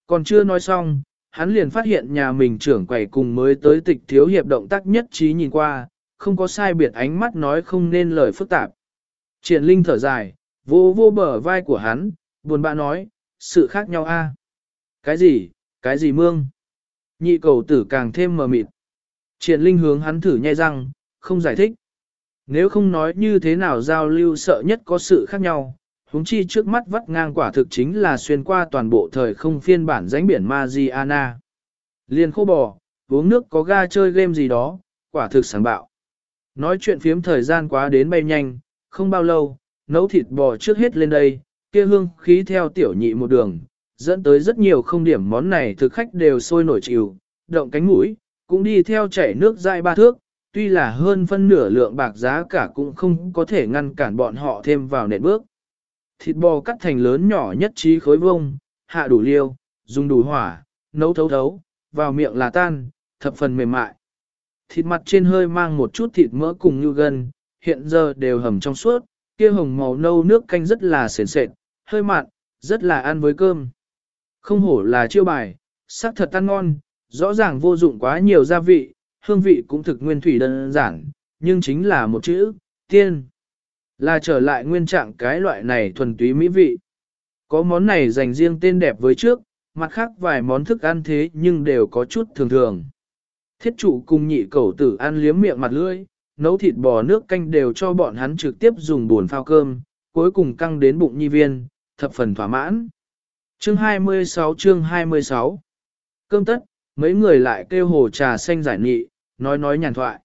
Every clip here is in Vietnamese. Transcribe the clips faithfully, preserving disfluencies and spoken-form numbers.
Còn chưa nói xong, hắn liền phát hiện nhà mình trưởng quầy cùng mới tới tịch thiếu hiệp động tác nhất trí nhìn qua, không có sai biệt ánh mắt nói không nên lời phức tạp. Triển Linh thở dài, vô vô bờ vai của hắn, buồn bã nói, sự khác nhau a. Cái gì, cái gì mương? Nhị cầu tử càng thêm mờ mịt. Triển Linh hướng hắn thử nhai răng, không giải thích. Nếu không nói như thế nào giao lưu sợ nhất có sự khác nhau, huống chi trước mắt vắt ngang quả thực chính là xuyên qua toàn bộ thời không phiên bản rãnh biển Mariana. Liền khô bò, uống nước có ga chơi game gì đó, quả thực sáng bạo. Nói chuyện phiếm thời gian quá đến bay nhanh, không bao lâu, nấu thịt bò trước hết lên đây, kia hương khí theo tiểu nhị một đường, dẫn tới rất nhiều không điểm món này thực khách đều sôi nổi chịu, động cánh mũi, cũng đi theo chảy nước dại ba thước, tuy là hơn phân nửa lượng bạc giá cả cũng không có thể ngăn cản bọn họ thêm vào nền bước. Thịt bò cắt thành lớn nhỏ nhất trí khối vông, hạ đủ liêu, dùng đủ hỏa, nấu thấu thấu, vào miệng là tan, thập phần mềm mại. Thịt mặt trên hơi mang một chút thịt mỡ cùng như gân, hiện giờ đều hầm trong suốt, kia hồng màu nâu nước canh rất là sền sệt, hơi mặn, rất là ăn với cơm. Không hổ là chiêu bài, sắc thật ăn ngon, rõ ràng vô dụng quá nhiều gia vị, hương vị cũng thực nguyên thủy đơn giản, nhưng chính là một chữ, tiên. Là trở lại nguyên trạng cái loại này thuần túy mỹ vị. Có món này dành riêng tên đẹp với trước, mặt khác vài món thức ăn thế nhưng đều có chút thường thường. Thiết trụ cùng nhị cẩu tử ăn liếm miệng mặt lưỡi, nấu thịt bò nước canh đều cho bọn hắn trực tiếp dùng buồn phao cơm, cuối cùng căng đến bụng nhi viên, thập phần thỏa mãn. Chương hai mươi sáu chương hai mươi sáu Cơm tất, mấy người lại kêu hồ trà xanh giải nghị, nói nói nhàn thoại.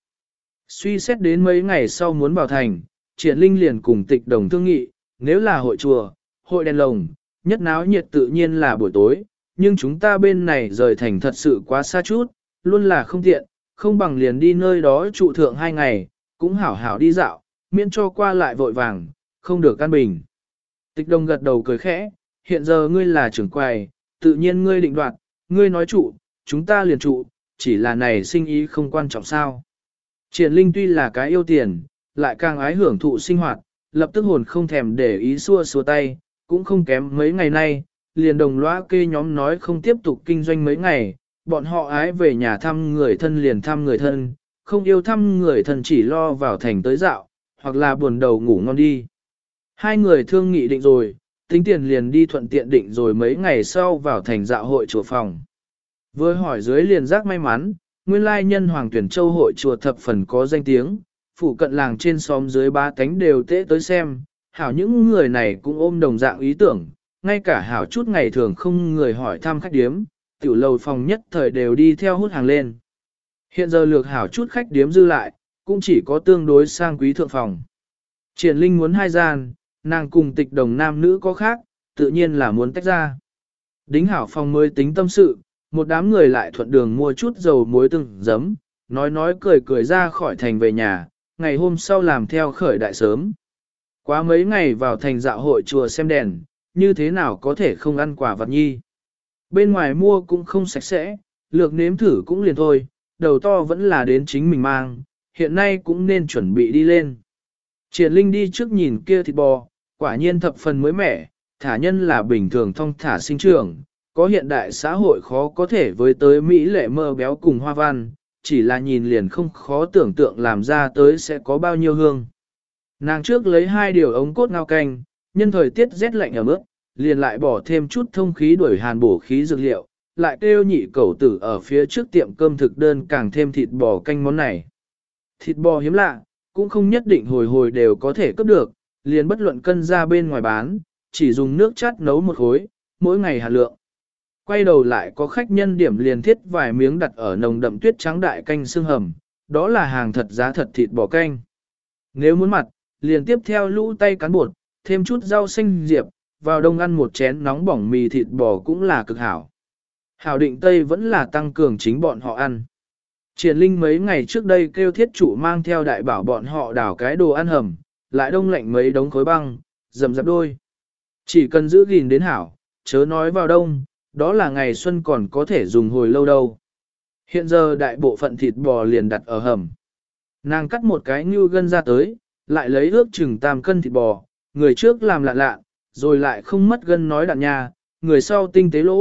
Suy xét đến mấy ngày sau muốn vào thành, Triển Linh liền cùng tịch đồng thương nghị, nếu là hội chùa, hội đèn lồng, nhất náo nhiệt tự nhiên là buổi tối, nhưng chúng ta bên này rời thành thật sự quá xa chút, luôn là không tiện, không bằng liền đi nơi đó trụ thượng hai ngày, cũng hảo hảo đi dạo, miễn cho qua lại vội vàng, không được căn bình. Tịch đồng gật đầu cười khẽ, hiện giờ ngươi là trưởng quầy, tự nhiên ngươi định đoạt, ngươi nói trụ, chúng ta liền trụ, chỉ là này sinh ý không quan trọng sao. Triển Linh tuy là cái yêu tiền, lại càng ái hưởng thụ sinh hoạt, lập tức hồn không thèm để ý xua xua tay, cũng không kém mấy ngày nay, liền đồng lõa kê nhóm nói không tiếp tục kinh doanh mấy ngày, bọn họ ái về nhà thăm người thân liền thăm người thân, không yêu thăm người thân chỉ lo vào thành tới dạo, hoặc là buồn đầu ngủ ngon đi. Hai người thương nghị định rồi, tính tiền liền đi thuận tiện định rồi mấy ngày sau vào thành dạo hội chùa phòng. Vừa hỏi dưới liền giác may mắn, nguyên lai nhân Hoàng Tuyển Châu hội chùa thập phần có danh tiếng, phủ cận làng trên xóm dưới ba cánh đều tễ tới xem, hảo những người này cũng ôm đồng dạng ý tưởng, ngay cả hảo chút ngày thường không người hỏi thăm khách điếm, tiểu lầu phòng nhất thời đều đi theo hút hàng lên. Hiện giờ lược hảo chút khách điếm dư lại, cũng chỉ có tương đối sang quý thượng phòng. Triển Linh muốn hai gian, nàng cùng tịch đồng nam nữ có khác, tự nhiên là muốn tách ra. Đính hảo phòng mới tính tâm sự, một đám người lại thuận đường mua chút dầu muối từng giấm, nói nói cười cười ra khỏi thành về nhà, ngày hôm sau làm theo khởi đại sớm. Quá mấy ngày vào thành dạo hội chùa xem đèn, như thế nào có thể không ăn quả vật nhi. Bên ngoài mua cũng không sạch sẽ, lược nếm thử cũng liền thôi, đầu to vẫn là đến chính mình mang, hiện nay cũng nên chuẩn bị đi lên. Triển Linh đi trước nhìn kia thịt bò, quả nhiên thập phần mới mẻ, thả nhân là bình thường thong thả sinh trưởng, có hiện đại xã hội khó có thể với tới Mỹ lệ mơ béo cùng hoa văn, chỉ là nhìn liền không khó tưởng tượng làm ra tới sẽ có bao nhiêu hương. Nàng trước lấy hai điều ống cốt ngao canh, nhân thời tiết rét lạnh ở mức, liền lại bỏ thêm chút thông khí đuổi hàn bổ khí dược liệu, lại kêu nhị cẩu tử ở phía trước tiệm cơm thực đơn càng thêm thịt bò canh món này. Thịt bò hiếm lạ, cũng không nhất định hồi hồi đều có thể cấp được, liền bất luận cân ra bên ngoài bán, chỉ dùng nước chát nấu một khối, mỗi ngày hạt lượng. Quay đầu lại có khách nhân điểm liền thiết vài miếng đặt ở nồng đậm tuyết trắng đại canh xương hầm, đó là hàng thật giá thật thịt bò canh. Nếu muốn mặt, liền tiếp theo lũ tay cán bột, thêm chút rau xanh diệp, vào đông ăn một chén nóng bỏng mì thịt bò cũng là cực hảo. Hảo định Tây vẫn là tăng cường chính bọn họ ăn. Triển Linh mấy ngày trước đây kêu thiết chủ mang theo đại bảo bọn họ đảo cái đồ ăn hầm, lại đông lạnh mấy đống khối băng, dầm dập đôi. Chỉ cần giữ gìn đến hảo, chớ nói vào đông, đó là ngày xuân còn có thể dùng hồi lâu đâu. Hiện giờ đại bộ phận thịt bò liền đặt ở hầm. Nàng cắt một cái như gân ra tới, lại lấy ước chừng tam cân thịt bò, người trước làm lạ lạ, rồi lại không mất gân nói đạn nha, người sau tinh tế lỗ,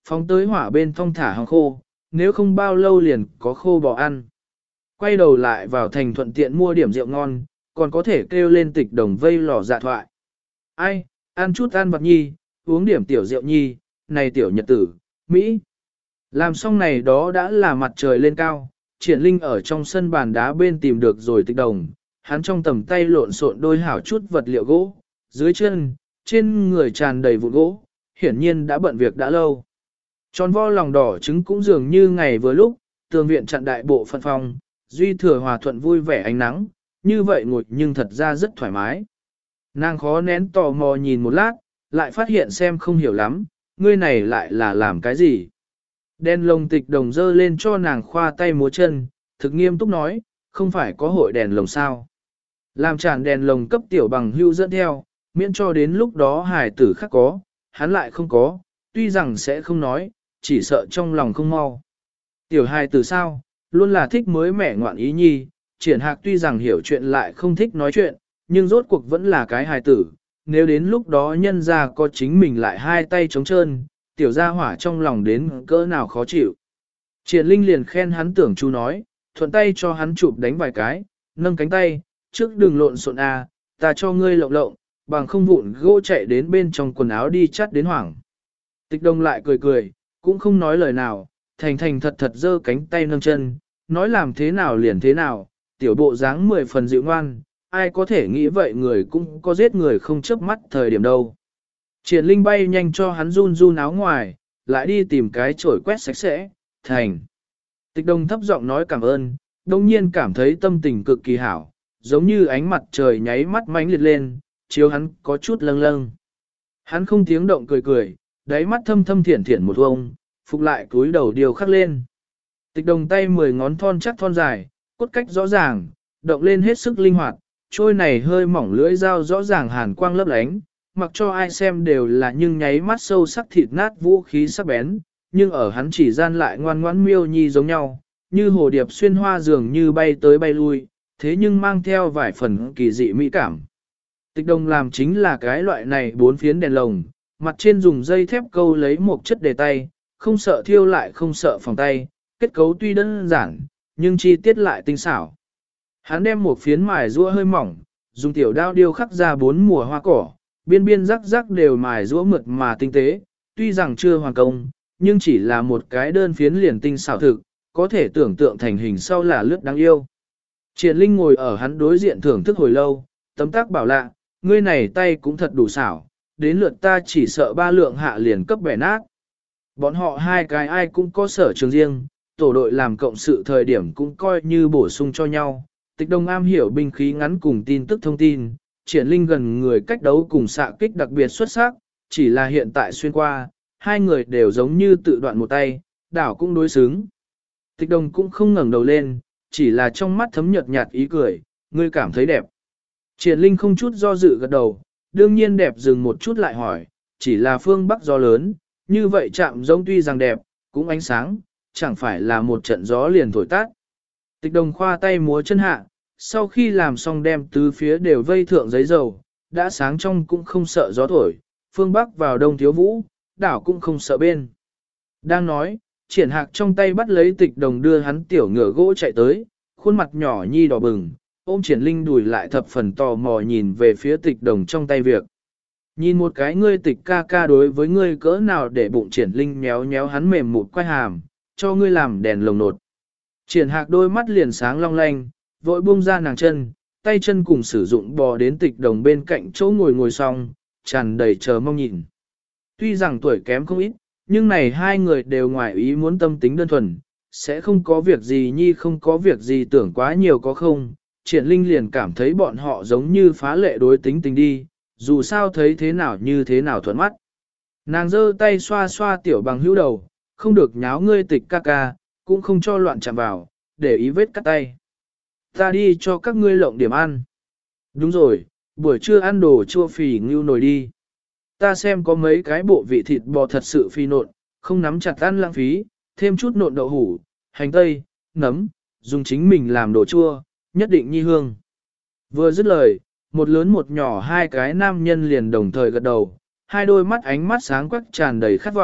phóng tới hỏa bên thong thả hàng khô, nếu không bao lâu liền có khô bò ăn. Quay đầu lại vào thành thuận tiện mua điểm rượu ngon, còn có thể kêu lên Tịch Đồng vây lò dạ thoại. Ai, ăn chút ăn vặt nhi, uống điểm tiểu rượu nhi, này tiểu nhật tử, Mỹ. Làm xong này đó đã là mặt trời lên cao, Triển Linh ở trong sân bàn đá bên tìm được rồi Tịch Đồng, hắn trong tầm tay lộn xộn đôi hảo chút vật liệu gỗ, dưới chân, trên người tràn đầy vụn gỗ, hiển nhiên đã bận việc đã lâu. Tròn vo lòng đỏ trứng cũng dường như ngày vừa lúc, tường viện chặn đại bộ phận phòng, duy thừa hòa thuận vui vẻ ánh nắng, như vậy ngồi nhưng thật ra rất thoải mái. Nàng khó nén tò mò nhìn một lát, lại phát hiện xem không hiểu lắm, ngươi này lại là làm cái gì. Đen lồng Tịch Đồng dơ lên cho nàng khoa tay múa chân, thực nghiêm túc nói, không phải có hội đèn lồng sao. Làm tràn đèn lồng cấp tiểu bằng hưu dẫn theo, miễn cho đến lúc đó hải tử khác có, hắn lại không có, tuy rằng sẽ không nói, chỉ sợ trong lòng không mau. Tiểu hài tử sao, luôn là thích mới mẻ ngoạn ý nhi, Triển Hạc tuy rằng hiểu chuyện lại không thích nói chuyện, nhưng rốt cuộc vẫn là cái hài tử, nếu đến lúc đó nhân ra có chính mình lại hai tay trống trơn, tiểu gia hỏa trong lòng đến cỡ nào khó chịu. Triển Linh liền khen hắn tưởng chú nói, thuận tay cho hắn chụp đánh vài cái, nâng cánh tay, trước đừng lộn xộn à, ta cho ngươi lộng lộng, bằng không vụn gỗ chạy đến bên trong quần áo đi chắt đến hoảng. Tịch Đồng lại cười cười, cũng không nói lời nào, thành thành thật thật giơ cánh tay nâng chân, nói làm thế nào liền thế nào, tiểu bộ dáng mười phần dịu ngoan, ai có thể nghĩ vậy người cũng có giết người không chớp mắt thời điểm đâu. Triển Linh bay nhanh cho hắn run run áo ngoài, lại đi tìm cái chổi quét sạch sẽ, thành. Tịch Đồng thấp giọng nói cảm ơn, đồng nhiên cảm thấy tâm tình cực kỳ hảo, giống như ánh mặt trời nháy mắt mánh liệt lên, chiếu hắn có chút lâng lâng. Hắn không tiếng động cười cười, đáy mắt thâm thâm thiển thiển một vông, phục lại cúi đầu điều khắc lên. Tịch Đồng tay mười ngón thon chắc thon dài, cốt cách rõ ràng, động lên hết sức linh hoạt, trôi này hơi mỏng lưỡi dao rõ ràng hàn quang lấp lánh, mặc cho ai xem đều là nhưng nháy mắt sâu sắc thịt nát vũ khí sắc bén, nhưng ở hắn chỉ gian lại ngoan ngoãn miêu nhi giống nhau, như hồ điệp xuyên hoa dường như bay tới bay lui, thế nhưng mang theo vài phần kỳ dị mỹ cảm. Tịch Đồng làm chính là cái loại này bốn phiến đèn lồng, mặt trên dùng dây thép câu lấy một chất đề tay, không sợ thiêu lại không sợ phòng tay, kết cấu tuy đơn giản, nhưng chi tiết lại tinh xảo. Hắn đem một phiến mài rũa hơi mỏng, dùng tiểu đao điêu khắc ra bốn mùa hoa cỏ, biên biên rắc rắc đều mài rũa mượt mà tinh tế, tuy rằng chưa hoàn công, nhưng chỉ là một cái đơn phiến liền tinh xảo thực, có thể tưởng tượng thành hình sau là lướt đáng yêu. Triển Linh ngồi ở hắn đối diện thưởng thức hồi lâu, tấm tác bảo lạ, ngươi này tay cũng thật đủ xảo, đến lượt ta chỉ sợ ba lượng hạ liền cấp bẻ nát. Bọn họ hai cái ai cũng có sở trường riêng, tổ đội làm cộng sự thời điểm cũng coi như bổ sung cho nhau. Tịch Đồng am hiểu binh khí ngắn cùng tin tức thông tin, Triển Linh gần người cách đấu cùng xạ kích đặc biệt xuất sắc, chỉ là hiện tại xuyên qua, hai người đều giống như tự đoạn một tay, đảo cũng đối xứng. Tịch Đồng cũng không ngẩng đầu lên, chỉ là trong mắt thấm nhợt nhạt ý cười, ngươi cảm thấy đẹp. Triển Linh không chút do dự gật đầu, đương nhiên đẹp dừng một chút lại hỏi, chỉ là phương Bắc gió lớn, như vậy chạm giống tuy rằng đẹp, cũng ánh sáng, chẳng phải là một trận gió liền thổi tát. Tịch Đồng khoa tay múa chân hạ, sau khi làm xong đem tứ phía đều vây thượng giấy dầu, đã sáng trong cũng không sợ gió thổi, phương Bắc vào đông thiếu vũ, đảo cũng không sợ bên. Đang nói, Triển Hạc trong tay bắt lấy Tịch Đồng đưa hắn tiểu ngựa gỗ chạy tới, khuôn mặt nhỏ nhi đỏ bừng, ôm Triển Linh đùi lại thập phần tò mò nhìn về phía Tịch Đồng trong tay việc. Nhìn một cái ngươi Tịch ca ca đối với ngươi cỡ nào để bụng Triển Linh nhéo nhéo hắn mềm một quay hàm, cho ngươi làm đèn lồng nột. Triển Hạc đôi mắt liền sáng long lanh, vội buông ra nàng chân, tay chân cùng sử dụng bò đến Tịch Đồng bên cạnh chỗ ngồi ngồi xong, tràn đầy chờ mong nhìn. Tuy rằng tuổi kém không ít, nhưng này hai người đều ngoài ý muốn tâm tính đơn thuần, sẽ không có việc gì nhi không có việc gì tưởng quá nhiều có không. Triển Linh liền cảm thấy bọn họ giống như phá lệ đối tính tình đi, dù sao thấy thế nào như thế nào thuận mắt. Nàng giơ tay xoa xoa tiểu bằng hữu đầu, không được nháo ngươi Tịch ca ca, cũng không cho loạn chạm vào, để ý vết cắt tay. Ta đi cho các ngươi lộng điểm ăn. Đúng rồi, buổi trưa ăn đồ chua phì ngưu nồi đi. Ta xem có mấy cái bộ vị thịt bò thật sự phi nộn, không nắm chặt ăn lãng phí, thêm chút nộn đậu hủ, hành tây, nấm, dùng chính mình làm đồ chua, nhất định nhi hương. Vừa dứt lời, một lớn một nhỏ hai cái nam nhân liền đồng thời gật đầu, hai đôi mắt ánh mắt sáng quắc tràn đầy khát vọng,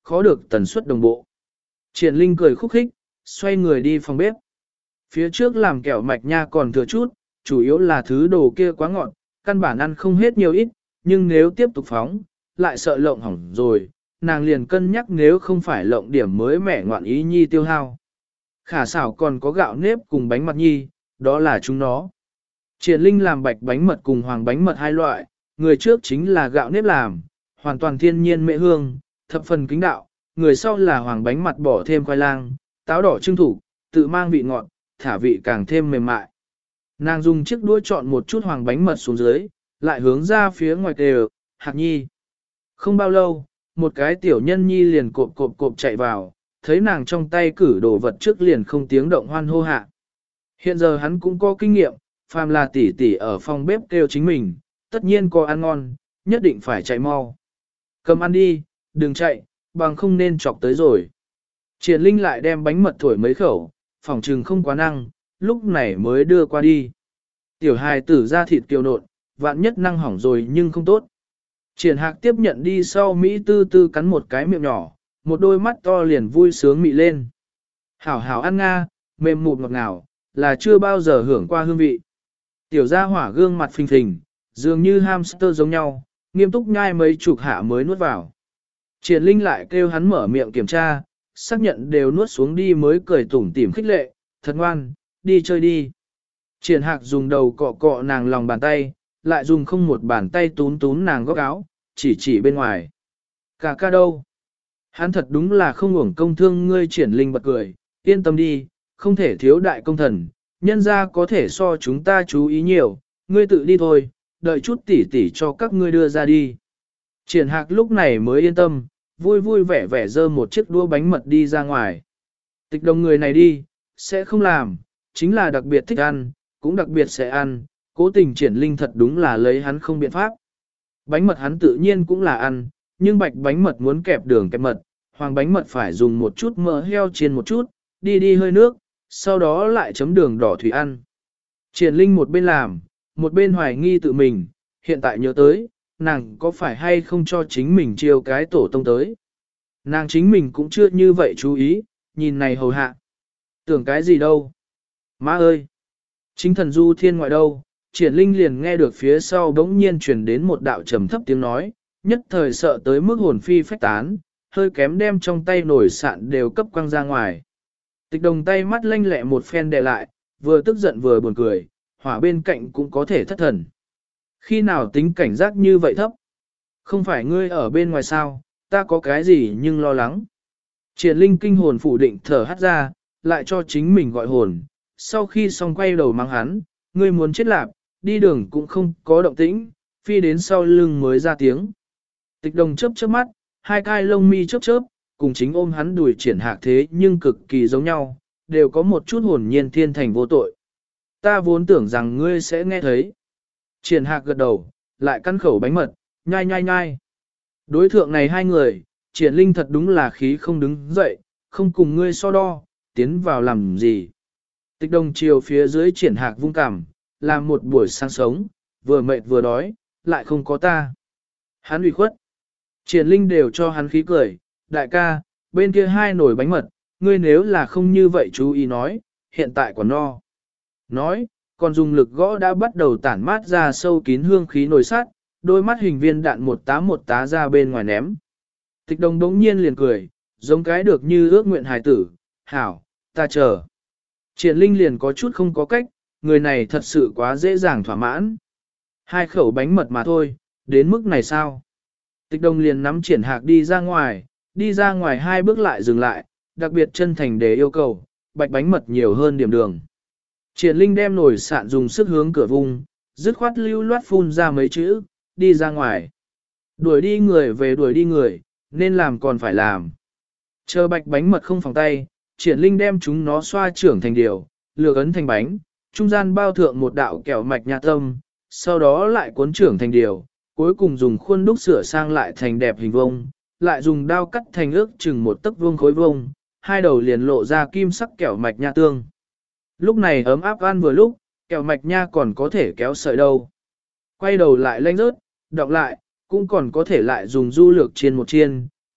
khó được tần suất đồng bộ. Triển Linh cười khúc khích, xoay người đi phòng bếp. Phía trước làm kẹo mạch nha còn thừa chút, chủ yếu là thứ đồ kia quá ngọt, căn bản ăn không hết nhiều ít, nhưng nếu tiếp tục phóng, lại sợ lộng hỏng rồi, nàng liền cân nhắc nếu không phải lộng điểm mới mẻ ngoạn ý nhi tiêu hao. Khả xảo còn có gạo nếp cùng bánh mặt nhi, đó là chúng nó. Triển Linh làm bạch bánh mật cùng hoàng bánh mật hai loại, người trước chính là gạo nếp làm, hoàn toàn thiên nhiên mệ hương, thập phần kính đạo, người sau là hoàng bánh mặt bỏ thêm khoai lang, táo đỏ trưng thủ, tự mang vị ngọt, thả vị càng thêm mềm mại. Nàng dùng chiếc đũa chọn một chút hoàng bánh mật xuống dưới, lại hướng ra phía ngoài đều, Hạc Nhi. Không bao lâu, một cái tiểu nhân nhi liền cộp cộp cộp chạy vào, thấy nàng trong tay cử đồ vật trước liền không tiếng động hoan hô hạ. Hiện giờ hắn cũng có kinh nghiệm, phàm là tỷ tỷ ở phòng bếp kêu chính mình, tất nhiên có ăn ngon, nhất định phải chạy mau. Cầm ăn đi, đừng chạy, bằng không nên chọc tới rồi. Triển Linh lại đem bánh mật thổi mấy khẩu, phòng trừng không quá năng, lúc này mới đưa qua đi. Tiểu hài tử ra thịt kiều nộn, vạn nhất năng hỏng rồi nhưng không tốt. Triển Hạc tiếp nhận đi sau Mỹ tư tư cắn một cái miệng nhỏ, một đôi mắt to liền vui sướng mị lên. Hảo hảo ăn nga, mềm mụt ngọt ngào, là chưa bao giờ hưởng qua hương vị. Tiểu gia hỏa gương mặt phình phình, dường như hamster giống nhau, nghiêm túc nhai mấy chục hạ mới nuốt vào. Triển Linh lại kêu hắn mở miệng kiểm tra, xác nhận đều nuốt xuống đi mới cười tủm tỉm khích lệ, thật ngoan, đi chơi đi. Triển Hạc dùng đầu cọ cọ nàng lòng bàn tay, lại dùng không một bàn tay tún tún nàng góc áo, chỉ chỉ bên ngoài. Cả ca đâu? Hắn thật đúng là không uổng công thương ngươi. Triển Linh bật cười, yên tâm đi, không thể thiếu đại công thần, nhân ra có thể so chúng ta chú ý nhiều, ngươi tự đi thôi, đợi chút tỉ tỉ cho các ngươi đưa ra đi. Triển Hạc lúc này mới yên tâm, vui vui vẻ vẻ dơ một chiếc đũa bánh mật đi ra ngoài. Tịch đồng người này đi, sẽ không làm, chính là đặc biệt thích ăn, cũng đặc biệt sẽ ăn, cố tình Triển Linh thật đúng là lấy hắn không biện pháp. Bánh mật hắn tự nhiên cũng là ăn, nhưng bạch bánh mật muốn kẹp đường kẹp mật, hoàng bánh mật phải dùng một chút mỡ heo chiên một chút, đi đi hơi nước, sau đó lại chấm đường đỏ thủy ăn. Triển Linh một bên làm, một bên hoài nghi tự mình, hiện tại nhớ tới, nàng có phải hay không cho chính mình chiêu cái tổ tông tới. Nàng chính mình cũng chưa như vậy chú ý, nhìn này hầu hạ. Tưởng cái gì đâu? Má ơi! Chính thần du thiên ngoại đâu? Triển Linh liền nghe được phía sau bỗng nhiên truyền đến một đạo trầm thấp tiếng nói, nhất thời sợ tới mức hồn phi phách tán, hơi kém đem trong tay nổi sạn đều cấp quăng ra ngoài. Tịch đồng tay mắt lanh lẹ một phen đè lại, vừa tức giận vừa buồn cười, hỏa bên cạnh cũng có thể thất thần. Khi nào tính cảnh giác như vậy thấp? Không phải ngươi ở bên ngoài sao, ta có cái gì nhưng lo lắng. Triển Linh kinh hồn phủ định thở hắt ra, lại cho chính mình gọi hồn, sau khi xong quay đầu mang hắn, ngươi muốn chết lạp, đi đường cũng không có động tĩnh, phi đến sau lưng mới ra tiếng. Tịch đồng chớp chớp mắt, hai cai lông mi chớp chớp, cùng chính ôm hắn đùi Triển Hạc thế nhưng cực kỳ giống nhau, đều có một chút hồn nhiên thiên thành vô tội. Ta vốn tưởng rằng ngươi sẽ nghe thấy. Triển Hạc gật đầu, lại căn khẩu bánh mật, nhai nhai nhai. Đối thượng này hai người, Triển Linh thật đúng là khí không đứng dậy, không cùng ngươi so đo, tiến vào làm gì. Tịch đồng chiều phía dưới Triển Hạc vung cằm, làm một buổi sáng sống, vừa mệt vừa đói, lại không có ta. Hắn ủy khuất. Triển Linh đều cho hắn khí cười, đại ca, bên kia hai nồi bánh mật, ngươi nếu là không như vậy chú ý nói, hiện tại còn no. Nói, còn dùng lực gõ đã bắt đầu tản mát ra sâu kín hương khí nồi sắt, đôi mắt hình viên đạn một tá một tá ra bên ngoài ném. Tịch đồng đống nhiên liền cười, giống cái được như ước nguyện hài tử, hảo, ta chờ. Triển Linh liền có chút không có cách, người này thật sự quá dễ dàng thỏa mãn. Hai khẩu bánh mật mà thôi, đến mức này sao? Tịch đồng liền nắm Triển Hạc đi ra ngoài, đi ra ngoài hai bước lại dừng lại, đặc biệt chân thành để yêu cầu, bạch bánh mật nhiều hơn điểm đường. Triển Linh đem nồi sạn dùng sức hướng cửa vùng, dứt khoát lưu loát phun ra mấy chữ, đi ra ngoài. Đuổi đi người về đuổi đi người, nên làm còn phải làm. Chờ bạch bánh mật không phòng tay, Triển Linh đem chúng nó xoa trưởng thành điều, lược ấn thành bánh, trung gian bao thượng một đạo kẹo mạch nha tâm, sau đó lại cuốn trưởng thành điều, cuối cùng dùng khuôn đúc sửa sang lại thành đẹp hình vông, lại dùng dao cắt thành ước chừng một tấc vuông khối vông, hai đầu liền lộ ra kim sắc kẹo mạch nha tương. Lúc này ấm áp ăn vừa lúc, kẹo mạch nha còn có thể kéo sợi đâu. Quay đầu lại lanh rớt, đọc lại, cũng còn có thể lại dùng du lược chiên một chiên,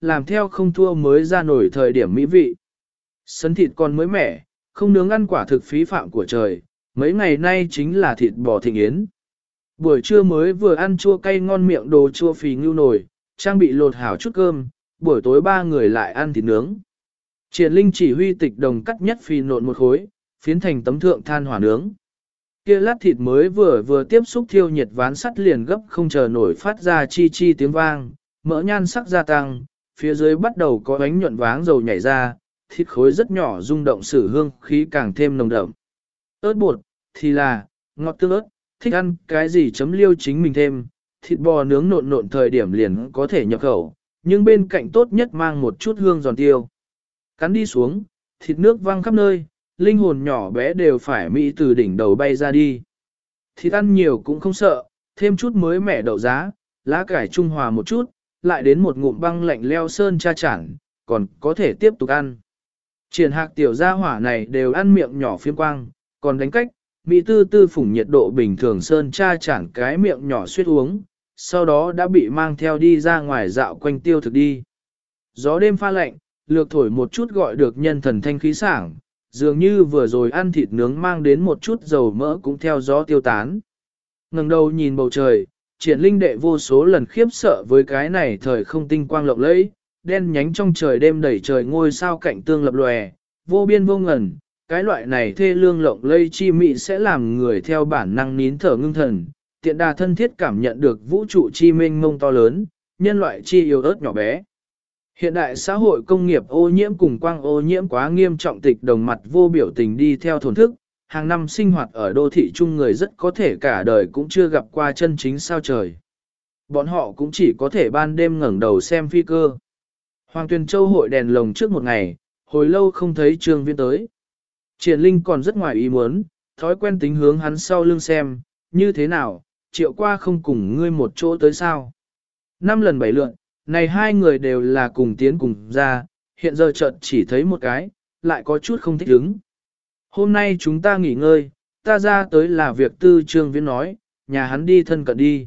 làm theo không thua mới ra nổi thời điểm mỹ vị. Sấn thịt còn mới mẻ, không nướng ăn quả thực phí phạm của trời, mấy ngày nay chính là thịt bò thịnh yến. Buổi trưa mới vừa ăn chua cay ngon miệng đồ chua phì ngưu nổi, trang bị lột hảo chút cơm, buổi tối ba người lại ăn thịt nướng. Triển Linh chỉ huy tịch đồng cắt nhất phì nộn một khối, phiến thành tấm thượng than hỏa nướng. Kia lát thịt mới vừa vừa tiếp xúc thiêu nhiệt ván sắt liền gấp không chờ nổi phát ra chi chi tiếng vang, mỡ nhan sắc gia tăng, phía dưới bắt đầu có bánh nhuận váng dầu nhảy ra, thịt khối rất nhỏ rung động sử hương khí càng thêm nồng đậm. Ớt bột, thì là, ngọt tương ớt, thích ăn cái gì chấm liêu chính mình thêm, thịt bò nướng nộn nộn thời điểm liền có thể nhập khẩu, nhưng bên cạnh tốt nhất mang một chút hương giòn tiêu. Cắn đi xuống, thịt nước văng khắp nơi, linh hồn nhỏ bé đều phải mỹ từ đỉnh đầu bay ra đi. Thịt ăn nhiều cũng không sợ, thêm chút mới mẻ đậu giá, lá cải trung hòa một chút, lại đến một ngụm băng lạnh leo sơn cha chản, còn có thể tiếp tục ăn. Triển Hạc tiểu gia hỏa này đều ăn miệng nhỏ phiêm quang, còn đánh cách, mỹ tư tư phủng nhiệt độ bình thường sơn cha chản cái miệng nhỏ suýt uống, sau đó đã bị mang theo đi ra ngoài dạo quanh tiêu thực đi. Gió đêm pha lạnh, lược thổi một chút gọi được nhân thần thanh khí sảng, dường như vừa rồi ăn thịt nướng mang đến một chút dầu mỡ cũng theo gió tiêu tán. Ngẩng đầu nhìn bầu trời, Triển Linh đệ vô số lần khiếp sợ với cái này thời không tinh quang lộng lẫy, đen nhánh trong trời đêm đầy trời ngôi sao cạnh tương lập lòe, vô biên vô ngần, cái loại này thê lương lộng lẫy chi mị sẽ làm người theo bản năng nín thở ngưng thần, tiện đà thân thiết cảm nhận được vũ trụ chi mênh mông to lớn, nhân loại chi yếu ớt nhỏ bé. Hiện đại xã hội công nghiệp ô nhiễm cùng quang ô nhiễm quá nghiêm trọng, tịch đồng mặt vô biểu tình đi theo thổn thức, hàng năm sinh hoạt ở đô thị chung người rất có thể cả đời cũng chưa gặp qua chân chính sao trời. Bọn họ cũng chỉ có thể ban đêm ngẩng đầu xem phi cơ. Hoàng Tuyền Châu hội đèn lồng trước một ngày, hồi lâu không thấy Trương Viễn tới. Triển Linh còn rất ngoài ý muốn, thói quen tính hướng hắn sau lưng xem, như thế nào, triệu qua không cùng ngươi một chỗ tới sao. Năm lần bảy lượn, này hai người đều là cùng tiến cùng ra, hiện giờ chợt chỉ thấy một cái, lại có chút không thích ứng. Hôm nay chúng ta nghỉ ngơi, ta ra tới là việc tư. Trương Viễn nói, nhà hắn đi thân cận đi.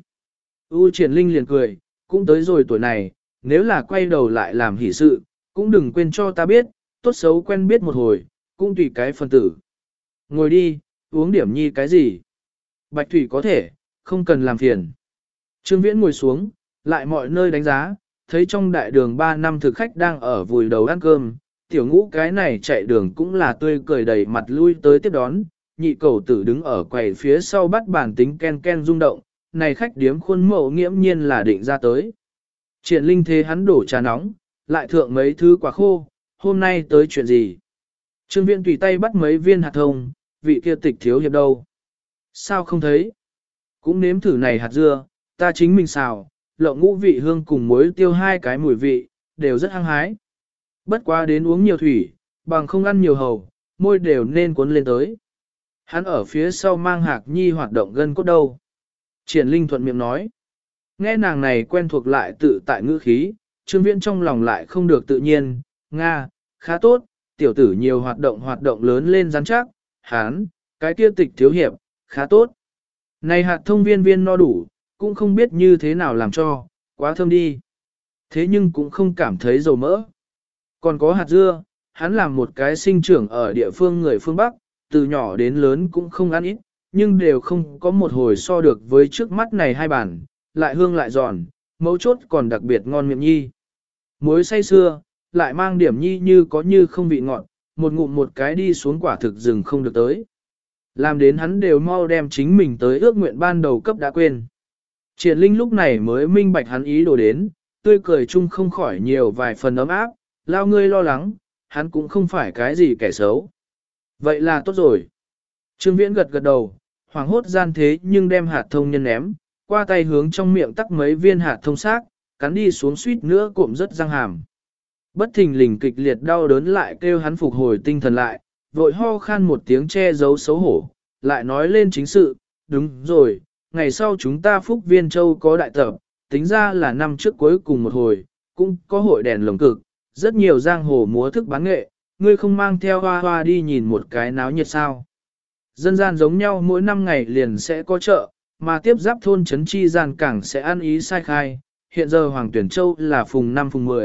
U Triển Linh liền cười, cũng tới rồi tuổi này, nếu là quay đầu lại làm hỷ sự, cũng đừng quên cho ta biết, tốt xấu quen biết một hồi, cũng tùy cái phần tử. Ngồi đi, uống điểm nhi cái gì? Bạch thủy có thể, không cần làm phiền. Trương Viễn ngồi xuống, lại mọi nơi đánh giá, thấy trong đại đường ba năm thực khách đang ở vùi đầu ăn cơm, tiểu ngũ cái này chạy đường cũng là tươi cười đầy mặt lui tới tiếp đón, nhị cầu tử đứng ở quầy phía sau bắt bàn tính ken ken rung động, này khách điếm khuôn mẫu nghiễm nhiên là định ra tới. Triển Linh thế hắn đổ trà nóng, lại thượng mấy thứ quả khô, hôm nay tới chuyện gì? Trương Viễn tùy tay bắt mấy viên hạt thông, vị kia tịch thiếu hiệp đâu? Sao không thấy? Cũng nếm thử này hạt dưa, ta chính mình xào, lộng ngũ vị hương cùng muối tiêu hai cái mùi vị, đều rất hăng hái. Bất quá đến uống nhiều thủy, bằng không ăn nhiều hầu, môi đều nên cuốn lên tới. Hắn ở phía sau mang Hạc Nhi hoạt động gân cốt đâu. Triển Linh thuận miệng nói. Nghe nàng này quen thuộc lại tự tại ngữ khí, Trương Viễn trong lòng lại không được tự nhiên, Nga, khá tốt, tiểu tử nhiều hoạt động hoạt động lớn lên rắn chắc, hán, cái kia tịch thiếu hiệp, khá tốt. Này hạt thông viên viên no đủ, cũng không biết như thế nào làm cho, quá thơm đi. Thế nhưng cũng không cảm thấy dầu mỡ. Còn có hạt dưa, hắn làm một cái sinh trưởng ở địa phương người phương Bắc, từ nhỏ đến lớn cũng không ăn ít, nhưng đều không có một hồi so được với trước mắt này hai bản, lại hương lại giòn, mấu chốt còn đặc biệt ngon miệng nhi. Muối say xưa, lại mang điểm nhi như có như không vị ngọt, một ngụm một cái đi xuống quả thực rừng không được tới. Làm đến hắn đều mau đem chính mình tới ước nguyện ban đầu cấp đã quên. Triển Linh lúc này mới minh bạch hắn ý đồ đến, tươi cười chung không khỏi nhiều vài phần ấm áp, lao ngươi lo lắng, hắn cũng không phải cái gì kẻ xấu. Vậy là tốt rồi. Trương Viễn gật gật đầu, hoảng hốt gian thế nhưng đem hạt thông nhân ném, qua tay hướng trong miệng tắc mấy viên hạt thông xác, cắn đi xuống suýt nữa cụm rất răng hàm. Bất thình lình kịch liệt đau đớn lại kêu hắn phục hồi tinh thần lại, vội ho khan một tiếng che giấu xấu hổ, lại nói lên chính sự, đúng rồi, ngày sau chúng ta Phúc Viên Châu có đại tập, tính ra là năm trước cuối cùng một hồi, cũng có hội đèn lồng cực, rất nhiều giang hồ múa thức bán nghệ, ngươi không mang theo hoa hoa đi nhìn một cái náo nhiệt sao. Dân gian giống nhau mỗi năm ngày liền sẽ có chợ, mà tiếp giáp thôn trấn chi gian càng sẽ ăn ý sai khai, hiện giờ Hoàng Tuyển Châu là phùng năm phùng mười,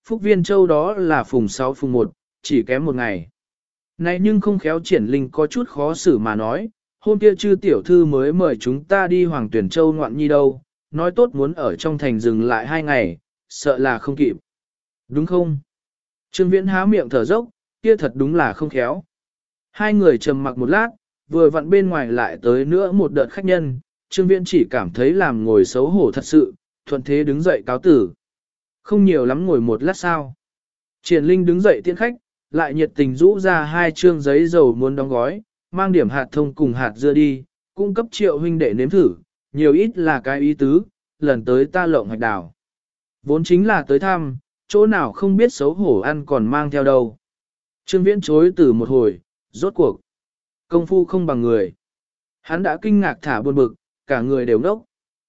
Phúc Viên Châu đó là phùng sáu phùng một, chỉ kém một ngày. Này nhưng không khéo Triển Linh có chút khó xử mà nói, hôm kia chư tiểu thư mới mời chúng ta đi Hoàng Tuyển Châu ngoạn nhi đâu, nói tốt muốn ở trong thành dừng lại hai ngày, sợ là không kịp. Đúng không? Trương Viễn há miệng thở dốc, kia thật đúng là không khéo. Hai người trầm mặc một lát, vừa vặn bên ngoài lại tới nữa một đợt khách nhân, Trương Viễn chỉ cảm thấy làm ngồi xấu hổ thật sự, thuận thế đứng dậy cáo tử. Không nhiều lắm ngồi một lát sao. Triển Linh đứng dậy tiễn khách, lại nhiệt tình rũ ra hai trương giấy dầu muốn đóng gói, mang điểm hạt thông cùng hạt dưa đi, cung cấp Triệu huynh đệ nếm thử, nhiều ít là cái ý tứ, lần tới ta lộng hạch đào. Vốn chính là tới thăm, chỗ nào không biết xấu hổ ăn còn mang theo đâu. Trương Viễn chối từ một hồi, rốt cuộc. Công phu không bằng người. Hắn đã kinh ngạc thả buồn bực, cả người đều ngốc.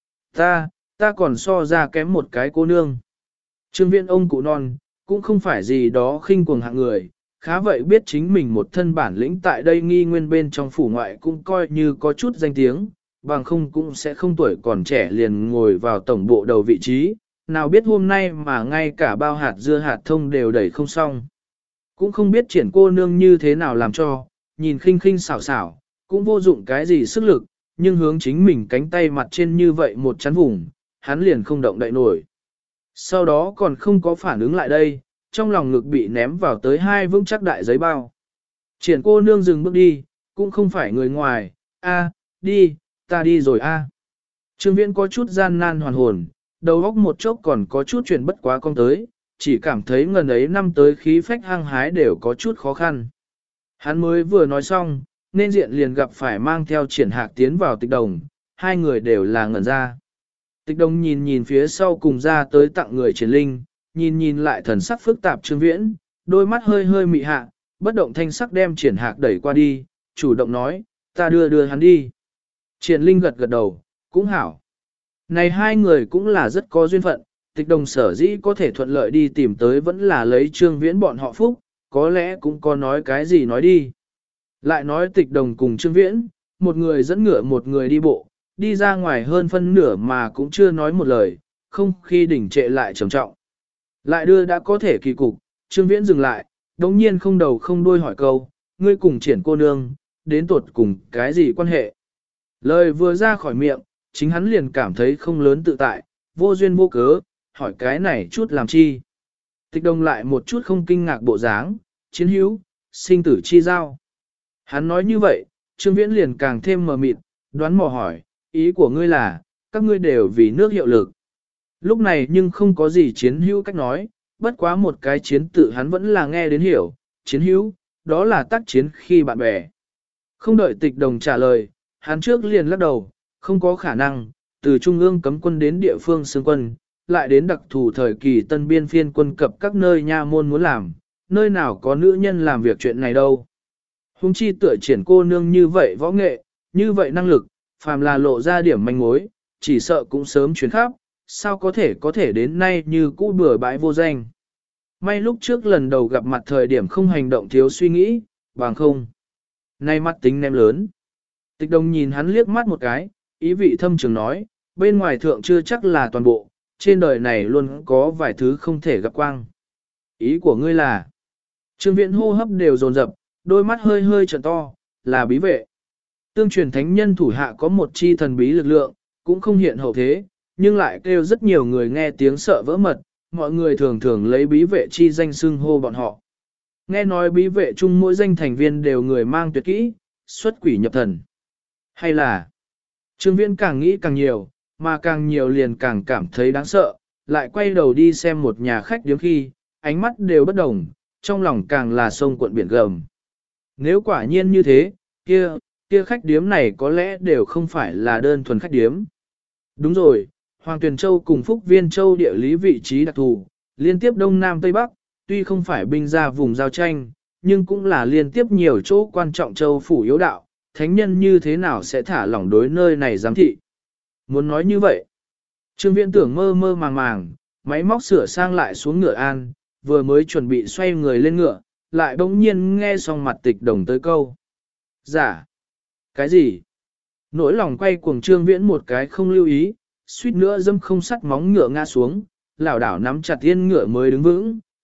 Ta, ta còn so ra kém một cái cô nương. Trương Viễn ông cụ non, cũng không phải gì đó khinh cuồng hạng người, khá vậy biết chính mình một thân bản lĩnh tại đây nghi nguyên bên trong phủ ngoại cũng coi như có chút danh tiếng, bằng không cũng sẽ không tuổi còn trẻ liền ngồi vào tổng bộ đầu vị trí, nào biết hôm nay mà ngay cả bao hạt dưa hạt thông đều đẩy không xong. Cũng không biết triển cô nương như thế nào làm cho, nhìn khinh khinh xảo xảo, cũng vô dụng cái gì sức lực, nhưng hướng chính mình cánh tay mặt trên như vậy một chắn vùng, hắn liền không động đậy nổi. Sau đó còn không có phản ứng lại đây, trong lòng ngực bị ném vào tới hai vững chắc đại giấy bao. Triển cô nương dừng bước đi, cũng không phải người ngoài, a, đi, ta đi rồi a. Trương Viễn có chút gian nan hoàn hồn, đầu óc một chốc còn có chút chuyển bất quá con tới, chỉ cảm thấy ngần ấy năm tới khí phách hăng hái đều có chút khó khăn. Hắn mới vừa nói xong, nên diện liền gặp phải mang theo Triển Hạc tiến vào Tịch Đồng, hai người đều là ngẩn ra. Tịch Đồng nhìn nhìn phía sau cùng ra tới tặng người Triển Linh, nhìn nhìn lại thần sắc phức tạp Trương Viễn, đôi mắt hơi hơi mị hạ, bất động thanh sắc đem Triển Hạc đẩy qua đi, chủ động nói, ta đưa đưa hắn đi. Triển Linh gật gật đầu, cũng hảo. Này hai người cũng là rất có duyên phận, Tịch Đồng sở dĩ có thể thuận lợi đi tìm tới vẫn là lấy Trương Viễn bọn họ phúc, có lẽ cũng có nói cái gì nói đi. Lại nói Tịch Đồng cùng Trương Viễn, một người dẫn ngựa một người đi bộ, đi ra ngoài hơn phân nửa mà cũng chưa nói một lời, không khi đỉnh trệ lại trầm trọng. Lại đưa đã có thể kỳ cục, Trương Viễn dừng lại, đống nhiên không đầu không đuôi hỏi câu, ngươi cùng Triển cô nương, đến tuột cùng cái gì quan hệ. Lời vừa ra khỏi miệng, chính hắn liền cảm thấy không lớn tự tại, vô duyên vô cớ, hỏi cái này chút làm chi. Tịch Đồng lại một chút không kinh ngạc bộ dáng, chiến hữu, sinh tử chi giao. Hắn nói như vậy, Trương Viễn liền càng thêm mờ mịt, đoán mò hỏi, ý của ngươi là, các ngươi đều vì nước hiệu lực. Lúc này nhưng không có gì chiến hữu cách nói, bất quá một cái chiến tự hắn vẫn là nghe đến hiểu, chiến hữu, đó là tác chiến khi bạn bè. Không đợi Tịch Đồng trả lời, hắn trước liền lắc đầu, không có khả năng, từ trung ương cấm quân đến địa phương xương quân, lại đến đặc thù thời kỳ tân biên phiên quân cập các nơi nha môn muốn làm, nơi nào có nữ nhân làm việc chuyện này đâu. Hùng chi tựa Triển cô nương như vậy võ nghệ, như vậy năng lực, phàm là lộ ra điểm manh mối, chỉ sợ cũng sớm chuyến khắp, sao có thể có thể đến nay như cũ bừa bãi vô danh. May lúc trước lần đầu gặp mặt thời điểm không hành động thiếu suy nghĩ, bằng không. Nay mắt tính ném lớn. Tịch Đồng nhìn hắn liếc mắt một cái, ý vị thâm trường nói, bên ngoài thượng chưa chắc là toàn bộ, trên đời này luôn có vài thứ không thể gặp quang. Ý của ngươi là, Trương Viễn hô hấp đều dồn dập, đôi mắt hơi hơi trợn to, là bí vệ. Tương truyền thánh nhân thủ hạ có một chi thần bí lực lượng, cũng không hiện hậu thế, nhưng lại kêu rất nhiều người nghe tiếng sợ vỡ mật, mọi người thường thường lấy bí vệ chi danh xưng hô bọn họ. Nghe nói bí vệ chung mỗi danh thành viên đều người mang tuyệt kỹ, xuất quỷ nhập thần. Hay là, Trương Viễn càng nghĩ càng nhiều, mà càng nhiều liền càng cảm thấy đáng sợ, lại quay đầu đi xem một nhà khách điếm khi, ánh mắt đều bất đồng, trong lòng càng là sông cuộn biển gầm. Nếu quả nhiên như thế, kia, kia khách điếm này có lẽ đều không phải là đơn thuần khách điếm. Đúng rồi, Hoàng Tuyền Châu cùng Phúc Viên Châu địa lý vị trí đặc thù, liên tiếp Đông Nam Tây Bắc, tuy không phải binh ra vùng giao tranh, nhưng cũng là liên tiếp nhiều chỗ quan trọng châu phủ yếu đạo, thánh nhân như thế nào sẽ thả lỏng đối nơi này giám thị. Muốn nói như vậy, Trương Viễn tưởng mơ mơ màng màng, máy móc sửa sang lại xuống ngựa an, vừa mới chuẩn bị xoay người lên ngựa, lại bỗng nhiên nghe xong mặt Tịch Đồng tới câu. Giả? Cái gì? Nỗi lòng quay cuồng Trương Viễn một cái không lưu ý, suýt nữa dâm không sắt móng ngựa ngã xuống, lảo đảo nắm chặt yên ngựa mới đứng vững,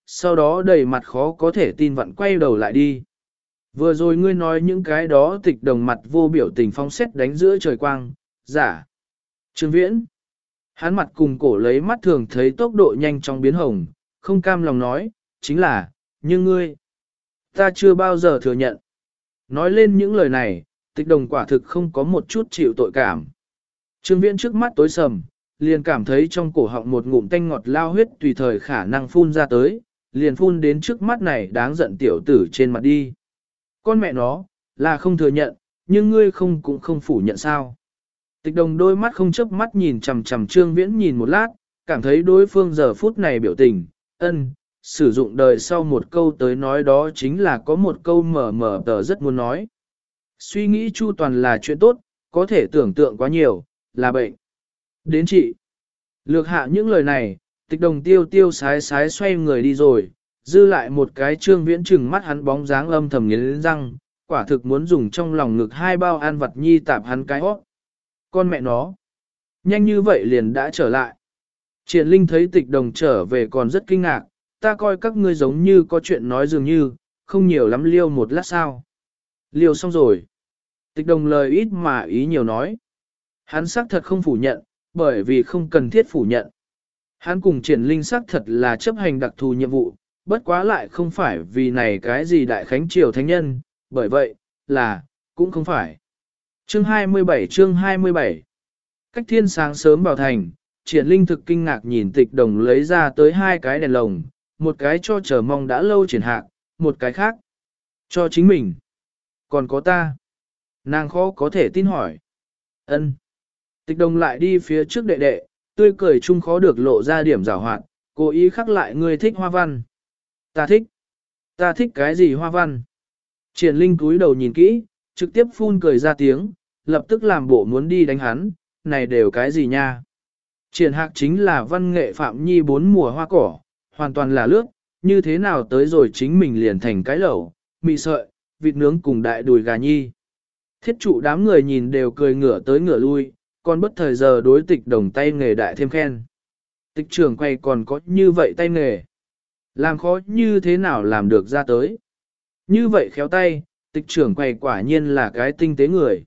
sau đó đầy mặt khó có thể tin vặn quay đầu lại đi. Vừa rồi ngươi nói những cái đó tịch đồng mặt vô biểu tình phong xét đánh giữa trời quang, giả. Trương Viễn, hắn mặt cùng cổ lấy mắt thường thấy tốc độ nhanh trong biến hồng, không cam lòng nói, chính là, nhưng ngươi, ta chưa bao giờ thừa nhận. Nói lên những lời này, tịch đồng quả thực không có một chút chịu tội cảm. Trương Viễn trước mắt tối sầm, liền cảm thấy trong cổ họng một ngụm tanh ngọt lao huyết tùy thời khả năng phun ra tới, liền phun đến trước mắt này đáng giận tiểu tử trên mặt đi. Con mẹ nó, là không thừa nhận, nhưng ngươi không cũng không phủ nhận sao. Tịch đồng đôi mắt không chớp mắt nhìn chằm chằm Trương Viễn nhìn một lát, cảm thấy đối phương giờ phút này biểu tình, ân, sử dụng đời sau một câu tới nói đó chính là có một câu mở mở tờ rất muốn nói. Suy nghĩ chu toàn là chuyện tốt, có thể tưởng tượng quá nhiều, là bệnh. Đến chị. Lược hạ những lời này, tịch đồng tiêu tiêu sái sái xoay người đi rồi, dư lại một cái Trương Viễn trừng mắt hắn bóng dáng âm thầm nghiến răng, quả thực muốn dùng trong lòng ngực hai bao ăn vặt nhi tạp hắn cái hót. Con mẹ nó. Nhanh như vậy liền đã trở lại. Triển Linh thấy tịch đồng trở về còn rất kinh ngạc, ta coi các ngươi giống như có chuyện nói dường như, không nhiều lắm liêu một lát sao. Liêu xong rồi. Tịch đồng lời ít mà ý nhiều nói. Hắn xác thật không phủ nhận, bởi vì không cần thiết phủ nhận. Hắn cùng Triển Linh xác thật là chấp hành đặc thù nhiệm vụ, bất quá lại không phải vì này cái gì đại khánh triều thánh nhân, bởi vậy, là, cũng không phải. Chương hai mươi bảy chương hai mươi bảy Cách thiên sáng sớm vào thành, Triển Linh thực kinh ngạc nhìn tịch đồng lấy ra tới hai cái đèn lồng, một cái cho chờ mong đã lâu Triển Hạc, một cái khác cho chính mình. Còn có ta. Nàng khó có thể tin hỏi. Ân. Tịch đồng lại đi phía trước đệ đệ, tươi cười chung khó được lộ ra điểm rào hoạt, cố ý khắc lại ngươi thích hoa văn. Ta thích. Ta thích cái gì hoa văn? Triển Linh cúi đầu nhìn kỹ, trực tiếp phun cười ra tiếng, lập tức làm bộ muốn đi đánh hắn, này đều cái gì nha? Triển Hạc chính là văn nghệ phạm nhi bốn mùa hoa cỏ, hoàn toàn là lướt, như thế nào tới rồi chính mình liền thành cái lẩu, mì sợi, vịt nướng cùng đại đùi gà nhi. Thiết trụ đám người nhìn đều cười ngửa tới ngửa lui, còn bất thời giờ đối tịch đồng tay nghề đại thêm khen. Tịch trưởng quay còn có như vậy tay nghề. Làm khó như thế nào làm được ra tới. Như vậy khéo tay, tịch trưởng quay quả nhiên là cái tinh tế người.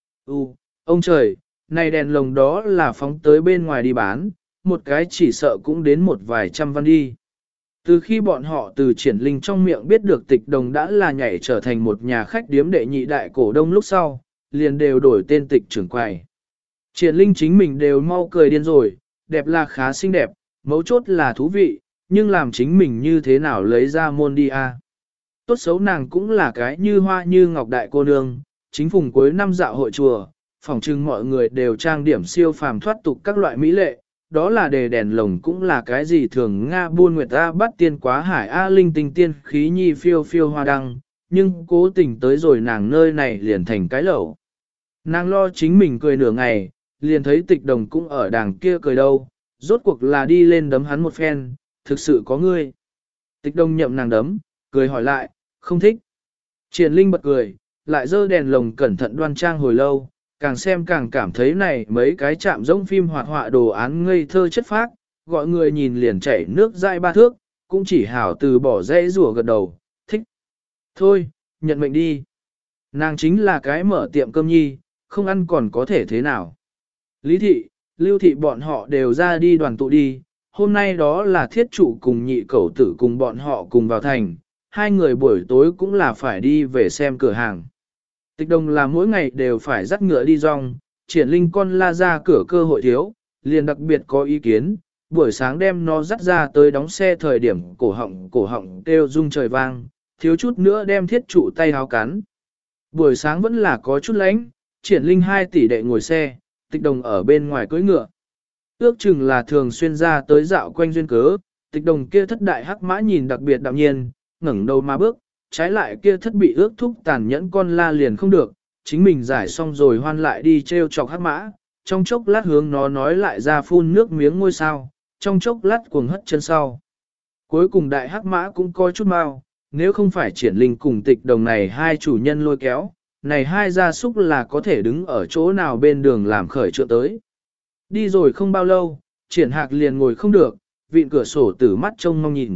U, ông trời, này đèn lồng đó là phóng tới bên ngoài đi bán, một cái chỉ sợ cũng đến một vài trăm văn đi. Từ khi bọn họ từ Triển Linh trong miệng biết được tịch đồng đã là nhảy trở thành một nhà khách điếm đệ nhị đại cổ đông lúc sau, liền đều đổi tên tịch trưởng quầy. Triển Linh chính mình đều mau cười điên rồi, đẹp là khá xinh đẹp, mấu chốt là thú vị, nhưng làm chính mình như thế nào lấy ra môn đi a? Tốt xấu nàng cũng là cái như hoa như ngọc đại cô nương, chính phùng cuối năm dạo hội chùa, phỏng chừng mọi người đều trang điểm siêu phàm thoát tục các loại mỹ lệ, đó là đề đèn lồng cũng là cái gì thường Nga buôn nguyệt A bắt tiên quá hải A linh tinh tiên khí nhi phiêu phiêu hoa đăng, nhưng cố tình tới rồi nàng nơi này liền thành cái lẩu. Nàng lo chính mình cười nửa ngày, liền thấy tịch đồng cũng ở đàng kia cười đâu, rốt cuộc là đi lên đấm hắn một phen, thực sự có ngươi. Tịch đồng nhậm nàng đấm, cười hỏi lại, không thích. Triển Linh bật cười, lại dơ đèn lồng cẩn thận đoan trang hồi lâu, càng xem càng cảm thấy này mấy cái chạm giống phim hoạt họa đồ án ngây thơ chất phác, gọi người nhìn liền chảy nước dãi ba thước, cũng chỉ hảo từ bỏ dễ rùa gật đầu, thích. Thôi, nhận mệnh đi. Nàng chính là cái mở tiệm cơm nhi, không ăn còn có thể thế nào. Lý thị, lưu thị bọn họ đều ra đi đoàn tụ đi, hôm nay đó là thiết trụ cùng nhị cẩu tử cùng bọn họ cùng vào thành, hai người buổi tối cũng là phải đi về xem cửa hàng. Tịch đồng là mỗi ngày đều phải dắt ngựa đi rong, Triển Linh con la ra cửa cơ hội thiếu, liền đặc biệt có ý kiến, buổi sáng đem nó dắt ra tới đóng xe thời điểm cổ họng cổ họng kêu rung trời vang, thiếu chút nữa đem thiết trụ tay háo cắn. Buổi sáng vẫn là có chút lánh, Triển Linh hai tỷ đệ ngồi xe, tịch đồng ở bên ngoài cưỡi ngựa. Ước chừng là thường xuyên ra tới dạo quanh duyên cớ, tịch đồng kia thất đại hắc mã nhìn đặc biệt đạm nhiên, ngẩng đầu mà bước, trái lại kia thất bị ước thúc tàn nhẫn con la liền không được, chính mình giải xong rồi hoan lại đi treo chọc hắc mã, trong chốc lát hướng nó nói lại ra phun nước miếng ngôi sao, trong chốc lát cuồng hất chân sau. Cuối cùng đại hắc mã cũng coi chút mau, nếu không phải Triển Linh cùng tịch đồng này hai chủ nhân lôi kéo, này hai gia súc là có thể đứng ở chỗ nào bên đường làm khởi trượng tới. Đi rồi không bao lâu, Triển Hạc liền ngồi không được, vịn cửa sổ tử mắt trông mong nhìn,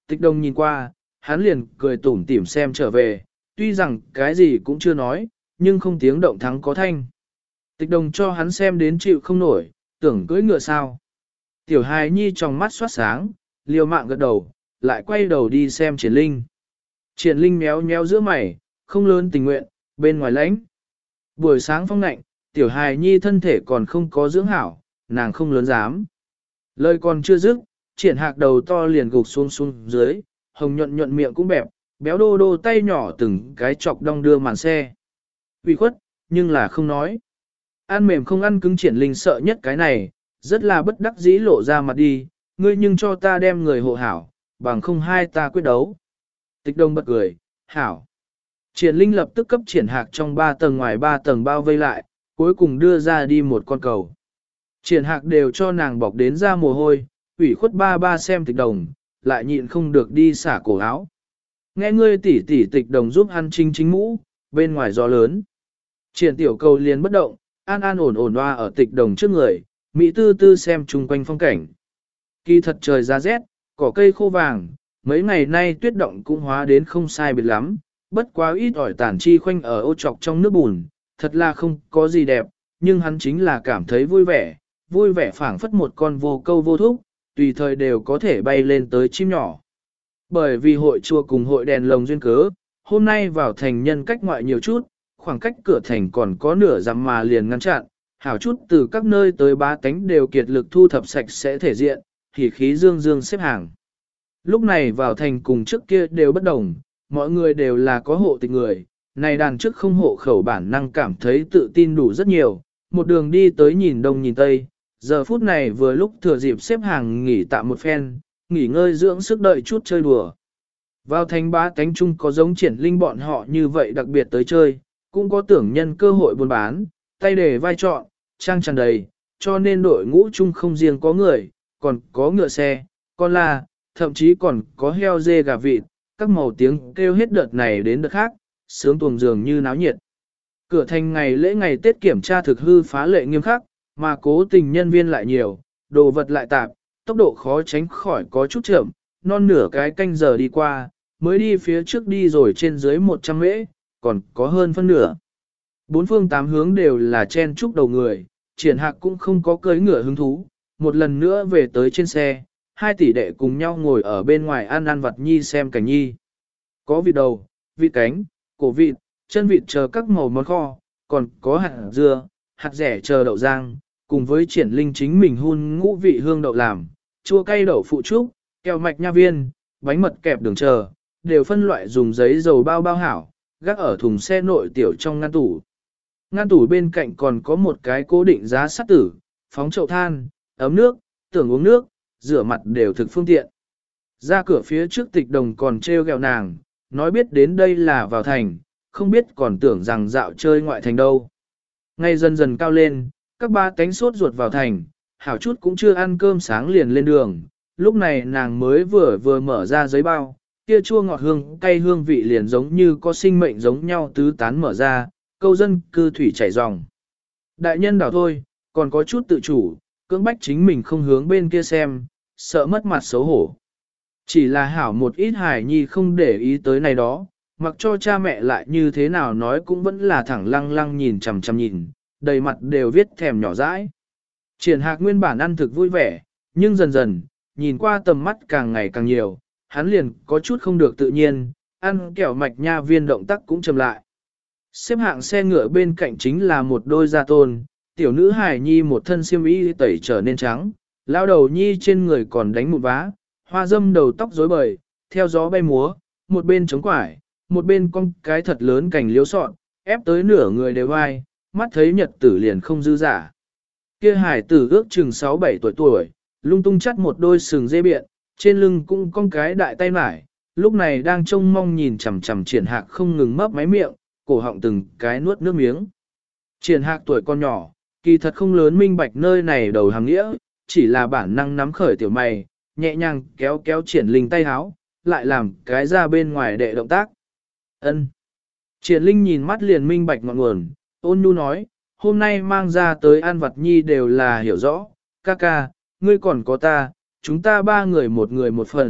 Tịch đồng nhìn qua, hắn liền cười tủm tỉm xem trở về, tuy rằng cái gì cũng chưa nói, nhưng không tiếng động thắng có thanh. Tịch đồng cho hắn xem đến chịu không nổi, tưởng cưỡi ngựa sao. Tiểu hài nhi trong mắt xoát sáng, liều mạng gật đầu, lại quay đầu đi xem triển linh. Triển linh méo méo giữa mày, không lớn tình nguyện, bên ngoài lãnh. Buổi sáng phong lạnh, tiểu hài nhi thân thể còn không có dưỡng hảo, nàng không lớn dám. Lời còn chưa dứt, triển hạc đầu to liền gục xuống xuống dưới, hồng nhuận nhuận miệng cũng bẹp, béo đô đô tay nhỏ từng cái chọc đong đưa màn xe. Ủy khuất, nhưng là không nói. Ăn mềm không ăn cứng triển linh sợ nhất cái này, rất là bất đắc dĩ lộ ra mặt đi, ngươi nhưng cho ta đem người hộ hảo, bằng không hai ta quyết đấu. Tịch đông bật cười, hảo. Triển linh lập tức cấp triển hạc trong ba tầng ngoài ba tầng bao vây lại, cuối cùng đưa ra đi một con cầu. Triển hạc đều cho nàng bọc đến ra mồ hôi, ủy khuất ba ba xem tịch đồng, lại nhịn không được đi xả cổ áo. Nghe ngươi tỉ tỉ tịch đồng giúp hắn chính chính mũ, bên ngoài gió lớn. Triển tiểu cầu liền bất động, an an ổn ổn hoa ở tịch đồng trước người, Mỹ tư tư xem chung quanh phong cảnh. Kỳ thật trời ra rét, cỏ cây khô vàng, mấy ngày nay tuyết động cũng hóa đến không sai biệt lắm, bất quá ít ỏi tản chi khoanh ở ô trọc trong nước bùn, thật là không có gì đẹp, nhưng hắn chính là cảm thấy vui vẻ, vui vẻ phảng phất một con vô câu vô thúc, tùy thời đều có thể bay lên tới chim nhỏ. Bởi vì hội chùa cùng hội đèn lồng duyên cớ, hôm nay vào thành nhân cách ngoại nhiều chút, khoảng cách cửa thành còn có nửa dặm mà liền ngăn chặn, hảo chút từ các nơi tới bá tánh đều kiệt lực thu thập sạch sẽ thể diện, thì khí dương dương xếp hàng. Lúc này vào thành cùng trước kia đều bất đồng, mọi người đều là có hộ tịch người, này đàn trước không hộ khẩu bản năng cảm thấy tự tin đủ rất nhiều, một đường đi tới nhìn đông nhìn tây, giờ phút này vừa lúc thừa dịp xếp hàng nghỉ tạm một phen, nghỉ ngơi dưỡng sức đợi chút chơi đùa. Vào thành bá tánh chung có giống triển linh bọn họ như vậy đặc biệt tới chơi, cũng có tưởng nhân cơ hội buôn bán, tay đề vai trọn, trang tràn đầy, cho nên đội ngũ chung không riêng có người, còn có ngựa xe, con la, thậm chí còn có heo dê gà vịt, các màu tiếng kêu hết đợt này đến đợt khác, sướng tuồng dường như náo nhiệt. Cửa thành ngày lễ ngày Tết kiểm tra thực hư phá lệ nghiêm khắc, mà cố tình nhân viên lại nhiều, đồ vật lại tạp, tốc độ khó tránh khỏi có chút chậm, non nửa cái canh giờ đi qua, mới đi phía trước đi rồi trên dưới một trăm mễ, còn có hơn phân nửa. Bốn phương tám hướng đều là chen chúc đầu người, triển hạc cũng không có cưỡi ngựa hứng thú, một lần nữa về tới trên xe, hai tỷ đệ cùng nhau ngồi ở bên ngoài ăn ăn vặt nhi xem cảnh nhi. Có vịt đầu, vịt cánh, cổ vịt, chân vịt chờ các màu món kho, còn có hạt dưa, hạt rẻ chờ đậu rang, cùng với triển linh chính mình hun ngũ vị hương đậu làm, chua cay đậu phụ trúc, kẹo mạch nha viên, bánh mật kẹp đường chờ, đều phân loại dùng giấy dầu bao bao hảo, gác ở thùng xe nội tiểu trong ngăn tủ. Ngăn tủ bên cạnh còn có một cái cố định giá sắt tử, phóng chậu than, ấm nước, tưởng uống nước, rửa mặt đều thực phương tiện. Ra cửa phía trước tịch đồng còn treo gẹo nàng, nói biết đến đây là vào thành, không biết còn tưởng rằng dạo chơi ngoại thành đâu. Ngay dần dần cao lên, các ba cánh sốt ruột vào thành, hảo chút cũng chưa ăn cơm sáng liền lên đường, lúc này nàng mới vừa vừa mở ra giấy bao, kia chua ngọt hương cay hương vị liền giống như có sinh mệnh giống nhau tứ tán mở ra, câu dân cư thủy chảy ròng. Đại nhân đảo thôi, còn có chút tự chủ, cưỡng bách chính mình không hướng bên kia xem, sợ mất mặt xấu hổ. Chỉ là hảo một ít hài nhi không để ý tới này đó, mặc cho cha mẹ lại như thế nào nói cũng vẫn là thẳng lăng lăng nhìn chằm chằm nhìn, đầy mặt đều viết thèm nhỏ dãi. Triển hạc nguyên bản ăn thực vui vẻ, nhưng dần dần, nhìn qua tầm mắt càng ngày càng nhiều, hắn liền có chút không được tự nhiên, ăn kẹo mạch nha viên động tác cũng chậm lại. Xếp hạng xe ngựa bên cạnh chính là một đôi gia tôn, tiểu nữ hài nhi một thân xiêm y tẩy trở nên trắng, lao đầu nhi trên người còn đánh một vá, hoa dâm đầu tóc rối bời, theo gió bay múa, một bên chống quải, một bên cong cái thật lớn cành liếu sọn, ép tới nửa người đều vai, mắt thấy nhật tử liền không dư giả. Kia hải tử ước chừng sáu bảy tuổi tuổi, lung tung chắt một đôi sừng dê biện, trên lưng cũng cong cái đại tay mải, lúc này đang trông mong nhìn chằm chằm triển hạc không ngừng mấp máy miệng, cổ họng từng cái nuốt nước miếng. Triển hạc tuổi con nhỏ, kỳ thật không lớn minh bạch nơi này đầu hàng nghĩa, chỉ là bản năng nắm khởi tiểu mày, nhẹ nhàng kéo kéo triển linh tay háo, lại làm cái ra bên ngoài đệ động tác. Ân. Triển linh nhìn mắt liền minh bạch ngọn nguồn, ôn nhu nói, hôm nay mang ra tới ăn vặt nhi đều là hiểu rõ, ca ca, ngươi còn có ta, chúng ta ba người một người một phần,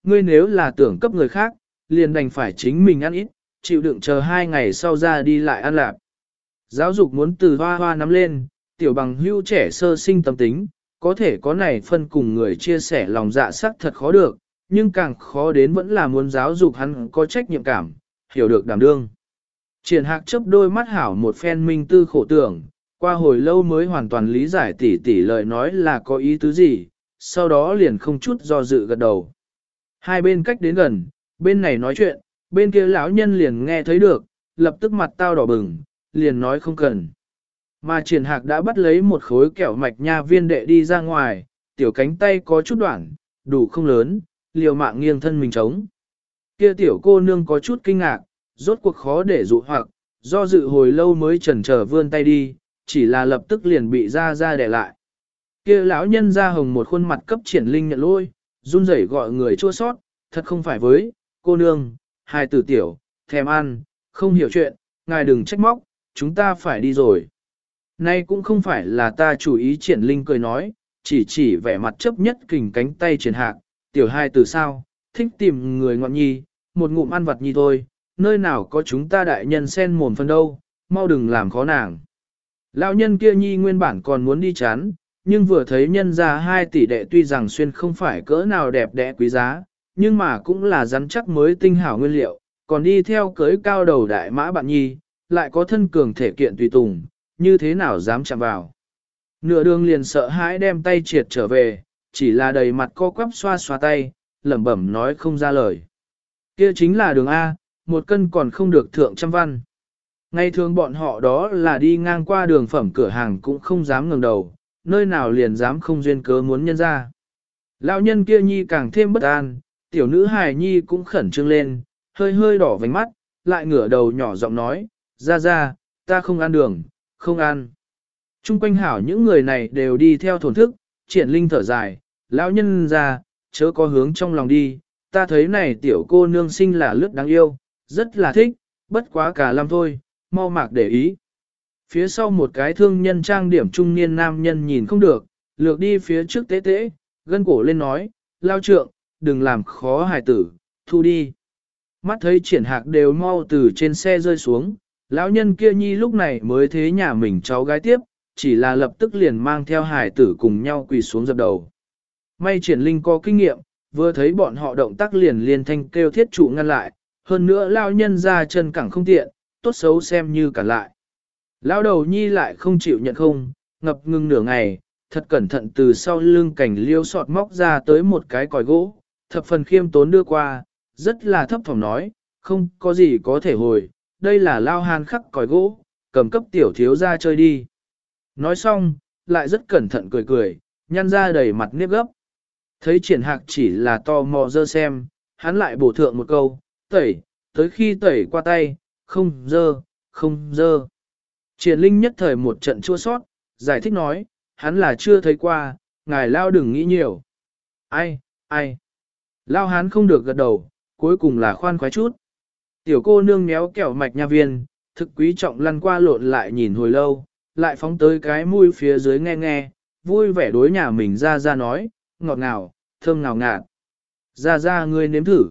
ngươi nếu là tưởng cấp người khác, liền đành phải chính mình ăn ít, chịu đựng chờ hai ngày sau ra đi lại ăn lạp. Giáo dục muốn từ hoa hoa nắm lên, tiểu bằng hưu trẻ sơ sinh tâm tính, có thể có này phân cùng người chia sẻ lòng dạ sắc thật khó được, nhưng càng khó đến vẫn là muốn giáo dục hắn có trách nhiệm cảm, hiểu được đảm đương. Triển Hạc chớp đôi mắt hảo một phen minh tư khổ tưởng, qua hồi lâu mới hoàn toàn lý giải tỉ tỉ lời nói là có ý tứ gì, sau đó liền không chút do dự gật đầu. Hai bên cách đến gần, bên này nói chuyện, bên kia lão nhân liền nghe thấy được, lập tức mặt tao đỏ bừng, liền nói không cần. Mà Triển Hạc đã bắt lấy một khối kẹo mạch nha viên đệ đi ra ngoài, tiểu cánh tay có chút đoạn, đủ không lớn, liều mạng nghiêng thân mình trống. Kia tiểu cô nương có chút kinh ngạc, rốt cuộc khó để dụ hoặc, do dự hồi lâu mới chần chờ vươn tay đi, chỉ là lập tức liền bị ra ra đè lại. Kia lão nhân ra hồng một khuôn mặt cấp Triển Linh nhận lôi, run rẩy gọi người chua sót, thật không phải với, cô nương, hai tử tiểu, thèm ăn, không hiểu chuyện, ngài đừng trách móc, chúng ta phải đi rồi. Nay cũng không phải là ta chủ ý. Triển Linh cười nói, chỉ chỉ vẻ mặt chấp nhất kình cánh tay Triển Hạc, tiểu hai tử sao, thích tìm người ngọn nhi, một ngụm ăn vặt nhi thôi, nơi nào có chúng ta đại nhân sen mồm phân đâu, mau đừng làm khó nàng. Lão nhân kia nhi nguyên bản còn muốn đi chán, nhưng vừa thấy nhân ra hai tỷ đệ tuy rằng xuyên không phải cỡ nào đẹp đẽ quý giá, nhưng mà cũng là rắn chắc mới tinh hảo nguyên liệu, còn đi theo cưới cao đầu đại mã bạn nhi, lại có thân cường thể kiện tùy tùng, như thế nào dám chạm vào. Nửa đường liền sợ hãi đem tay triệt trở về, chỉ là đầy mặt co quắp xoa xoa tay, lẩm bẩm nói không ra lời. Kia chính là đường A, một cân còn không được thượng trăm văn. Ngày thường bọn họ đó là đi ngang qua đường phẩm cửa hàng cũng không dám ngẩng đầu, nơi nào liền dám không duyên cớ muốn nhân ra. Lão nhân kia nhi càng thêm bất an, tiểu nữ hài nhi cũng khẩn trương lên, hơi hơi đỏ vành mắt, lại ngửa đầu nhỏ giọng nói, ra ra, ta không ăn đường, không ăn. Trung quanh hảo những người này đều đi theo thổn thức, Triển Linh thở dài, lão nhân ra, chớ có hướng trong lòng đi, ta thấy này tiểu cô nương sinh là lướt đáng yêu, rất là thích, bất quá cả làm thôi, mau mạc để ý. Phía sau một cái thương nhân trang điểm trung niên nam nhân nhìn không được, lược đi phía trước tế tế, gân cổ lên nói, lao trượng, đừng làm khó hài tử, thu đi. Mắt thấy Triển Hạc đều mau từ trên xe rơi xuống, lão nhân kia nhi lúc này mới thế nhà mình cháu gái tiếp, chỉ là lập tức liền mang theo hài tử cùng nhau quỳ xuống dập đầu. May Triển Linh có kinh nghiệm, vừa thấy bọn họ động tác liền liền thanh kêu thiết trụ ngăn lại, hơn nữa lao nhân ra chân cẳng không tiện, tốt xấu xem như cả lại. Lão đầu nhi lại không chịu nhận không, ngập ngừng nửa ngày, thật cẩn thận từ sau lưng cảnh liêu sọt móc ra tới một cái còi gỗ, thập phần khiêm tốn đưa qua, rất là thấp thỏm nói, không có gì có thể hồi, đây là lao hàn khắc còi gỗ, cầm cấp tiểu thiếu ra chơi đi. Nói xong, lại rất cẩn thận cười cười, nhăn ra đầy mặt nếp gấp. Thấy Triển Hạc chỉ là to mò dơ xem, hắn lại bổ thượng một câu, tẩy, tới khi tẩy qua tay, không dơ, không dơ. Triển Linh nhất thời một trận chua sót, giải thích nói, hắn là chưa thấy qua, ngài lao đừng nghĩ nhiều. Ai, ai. Lao hắn không được gật đầu, cuối cùng là khoan khoái chút. Tiểu cô nương méo kẹo mạch nha viên, thực quý trọng lăn qua lộn lại nhìn hồi lâu, lại phóng tới cái mũi phía dưới nghe nghe, vui vẻ đối nhà mình ra ra nói, ngọt ngào, thơm ngào ngạt. Ra ra ngươi nếm thử.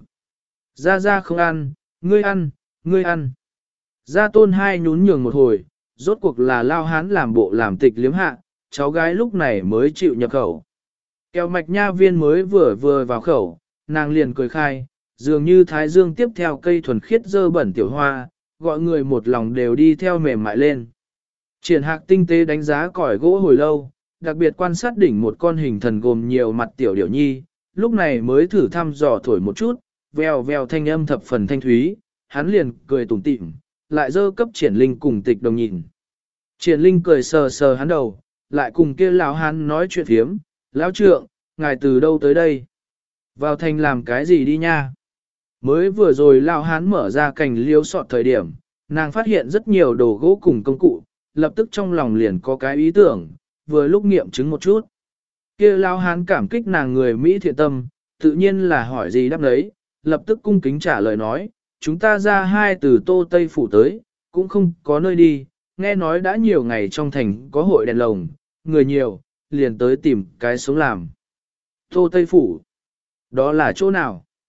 Ra ra không ăn, ngươi ăn, ngươi ăn. Ra tôn hai nhún nhường một hồi, rốt cuộc là lao hán làm bộ làm tịch liếm hạ, cháu gái lúc này mới chịu nhập khẩu. Kẹo mạch nha viên mới vừa vừa vào khẩu, nàng liền cười khai, dường như thái dương tiếp theo cây thuần khiết dơ bẩn tiểu hoa, gọi người một lòng đều đi theo mềm mại lên. Triển Hạc tinh tế đánh giá cỏi gỗ hồi lâu, đặc biệt quan sát đỉnh một con hình thần gồm nhiều mặt tiểu điểu nhi, lúc này mới thử thăm dò thổi một chút, vèo vèo thanh âm thập phần thanh thúy, hắn liền cười tủm tỉm, lại dơ cấp Triển Linh cùng tịch đồng nhìn. Triển Linh cười sờ sờ hắn đầu, lại cùng kia lão hắn nói chuyện phiếm, lão trượng, ngài từ đâu tới đây? Vào thành làm cái gì đi nha? Mới vừa rồi lão hán mở ra cành liêu sọt thời điểm, nàng phát hiện rất nhiều đồ gỗ cùng công cụ, lập tức trong lòng liền có cái ý tưởng, vừa lúc nghiệm chứng một chút. Kia lão hán cảm kích nàng người Mỹ thiện tâm, tự nhiên là hỏi gì đáp đấy, lập tức cung kính trả lời nói, chúng ta ra hai từ Tô Tây Phủ tới, cũng không có nơi đi, nghe nói đã nhiều ngày trong thành có hội đèn lồng, người nhiều, liền tới tìm cái sống làm. Tô Tây Phủ, đó là chỗ nào?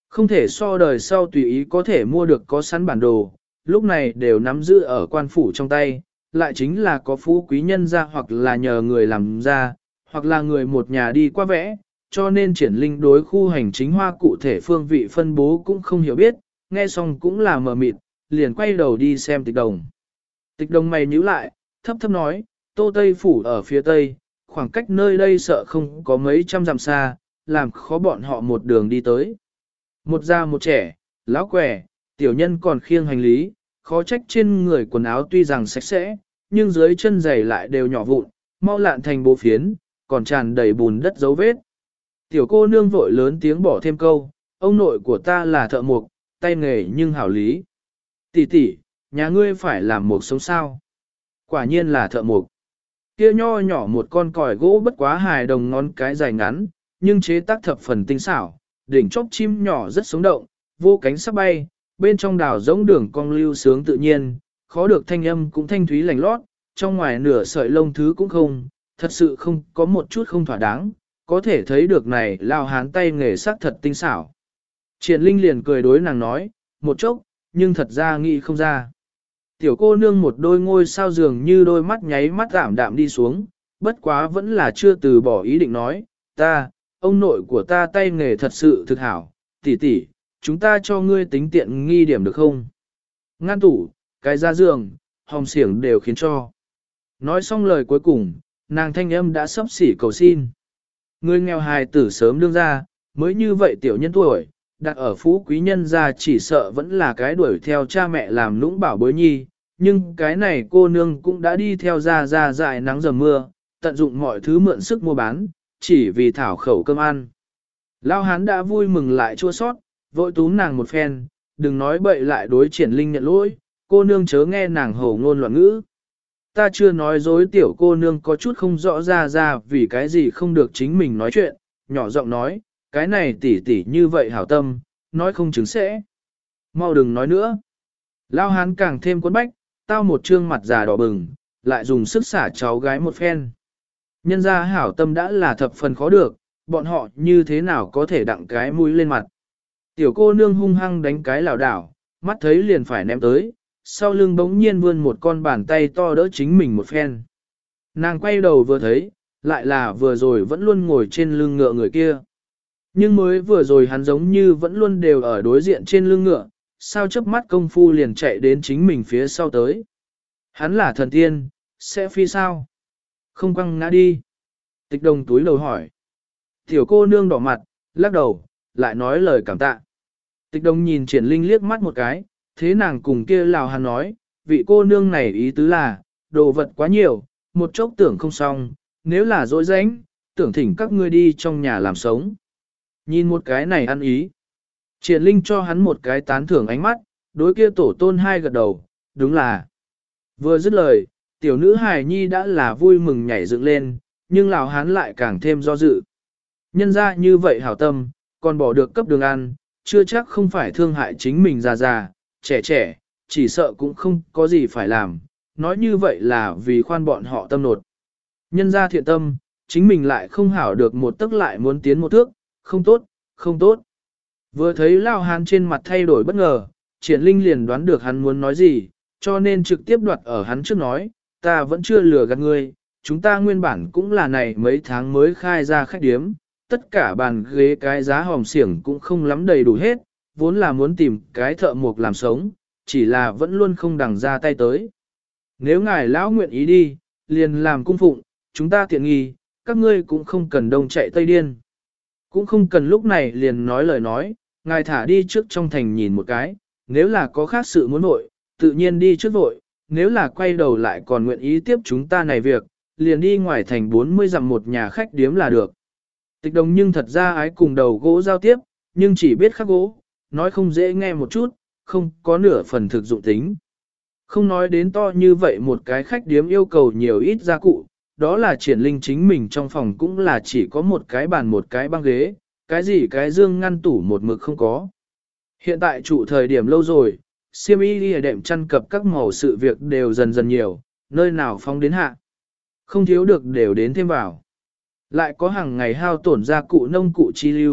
Không thể so đời sau tùy ý có thể mua được có sẵn bản đồ, lúc này đều nắm giữ ở quan phủ trong tay, lại chính là có phú quý nhân ra hoặc là nhờ người làm ra, hoặc là người một nhà đi qua vẽ, cho nên triển linh đối khu hành chính hoa cụ thể phương vị phân bố cũng không hiểu biết, nghe xong cũng là mờ mịt, liền quay đầu đi xem tịch đồng. Tịch đồng mày nhíu lại, thấp thấp nói, Tô Tây Phủ ở phía Tây, khoảng cách nơi đây sợ không có mấy trăm dặm xa, làm khó bọn họ một đường đi tới. Một già một trẻ, lão quẻ, tiểu nhân còn khiêng hành lý, khó trách trên người quần áo tuy rằng sạch sẽ, nhưng dưới chân giày lại đều nhỏ vụn, mau lạn thành bố phiến, còn tràn đầy bùn đất dấu vết. Tiểu cô nương vội lớn tiếng bỏ thêm câu, ông nội của ta là thợ mộc, tay nghề nhưng hảo lý. Tỷ tỷ, nhà ngươi phải làm mộc sống sao? Quả nhiên là thợ mộc. Kia nho nhỏ một con còi gỗ bất quá hài đồng ngón cái dài ngắn, nhưng chế tác thập phần tinh xảo, đỉnh chóp chim nhỏ rất sống động, vô cánh sắp bay, bên trong đảo giống đường cong lưu sướng tự nhiên, khó được thanh âm cũng thanh thúy lành lót, trong ngoài nửa sợi lông thứ cũng không, thật sự không có một chút không thỏa đáng, có thể thấy được này lao hán tay nghề sắc thật tinh xảo. Triển Linh liền cười đối nàng nói, một chốc, nhưng thật ra nghĩ không ra. Tiểu cô nương một đôi ngôi sao dường như đôi mắt nháy mắt giảm đạm đi xuống, bất quá vẫn là chưa từ bỏ ý định nói, ta, ông nội của ta tay nghề thật sự thực hảo, tỷ tỷ, chúng ta cho ngươi tính tiện nghi điểm được không? Ngăn tủ, cái ra giường, hòm xiển đều khiến cho. Nói xong lời cuối cùng, nàng thanh âm đã sắp xỉ cầu xin. Người nghèo hài tử sớm đương ra, mới như vậy tiểu nhân tuổi, đặt ở phú quý nhân ra chỉ sợ vẫn là cái đuổi theo cha mẹ làm lũng bảo bối nhi, nhưng cái này cô nương cũng đã đi theo ra ra dại nắng dầm mưa, tận dụng mọi thứ mượn sức mua bán, chỉ vì thảo khẩu cơm ăn. Lao hán đã vui mừng lại chua sót, vội túm nàng một phen, đừng nói bậy lại đối Triển Linh nhận lỗi, cô nương chớ nghe nàng hổ ngôn loạn ngữ. Ta chưa nói dối tiểu cô nương có chút không rõ ra ra vì cái gì không được chính mình nói chuyện, nhỏ giọng nói, cái này tỉ tỉ như vậy hảo tâm, nói không chứng sẽ. Mau đừng nói nữa. Lao hán càng thêm cuốn bách, tao một trương mặt già đỏ bừng, lại dùng sức xả cháu gái một phen. Nhân ra hảo tâm đã là thập phần khó được, bọn họ như thế nào có thể đặng cái mũi lên mặt. Tiểu cô nương hung hăng đánh cái lảo đảo, mắt thấy liền phải ném tới, sau lưng bỗng nhiên vươn một con bàn tay to đỡ chính mình một phen. Nàng quay đầu vừa thấy, lại là vừa rồi vẫn luôn ngồi trên lưng ngựa người kia. Nhưng mới vừa rồi hắn giống như vẫn luôn đều ở đối diện trên lưng ngựa, sao chớp mắt công phu liền chạy đến chính mình phía sau tới. Hắn là thần tiên, sẽ phi sao? Không quăng ngã đi. Tịch đồng túi đầu hỏi. Tiểu cô nương đỏ mặt, lắc đầu, lại nói lời cảm tạ. Tịch đồng nhìn Triển Linh liếc mắt một cái, thế nàng cùng kia lào hắn nói, vị cô nương này ý tứ là, đồ vật quá nhiều, một chốc tưởng không xong, nếu là dối rãnh, tưởng thỉnh các ngươi đi trong nhà làm sống. Nhìn một cái này ăn ý. Triển Linh cho hắn một cái tán thưởng ánh mắt, đối kia tổ tôn hai gật đầu, đúng là. Vừa dứt lời, tiểu nữ hài nhi đã là vui mừng nhảy dựng lên, nhưng lào hắn lại càng thêm do dự. Nhân ra như vậy hảo tâm, còn bỏ được cấp đường ăn, chưa chắc không phải thương hại chính mình già già, trẻ trẻ, chỉ sợ cũng không có gì phải làm, nói như vậy là vì khoan bọn họ tâm nột. Nhân ra thiện tâm, chính mình lại không hảo được một tức lại muốn tiến một thước, không tốt, không tốt. Vừa thấy Lao Hán trên mặt thay đổi bất ngờ, Triển Linh liền đoán được hắn muốn nói gì, cho nên trực tiếp đoạt ở hắn trước nói, ta vẫn chưa lừa gạt ngươi, chúng ta nguyên bản cũng là này mấy tháng mới khai ra khách điếm, tất cả bàn ghế cái giá hòm xiển cũng không lắm đầy đủ hết, vốn là muốn tìm cái thợ mộc làm sống, chỉ là vẫn luôn không đằng ra tay tới. Nếu ngài lão nguyện ý đi, liền làm cung phụng, chúng ta tiện nghi, các ngươi cũng không cần đông chạy tây điên. Cũng không cần lúc này liền nói lời nói, ngài thả đi trước trong thành nhìn một cái, nếu là có khác sự muốn vội, tự nhiên đi trước vội, nếu là quay đầu lại còn nguyện ý tiếp chúng ta này việc, liền đi ngoài thành bốn mươi dặm một nhà khách điếm là được. Tịch đồng nhưng thật ra ái cùng đầu gỗ giao tiếp, nhưng chỉ biết khắc gỗ, nói không dễ nghe một chút, không có nửa phần thực dụng tính. Không nói đến to như vậy một cái khách điếm yêu cầu nhiều ít gia cụ, đó là Triển Linh chính mình trong phòng cũng là chỉ có một cái bàn một cái băng ghế, cái gì cái dương ngăn tủ một mực không có. Hiện tại trụ thời điểm lâu rồi, xiêm y đi đệm chăn cập các màu sự việc đều dần dần nhiều, nơi nào phong đến hạ. Không thiếu được đều đến thêm vào. Lại có hàng ngày hao tổn gia cụ nông cụ chi lưu,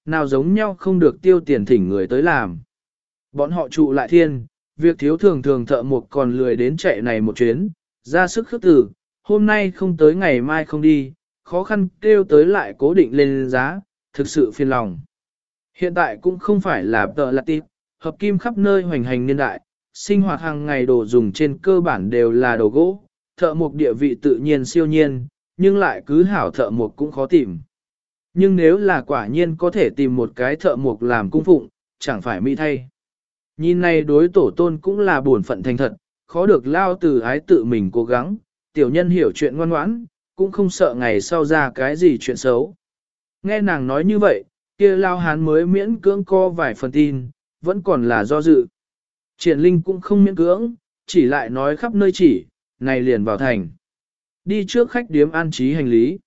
nào giống nhau không được tiêu tiền thỉnh người tới làm. Bọn họ trụ lại thiên, việc thiếu thường thường thợ mộc còn lười đến chạy này một chuyến, ra sức khước từ, hôm nay không tới ngày mai không đi, khó khăn kêu tới lại cố định lên giá, thực sự phiền lòng. Hiện tại cũng không phải là tợ là tịp, hợp kim khắp nơi hoành hành niên đại, sinh hoạt hàng ngày đồ dùng trên cơ bản đều là đồ gỗ, thợ mộc địa vị tự nhiên siêu nhiên, nhưng lại cứ hảo thợ mộc cũng khó tìm. Nhưng nếu là quả nhiên có thể tìm một cái thợ mộc làm cung phụng, chẳng phải mỹ thay. Nhìn này đối tổ tôn cũng là buồn phận thành thật, khó được lao từ ái tự mình cố gắng, tiểu nhân hiểu chuyện ngoan ngoãn, cũng không sợ ngày sau ra cái gì chuyện xấu. Nghe nàng nói như vậy, kia lao hán mới miễn cưỡng co vài phần tin, vẫn còn là do dự. Triển Linh cũng không miễn cưỡng, chỉ lại nói khắp nơi chỉ, này liền vào thành. Đi trước khách điếm an trí hành lý.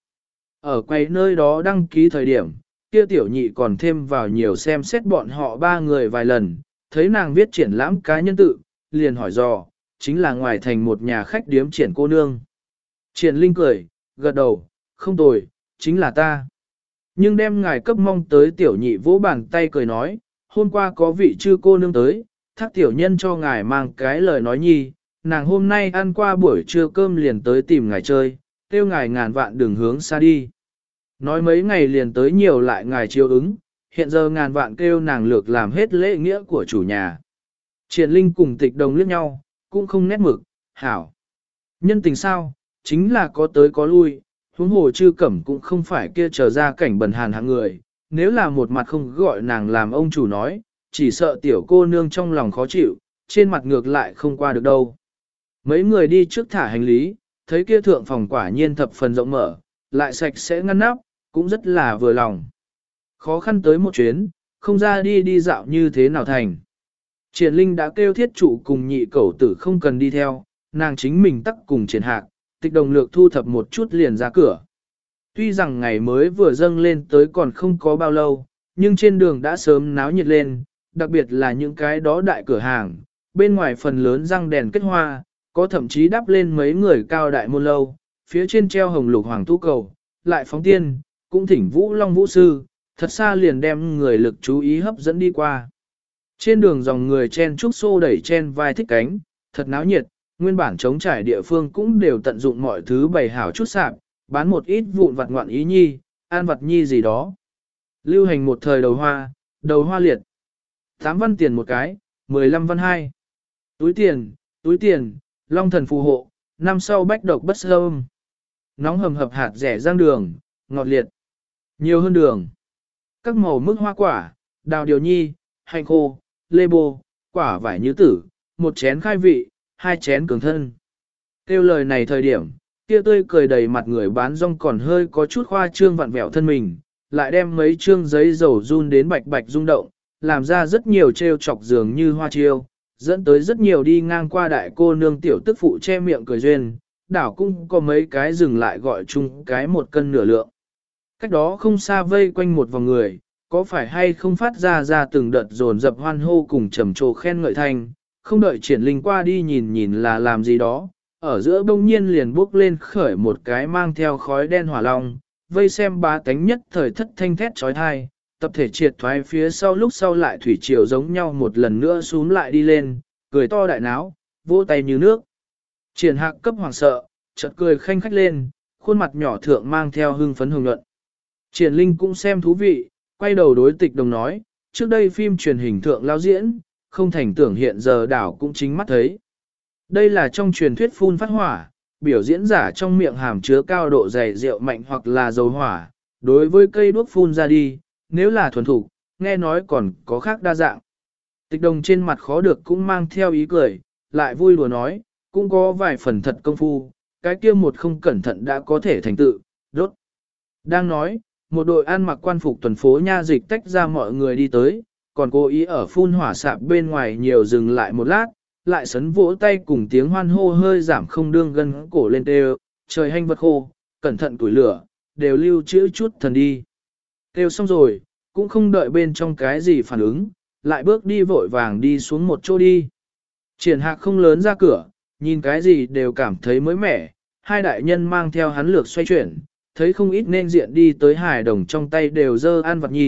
Ở quầy nơi đó đăng ký thời điểm, kia tiểu nhị còn thêm vào nhiều xem xét bọn họ ba người vài lần, thấy nàng viết triển lãm cá nhân tự, liền hỏi dò, chính là ngoài thành một nhà khách điếm triển cô nương. Triển Linh cười, gật đầu, không tồi, chính là ta. Nhưng đem ngài cấp mong tới tiểu nhị vỗ bàn tay cười nói, hôm qua có vị chư cô nương tới, thác tiểu nhân cho ngài mang cái lời nói nhi, nàng hôm nay ăn qua buổi trưa cơm liền tới tìm ngài chơi, kêu ngài ngàn vạn đường hướng xa đi. Nói mấy ngày liền tới nhiều lại ngài chiêu ứng, hiện giờ ngàn vạn kêu nàng lược làm hết lễ nghĩa của chủ nhà. Triển Linh cùng Tịch Đồng liếc nhau, cũng không nét mực, hảo. Nhân tình sao, chính là có tới có lui, huống hồ chư cẩm cũng không phải kia trở ra cảnh bần hàn hạng người, nếu là một mặt không gọi nàng làm ông chủ nói, chỉ sợ tiểu cô nương trong lòng khó chịu, trên mặt ngược lại không qua được đâu. Mấy người đi trước thả hành lý, thấy kia thượng phòng quả nhiên thập phần rộng mở, lại sạch sẽ ngăn nắp, cũng rất là vừa lòng. Khó khăn tới một chuyến, không ra đi đi dạo như thế nào thành. Triển Linh đã kêu thiết trụ cùng nhị cẩu tử không cần đi theo, nàng chính mình tắc cùng triển hạc, Tịch Đồng lược thu thập một chút liền ra cửa. Tuy rằng ngày mới vừa dâng lên tới còn không có bao lâu, nhưng trên đường đã sớm náo nhiệt lên, đặc biệt là những cái đó đại cửa hàng, bên ngoài phần lớn răng đèn kết hoa, có thậm chí đắp lên mấy người cao đại môn lâu, phía trên treo hồng lục hoàng tu cầu, lại phóng tiên, cũng thỉnh vũ long vũ sư, thật xa liền đem người lực chú ý hấp dẫn đi qua. Trên đường dòng người chen trúc xô đẩy chen vai thích cánh, thật náo nhiệt, nguyên bản trống trải địa phương cũng đều tận dụng mọi thứ bày hảo chút sạp, bán một ít vụn vặt ngoạn ý nhi, an vặt nhi gì đó. Lưu hành một thời đầu hoa, đầu hoa liệt. tám văn tiền một cái, mười lăm văn hai. Túi tiền, túi tiền, long thần phù hộ, năm sau bách độc bất xâm. Nóng hầm hập hạt rẻ rang đường, ngọt liệt. Nhiều hơn đường. Các màu mức hoa quả, đào điều nhi, hành khô, lê bô, quả vải như tử, một chén khai vị, hai chén cường thân. Kêu lời này thời điểm, kia tươi cười đầy mặt người bán rong còn hơi có chút khoa trương vặn vẹo thân mình, lại đem mấy trương giấy dầu run đến bạch bạch rung động, làm ra rất nhiều trêu chọc dường như hoa chiêu, dẫn tới rất nhiều đi ngang qua đại cô nương tiểu tức phụ che miệng cười duyên, đảo cũng có mấy cái dừng lại gọi chung cái một cân nửa lượng. Cách đó không xa vây quanh một vòng người, có phải hay không phát ra ra từng đợt dồn dập hoan hô cùng trầm trồ khen ngợi thanh, không đợi Triển Linh qua đi nhìn nhìn là làm gì đó, ở giữa bỗng nhiên liền bước lên khởi một cái mang theo khói đen hỏa long, vây xem bá tánh nhất thời thất thanh thét trói thai, tập thể triệt thoái phía sau lúc sau lại thủy triều giống nhau một lần nữa xuống lại đi lên, cười to đại náo, vỗ tay như nước. Triển Hạc cấp hoảng sợ, chợt cười khanh khách lên, khuôn mặt nhỏ thượng mang theo hưng phấn hồng nhuận. Triển Linh cũng xem thú vị, quay đầu đối Tịch Đồng nói, trước đây phim truyền hình thượng lao diễn, không thành tưởng hiện giờ đảo cũng chính mắt thấy. Đây là trong truyền thuyết phun phát hỏa, biểu diễn giả trong miệng hàm chứa cao độ dày rượu mạnh hoặc là dầu hỏa, đối với cây đuốc phun ra đi, nếu là thuần thủ, nghe nói còn có khác đa dạng. Tịch Đồng trên mặt khó được cũng mang theo ý cười, lại vui đùa nói, cũng có vài phần thật công phu, cái kia một không cẩn thận đã có thể thành tự, đốt. Đang nói, một đội ăn mặc quan phục tuần phố nha dịch tách ra mọi người đi tới, còn cố ý ở phun hỏa sạp bên ngoài nhiều dừng lại một lát, lại sấn vỗ tay cùng tiếng hoan hô hơi giảm không đương gân cổ lên tê trời hanh vật khô, cẩn thận tuổi lửa, đều lưu trữ chút thần đi. Kêu xong rồi, cũng không đợi bên trong cái gì phản ứng, lại bước đi vội vàng đi xuống một chỗ đi. Triển Hạc không lớn ra cửa, nhìn cái gì đều cảm thấy mới mẻ, hai đại nhân mang theo hắn lược xoay chuyển, thấy không ít nên diện đi tới hài đồng trong tay đều dơ ăn vặt nhi,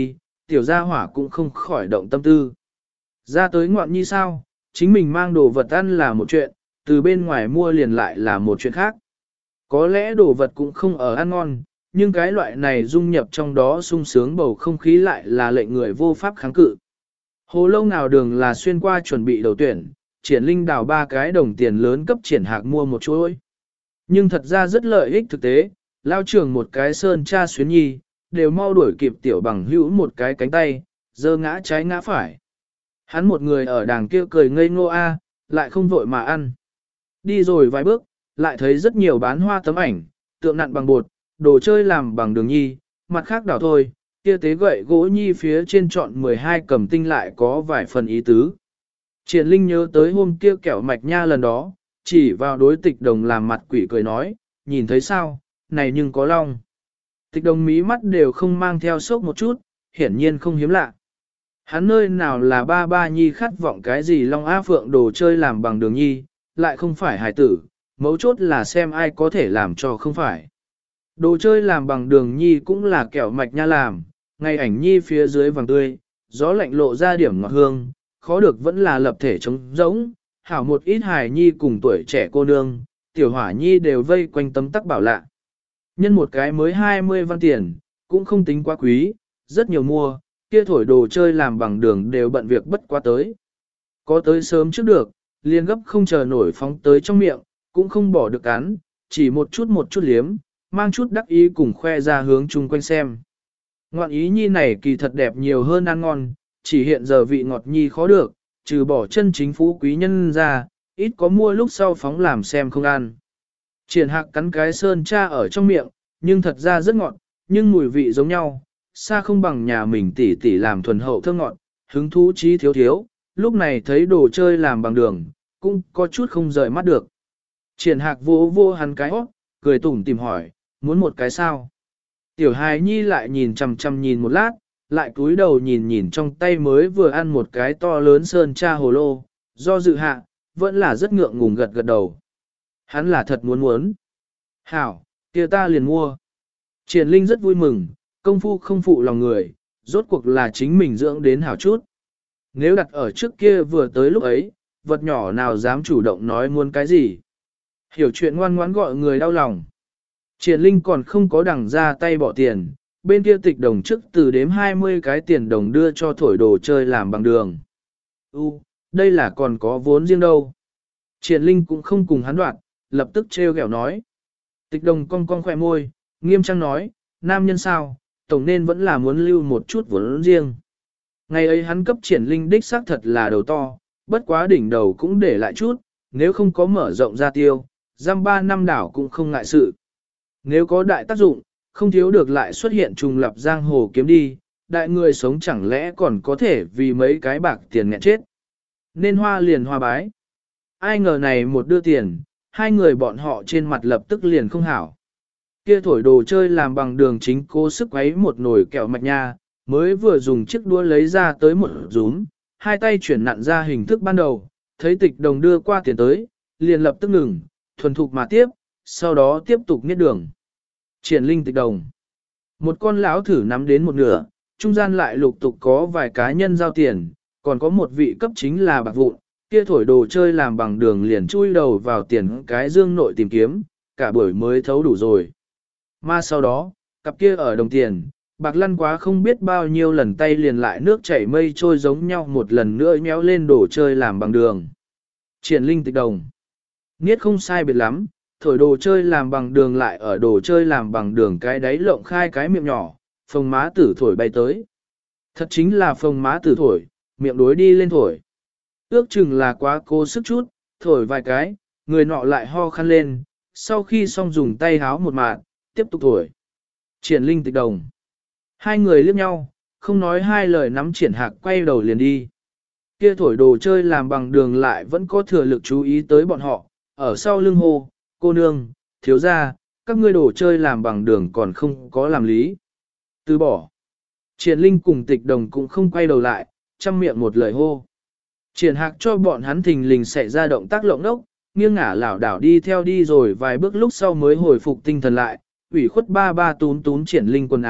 tiểu gia hỏa cũng không khỏi động tâm tư. Ra tới ngoạn nhi sao, chính mình mang đồ vật ăn là một chuyện, từ bên ngoài mua liền lại là một chuyện khác. Có lẽ đồ vật cũng không ở ăn ngon, nhưng cái loại này dung nhập trong đó sung sướng bầu không khí lại là lệnh người vô pháp kháng cự. Hồ lâu nào đường là xuyên qua chuẩn bị đầu tuyển, triển linh đào ba cái đồng tiền lớn cấp triển hạc mua một chuỗi. Nhưng thật ra rất lợi ích thực tế, lao trưởng một cái sơn cha xuyến nhi, đều mau đuổi kịp tiểu bằng hữu một cái cánh tay, dơ ngã trái ngã phải. Hắn một người ở đàng kia cười ngây ngô a, lại không vội mà ăn. Đi rồi vài bước, lại thấy rất nhiều bán hoa tấm ảnh, tượng nặn bằng bột, đồ chơi làm bằng đường nhi, mặt khác đảo thôi, kia tế gậy gỗ nhi phía trên chọn mười hai cầm tinh lại có vài phần ý tứ. Triển Linh nhớ tới hôm kia kẹo mạch nha lần đó, chỉ vào đối tịch đồng làm mặt quỷ cười nói, nhìn thấy sao, này nhưng có long. Tịch đồng mí mắt đều không mang theo sốc một chút, hiển nhiên không hiếm lạ. Hắn nơi nào là ba ba nhi khát vọng cái gì long á phượng đồ chơi làm bằng đường nhi, lại không phải hài tử, mấu chốt là xem ai có thể làm cho không phải. Đồ chơi làm bằng đường nhi cũng là kẹo mạch nha làm, ngay ảnh nhi phía dưới vàng tươi, gió lạnh lộ ra điểm ngọt hương, khó được vẫn là lập thể trống giống, hảo một ít hài nhi cùng tuổi trẻ cô nương, tiểu hỏa nhi đều vây quanh tấm tắc bảo lạ. Nhân một cái mới hai mươi văn tiền, cũng không tính quá quý, rất nhiều mua, kia thổi đồ chơi làm bằng đường đều bận việc bất quá tới. Có tới sớm trước được, liền gấp không chờ nổi phóng tới trong miệng, cũng không bỏ được cắn, chỉ một chút một chút liếm, mang chút đắc ý cùng khoe ra hướng chung quanh xem. Ngoạn ý nhi này kỳ thật đẹp nhiều hơn ăn ngon, chỉ hiện giờ vị ngọt nhi khó được, trừ bỏ chân chính phú quý nhân ra, ít có mua lúc sau phóng làm xem không ăn. Triển hạc cắn cái sơn cha ở trong miệng, nhưng thật ra rất ngọt, nhưng mùi vị giống nhau, xa không bằng nhà mình tỉ tỉ làm thuần hậu thơm ngọt, hứng thú chí thiếu thiếu, lúc này thấy đồ chơi làm bằng đường, cũng có chút không rời mắt được. Triển hạc vô vô hắn cái hót, cười tủm tìm hỏi, muốn một cái sao? Tiểu hài nhi lại nhìn chằm chằm nhìn một lát, lại cúi đầu nhìn nhìn trong tay mới vừa ăn một cái to lớn sơn cha hồ lô, do dự hạ, vẫn là rất ngượng ngùng gật gật đầu. Hắn là thật muốn muốn. Hảo, kia ta liền mua. Triển Linh rất vui mừng, công phu không phụ lòng người, rốt cuộc là chính mình dưỡng đến hảo chút. Nếu đặt ở trước kia vừa tới lúc ấy, vật nhỏ nào dám chủ động nói muốn cái gì. Hiểu chuyện ngoan ngoãn gọi người đau lòng. Triển Linh còn không có đằng ra tay bỏ tiền, bên kia tịch đồng trước từ đếm hai mươi cái tiền đồng đưa cho thổi đồ chơi làm bằng đường. U, đây là còn có vốn riêng đâu. Triển Linh cũng không cùng hắn đoạn, lập tức trêu ghẹo nói. Tịch đồng cong cong khỏe môi, nghiêm trang nói, nam nhân sao, tổng nên vẫn là muốn lưu một chút vốn riêng. Ngày ấy hắn cấp Triển Linh đích xác thật là đầu to, bất quá đỉnh đầu cũng để lại chút, nếu không có mở rộng ra tiêu, giam ba năm đảo cũng không ngại sự. Nếu có đại tác dụng, không thiếu được lại xuất hiện trùng lập giang hồ kiếm đi, đại người sống chẳng lẽ còn có thể vì mấy cái bạc tiền nghẹn chết. Nên hoa liền hoa bái. Ai ngờ này một đưa tiền, hai người bọn họ trên mặt lập tức liền không hảo. Kia thổi đồ chơi làm bằng đường chính cố sức quấy một nồi kẹo mạch nha, mới vừa dùng chiếc đũa lấy ra tới một rúm, hai tay chuyển nặn ra hình thức ban đầu, thấy tịch đồng đưa qua tiền tới, liền lập tức ngừng, thuần thục mà tiếp, sau đó tiếp tục nghiết đường. Triển Linh tịch đồng. Một con lão thử nắm đến một nửa, trung gian lại lục tục có vài cá nhân giao tiền, còn có một vị cấp chính là bạc vụn, kia thổi đồ chơi làm bằng đường liền chui đầu vào tiền cái dương nội tìm kiếm, cả buổi mới thấu đủ rồi. Mà sau đó, cặp kia ở đồng tiền, bạc lăn quá không biết bao nhiêu lần tay liền lại nước chảy mây trôi giống nhau một lần nữa méo lên đồ chơi làm bằng đường. Triển Linh tịch đồng. Niết không sai biệt lắm, thổi đồ chơi làm bằng đường lại ở đồ chơi làm bằng đường cái đáy lộng khai cái miệng nhỏ, phồng má tử thổi bay tới. Thật chính là phồng má tử thổi, miệng đối đi lên thổi. Ước chừng là quá cố sức chút, thổi vài cái, người nọ lại ho khăn lên, sau khi xong dùng tay háo một mạng, tiếp tục thổi. Triển Linh tịch đồng. Hai người liếc nhau, không nói hai lời nắm Triển Hạc quay đầu liền đi. Kia thổi đồ chơi làm bằng đường lại vẫn có thừa lực chú ý tới bọn họ, ở sau lưng hô, cô nương, thiếu gia, các ngươi đồ chơi làm bằng đường còn không có làm lý. Từ bỏ. Triển Linh cùng tịch đồng cũng không quay đầu lại, chăm miệng một lời hô. Triển Hạc cho bọn hắn thình lình xảy ra động tác lộng ốc, nghiêng ngả lảo đảo đi theo đi rồi vài bước lúc sau mới hồi phục tinh thần lại, ủy khuất ba ba tún tún Triển Linh quần áo,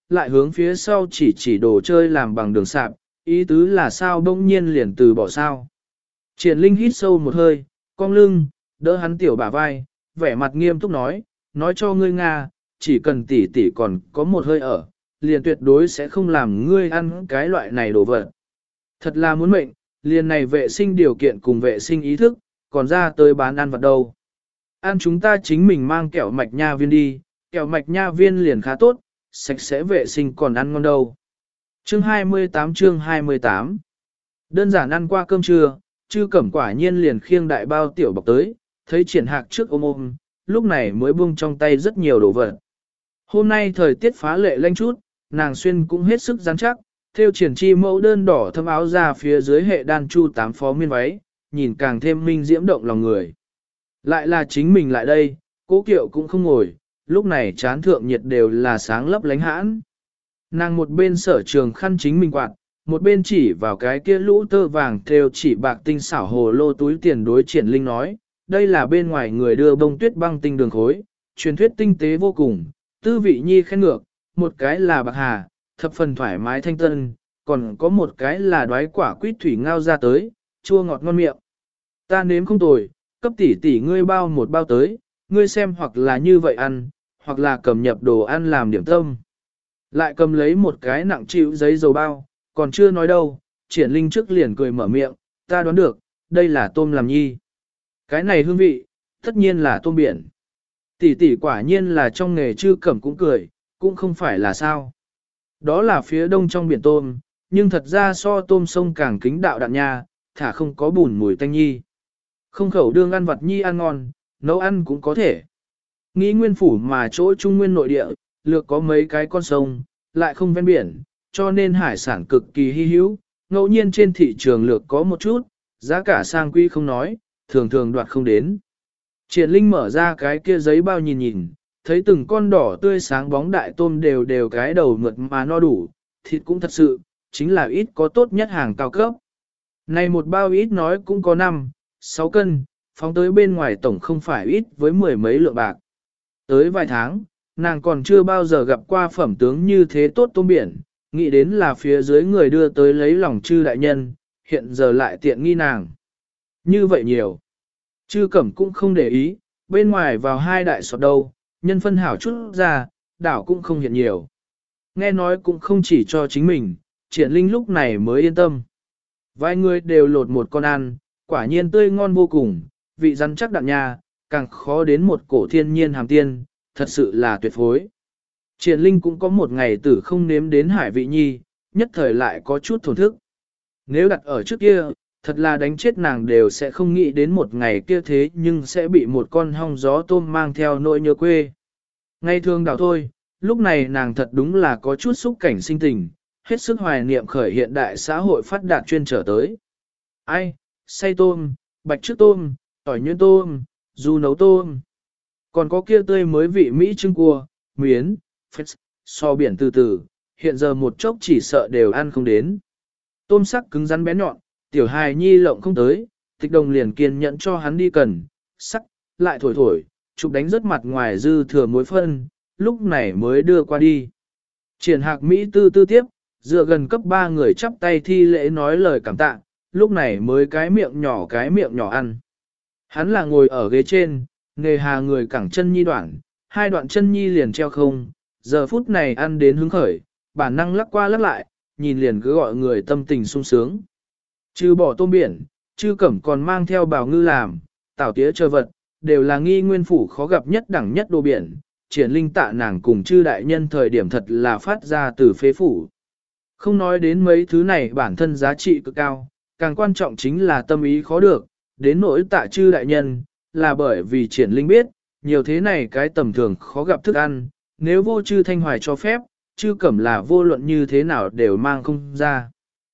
lại hướng phía sau chỉ chỉ đồ chơi làm bằng đường sạp, ý tứ là sao bỗng nhiên liền từ bỏ sao. Triển Linh hít sâu một hơi, cong lưng, đỡ hắn tiểu bả vai, vẻ mặt nghiêm túc nói, nói cho ngươi Nga, chỉ cần tỷ tỷ còn có một hơi ở, liền tuyệt đối sẽ không làm ngươi ăn cái loại này đồ vật. Thật là muốn mệnh, liền này vệ sinh điều kiện cùng vệ sinh ý thức, còn ra tới bán ăn vật đâu. Ăn chúng ta chính mình mang kẹo mạch nha viên đi, kẹo mạch nha viên liền khá tốt, sạch sẽ vệ sinh còn ăn ngon đâu. Chương hai mươi tám chương hai mươi tám Đơn giản ăn qua cơm trưa, Chư Cẩm quả nhiên liền khiêng đại bao tiểu bọc tới, thấy Triển Hạc trước ôm ôm, lúc này mới buông trong tay rất nhiều đồ vật. Hôm nay thời tiết phá lệ lanh chút, nàng xuyên cũng hết sức rắn chắc, theo triển chi mẫu đơn đỏ thâm áo ra phía dưới hệ đan chu tám phó miên váy, nhìn càng thêm minh diễm động lòng người. Lại là chính mình lại đây, Cố Kiệu cũng không ngồi, lúc này chán thượng nhiệt đều là sáng lấp lánh hãn. Nàng một bên sở trường khăn chính mình quạt, một bên chỉ vào cái kia lũ tơ vàng theo chỉ bạc tinh xảo hồ lô túi tiền đối Triển Linh nói, đây là bên ngoài người đưa bông tuyết băng tinh đường khối, truyền thuyết tinh tế vô cùng, tư vị nhi khen ngược, một cái là bạc hà, thập phần thoải mái thanh tân, còn có một cái là đoái quả quýt thủy ngao ra tới, chua ngọt ngon miệng. Ta nếm không tồi, cấp tỷ tỷ ngươi bao một bao tới, ngươi xem hoặc là như vậy ăn, hoặc là cầm nhập đồ ăn làm điểm tâm. Lại cầm lấy một cái nặng chịu giấy dầu bao, còn chưa nói đâu, Triển Linh trước liền cười mở miệng, ta đoán được, đây là tôm làm nhi. Cái này hương vị, tất nhiên là tôm biển. Tỷ tỷ quả nhiên là trong nghề Chư Cẩm cũng cười, cũng không phải là sao. Đó là phía đông trong biển tôm, nhưng thật ra so tôm sông càng kính đạo đạn nha, thả không có bùn mùi tanh nhi. Không khẩu đương ăn vật nhi ăn ngon, nấu ăn cũng có thể. Nghĩ nguyên phủ mà chỗ trung nguyên nội địa, lược có mấy cái con sông, lại không ven biển, cho nên hải sản cực kỳ hy hữu, ngẫu nhiên trên thị trường lược có một chút, giá cả sang quý không nói, thường thường đoạt không đến. Triển Linh mở ra cái kia giấy bao nhìn nhìn, thấy từng con đỏ tươi sáng bóng đại tôm đều đều cái đầu mượt mà no đủ, thịt cũng thật sự, chính là ít có tốt nhất hàng cao cấp. Này một bao ít nói cũng có năm, sáu cân, phóng tới bên ngoài tổng không phải ít với mười mấy lượng bạc. Tới vài tháng, nàng còn chưa bao giờ gặp qua phẩm tướng như thế tốt tôm biển, nghĩ đến là phía dưới người đưa tới lấy lòng Chư đại nhân, hiện giờ lại tiện nghi nàng. Như vậy nhiều. Chư Cẩm cũng không để ý, bên ngoài vào hai đại sọt đâu, nhân phân hảo chút ra, đảo cũng không hiện nhiều. Nghe nói cũng không chỉ cho chính mình, Triển Linh lúc này mới yên tâm. Vài người đều lột một con ăn, quả nhiên tươi ngon vô cùng, vị rắn chắc đạn nha, càng khó đến một cổ thiên nhiên hàm tiên, thật sự là tuyệt phối. Triển Linh cũng có một ngày tử không nếm đến hải vị nhi, nhất thời lại có chút thổn thức. Nếu đặt ở trước kia, thật là đánh chết nàng đều sẽ không nghĩ đến một ngày kia thế nhưng sẽ bị một con hong gió tôm mang theo nỗi nhớ quê. Ngay thường đảo thôi, lúc này nàng thật đúng là có chút xúc cảnh sinh tình, hết sức hoài niệm khởi hiện đại xã hội phát đạt chuyên trở tới. Ai, xay tôm, bạch trước tôm, tỏi nhuyễn tôm, du nấu tôm. Còn có kia tươi mới vị Mỹ trưng cua, miến, phết, so biển từ từ, hiện giờ một chốc chỉ sợ đều ăn không đến. Tôm sắc cứng rắn bé nhọn, tiểu hài nhi lộng không tới, tịch đồng liền kiên nhẫn cho hắn đi cần, sắc, lại thổi thổi, chụp đánh rất mặt ngoài dư thừa muối phân, lúc này mới đưa qua đi. Triển Hạc Mỹ tư tư tiếp, dựa gần cấp ba người chắp tay thi lễ nói lời cảm tạ, lúc này mới cái miệng nhỏ cái miệng nhỏ ăn. Hắn là ngồi ở ghế trên, nghề hà người cẳng chân nhi đoạn, hai đoạn chân nhi liền treo không, giờ phút này ăn đến hứng khởi, bản năng lắc qua lắc lại, nhìn liền cứ gọi người tâm tình sung sướng. Trừ bỏ tôm biển, Chư Cẩm còn mang theo bào ngư làm, tảo tía chờ vật, đều là nghi nguyên phủ khó gặp nhất đẳng nhất đồ biển, Triển Linh tạ nàng cùng Chư đại nhân thời điểm thật là phát ra từ phế phủ. Không nói đến mấy thứ này bản thân giá trị cực cao, càng quan trọng chính là tâm ý khó được, đến nỗi tạ Chư đại nhân, là bởi vì Triển Linh biết, nhiều thế này cái tầm thường khó gặp thức ăn, nếu vô Chư Thanh Hoài cho phép, Chư Cẩm là vô luận như thế nào đều mang không ra.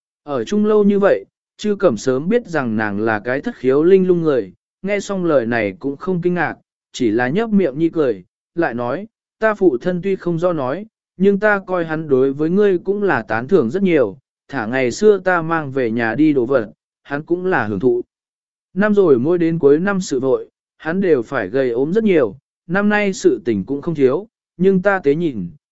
Ở chung lâu như vậy, Chư Cẩm sớm biết rằng nàng là cái thất khiếu linh lung người, nghe xong lời này cũng không kinh ngạc, chỉ là nhấp miệng nhi cười, lại nói, ta phụ thân tuy không do nói, nhưng ta coi hắn đối với ngươi cũng là tán thưởng rất nhiều, thả ngày xưa ta mang về nhà đi đồ vật, hắn cũng là hưởng thụ. Năm rồi mỗi đến cuối năm sự vội, hắn đều phải gầy ốm rất nhiều, năm nay sự tình cũng không thiếu, nhưng ta tế nhìn,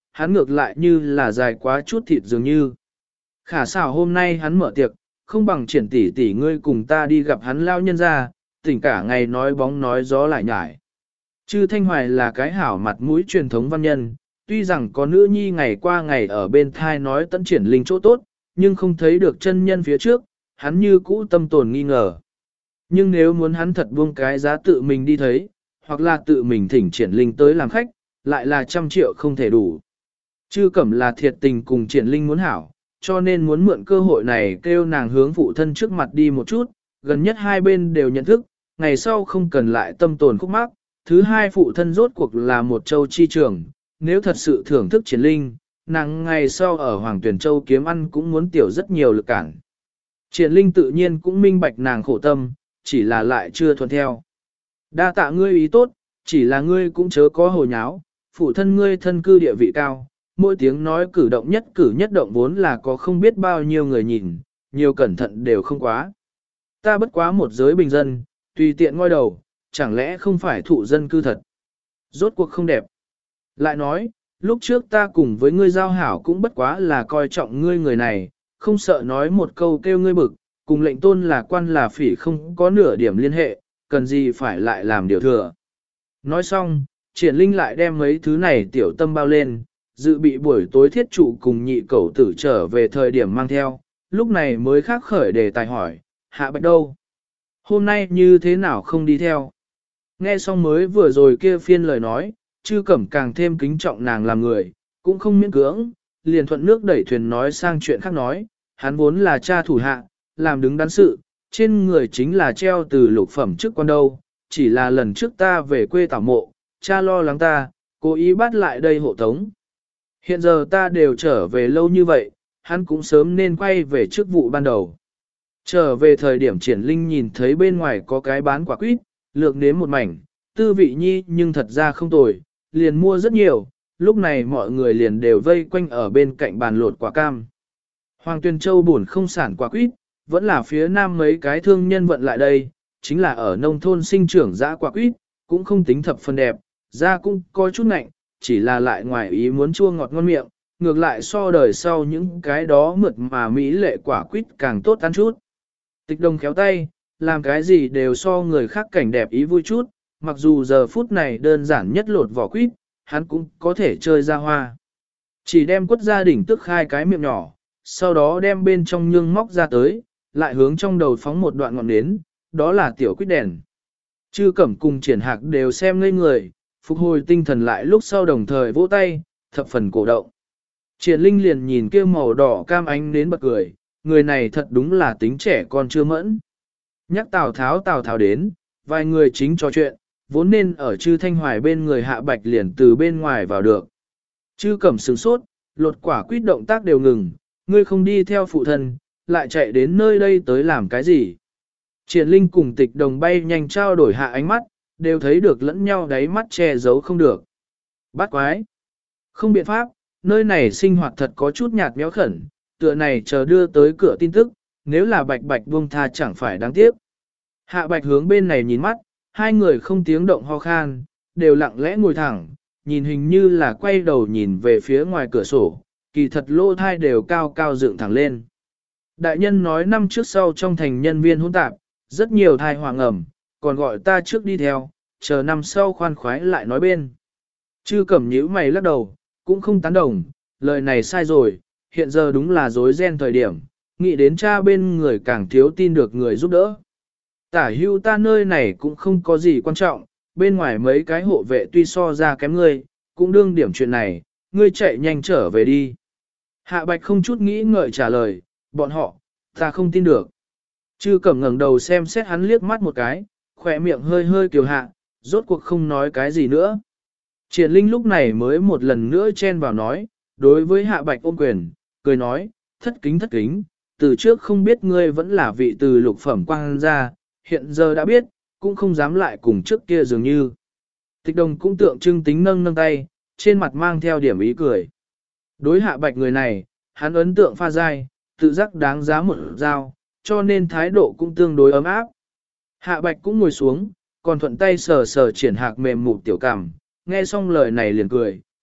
hắn ngược lại như là dài quá chút thịt dường như. Khả xảo hôm nay hắn mở tiệc, không bằng triển tỷ tỷ ngươi cùng ta đi gặp hắn lao nhân ra, tỉnh cả ngày nói bóng nói gió lại nhải. Chư Thanh Hoài là cái hảo mặt mũi truyền thống văn nhân, tuy rằng có nữ nhi ngày qua ngày ở bên thai nói tận triển linh chỗ tốt, nhưng không thấy được chân nhân phía trước, hắn như cũ tâm tồn nghi ngờ. Nhưng nếu muốn hắn thật buông cái giá tự mình đi thấy, hoặc là tự mình thỉnh triển linh tới làm khách, lại là trăm triệu không thể đủ. Chư Cẩm là thiệt tình cùng triển linh muốn hảo, cho nên muốn mượn cơ hội này kêu nàng hướng phụ thân trước mặt đi một chút, gần nhất hai bên đều nhận thức, ngày sau không cần lại tâm tồn khúc mắc. Thứ hai phụ thân rốt cuộc là một châu chi trường, nếu thật sự thưởng thức triển linh, nàng ngày sau ở Hoàng Tuyển Châu kiếm ăn cũng muốn tiểu rất nhiều lực cản. Triển linh tự nhiên cũng minh bạch nàng khổ tâm, chỉ là lại chưa thuận theo. Đa tạ ngươi ý tốt, chỉ là ngươi cũng chớ có hồ nháo, phụ thân ngươi thân cư địa vị cao, mỗi tiếng nói cử động nhất cử nhất động vốn là có không biết bao nhiêu người nhìn, nhiều cẩn thận đều không quá. Ta bất quá một giới bình dân, tùy tiện ngoi đầu, chẳng lẽ không phải thụ dân cư thật. Rốt cuộc không đẹp. Lại nói, lúc trước ta cùng với ngươi giao hảo cũng bất quá là coi trọng ngươi người này, không sợ nói một câu kêu ngươi bực, cùng lệnh tôn là quan là phỉ không có nửa điểm liên hệ, cần gì phải lại làm điều thừa. Nói xong, triển linh lại đem mấy thứ này tiểu tâm bao lên, dự bị buổi tối thiết trụ cùng nhị cẩu tử trở về thời điểm mang theo, lúc này mới khác khởi đề tài hỏi, Hạ Bạch đâu? Hôm nay như thế nào không đi theo? Nghe xong mới vừa rồi kia phiên lời nói, Chư Cẩm càng thêm kính trọng nàng làm người, cũng không miễn cưỡng, liền thuận nước đẩy thuyền nói sang chuyện khác nói, hắn vốn là cha thủ hạ, làm đứng đắn sự, trên người chính là treo từ lục phẩm chức quan đâu, chỉ là lần trước ta về quê tảo mộ, cha lo lắng ta, cố ý bắt lại đây hộ tống. Hiện giờ ta đều trở về lâu như vậy, hắn cũng sớm nên quay về chức vụ ban đầu. Trở về thời điểm triển linh nhìn thấy bên ngoài có cái bán quả quýt, lược nếm một mảnh, tư vị nhi nhưng thật ra không tồi, liền mua rất nhiều, lúc này mọi người liền đều vây quanh ở bên cạnh bàn lột quả cam. Hoàng Tuyên Châu buồn không sản quả quýt, vẫn là phía nam mấy cái thương nhân vận lại đây, chính là ở nông thôn sinh trưởng dã quả quýt, cũng không tính thập phần đẹp, da cũng có chút nạnh, chỉ là lại ngoài ý muốn chua ngọt ngon miệng, ngược lại so đời sau những cái đó mượt mà mỹ lệ quả quýt càng tốt ăn chút. Tịch Đồng khéo tay, làm cái gì đều so người khác cảnh đẹp ý vui chút, mặc dù giờ phút này đơn giản nhất lột vỏ quýt, hắn cũng có thể chơi ra hoa. Chỉ đem quất gia đỉnh tức khai cái miệng nhỏ, sau đó đem bên trong nhương móc ra tới, lại hướng trong đầu phóng một đoạn ngọn nến, đó là tiểu quýt đèn. Chư Cẩm cùng Triển Hạc đều xem ngây người, phục hồi tinh thần lại lúc sau đồng thời vỗ tay, thập phần cổ động. Triển Linh liền nhìn kia màu đỏ cam ánh nến bật cười, người này thật đúng là tính trẻ con chưa mẫn. Nhắc Tào Tháo Tào Tháo đến, vài người chính trò chuyện, vốn nên ở Chư Thanh Hoài bên người Hạ Bạch liền từ bên ngoài vào được. Chư Cẩm sửng sốt, lột quả quýt động tác đều ngừng, ngươi không đi theo phụ thân, lại chạy đến nơi đây tới làm cái gì. Triển Linh cùng Tịch Đồng bay nhanh trao đổi hạ ánh mắt, đều thấy được lẫn nhau đáy mắt che giấu không được. Bắt quái! Không biện pháp, nơi này sinh hoạt thật có chút nhạt méo khẩn, tựa này chờ đưa tới cửa tin tức, nếu là Bạch Bạch buông tha chẳng phải đáng tiếc. Hạ Bạch hướng bên này nhìn mắt, hai người không tiếng động ho khan, đều lặng lẽ ngồi thẳng, nhìn hình như là quay đầu nhìn về phía ngoài cửa sổ, kỳ thật lô thai đều cao cao dựng thẳng lên. Đại nhân nói năm trước sau trong thành nhân viên hỗn tạp, rất nhiều thai hoàng ẩm, còn gọi ta trước đi theo, chờ năm sau khoan khoái lại nói bên. Chư Cẩm nhíu mày lắc đầu, cũng không tán đồng, lời này sai rồi, hiện giờ đúng là rối ren thời điểm, nghĩ đến cha bên người càng thiếu tin được người giúp đỡ. Tả hưu ta nơi này cũng không có gì quan trọng, bên ngoài mấy cái hộ vệ tuy so ra kém ngươi, cũng đương điểm chuyện này, ngươi chạy nhanh trở về đi. Hạ Bạch không chút nghĩ ngợi trả lời, bọn họ, ta không tin được. Chư Cẩm ngẩng đầu xem xét hắn liếc mắt một cái, khỏe miệng hơi hơi kiều hạ, rốt cuộc không nói cái gì nữa. Triển Linh lúc này mới một lần nữa chen vào nói, đối với Hạ Bạch ôm quyền, cười nói, thất kính thất kính, từ trước không biết ngươi vẫn là vị từ lục phẩm quang gia, hiện giờ đã biết, cũng không dám lại cùng trước kia dường như. Tịch Đồng cũng tượng trưng tính nâng nâng tay, trên mặt mang theo điểm ý cười. Đối Hạ Bạch người này, hắn ấn tượng pha dai, tự giác đáng giá một dao, cho nên thái độ cũng tương đối ấm áp. Hạ Bạch cũng ngồi xuống, còn thuận tay sờ sờ Triển Hạc mềm mụt tiểu cằm, nghe xong lời này liền cười,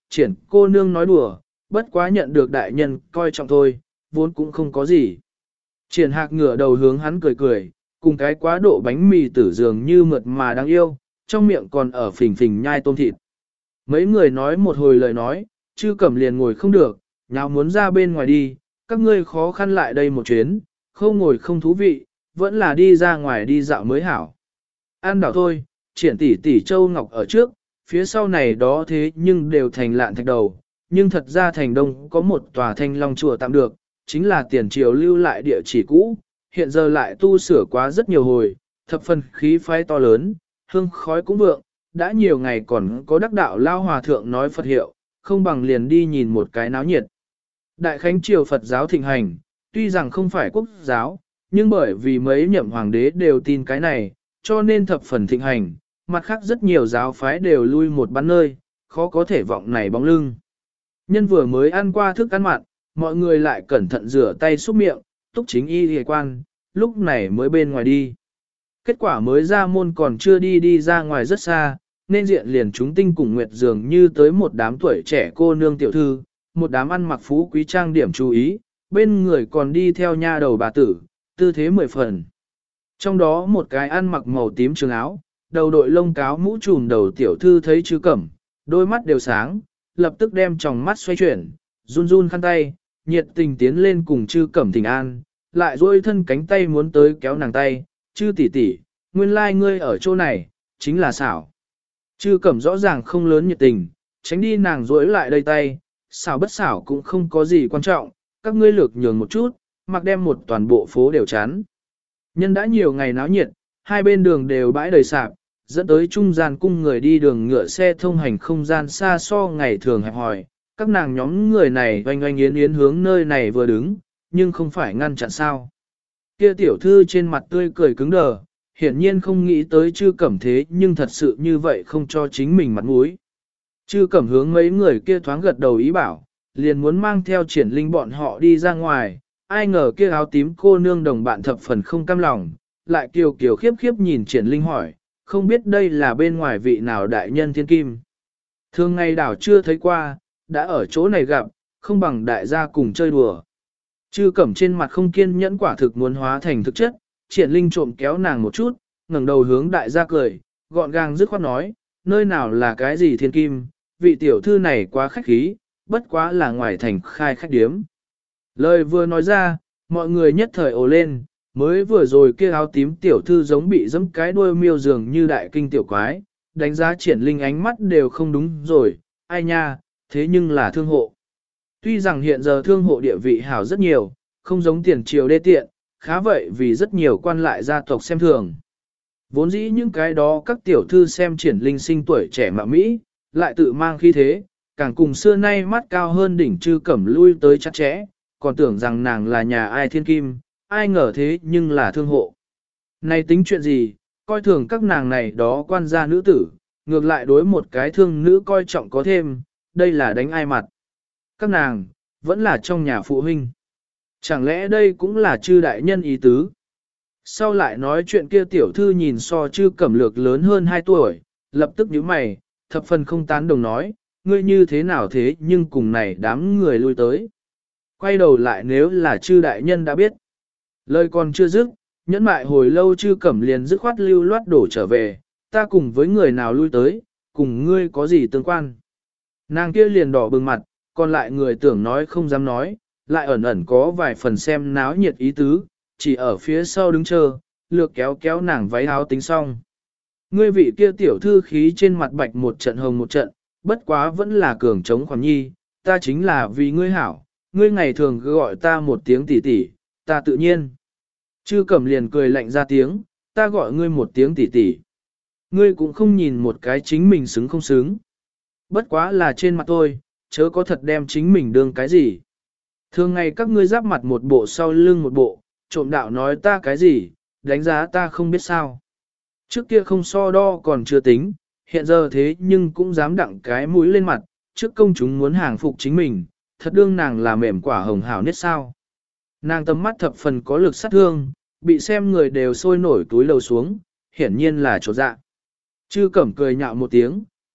triển cô nương nói đùa, bất quá nhận được đại nhân coi trọng thôi, vốn cũng không có gì. Triển hạc ngửa đầu hướng hắn cười cười, cùng cái quá độ bánh mì tử dường như mượt mà đáng yêu, trong miệng còn ở phình phình nhai tôm thịt. Mấy người nói một hồi lời nói, Chư Cẩm liền ngồi không được, nào muốn ra bên ngoài đi, các ngươi khó khăn lại đây một chuyến, không ngồi không thú vị, vẫn là đi ra ngoài đi dạo mới hảo. An đảo thôi, triển tỷ tỷ châu ngọc ở trước, phía sau này đó thế nhưng đều thành lạn thạch đầu, nhưng thật ra thành đông có một tòa thanh long chùa tạm được, chính là tiền triều lưu lại địa chỉ cũ, hiện giờ lại tu sửa quá rất nhiều hồi, thập phần khí phái to lớn, hương khói cũng vượng, đã nhiều ngày còn có đắc đạo lao hòa thượng nói Phật hiệu, không bằng liền đi nhìn một cái náo nhiệt. Đại Khánh triều Phật giáo thịnh hành, tuy rằng không phải quốc giáo, nhưng bởi vì mấy nhậm hoàng đế đều tin cái này, cho nên thập phần thịnh hành, mặt khác rất nhiều giáo phái đều lui một bắn nơi, khó có thể vọng này bóng lưng. Nhân vừa mới ăn qua thức ăn mặn, mọi người lại cẩn thận rửa tay xúc miệng, túc chính y hề quan, lúc này mới bên ngoài đi. Kết quả mới ra môn còn chưa đi đi ra ngoài rất xa, nên diện liền chúng tinh cùng nguyệt dường như tới một đám tuổi trẻ cô nương tiểu thư, một đám ăn mặc phú quý trang điểm chú ý, bên người còn đi theo nha đầu bà tử, tư thế mười phần. Trong đó một cái ăn mặc màu tím trường áo, đầu đội lông cáo mũ trùm đầu tiểu thư thấy Chư Cẩm, đôi mắt đều sáng, lập tức đem tròng mắt xoay chuyển, run run khăn tay, nhiệt tình tiến lên cùng Chư Cẩm thỉnh an, lại duỗi thân cánh tay muốn tới kéo nàng tay, Chư tỷ tỷ, nguyên lai like ngươi ở chỗ này, chính là xảo. Chư Cẩm rõ ràng không lớn nhiệt tình, tránh đi nàng duỗi lại đây tay, xảo bất xảo cũng không có gì quan trọng, các ngươi lược nhường một chút, mặc đem một toàn bộ phố đều chán. Nhân đã nhiều ngày náo nhiệt, hai bên đường đều bãi đầy sạp, dẫn tới trung gian cung người đi đường ngựa xe thông hành không gian xa so ngày thường hẹp hòi. Các nàng nhóm người này oanh oanh yến yến hướng nơi này vừa đứng, nhưng không phải ngăn chặn sao. Kia tiểu thư trên mặt tươi cười cứng đờ, hiển nhiên không nghĩ tới Chư Cẩm thế nhưng thật sự như vậy không cho chính mình mặt mũi. Chư Cẩm hướng mấy người kia thoáng gật đầu ý bảo, liền muốn mang theo Triển Linh bọn họ đi ra ngoài, ai ngờ kia áo tím cô nương đồng bạn thập phần không cam lòng, lại kiều kiều khiếp khiếp nhìn Triển Linh hỏi, không biết đây là bên ngoài vị nào đại nhân thiên kim. Thường ngày đảo chưa thấy qua, đã ở chỗ này gặp, không bằng đại gia cùng chơi đùa. Chư Cẩm trên mặt không kiên nhẫn quả thực muốn hóa thành thực chất, Triển Linh trộm kéo nàng một chút, ngẩng đầu hướng đại gia cười, gọn gàng dứt khoát nói, nơi nào là cái gì thiên kim, vị tiểu thư này quá khách khí, bất quá là ngoài thành khai khách điếm. Lời vừa nói ra, mọi người nhất thời ồ lên, mới vừa rồi kia áo tím tiểu thư giống bị giẫm cái đuôi miêu dường như đại kinh tiểu quái, đánh giá Triển Linh ánh mắt đều không đúng rồi, ai nha, thế nhưng là thương hộ. Tuy rằng hiện giờ thương hộ địa vị hảo rất nhiều, không giống tiền triều đê tiện, khá vậy vì rất nhiều quan lại gia tộc xem thường. Vốn dĩ những cái đó các tiểu thư xem Triển Linh sinh tuổi trẻ mà Mỹ, lại tự mang khí thế, càng cùng xưa nay mắt cao hơn đỉnh Chư Cẩm lui tới chặt chẽ, còn tưởng rằng nàng là nhà ai thiên kim, ai ngờ thế nhưng là thương hộ. Này tính chuyện gì, coi thường các nàng này đó quan gia nữ tử, ngược lại đối một cái thương nữ coi trọng có thêm, đây là đánh ai mặt. Các nàng, vẫn là trong nhà phụ huynh. Chẳng lẽ đây cũng là Chư đại nhân ý tứ? Sau lại nói chuyện kia tiểu thư nhìn so Chư Cẩm lược lớn hơn hai tuổi, lập tức nhíu mày, thập phần không tán đồng nói, ngươi như thế nào thế nhưng cùng này đám người lui tới. Quay đầu lại nếu là Chư đại nhân đã biết. Lời còn chưa dứt, nhẫn mại hồi lâu Chư Cẩm liền dứt khoát lưu loát đổ trở về, ta cùng với người nào lui tới, cùng ngươi có gì tương quan. Nàng kia liền đỏ bừng mặt, còn lại người tưởng nói không dám nói, lại ẩn ẩn có vài phần xem náo nhiệt ý tứ, chỉ ở phía sau đứng chờ, lược kéo kéo nàng váy áo tính xong. Ngươi vị kia tiểu thư khí trên mặt bạch một trận hồng một trận, bất quá vẫn là cường chống khoản nhi, ta chính là vì ngươi hảo, ngươi ngày thường cứ gọi ta một tiếng tỷ tỷ, ta tự nhiên. Chư Cẩm liền cười lạnh ra tiếng, ta gọi ngươi một tiếng tỷ tỷ. Ngươi cũng không nhìn một cái chính mình xứng không xứng. Bất quá là trên mặt tôi, chớ có thật đem chính mình đương cái gì. Thường ngày các ngươi giáp mặt một bộ sau lưng một bộ, trộm đạo nói ta cái gì, đánh giá ta không biết sao. Trước kia không so đo còn chưa tính, hiện giờ thế nhưng cũng dám đặng cái mũi lên mặt, trước công chúng muốn hàng phục chính mình, thật đương nàng là mềm quả hồng hảo nhất sao. Nàng tầm mắt thập phần có lực sát thương, bị xem người đều sôi nổi túi lầu xuống, hiển nhiên là chỗ dạ. Chư Cẩm cười nhạo một tiếng,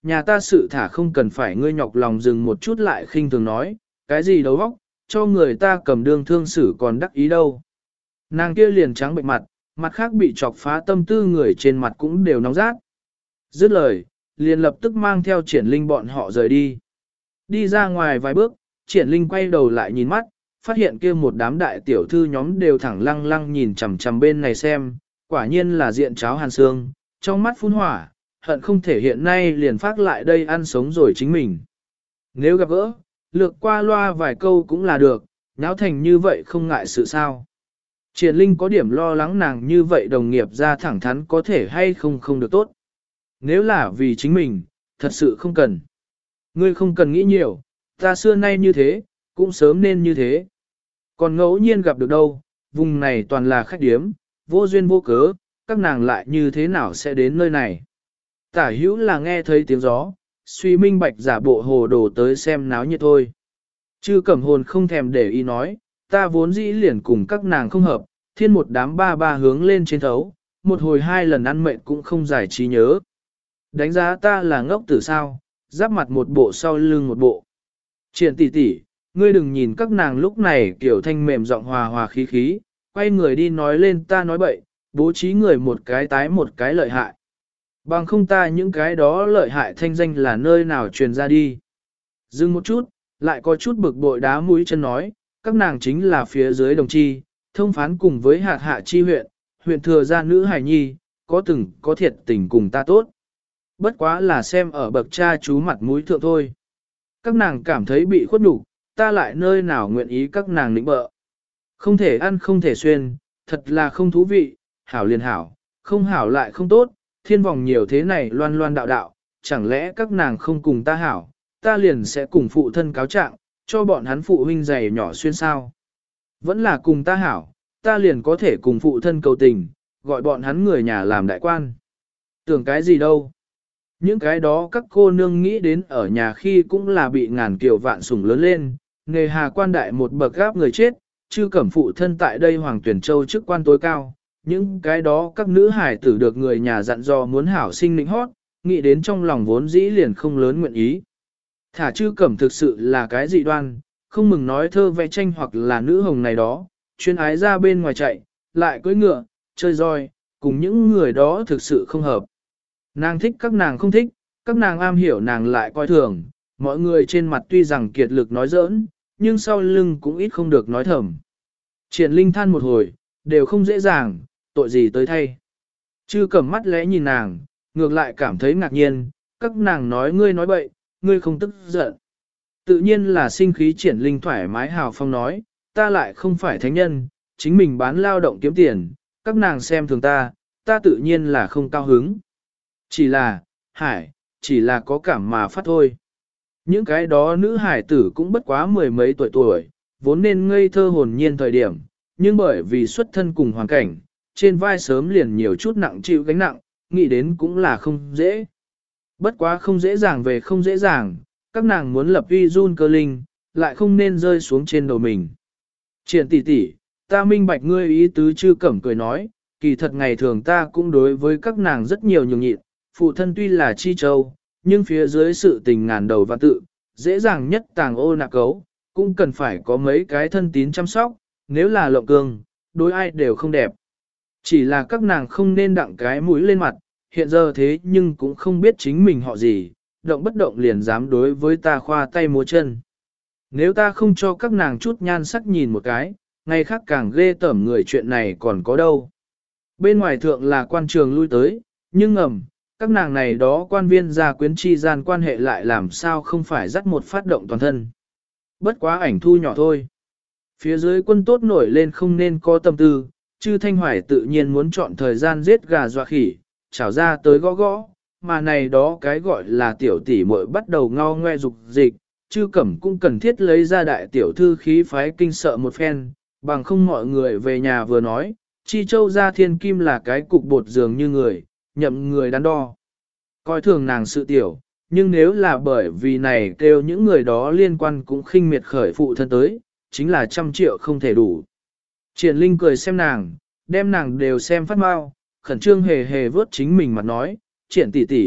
nhà ta sự thả không cần phải ngươi nhọc lòng dừng một chút lại khinh thường nói, cái gì đấu vóc, cho người ta cầm đương thương xử còn đắc ý đâu. Nàng kia liền trắng bệnh mặt, mặt khác bị chọc phá tâm tư người trên mặt cũng đều nóng rát. Dứt lời, liền lập tức mang theo triển linh bọn họ rời đi. Đi ra ngoài vài bước, triển linh quay đầu lại nhìn mắt, phát hiện kia một đám đại tiểu thư nhóm đều thẳng lăng lăng nhìn chằm chằm bên này xem, quả nhiên là diện cháo hàn xương, trong mắt phun hỏa, hận không thể hiện nay liền phát lại đây ăn sống rồi chính mình. Nếu gặp gỡ, lược qua loa vài câu cũng là được, nháo thành như vậy không ngại sự sao. Triển Linh có điểm lo lắng nàng như vậy đồng nghiệp ra thẳng thắn có thể hay không không được tốt. Nếu là vì chính mình, thật sự không cần. Ngươi không cần nghĩ nhiều, ta xưa nay như thế, cũng sớm nên như thế. Còn ngẫu nhiên gặp được đâu, vùng này toàn là khách điếm, vô duyên vô cớ, các nàng lại như thế nào sẽ đến nơi này. Tả hữu là nghe thấy tiếng gió, suy minh bạch giả bộ hồ đồ tới xem náo nhiệt thôi. Chư cẩm hồn không thèm để ý nói, ta vốn dĩ liền cùng các nàng không hợp, thiên một đám ba ba hướng lên trên thấu, một hồi hai lần ăn mệt cũng không giải trí nhớ. Đánh giá ta là ngốc tử sao, giáp mặt một bộ sau lưng một bộ. Triển tỷ tỷ, ngươi đừng nhìn các nàng lúc này kiểu thanh mềm giọng hòa hòa khí khí, quay người đi nói lên ta nói bậy, bố trí người một cái tái một cái lợi hại. Bằng không ta những cái đó lợi hại thanh danh là nơi nào truyền ra đi. Dừng một chút, lại có chút bực bội đá mũi chân nói, các nàng chính là phía dưới đồng chi, thông phán cùng với hạt hạ chi huyện, huyện thừa gia nữ hải nhi, có từng có thiệt tình cùng ta tốt. Bất quá là xem ở bậc cha chú mặt mũi thượng thôi. Các nàng cảm thấy bị khuất nhục, ta lại nơi nào nguyện ý các nàng lĩnh bợ. Không thể ăn không thể xuyên, thật là không thú vị, hảo liền hảo, không hảo lại không tốt, thiên vòng nhiều thế này loan loan đạo đạo, chẳng lẽ các nàng không cùng ta hảo, ta liền sẽ cùng phụ thân cáo trạng, cho bọn hắn phụ huynh giày nhỏ xuyên sao. Vẫn là cùng ta hảo, ta liền có thể cùng phụ thân cầu tình, gọi bọn hắn người nhà làm đại quan. Tưởng cái gì đâu. Những cái đó các cô nương nghĩ đến ở nhà khi cũng là bị ngàn kiều vạn sủng lớn lên, nghề hà quan đại một bậc gáp người chết, chư cẩm phụ thân tại đây Hoàng Tuyển Châu chức quan tối cao. Những cái đó các nữ hải tử được người nhà dặn dò muốn hảo sinh nịnh hót, nghĩ đến trong lòng vốn dĩ liền không lớn nguyện ý. Thả chư cẩm thực sự là cái dị đoan, không mừng nói thơ vẽ tranh hoặc là nữ hồng này đó, chuyên ái ra bên ngoài chạy, lại cưỡi ngựa, chơi roi, cùng những người đó thực sự không hợp. Nàng thích các nàng không thích, các nàng am hiểu nàng lại coi thường, mọi người trên mặt tuy rằng kiệt lực nói giỡn, nhưng sau lưng cũng ít không được nói thầm. Triển Linh than một hồi, đều không dễ dàng, tội gì tới thay. Chư cầm mắt lẽ nhìn nàng, ngược lại cảm thấy ngạc nhiên, các nàng nói ngươi nói bậy, ngươi không tức giận. Tự nhiên là sinh khí Triển Linh thoải mái hào phong nói, ta lại không phải thánh nhân, chính mình bán lao động kiếm tiền, các nàng xem thường ta, ta tự nhiên là không cao hứng. Chỉ là, hải, chỉ là có cảm mà phát thôi. Những cái đó nữ hải tử cũng bất quá mười mấy tuổi tuổi, vốn nên ngây thơ hồn nhiên thời điểm, nhưng bởi vì xuất thân cùng hoàn cảnh, trên vai sớm liền nhiều chút nặng chịu gánh nặng, nghĩ đến cũng là không dễ. Bất quá không dễ dàng về không dễ dàng, các nàng muốn lập uy run cơ linh, lại không nên rơi xuống trên đầu mình. Triển tỷ tỷ, ta minh bạch ngươi ý tứ chư cẩm cười nói, kỳ thật ngày thường ta cũng đối với các nàng rất nhiều nhường nhịn, phụ thân tuy là chi châu, nhưng phía dưới sự tình ngàn đầu và tự, dễ dàng nhất tàng ô nạc cấu, cũng cần phải có mấy cái thân tín chăm sóc, nếu là lộng cương, đối ai đều không đẹp. Chỉ là các nàng không nên đặng cái mũi lên mặt, hiện giờ thế nhưng cũng không biết chính mình họ gì, động bất động liền dám đối với ta khoa tay múa chân. Nếu ta không cho các nàng chút nhan sắc nhìn một cái, ngày khác càng ghê tởm người chuyện này còn có đâu. Bên ngoài thượng là quan trường lui tới, nhưng ngầm, các nàng này đó quan viên gia quyến chi gian quan hệ lại làm sao không phải dắt một phát động toàn thân. Bất quá ảnh thu nhỏ thôi. Phía dưới quân tốt nổi lên không nên có tâm tư, chư Thanh Hoài tự nhiên muốn chọn thời gian giết gà dọa khỉ, chảo ra tới gõ gõ, mà này đó cái gọi là tiểu tỷ muội bắt đầu ngao ngoe dục dịch, chư cẩm cũng cần thiết lấy ra đại tiểu thư khí phái kinh sợ một phen, bằng không mọi người về nhà vừa nói, chi châu ra thiên kim là cái cục bột dường như người, nhậm người đắn đo. Coi thường nàng sự tiểu, nhưng nếu là bởi vì này kêu những người đó liên quan cũng khinh miệt khởi phụ thân tới, chính là trăm triệu không thể đủ. Triển Linh cười xem nàng, đem nàng đều xem phát mau, khẩn trương hề hề vớt chính mình mặt nói, triển tỷ tỷ,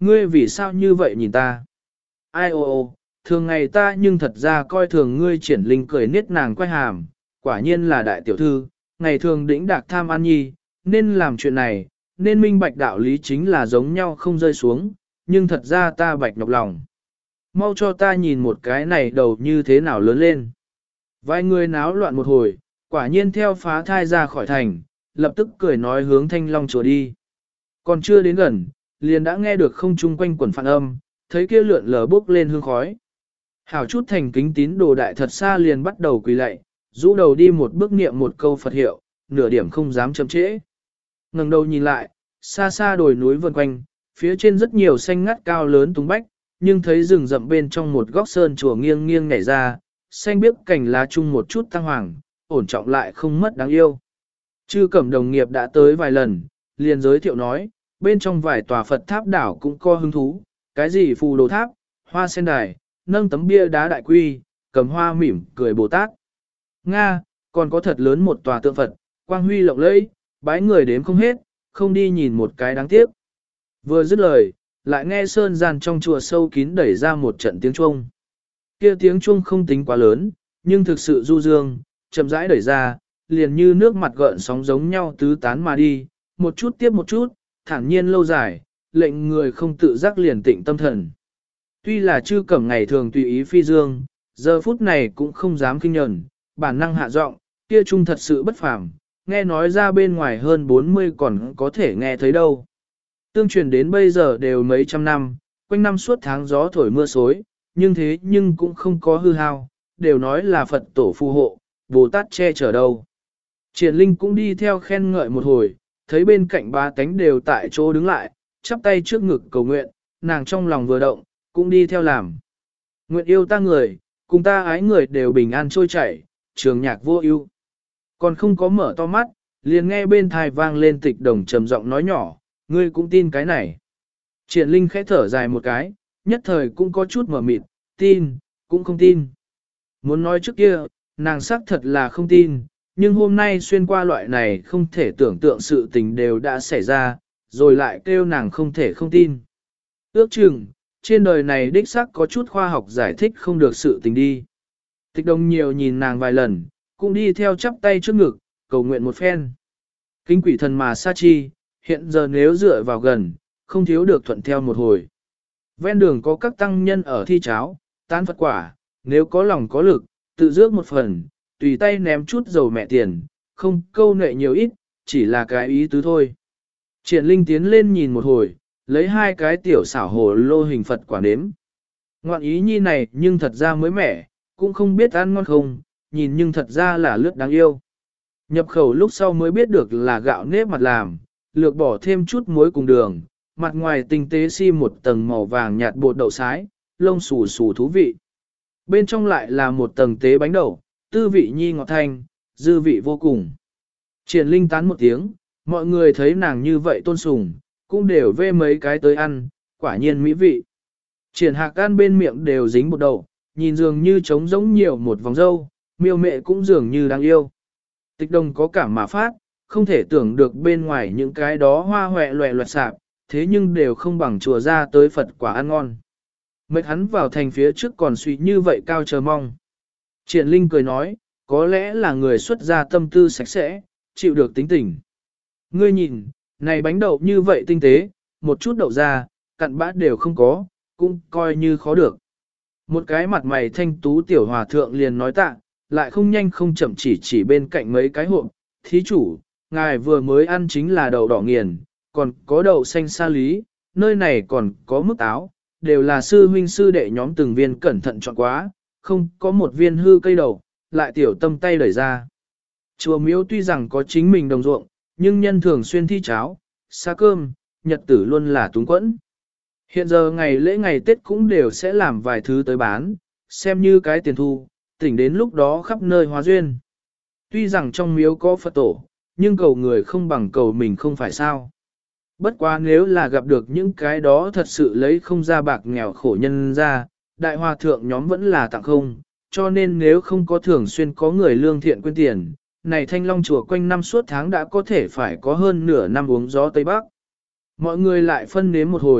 Ngươi vì sao như vậy nhìn ta? Ai ô ô, thường ngày ta nhưng thật ra coi thường ngươi Triển Linh cười niết nàng quay hàm, quả nhiên là đại tiểu thư, ngày thường đĩnh đạc tham ăn nhi, nên làm chuyện này, nên minh bạch đạo lý chính là giống nhau không rơi xuống, nhưng thật ra ta bạch nhọc lòng. Mau cho ta nhìn một cái này đầu như thế nào lớn lên. Vài người náo loạn một hồi, quả nhiên theo phá thai ra khỏi thành, lập tức cười nói hướng Thanh Long chùa đi. Còn chưa đến gần, liền đã nghe được không trung quanh quần phản âm, thấy kia lượn lờ bốc lên hương khói. Hảo chút thành kính tín đồ đại thật xa liền bắt đầu quỳ lạy, rũ đầu đi một bước niệm một câu Phật hiệu, nửa điểm không dám chậm trễ. Ngẩng đầu nhìn lại, xa xa đồi núi vần quanh, phía trên rất nhiều xanh ngắt cao lớn tung bách, nhưng thấy rừng rậm bên trong một góc sơn chùa nghiêng nghiêng nhảy ra, xanh biếc cành lá chung một chút tăng hoàng, ổn trọng lại không mất đáng yêu. Chư Cẩm đồng nghiệp đã tới vài lần, liền giới thiệu nói, bên trong vài tòa Phật tháp đảo cũng có hứng thú, cái gì phù đồ tháp, hoa sen đài, nâng tấm bia đá đại quy, cầm hoa mỉm cười Bồ Tát. Nga, còn có thật lớn một tòa tượng Phật, quang huy lộng lẫy, bái người đếm không hết, không đi nhìn một cái đáng tiếc. Vừa dứt lời, lại nghe sơn gian trong chùa sâu kín đẩy ra một trận tiếng chuông. Kia tiếng chuông không tính quá lớn, nhưng thực sự du dương, chậm rãi đẩy ra, liền như nước mặt gợn sóng giống nhau tứ tán mà đi, một chút tiếp một chút, thản nhiên lâu dài, lệnh người không tự giác liền tịnh tâm thần. Tuy là Chư Cẩm ngày thường tùy ý phi dương, giờ phút này cũng không dám kinh nhẫn, bản năng hạ giọng, kia trung thật sự bất phàm, nghe nói ra bên ngoài hơn bốn mươi còn có thể nghe thấy đâu. Tương truyền đến bây giờ đều mấy trăm năm, quanh năm suốt tháng gió thổi mưa xối, nhưng thế nhưng cũng không có hư hao, đều nói là Phật tổ phù hộ, Bồ Tát che chở đâu. Triển Linh cũng đi theo khen ngợi một hồi, thấy bên cạnh ba tánh đều tại chỗ đứng lại, chắp tay trước ngực cầu nguyện, nàng trong lòng vừa động, cũng đi theo làm. Nguyện yêu ta người, cùng ta ái người đều bình an trôi chảy, trường nhạc vô ưu. Còn không có mở to mắt, liền nghe bên thai vang lên Tịch Đồng trầm giọng nói nhỏ, ngươi cũng tin cái này. Triển Linh khẽ thở dài một cái, nhất thời cũng có chút mở mịt, tin, cũng không tin. Muốn nói trước kia, nàng xác thật là không tin, nhưng hôm nay xuyên qua loại này không thể tưởng tượng sự tình đều đã xảy ra, rồi lại kêu nàng không thể không tin. Ước chừng, trên đời này đích xác có chút khoa học giải thích không được sự tình đi. Tịch Đồng nhiều nhìn nàng vài lần, cũng đi theo chắp tay trước ngực, cầu nguyện một phen. Kính quỷ thần mà sa chi, hiện giờ nếu dựa vào gần, không thiếu được thuận theo một hồi. Ven đường có các tăng nhân ở thi cháo, tán Phật quả, nếu có lòng có lực, tự rước một phần, tùy tay ném chút dầu mẹ tiền, không câu nệ nhiều ít, chỉ là cái ý tứ thôi. Triển Linh tiến lên nhìn một hồi, lấy hai cái tiểu xảo hồ lô hình Phật quả nếm. Ngoạn ý nhi này nhưng thật ra mới mẻ, cũng không biết ăn ngon không, nhìn nhưng thật ra là lướt đáng yêu. Nhập khẩu lúc sau mới biết được là gạo nếp mặt làm, lược bỏ thêm chút muối cùng đường, mặt ngoài tinh tế si một tầng màu vàng nhạt bột đậu sái, lông xù xù thú vị. Bên trong lại là một tầng tế bánh đậu, tư vị nhi ngọt thanh, dư vị vô cùng. Triển Linh tán một tiếng, mọi người thấy nàng như vậy tôn sùng, cũng đều vê mấy cái tới ăn, quả nhiên mỹ vị. Triển Hạc ăn bên miệng đều dính bột đậu, nhìn dường như trống giống nhiều một vòng dâu, miêu mẹ cũng dường như đáng yêu. Tịch Đồng có cảm mà phát, không thể tưởng được bên ngoài những cái đó hoa hoẹ loẹ loẹt sạp, thế nhưng đều không bằng chùa ra tới Phật quả ăn ngon. Mệt hắn vào thành phía trước còn suy như vậy cao chờ mong. Triển Linh cười nói, có lẽ là người xuất gia tâm tư sạch sẽ, chịu được tính tình. Ngươi nhìn, này bánh đậu như vậy tinh tế, một chút đậu ra, cặn bã đều không có, cũng coi như khó được. Một cái mặt mày thanh tú tiểu hòa thượng liền nói tạ, lại không nhanh không chậm chỉ chỉ bên cạnh mấy cái hộp. Thí chủ, ngài vừa mới ăn chính là đậu đỏ nghiền, còn có đậu xanh sa lý, nơi này còn có mức táo, đều là sư huynh sư đệ nhóm từng viên cẩn thận chọn quá, không có một viên hư cây đậu, lại tiểu tâm tay đẩy ra. Chùa miếu tuy rằng có chính mình đồng ruộng, nhưng nhân thường xuyên thi cháo, xa cơm, nhật tử luôn là túng quẫn. Hiện giờ ngày lễ ngày Tết cũng đều sẽ làm vài thứ tới bán, xem như cái tiền thu, tỉnh đến lúc đó khắp nơi hóa duyên. Tuy rằng trong miếu có Phật tổ, nhưng cầu người không bằng cầu mình không phải sao. Bất quá nếu là gặp được những cái đó thật sự lấy không ra bạc nghèo khổ nhân ra, đại hòa thượng nhóm vẫn là tặng không, cho nên nếu không có thường xuyên có người lương thiện quên tiền, này Thanh Long chùa quanh năm suốt tháng đã có thể phải có hơn nửa năm uống gió Tây Bắc. Mọi người lại phân nếm một hồi,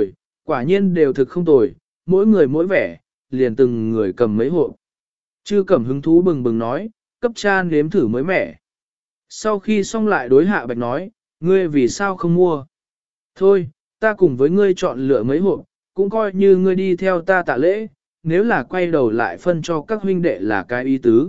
quả nhiên đều thực không tồi, mỗi người mỗi vẻ, liền từng người cầm mấy hộp. Chư Cẩm hứng thú bừng bừng nói, cấp cha nếm thử mới mẻ. Sau khi xong lại đối Hạ Bạch nói, ngươi vì sao không mua? Thôi, ta cùng với ngươi chọn lựa mấy hộp, cũng coi như ngươi đi theo ta tạ lễ, nếu là quay đầu lại phân cho các huynh đệ là cái ý tứ.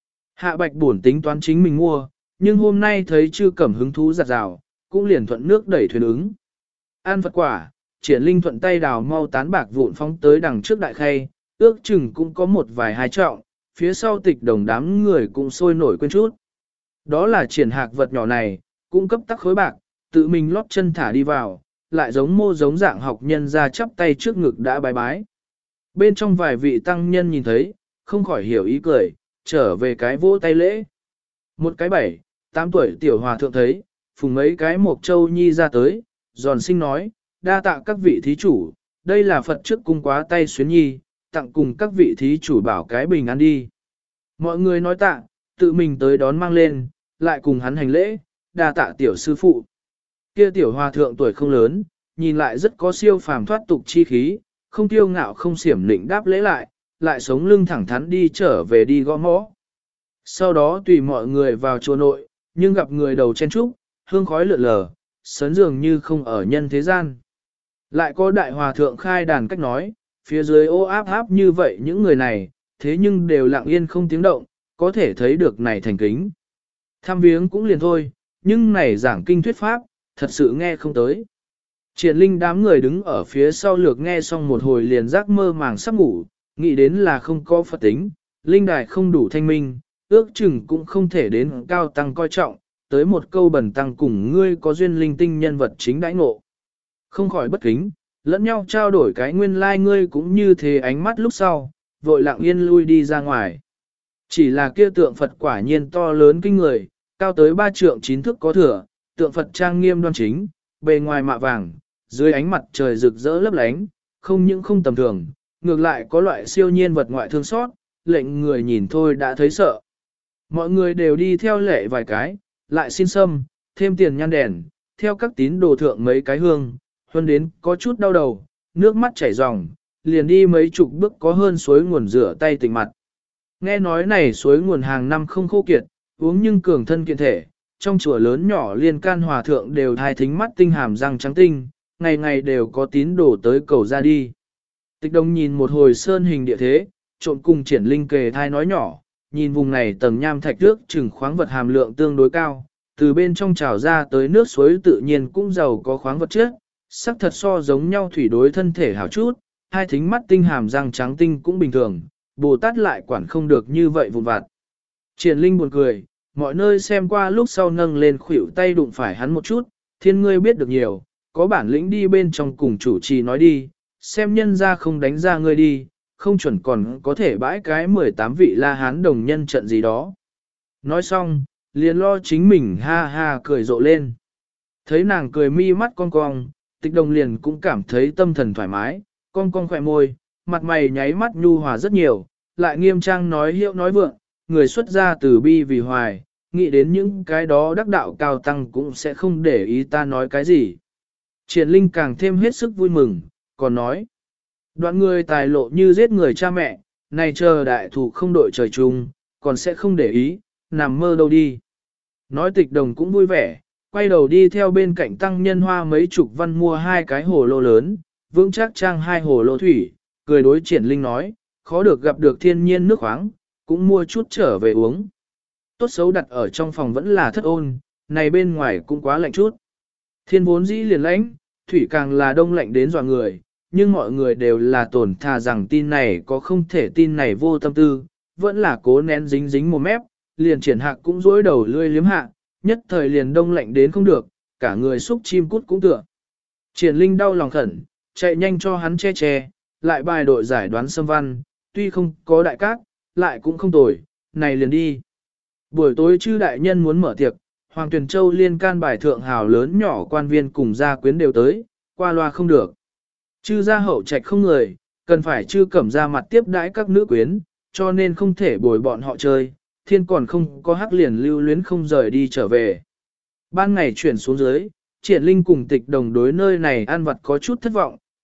Hạ Bạch buồn tính toán chính mình mua, nhưng hôm nay thấy Chư Cẩm hứng thú giặt rào, cũng liền thuận nước đẩy thuyền ứng. An Phật quả, Triển Linh thuận tay đào mau tán bạc vụn phóng tới đằng trước đại khay, ước chừng cũng có một vài hai trọng, phía sau Tịch Đồng đám người cũng sôi nổi quên chút. Đó là Triển Hạc vật nhỏ này, cũng cấp tắc khối bạc, tự mình lót chân thả đi vào, lại giống mô giống dạng học nhân ra chắp tay trước ngực đã bái bái. Bên trong vài vị tăng nhân nhìn thấy, không khỏi hiểu ý cười, trở về cái vỗ tay lễ. Một cái bảy, tám tuổi tiểu hòa thượng thấy, phùng mấy cái mộc châu nhi ra tới, giòn sinh nói, đa tạ các vị thí chủ, đây là Phật trước cung quá tay xuyến nhi, tặng cùng các vị thí chủ bảo cái bình ăn đi. Mọi người nói tạ, tự mình tới đón mang lên, lại cùng hắn hành lễ, đa tạ tiểu sư phụ. Kia tiểu hòa thượng tuổi không lớn, nhìn lại rất có siêu phàm thoát tục chi khí, không tiêu ngạo không xiểm lĩnh đáp lễ lại, lại sống lưng thẳng thắn đi trở về đi gõ mõ. Sau đó tùy mọi người vào chùa nội, nhưng gặp người đầu chen trúc, hương khói lượn lờ, sớn dường như không ở nhân thế gian. Lại có đại hòa thượng khai đàn cách nói, phía dưới ô áp áp như vậy những người này, thế nhưng đều lặng yên không tiếng động, có thể thấy được này thành kính. Tham viếng cũng liền thôi, nhưng này giảng kinh thuyết pháp, thật sự nghe không tới. Triển Linh đám người đứng ở phía sau lược nghe xong một hồi liền giác mơ màng sắp ngủ, nghĩ đến là không có Phật tính, linh đài không đủ thanh minh, ước chừng cũng không thể đến cao tăng coi trọng, tới một câu bẩn tăng cùng ngươi có duyên linh tinh nhân vật chính đãi ngộ. Không khỏi bất kính, lẫn nhau trao đổi cái nguyên lai like ngươi cũng như thế ánh mắt lúc sau, vội lặng yên lui đi ra ngoài. Chỉ là kia tượng Phật quả nhiên to lớn kinh người, cao tới ba trượng chín thước có thừa, tượng Phật trang nghiêm đoan chính, bề ngoài mạ vàng, dưới ánh mặt trời rực rỡ lấp lánh, không những không tầm thường, ngược lại có loại siêu nhiên vật ngoại thương xót, lệnh người nhìn thôi đã thấy sợ. Mọi người đều đi theo lệ vài cái, lại xin sâm, thêm tiền nhan đèn, theo các tín đồ thượng mấy cái hương, hơn đến có chút đau đầu, nước mắt chảy ròng, liền đi mấy chục bước có hơn suối nguồn rửa tay tỉnh mặt. Nghe nói này suối nguồn hàng năm không khô kiệt, uống nhưng cường thân kiện thể, trong chùa lớn nhỏ liên can hòa thượng đều thai thính mắt tinh hàm răng trắng tinh, ngày ngày đều có tín đồ tới cầu ra đi. Tịch Đồng nhìn một hồi sơn hình địa thế, trộn cùng Triển Linh kề thai nói nhỏ, nhìn vùng này tầng nham thạch nước chừng khoáng vật hàm lượng tương đối cao, từ bên trong trào ra tới nước suối tự nhiên cũng giàu có khoáng vật chất, sắc thật so giống nhau thủy đối thân thể hảo chút, hai thính mắt tinh hàm răng trắng tinh cũng bình thường, Bồ Tát lại quản không được như vậy vụn vặt. Triển Linh buồn cười, mọi nơi xem qua lúc sau nâng lên khuỷu tay đụng phải hắn một chút, thiên ngươi biết được nhiều, có bản lĩnh đi bên trong cùng chủ trì nói đi, xem nhân ra không đánh ra ngươi đi, không chuẩn còn có thể bãi cái mười tám vị La Hán đồng nhân trận gì đó. Nói xong, liền lo chính mình ha ha cười rộ lên. Thấy nàng cười mi mắt cong cong, Tịch Đồng liền cũng cảm thấy tâm thần thoải mái, cong cong khỏe môi, mặt mày nháy mắt nhu hòa rất nhiều, lại nghiêm trang nói hiệu nói vượng, người xuất gia từ bi vì hoài, nghĩ đến những cái đó đắc đạo cao tăng cũng sẽ không để ý ta nói cái gì. Triển Linh càng thêm hết sức vui mừng, còn nói, đoạn người tài lộ như giết người cha mẹ, này chờ đại thủ không đội trời chung, còn sẽ không để ý, nằm mơ đâu đi. Nói Tịch Đồng cũng vui vẻ, quay đầu đi theo bên cạnh tăng nhân hoa mấy chục văn mua hai cái hồ lô lớn, vững chắc trang hai hồ lô thủy, cười đối Triển Linh nói, khó được gặp được thiên nhiên nước khoáng, cũng mua chút trở về uống. Tốt xấu đặt ở trong phòng vẫn là thất ôn, này bên ngoài cũng quá lạnh chút. Thiên vốn dĩ liền lãnh, thủy càng là đông lạnh đến dọa người, nhưng mọi người đều là tổn thà rằng tin này có không thể tin này vô tâm tư, vẫn là cố nén dính dính một mép, liền Triển Hạc cũng dối đầu lươi liếm hạ, nhất thời liền đông lạnh đến không được, cả người xúc chim cút cũng tựa. Triển Linh đau lòng khẩn, chạy nhanh cho hắn che che, lại bài đội giải đoán xâm văn, tuy không có đại cát, lại cũng không tồi, này liền đi. Buổi tối chư đại nhân muốn mở tiệc, Hoàng Tuyền Châu liên can bài thượng hào lớn nhỏ quan viên cùng gia quyến đều tới, qua loa không được. Chư gia hậu trạch không người, cần phải chư cẩm ra mặt tiếp đãi các nữ quyến, cho nên không thể bồi bọn họ chơi, thiên còn không có hắc liền lưu luyến không rời đi trở về. Ban ngày chuyển xuống dưới, Triển Linh cùng Tịch Đồng đối nơi này ăn vặt có chút thất vọng,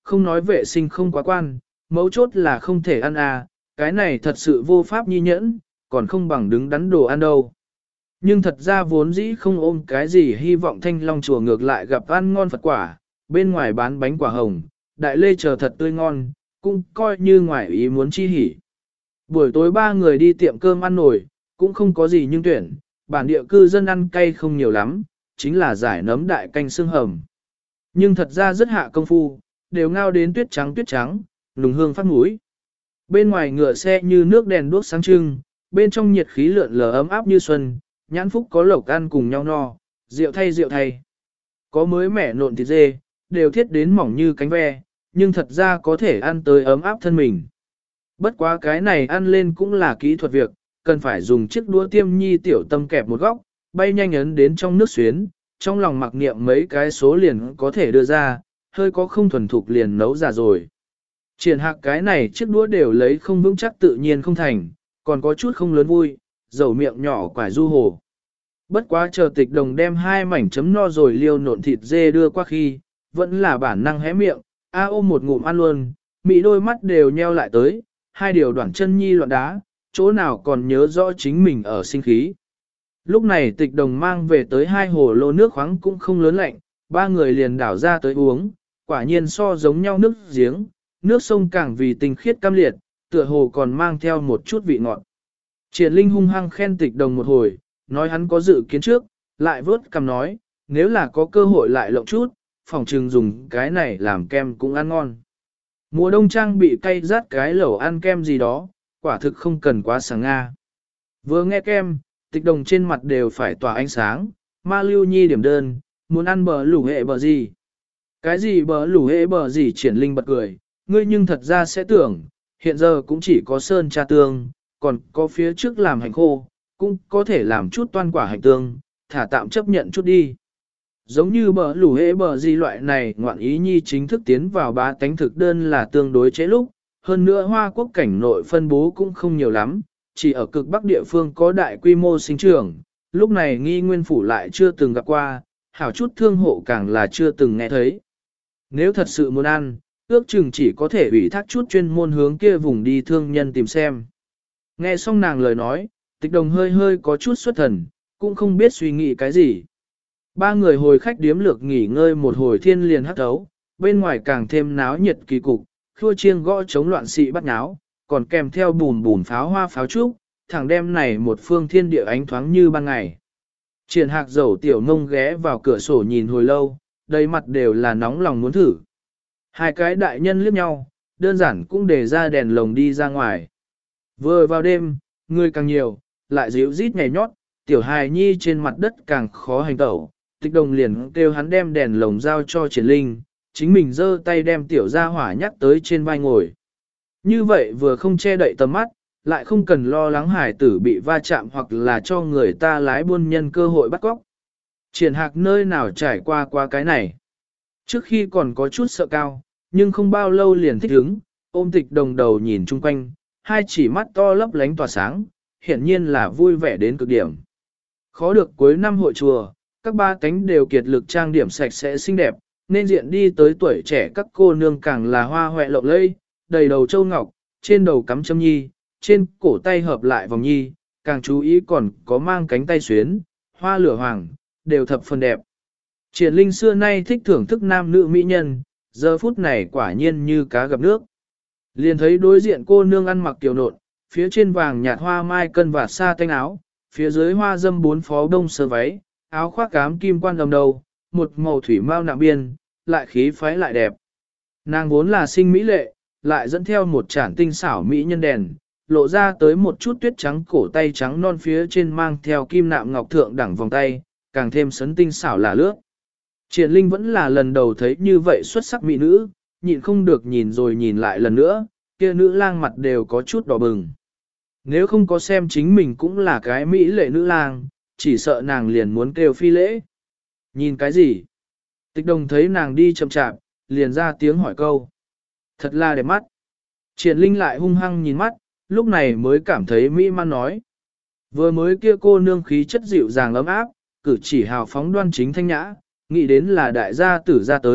không nói vệ sinh không quá quan, mấu chốt là không thể ăn à, cái này thật sự vô pháp nhi nhẫn, còn không bằng đứng đắn đồ ăn đâu. Nhưng thật ra vốn dĩ không ôm cái gì hy vọng Thanh Long chùa ngược lại gặp ăn ngon Phật quả, bên ngoài bán bánh quả hồng, đại lê chờ thật tươi ngon, cũng coi như ngoài ý muốn chi hỉ. Buổi tối ba người đi tiệm cơm ăn nổi, cũng không có gì nhưng tuyển, bản địa cư dân ăn cay không nhiều lắm, chính là giải nấm đại canh xương hầm. Nhưng thật ra rất hạ công phu, đều ngao đến tuyết trắng tuyết trắng, nùng hương phát mũi. Bên ngoài ngựa xe như nước đèn đuốc sáng trưng, bên trong nhiệt khí lượn lờ ấm áp như xuân, nhãn phúc có lộc ăn cùng nhau no, rượu thay rượu thay. Có mới mẻ nộn thịt dê, đều thiết đến mỏng như cánh ve, nhưng thật ra có thể ăn tới ấm áp thân mình. Bất quá cái này ăn lên cũng là kỹ thuật việc, cần phải dùng chiếc đũa tiêm nhi tiểu tâm kẹp một góc, bay nhanh ấn đến trong nước xuyến, trong lòng mặc niệm mấy cái số liền có thể đưa ra, hơi có không thuần thục liền nấu ra rồi. Triển hạc cái này chiếc đũa đều lấy không vững chắc tự nhiên không thành, còn có chút không lớn vui, dầu miệng nhỏ quải du hồ. Bất quá chờ tịch đồng đem hai mảnh chấm no rồi liêu nộn thịt dê đưa qua khi, vẫn là bản năng hé miệng, a ôm một ngụm ăn luôn, mỹ đôi mắt đều nheo lại tới, hai điều đoạn chân nhi loạn đá, chỗ nào còn nhớ rõ chính mình ở sinh khí. Lúc này tịch đồng mang về tới hai hồ lô nước khoáng cũng không lớn lạnh, ba người liền đảo ra tới uống, quả nhiên so giống nhau nước giếng, nước sông càng vì tinh khiết cam liệt, tựa hồ còn mang theo một chút vị ngọt. Triển Linh hung hăng khen tịch đồng một hồi, nói hắn có dự kiến trước, lại vớt cằm nói, nếu là có cơ hội lại lộng chút, phòng trừng dùng cái này làm kem cũng ăn ngon. Mùa đông trang bị cay rát cái lẩu ăn kem gì đó, quả thực không cần quá sáng nga. Vừa nghe kem, tịch đồng trên mặt đều phải tỏa ánh sáng, ma lưu nhi điểm đơn, muốn ăn bờ lủ hệ bờ gì. Cái gì bờ lủ hệ bờ gì Triển Linh bật cười, ngươi nhưng thật ra sẽ tưởng, hiện giờ cũng chỉ có sơn cha tương, còn có phía trước làm hành khô, cũng có thể làm chút toan quả hành tương, thả tạm chấp nhận chút đi. Giống như bờ lủ hệ bờ gì loại này ngoạn ý nhi chính thức tiến vào bá tánh thực đơn là tương đối chế lúc, hơn nữa Hoa Quốc cảnh nội phân bố cũng không nhiều lắm, chỉ ở cực bắc địa phương có đại quy mô sinh trưởng, lúc này nghi nguyên phủ lại chưa từng gặp qua, hảo chút thương hộ càng là chưa từng nghe thấy. Nếu thật sự muốn ăn, ước chừng chỉ có thể ủy thác chút chuyên môn hướng kia vùng đi thương nhân tìm xem. Nghe xong nàng lời nói, tịch đồng hơi hơi có chút xuất thần, cũng không biết suy nghĩ cái gì. Ba người hồi khách điếm lược nghỉ ngơi một hồi thiên liền hắt thấu, bên ngoài càng thêm náo nhiệt kỳ cục, khua chiêng gõ chống loạn xị bắt náo, còn kèm theo bùn bùn pháo hoa pháo trúc, thẳng đem này một phương thiên địa ánh thoáng như ban ngày. Triển hạc dầu tiểu ngông ghé vào cửa sổ nhìn hồi lâu, đầy mặt đều là nóng lòng muốn thử. Hai cái đại nhân liếc nhau, đơn giản cũng để ra đèn lồng đi ra ngoài. Vừa vào đêm, người càng nhiều, lại díu rít nhảy nhót, tiểu hài nhi trên mặt đất càng khó hành tẩu, tịch đồng liền kêu hắn đem đèn lồng giao cho Triển Linh, chính mình giơ tay đem tiểu gia hỏa nhắc tới trên vai ngồi. Như vậy vừa không che đậy tầm mắt, lại không cần lo lắng hải tử bị va chạm hoặc là cho người ta lái buôn nhân cơ hội bắt cóc. Triển hạc nơi nào trải qua qua cái này. Trước khi còn có chút sợ cao, nhưng không bao lâu liền thích ứng, ôm tịch đồng đầu nhìn chung quanh, hai chỉ mắt to lấp lánh tỏa sáng, hiển nhiên là vui vẻ đến cực điểm. Khó được cuối năm hội chùa, các ba cánh đều kiệt lực trang điểm sạch sẽ xinh đẹp, nên diện đi tới tuổi trẻ các cô nương càng là hoa hoẹ lộng lẫy, đầy đầu châu ngọc, trên đầu cắm châm nhi, trên cổ tay hợp lại vòng nhi, càng chú ý còn có mang cánh tay xuyến, hoa lửa hoàng, đều thập phần đẹp. Triển Linh xưa nay thích thưởng thức nam nữ mỹ nhân, giờ phút này quả nhiên như cá gặp nước. Liền thấy đối diện cô nương ăn mặc tiểu nộn, phía trên vàng nhạt hoa mai cân và sa tanh áo, phía dưới hoa dâm bốn phó đông sơ váy, áo khoác cám kim quan đầm đầu, một màu thủy mao nạm biên, lại khí phái lại đẹp. Nàng vốn là sinh mỹ lệ, lại dẫn theo một chản tinh xảo mỹ nhân đèn, lộ ra tới một chút tuyết trắng cổ tay trắng non phía trên mang theo kim nạm ngọc thượng đẳng vòng tay, càng thêm sấn tinh xảo là lướt. Triển Linh vẫn là lần đầu thấy như vậy xuất sắc mỹ nữ, nhịn không được nhìn rồi nhìn lại lần nữa, kia nữ lang mặt đều có chút đỏ bừng. Nếu không có xem chính mình cũng là cái mỹ lệ nữ lang, chỉ sợ nàng liền muốn kêu phi lễ. Nhìn cái gì? Tịch đồng thấy nàng đi chậm chạp, liền ra tiếng hỏi câu. Thật là đẹp mắt. Triển Linh lại hung hăng nhìn mắt, lúc này mới cảm thấy mỹ man nói. Vừa mới kia cô nương khí chất dịu dàng ấm áp, cử chỉ hào phóng đoan chính thanh nhã, nghĩ đến là đại gia tử ra tới,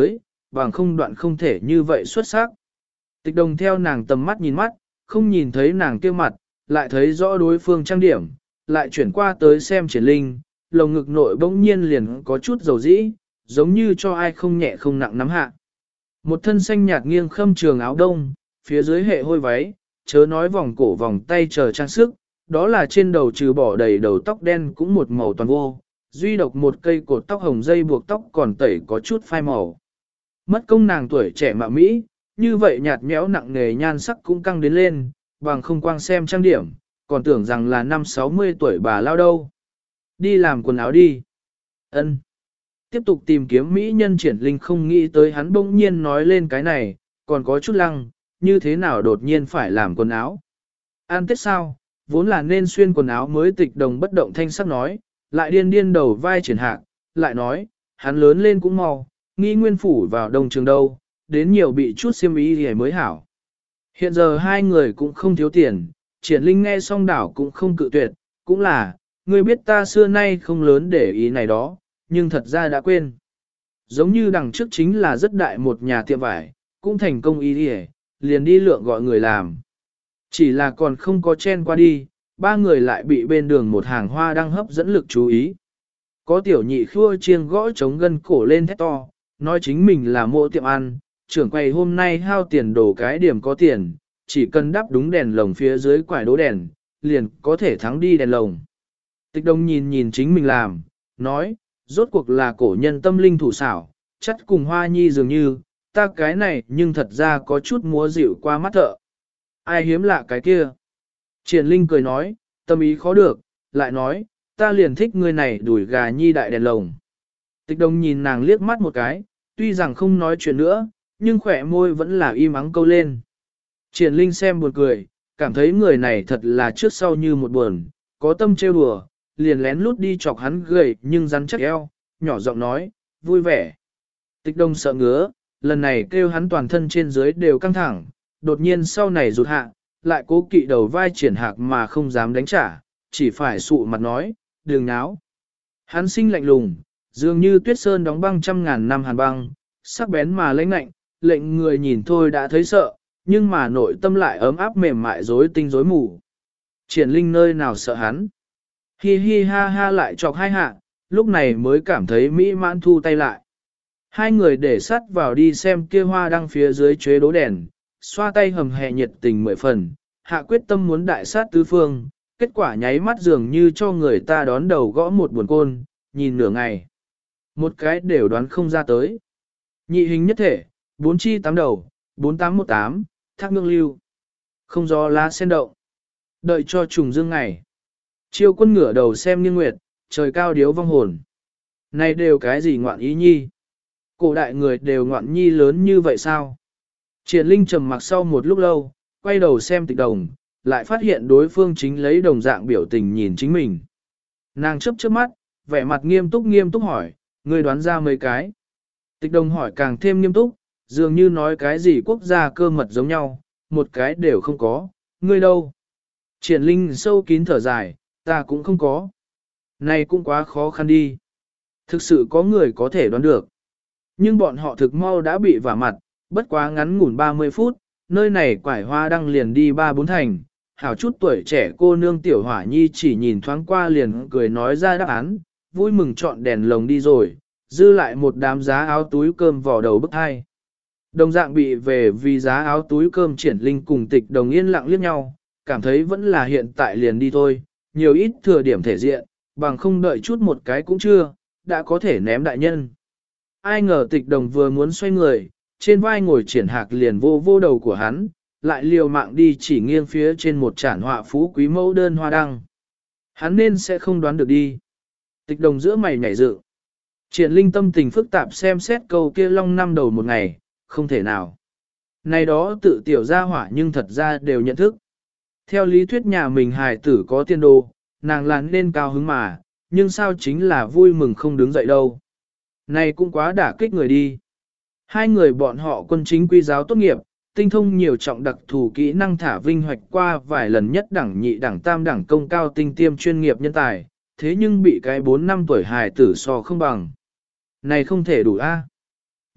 bằng không đoạn không thể như vậy xuất sắc. Tịch đồng theo nàng tầm mắt nhìn mắt, không nhìn thấy nàng kia mặt, lại thấy rõ đối phương trang điểm, lại chuyển qua tới xem triển linh, lồng ngực nội bỗng nhiên liền có chút dầu dĩ, giống như cho ai không nhẹ không nặng nắm hạ. Một thân xanh nhạt nghiêng khâm trường áo đông, phía dưới hệ hôi váy, chớ nói vòng cổ vòng tay chờ trang sức, đó là trên đầu trừ bỏ đầy đầu tóc đen cũng một màu toàn vô, duy độc một cây cột tóc hồng dây buộc tóc còn tẩy có chút phai màu. Mất công nàng tuổi trẻ mạ Mỹ, như vậy nhạt nhẽo nặng nề nhan sắc cũng căng đến lên, bằng không quang xem trang điểm, còn tưởng rằng là năm sáu mươi tuổi bà lao đâu. Đi làm quần áo đi. Ân. Tiếp tục tìm kiếm Mỹ nhân triển linh không nghĩ tới hắn bỗng nhiên nói lên cái này, còn có chút lăng, như thế nào đột nhiên phải làm quần áo. An tết sao, vốn là nên xuyên quần áo mới tịch đồng bất động thanh sắc nói, lại điên điên đầu vai triển hạc, lại nói, hắn lớn lên cũng mau, nghi nguyên phủ vào đông trường đâu, đến nhiều bị chút xiêm ý thì mới hảo. Hiện giờ hai người cũng không thiếu tiền, triển linh nghe xong đảo cũng không cự tuyệt, cũng là, ngươi biết ta xưa nay không lớn để ý này đó, nhưng thật ra đã quên. Giống như đằng trước chính là rất đại một nhà tiệm vải, cũng thành công ý đi liền đi lượng gọi người làm. Chỉ là còn không có chen qua đi, ba người lại bị bên đường một hàng hoa đang hấp dẫn lực chú ý. Có tiểu nhị khua chiêng gõ trống gân cổ lên thét to, nói chính mình là mộ tiệm ăn, trưởng quầy hôm nay hao tiền đổ cái điểm có tiền, chỉ cần đắp đúng đèn lồng phía dưới quải đố đèn, liền có thể thắng đi đèn lồng. Tịch Đông nhìn nhìn chính mình làm, nói, rốt cuộc là cổ nhân tâm linh thủ xảo, chắc cùng hoa nhi dường như, ta cái này nhưng thật ra có chút múa dịu qua mắt thợ. Ai hiếm lạ cái kia? Triển Linh cười nói, tâm ý khó được, lại nói, ta liền thích người này đuổi gà nhi đại đèn lồng. Tịch Đông nhìn nàng liếc mắt một cái, tuy rằng không nói chuyện nữa, nhưng khỏe môi vẫn là im ắng câu lên. Triển Linh xem buồn cười, cảm thấy người này thật là trước sau như một buồn, có tâm trêu đùa, liền lén lút đi chọc hắn gầy nhưng rắn chắc eo, nhỏ giọng nói, vui vẻ. Tịch Đông sợ ngứa, lần này kêu hắn toàn thân trên dưới đều căng thẳng, đột nhiên sau này rụt hạ, lại cố kỵ đầu vai triển hạc mà không dám đánh trả, chỉ phải sụ mặt nói, đừng náo. Hắn sinh lạnh lùng, dường như tuyết sơn đóng băng trăm ngàn năm hàn băng, sắc bén mà lãnh lạnh, lệnh người nhìn thôi đã thấy sợ, nhưng mà nội tâm lại ấm áp mềm mại rối tinh rối mù. Triển Linh nơi nào sợ hắn. Hi hi ha ha lại chọc hai hạ, lúc này mới cảm thấy mỹ mãn thu tay lại. Hai người để sắt vào đi xem kia hoa đăng phía dưới chế đố đèn, xoa tay hầm hè nhiệt tình mười phần, hạ quyết tâm muốn đại sát tứ phương, kết quả nháy mắt dường như cho người ta đón đầu gõ một buồn côn, nhìn nửa ngày. Một cái đều đoán không ra tới. Nhị hình nhất thể, bốn chi tám đầu, bốn tám một tám, thác ngương lưu. Không gió lá sen động. Đợi cho trùng dương ngày. Chiêu quân ngửa đầu xem nghiêng nguyệt, trời cao điếu vong hồn. Này đều cái gì ngoạn ý nhi? Cổ đại người đều ngoạn nhi lớn như vậy sao? Triển Linh trầm mặc sau một lúc lâu, quay đầu xem Tịch Đồng, lại phát hiện đối phương chính lấy đồng dạng biểu tình nhìn chính mình. Nàng chớp chớp mắt, vẻ mặt nghiêm túc nghiêm túc hỏi, ngươi đoán ra mấy cái. Tịch Đồng hỏi càng thêm nghiêm túc, dường như nói cái gì quốc gia cơ mật giống nhau, một cái đều không có, ngươi đâu? Triển Linh sâu kín thở dài, ta cũng không có. Này cũng quá khó khăn đi. Thực sự có người có thể đoán được. Nhưng bọn họ thực mau đã bị vả mặt, bất quá ngắn ngủn ba mươi phút, nơi này quải hoa đăng liền đi ba bốn thành. Hảo chút tuổi trẻ cô nương tiểu hỏa nhi chỉ nhìn thoáng qua liền cười nói ra đáp án, vui mừng chọn đèn lồng đi rồi, dư lại một đám giá áo túi cơm vỏ đầu bức hai. Đồng dạng bị về vì giá áo túi cơm Triển Linh cùng Tịch Đồng yên lặng liếc nhau, cảm thấy vẫn là hiện tại liền đi thôi, nhiều ít thừa điểm thể diện, bằng không đợi chút một cái cũng chưa, đã có thể ném đại nhân. Ai ngờ Tịch Đồng vừa muốn xoay người, trên vai ngồi Triển Hạc liền vô vô đầu của hắn, lại liều mạng đi chỉ nghiêng phía trên một chản họa phú quý mẫu đơn hoa đăng. Hắn nên sẽ không đoán được đi. Tịch Đồng giữa mày nhảy dựng. Triển Linh tâm tình phức tạp xem xét câu kia long năm đầu một ngày, không thể nào. Này đó tự tiểu ra hỏa nhưng thật ra đều nhận thức. Theo lý thuyết nhà mình hài tử có tiên đồ, nàng là nên cao hứng mà, nhưng sao chính là vui mừng không đứng dậy đâu. Này cũng quá đả kích người đi. Hai người bọn họ quân chính quy giáo tốt nghiệp, tinh thông nhiều trọng đặc thù kỹ năng thả vinh hoạch qua vài lần nhất đẳng nhị đẳng tam đẳng công cao tinh tiêm chuyên nghiệp nhân tài, thế nhưng bị cái bốn năm tuổi hài tử so không bằng. Này không thể đủ a.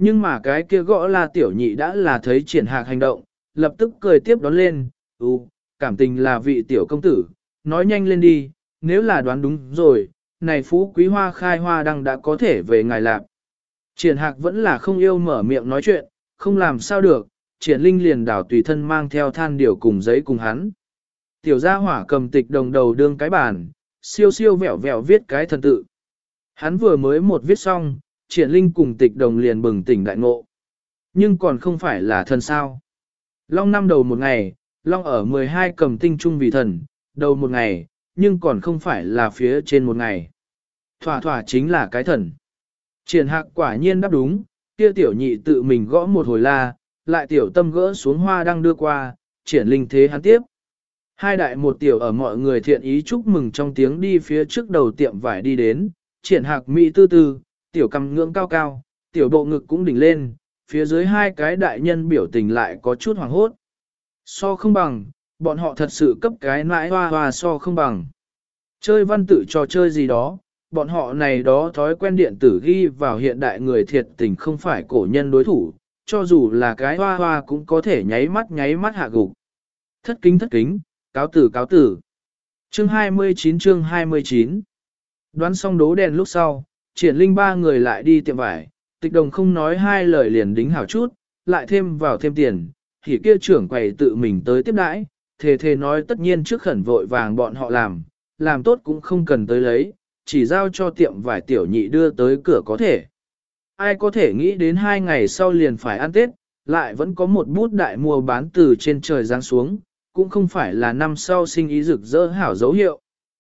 Nhưng mà cái kia gõ la tiểu nhị đã là thấy triển hạc hành động, lập tức cười tiếp đón lên, ừ, cảm tình là vị tiểu công tử, nói nhanh lên đi, nếu là đoán đúng rồi, này phú quý hoa khai hoa đăng đã có thể về ngài lạp. Triển hạc vẫn là không yêu mở miệng nói chuyện, không làm sao được, triển linh liền đảo tùy thân mang theo than điều cùng giấy cùng hắn. Tiểu gia hỏa cầm tịch đồng đầu đương cái bàn, siêu siêu vẹo vẹo viết cái thần tự. Hắn vừa mới một viết xong, triển linh cùng tịch đồng liền bừng tỉnh đại ngộ. Nhưng còn không phải là thần sao. Long năm đầu một ngày, Long ở mười hai cầm tinh trung vì thần, đầu một ngày, nhưng còn không phải là phía trên một ngày. Thỏa thỏa chính là cái thần. Triển hạc quả nhiên đáp đúng, kia tiểu nhị tự mình gõ một hồi la, lại tiểu tâm gỡ xuống hoa đang đưa qua, triển linh thế hắn tiếp. Hai đại một tiểu ở mọi người thiện ý chúc mừng trong tiếng đi phía trước đầu tiệm vải đi đến, triển hạc mỹ tư tư, tiểu cầm ngưỡng cao cao, tiểu bộ ngực cũng đỉnh lên, phía dưới hai cái đại nhân biểu tình lại có chút hoàng hốt. So không bằng, bọn họ thật sự cấp cái nãi hoa hoa so không bằng. Chơi văn tự trò chơi gì đó, bọn họ này đó thói quen điện tử ghi vào hiện đại người thiệt tình không phải cổ nhân đối thủ, cho dù là cái hoa hoa cũng có thể nháy mắt nháy mắt hạ gục. Thất kính thất kính, cáo tử cáo tử. Chương hai mươi chín chương hai mươi chín. Đoán xong đố đèn lúc sau, triển linh ba người lại đi tiệm vải, tịch đồng không nói hai lời liền đính hảo chút, lại thêm vào thêm tiền, thì kia trưởng quầy tự mình tới tiếp đãi, thề thề nói tất nhiên trước khẩn vội vàng bọn họ làm, làm tốt cũng không cần tới lấy, chỉ giao cho tiệm vải tiểu nhị đưa tới cửa có thể. Ai có thể nghĩ đến hai ngày sau liền phải ăn Tết, lại vẫn có một bút đại mua bán từ trên trời giáng xuống, cũng không phải là năm sau sinh ý rực rỡ hảo dấu hiệu.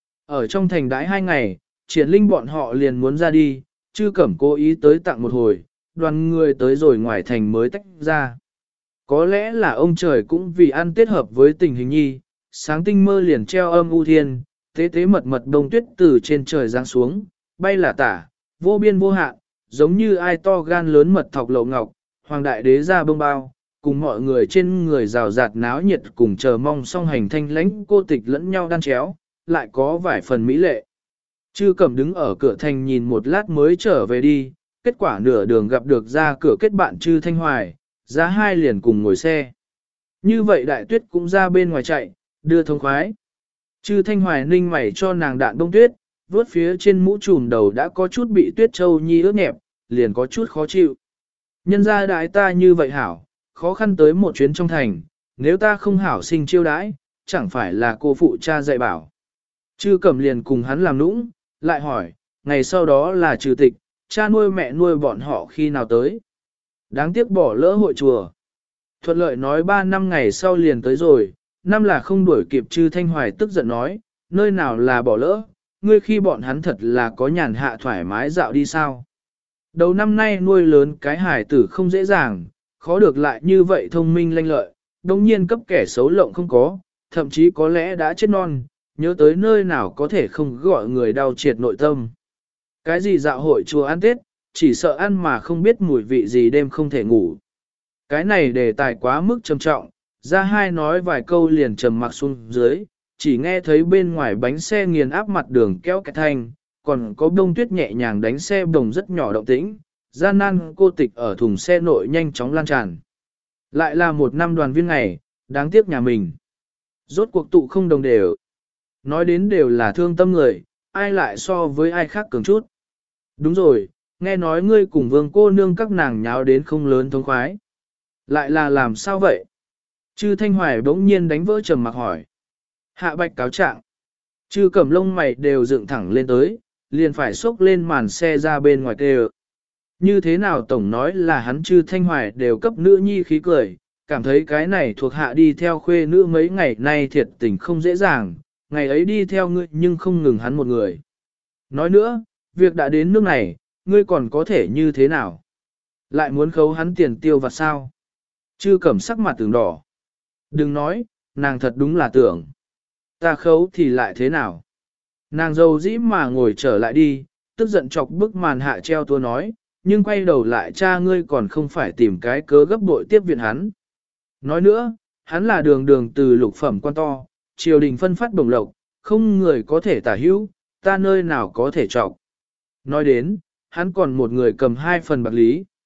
Ở trong thành đãi hai ngày, triển linh bọn họ liền muốn ra đi, chư cẩm cố ý tới tặng một hồi, đoàn người tới rồi ngoài thành mới tách ra. Có lẽ là ông trời cũng vì ăn Tết hợp với tình hình nhi, sáng tinh mơ liền treo âm u thiên, tế tế mật mật đông tuyết từ trên trời giáng xuống, bay là tả, vô biên vô hạn, giống như ai to gan lớn mật thọc lậu ngọc, hoàng đại đế ra bông bao, cùng mọi người trên người rào rạt náo nhiệt cùng chờ mong song hành thanh lãnh cô tịch lẫn nhau đan chéo, lại có vài phần mỹ lệ. Chư Cẩm đứng ở cửa thành nhìn một lát mới trở về đi, kết quả nửa đường gặp được ra cửa kết bạn Chư Thanh Hoài, ra hai liền cùng ngồi xe. Như vậy đại tuyết cũng ra bên ngoài chạy, đưa thông khoái. Chư Thanh Hoài ninh mày cho nàng đạn đông tuyết, vớt phía trên mũ trùm đầu đã có chút bị tuyết châu nhi ướt nhẹp, liền có chút khó chịu. Nhân ra đại ta như vậy hảo, khó khăn tới một chuyến trong thành, nếu ta không hảo sinh chiêu đãi, chẳng phải là cô phụ cha dạy bảo. Chư Cẩm liền cùng hắn làm nũng, lại hỏi, ngày sau đó là trừ tịch, cha nuôi mẹ nuôi bọn họ khi nào tới. Đáng tiếc bỏ lỡ hội chùa. Thuận lợi nói ba năm ngày sau liền tới rồi, năm là không đuổi kịp. Chư Thanh Hoài tức giận nói, nơi nào là bỏ lỡ, ngươi khi bọn hắn thật là có nhàn hạ thoải mái dạo đi sao. Đầu năm nay nuôi lớn cái hải tử không dễ dàng, khó được lại như vậy thông minh lanh lợi, đồng nhiên cấp kẻ xấu lộng không có, thậm chí có lẽ đã chết non, nhớ tới nơi nào có thể không gọi người đau triệt nội tâm. Cái gì dạo hội chùa ăn Tết, chỉ sợ ăn mà không biết mùi vị gì đêm không thể ngủ. Cái này đề tài quá mức trầm trọng, ra hai nói vài câu liền trầm mặc xuống dưới, chỉ nghe thấy bên ngoài bánh xe nghiền áp mặt đường kéo cái thanh, còn có bông tuyết nhẹ nhàng đánh xe đồng rất nhỏ động tĩnh, gian nan cô tịch ở thùng xe nội nhanh chóng lan tràn. Lại là một năm đoàn viên ngày, đáng tiếc nhà mình. Rốt cuộc tụ không đồng đều. Nói đến đều là thương tâm người, ai lại so với ai khác cường chút. Đúng rồi, nghe nói ngươi cùng vương cô nương các nàng nháo đến không lớn thống khoái. Lại là làm sao vậy? Chư Thanh Hoài bỗng nhiên đánh vỡ trầm mặc hỏi. Hạ bạch cáo trạng. Chư Cẩm lông mày đều dựng thẳng lên tới, liền phải xốc lên màn xe ra bên ngoài kêu. Như thế nào tổng nói là hắn Chư Thanh Hoài đều cấp nữ nhi khí cười, cảm thấy cái này thuộc hạ đi theo khuê nữ mấy ngày nay thiệt tình không dễ dàng, ngày ấy đi theo ngươi nhưng không ngừng hắn một người. Nói nữa, việc đã đến nước này, ngươi còn có thể như thế nào? Lại muốn khấu hắn tiền tiêu vặt sao? Chư Cẩm sắc mặt từng đỏ. Đừng nói, nàng thật đúng là tưởng. Ta khấu thì lại thế nào? Nàng dâu dĩ mà ngồi trở lại đi, tức giận chọc bức màn hạ treo tua nói, nhưng quay đầu lại cha ngươi còn không phải tìm cái cớ gấp bội tiếp viện hắn. Nói nữa, hắn là đường đường từ lục phẩm quan to, triều đình phân phát bổng lộc, không người có thể tả hữu, ta nơi nào có thể trọng. Nói đến, hắn còn một người cầm hai phần bạc lý.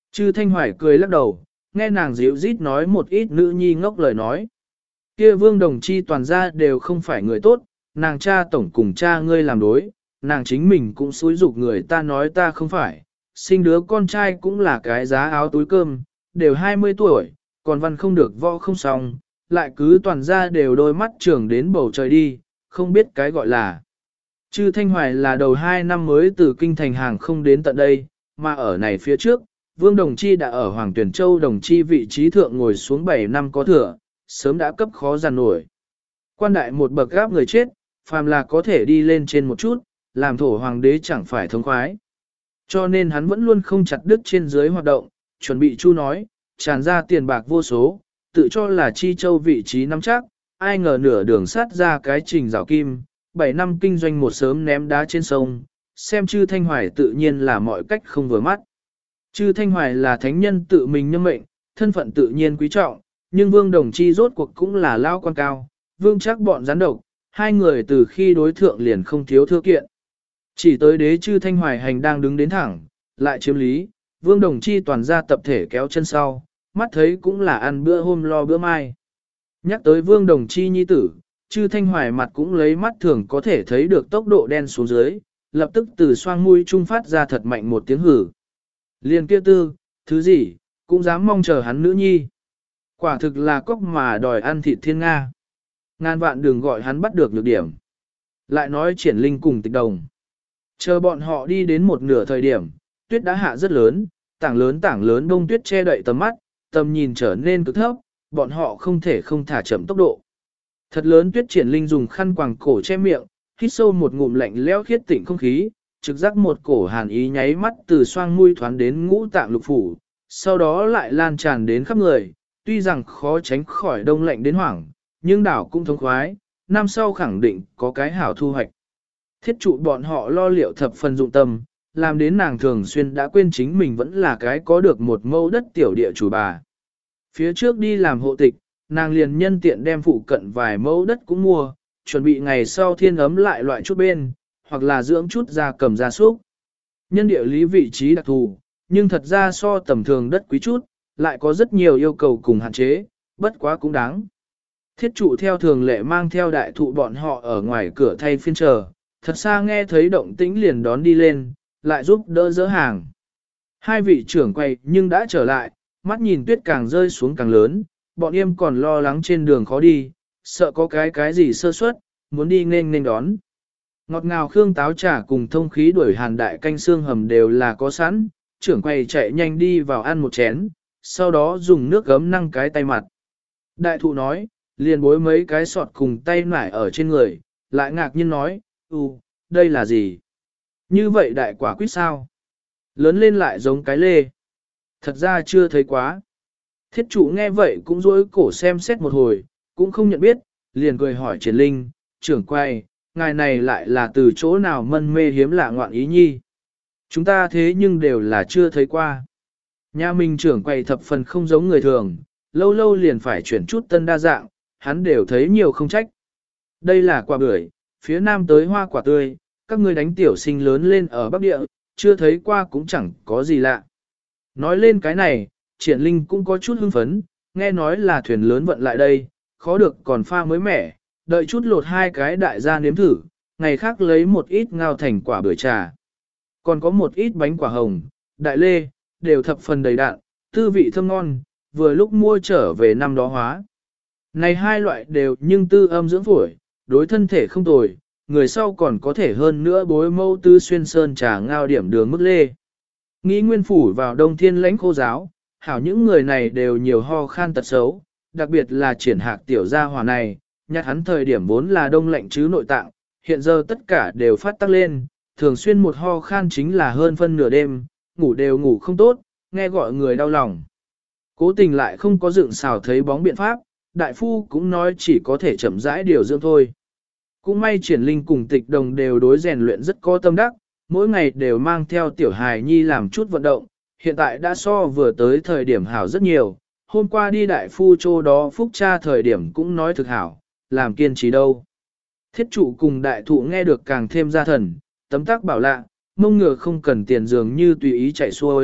Chư Thanh Hoài cười lắc đầu, nghe nàng dịu rít nói một ít nữ nhi ngốc lời nói. Kia Vương Đồng Chi toàn ra đều không phải người tốt, nàng cha tổng cùng cha ngươi làm đối, nàng chính mình cũng xúi dục người ta nói ta không phải, sinh đứa con trai cũng là cái giá áo túi cơm, đều hai mươi tuổi, còn văn không được võ không xong, lại cứ toàn ra đều đôi mắt trưởng đến bầu trời đi, không biết cái gọi là. Chư Thanh Hoài là đầu hai năm mới từ kinh thành hàng không đến tận đây, mà ở này phía trước, Vương Đồng Chi đã ở Hoàng Tuyển Châu Đồng Chi vị trí thượng ngồi xuống bảy năm có thừa, sớm đã cấp khó giàn nổi. Quan đại một bậc gáp người chết, phàm là có thể đi lên trên một chút, làm thổ hoàng đế chẳng phải thông khoái. Cho nên hắn vẫn luôn không chặt đứt trên dưới hoạt động, chuẩn bị chu nói, tràn ra tiền bạc vô số, tự cho là Chi Châu vị trí nắm chắc, ai ngờ nửa đường sát ra cái trình rào kim, bảy năm kinh doanh một sớm ném đá trên sông, xem Chư Thanh Hoài tự nhiên là mọi cách không vừa mắt. Chư Thanh Hoài là thánh nhân tự mình nhâm mệnh, thân phận tự nhiên quý trọng, nhưng Vương Đồng Chi rốt cuộc cũng là lao quan cao, Vương chắc bọn gián độc, hai người từ khi đối thượng liền không thiếu thưa kiện. Chỉ tới đế Chư Thanh Hoài hành đang đứng đến thẳng, lại chiếm lý, Vương Đồng Chi toàn ra tập thể kéo chân sau, mắt thấy cũng là ăn bữa hôm lo bữa mai. Nhắc tới Vương Đồng Chi nhi tử, Chư Thanh Hoài mặt cũng lấy mắt thường có thể thấy được tốc độ đen xuống dưới, lập tức từ xoang mũi trung phát ra thật mạnh một tiếng hử. Liên kia tư, thứ gì, cũng dám mong chờ hắn nữ nhi. Quả thực là cóc mà đòi ăn thịt thiên Nga. Ngàn vạn đừng gọi hắn bắt được nhược điểm. Lại nói triển linh cùng tịch đồng. Chờ bọn họ đi đến một nửa thời điểm, tuyết đã hạ rất lớn, tảng lớn tảng lớn đông tuyết che đậy tầm mắt, tầm nhìn trở nên cực thấp, bọn họ không thể không thả chậm tốc độ. Thật lớn tuyết triển linh dùng khăn quàng cổ che miệng, hít sâu một ngụm lạnh lẽo khiết tịnh không khí, trực giác một cổ hàn ý nháy mắt từ xoang mũi thoán đến ngũ tạng lục phủ, sau đó lại lan tràn đến khắp người, tuy rằng khó tránh khỏi đông lạnh đến hoảng, nhưng đảo cũng thống khoái, năm sau khẳng định có cái hảo thu hoạch. Thiết trụ bọn họ lo liệu thập phần dụng tâm, làm đến nàng thường xuyên đã quên chính mình vẫn là cái có được một mẫu đất tiểu địa chủ bà. Phía trước đi làm hộ tịch, nàng liền nhân tiện đem phụ cận vài mẫu đất cũng mua, chuẩn bị ngày sau thiên ấm lại loại chút bên, hoặc là dưỡng chút gia cầm gia súc. Nhân địa lý vị trí đặc thù, nhưng thật ra so tầm thường đất quý chút, lại có rất nhiều yêu cầu cùng hạn chế, bất quá cũng đáng. Thiết trụ theo thường lệ mang theo đại thụ bọn họ ở ngoài cửa thay phiên chờ, thật xa nghe thấy động tĩnh liền đón đi lên, lại giúp đỡ dỡ hàng. Hai vị trưởng quay nhưng đã trở lại, mắt nhìn tuyết càng rơi xuống càng lớn, bọn em còn lo lắng trên đường khó đi, sợ có cái cái gì sơ suất, muốn đi nên nên đón. Ngọt ngào khương táo trà cùng thông khí đuổi hàn đại canh xương hầm đều là có sẵn, trưởng quay chạy nhanh đi vào ăn một chén, sau đó dùng nước gấm năng cái tay mặt. Đại thụ nói, liền bối mấy cái sọt cùng tay nải ở trên người, lại ngạc nhiên nói, ừ, đây là gì? Như vậy đại quả quýt sao? Lớn lên lại giống cái lê. Thật ra chưa thấy quá. Thiết trụ nghe vậy cũng dối cổ xem xét một hồi, cũng không nhận biết, liền cười hỏi triển linh, trưởng quay, ngài này lại là từ chỗ nào mân mê hiếm lạ ngoạn ý nhi. Chúng ta thế nhưng đều là chưa thấy qua. Nhà mình trưởng quay thập phần không giống người thường, lâu lâu liền phải chuyển chút tân đa dạng, hắn đều thấy nhiều không trách. Đây là quả bưởi, phía nam tới hoa quả tươi, các ngươi đánh tiểu sinh lớn lên ở Bắc Địa, chưa thấy qua cũng chẳng có gì lạ. Nói lên cái này, triển linh cũng có chút hưng phấn, nghe nói là thuyền lớn vận lại đây, khó được còn pha mới mẻ, đợi chút lột hai cái đại gia nếm thử, ngày khác lấy một ít ngao thành quả bưởi trà. Còn có một ít bánh quả hồng, đại lê, đều thập phần đầy đạn, tư vị thơm ngon, vừa lúc mua trở về năm đó hóa. Này hai loại đều nhưng tư âm dưỡng phổi, đối thân thể không tồi, người sau còn có thể hơn nữa bối mâu tư xuyên sơn trà ngao điểm đường mức lê. Nghĩ nguyên phủ vào đông thiên lãnh khô giáo, hảo những người này đều nhiều ho khan tật xấu, đặc biệt là triển hạc tiểu gia hỏa này, nhặt hắn thời điểm vốn là đông lạnh chứ nội tạng, hiện giờ tất cả đều phát tắc lên, thường xuyên một ho khan chính là hơn phân nửa đêm, ngủ đều ngủ không tốt, nghe gọi người đau lòng. Cố tình lại không có dựng xào thấy bóng biện pháp, đại phu cũng nói chỉ có thể chậm rãi điều dưỡng thôi. Cũng may triển linh cùng tịch đồng đều đối rèn luyện rất có tâm đắc, mỗi ngày đều mang theo tiểu hài nhi làm chút vận động, hiện tại đã so vừa tới thời điểm hảo rất nhiều, hôm qua đi đại phu chỗ đó phúc cha thời điểm cũng nói thực hảo, làm kiên trì đâu. Thiết trụ cùng đại thụ nghe được càng thêm ra thần, tấm tắc bảo lạ, mông ngựa không cần tiền dường như tùy ý chạy xuôi,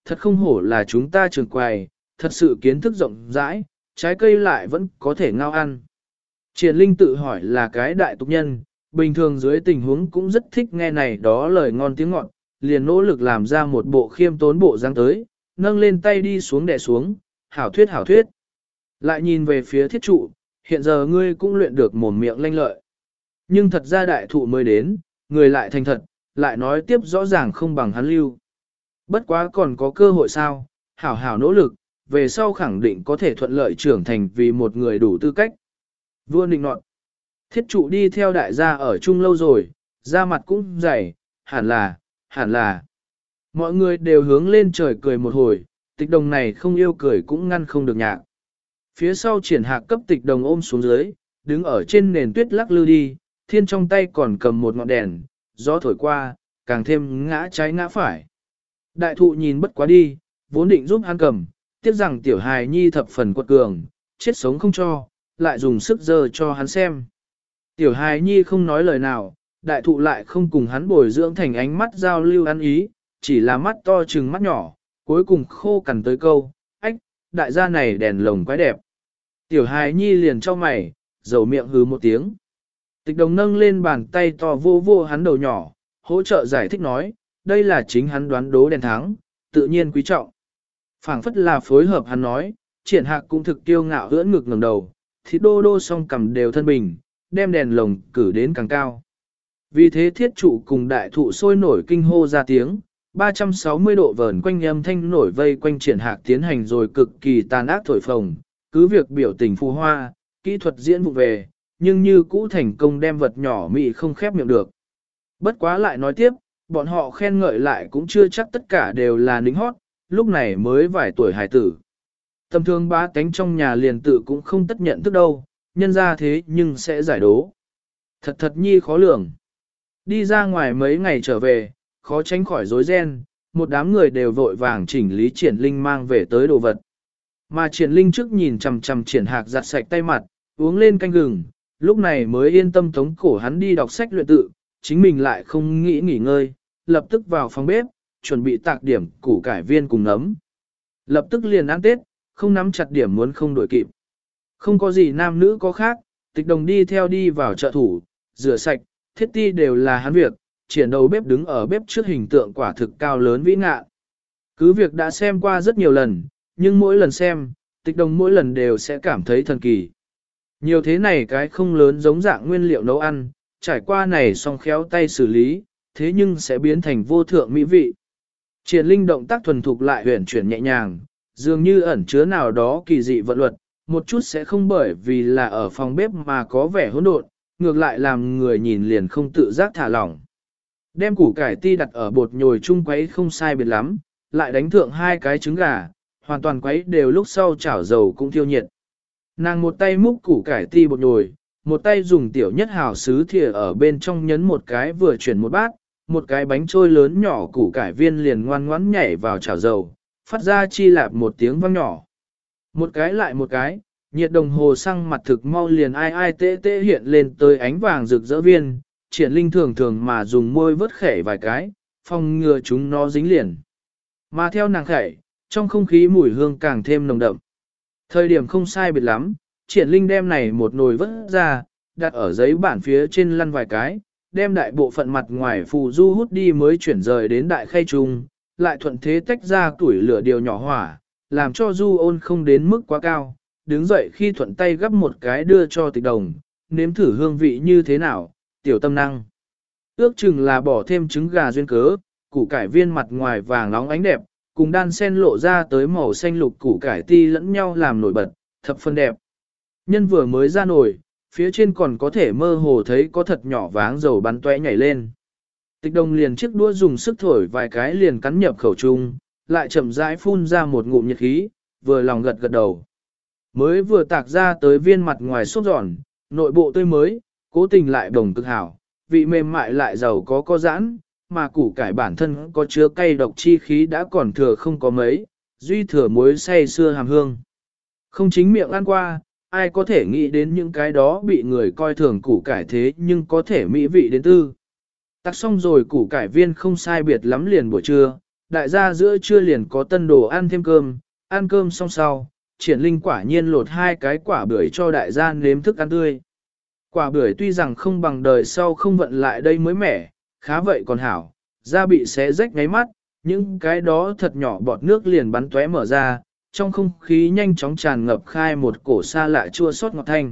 thật không hổ là chúng ta trường quầy, thật sự kiến thức rộng rãi, trái cây lại vẫn có thể ngao ăn. Triển Linh tự hỏi là cái đại tục nhân, bình thường dưới tình huống cũng rất thích nghe này đó lời ngon tiếng ngọt, liền nỗ lực làm ra một bộ khiêm tốn bộ dáng tới, nâng lên tay đi xuống đè xuống, hảo thuyết hảo thuyết. Lại nhìn về phía thiết trụ, hiện giờ ngươi cũng luyện được mồm miệng lanh lợi. Nhưng thật ra đại thụ mới đến, người lại thành thật, lại nói tiếp rõ ràng không bằng hắn lưu. Bất quá còn có cơ hội sao, hảo hảo nỗ lực, về sau khẳng định có thể thuận lợi trưởng thành vì một người đủ tư cách. Vua nịnh nọt. Thiết trụ đi theo đại gia ở chung lâu rồi, da mặt cũng dày, hẳn là, hẳn là. Mọi người đều hướng lên trời cười một hồi, tịch đồng này không yêu cười cũng ngăn không được nhạc. Phía sau triển hạc cấp tịch đồng ôm xuống dưới, đứng ở trên nền tuyết lắc lư đi, thiên trong tay còn cầm một ngọn đèn, gió thổi qua, càng thêm ngã trái ngã phải. Đại thụ nhìn bất quá đi, vốn định giúp hắn cầm, tiếc rằng tiểu hài nhi thập phần quật cường, chết sống không cho, lại dùng sức giơ cho hắn xem. Tiểu hài nhi không nói lời nào, đại thụ lại không cùng hắn bồi dưỡng thành ánh mắt giao lưu ăn ý, chỉ là mắt to trừng mắt nhỏ, cuối cùng khô cằn tới câu, ách, đại gia này đèn lồng quái đẹp. Tiểu hài nhi liền cho mày, dầu miệng hứ một tiếng. Tịch đồng nâng lên bàn tay to vô vô hắn đầu nhỏ, hỗ trợ giải thích nói, đây là chính hắn đoán đố đèn thắng, tự nhiên quý trọng. Phảng phất là phối hợp hắn nói, triển hạc cũng thực tiêu ngạo ưỡn ngực ngẩng đầu, thì đô đô song cầm đều thân bình, đem đèn lồng cử đến càng cao. Vì thế thiết trụ cùng đại thụ sôi nổi kinh hô ra tiếng, ba trăm sáu mươi độ vờn quanh âm thanh nổi vây quanh triển hạc tiến hành rồi cực kỳ tàn ác thổi phồng, cứ việc biểu tình phù hoa, kỹ thuật diễn vụ về, nhưng như cũ thành công đem vật nhỏ mị không khép miệng được. Bất quá lại nói tiếp, bọn họ khen ngợi lại cũng chưa chắc tất cả đều là nính hót, lúc này mới vài tuổi hài tử. Tầm thường bá tánh trong nhà liền tự cũng không tất nhận thức đâu, nhân ra thế nhưng sẽ giải đố. Thật thật nhi khó lường. Đi ra ngoài mấy ngày trở về, khó tránh khỏi rối ren, một đám người đều vội vàng chỉnh lý triển linh mang về tới đồ vật. Mà triển linh trước nhìn chằm chằm triển hạc giặt sạch tay mặt, uống lên canh gừng, lúc này mới yên tâm tống cổ hắn đi đọc sách luyện tự, chính mình lại không nghĩ nghỉ ngơi, lập tức vào phòng bếp, chuẩn bị tạc điểm củ cải viên cùng nấm. Lập tức liền ăn Tết, không nắm chặt điểm muốn không đổi kịp. Không có gì nam nữ có khác, tịch đồng đi theo đi vào chợ thủ, rửa sạch, thiết ti đều là hắn việc, triển đầu bếp đứng ở bếp trước hình tượng quả thực cao lớn vĩ ngạ. Cứ việc đã xem qua rất nhiều lần, nhưng mỗi lần xem, tịch đồng mỗi lần đều sẽ cảm thấy thần kỳ. Nhiều thế này cái không lớn giống dạng nguyên liệu nấu ăn, trải qua này xong khéo tay xử lý, thế nhưng sẽ biến thành vô thượng mỹ vị. Triển linh động tác thuần thục lại huyền chuyển nhẹ nhàng, dường như ẩn chứa nào đó kỳ dị vận luật, một chút sẽ không bởi vì là ở phòng bếp mà có vẻ hỗn độn, ngược lại làm người nhìn liền không tự giác thả lỏng. Đem củ cải ti đặt ở bột nhồi chung quấy không sai biệt lắm, lại đánh thượng hai cái trứng gà, hoàn toàn quấy đều lúc sau chảo dầu cũng thiêu nhiệt. Nàng một tay múc củ cải ti bột nhồi, một tay dùng tiểu nhất hào sứ thìa ở bên trong nhấn một cái vừa chuyển một bát, một cái bánh trôi lớn nhỏ củ cải viên liền ngoan ngoãn nhảy vào chảo dầu, phát ra chi lạp một tiếng vang nhỏ. Một cái lại một cái, nhiệt đồng hồ xăng mặt thực mau liền ai ai tê tê hiện lên tới ánh vàng rực rỡ viên, triển linh thường thường mà dùng môi vớt khẻ vài cái, phòng ngừa chúng nó dính liền. Mà theo nàng khẻ, trong không khí mùi hương càng thêm nồng đậm. Thời điểm không sai biệt lắm, triển linh đem này một nồi vớt ra, đặt ở giấy bản phía trên lăn vài cái, đem đại bộ phận mặt ngoài phù du hút đi mới chuyển rời đến đại khay trung, lại thuận thế tách ra tuổi lửa điều nhỏ hỏa, làm cho du ôn không đến mức quá cao, đứng dậy khi thuận tay gấp một cái đưa cho tịch đồng, nếm thử hương vị như thế nào, tiểu tâm năng. Ước chừng là bỏ thêm trứng gà duyên cớ, củ cải viên mặt ngoài vàng nóng ánh đẹp, cùng đan sen lộ ra tới màu xanh lục củ cải ti lẫn nhau làm nổi bật, thập phân đẹp. Nhân vừa mới ra nồi, phía trên còn có thể mơ hồ thấy có thật nhỏ váng dầu bắn tóe nhảy lên. Tịch đồng liền chiếc đũa dùng sức thổi vài cái liền cắn nhập khẩu trung, lại chậm rãi phun ra một ngụm nhiệt khí, vừa lòng gật gật đầu. Mới vừa tạc ra tới viên mặt ngoài xốp giòn, nội bộ tươi mới, cố tình lại đồng cực hảo, vị mềm mại lại giàu có có giãn, mà củ cải bản thân có chứa cay độc chi khí đã còn thừa không có mấy, duy thừa muối say xưa hàm hương. Không chính miệng ăn qua, ai có thể nghĩ đến những cái đó bị người coi thường củ cải thế nhưng có thể mỹ vị đến tư. Tắc xong rồi củ cải viên không sai biệt lắm liền buổi trưa, đại gia giữa trưa liền có tân đồ ăn thêm cơm, ăn cơm xong sau, triển linh quả nhiên lột hai cái quả bưởi cho đại gia nếm thức ăn tươi. Quả bưởi tuy rằng không bằng đời sau không vận lại đây mới mẻ, khá vậy còn hảo, da bị xé rách ngáy mắt, những cái đó thật nhỏ bọt nước liền bắn tóe mở ra, trong không khí nhanh chóng tràn ngập khai một cổ xa lạ chua xót ngọt thanh.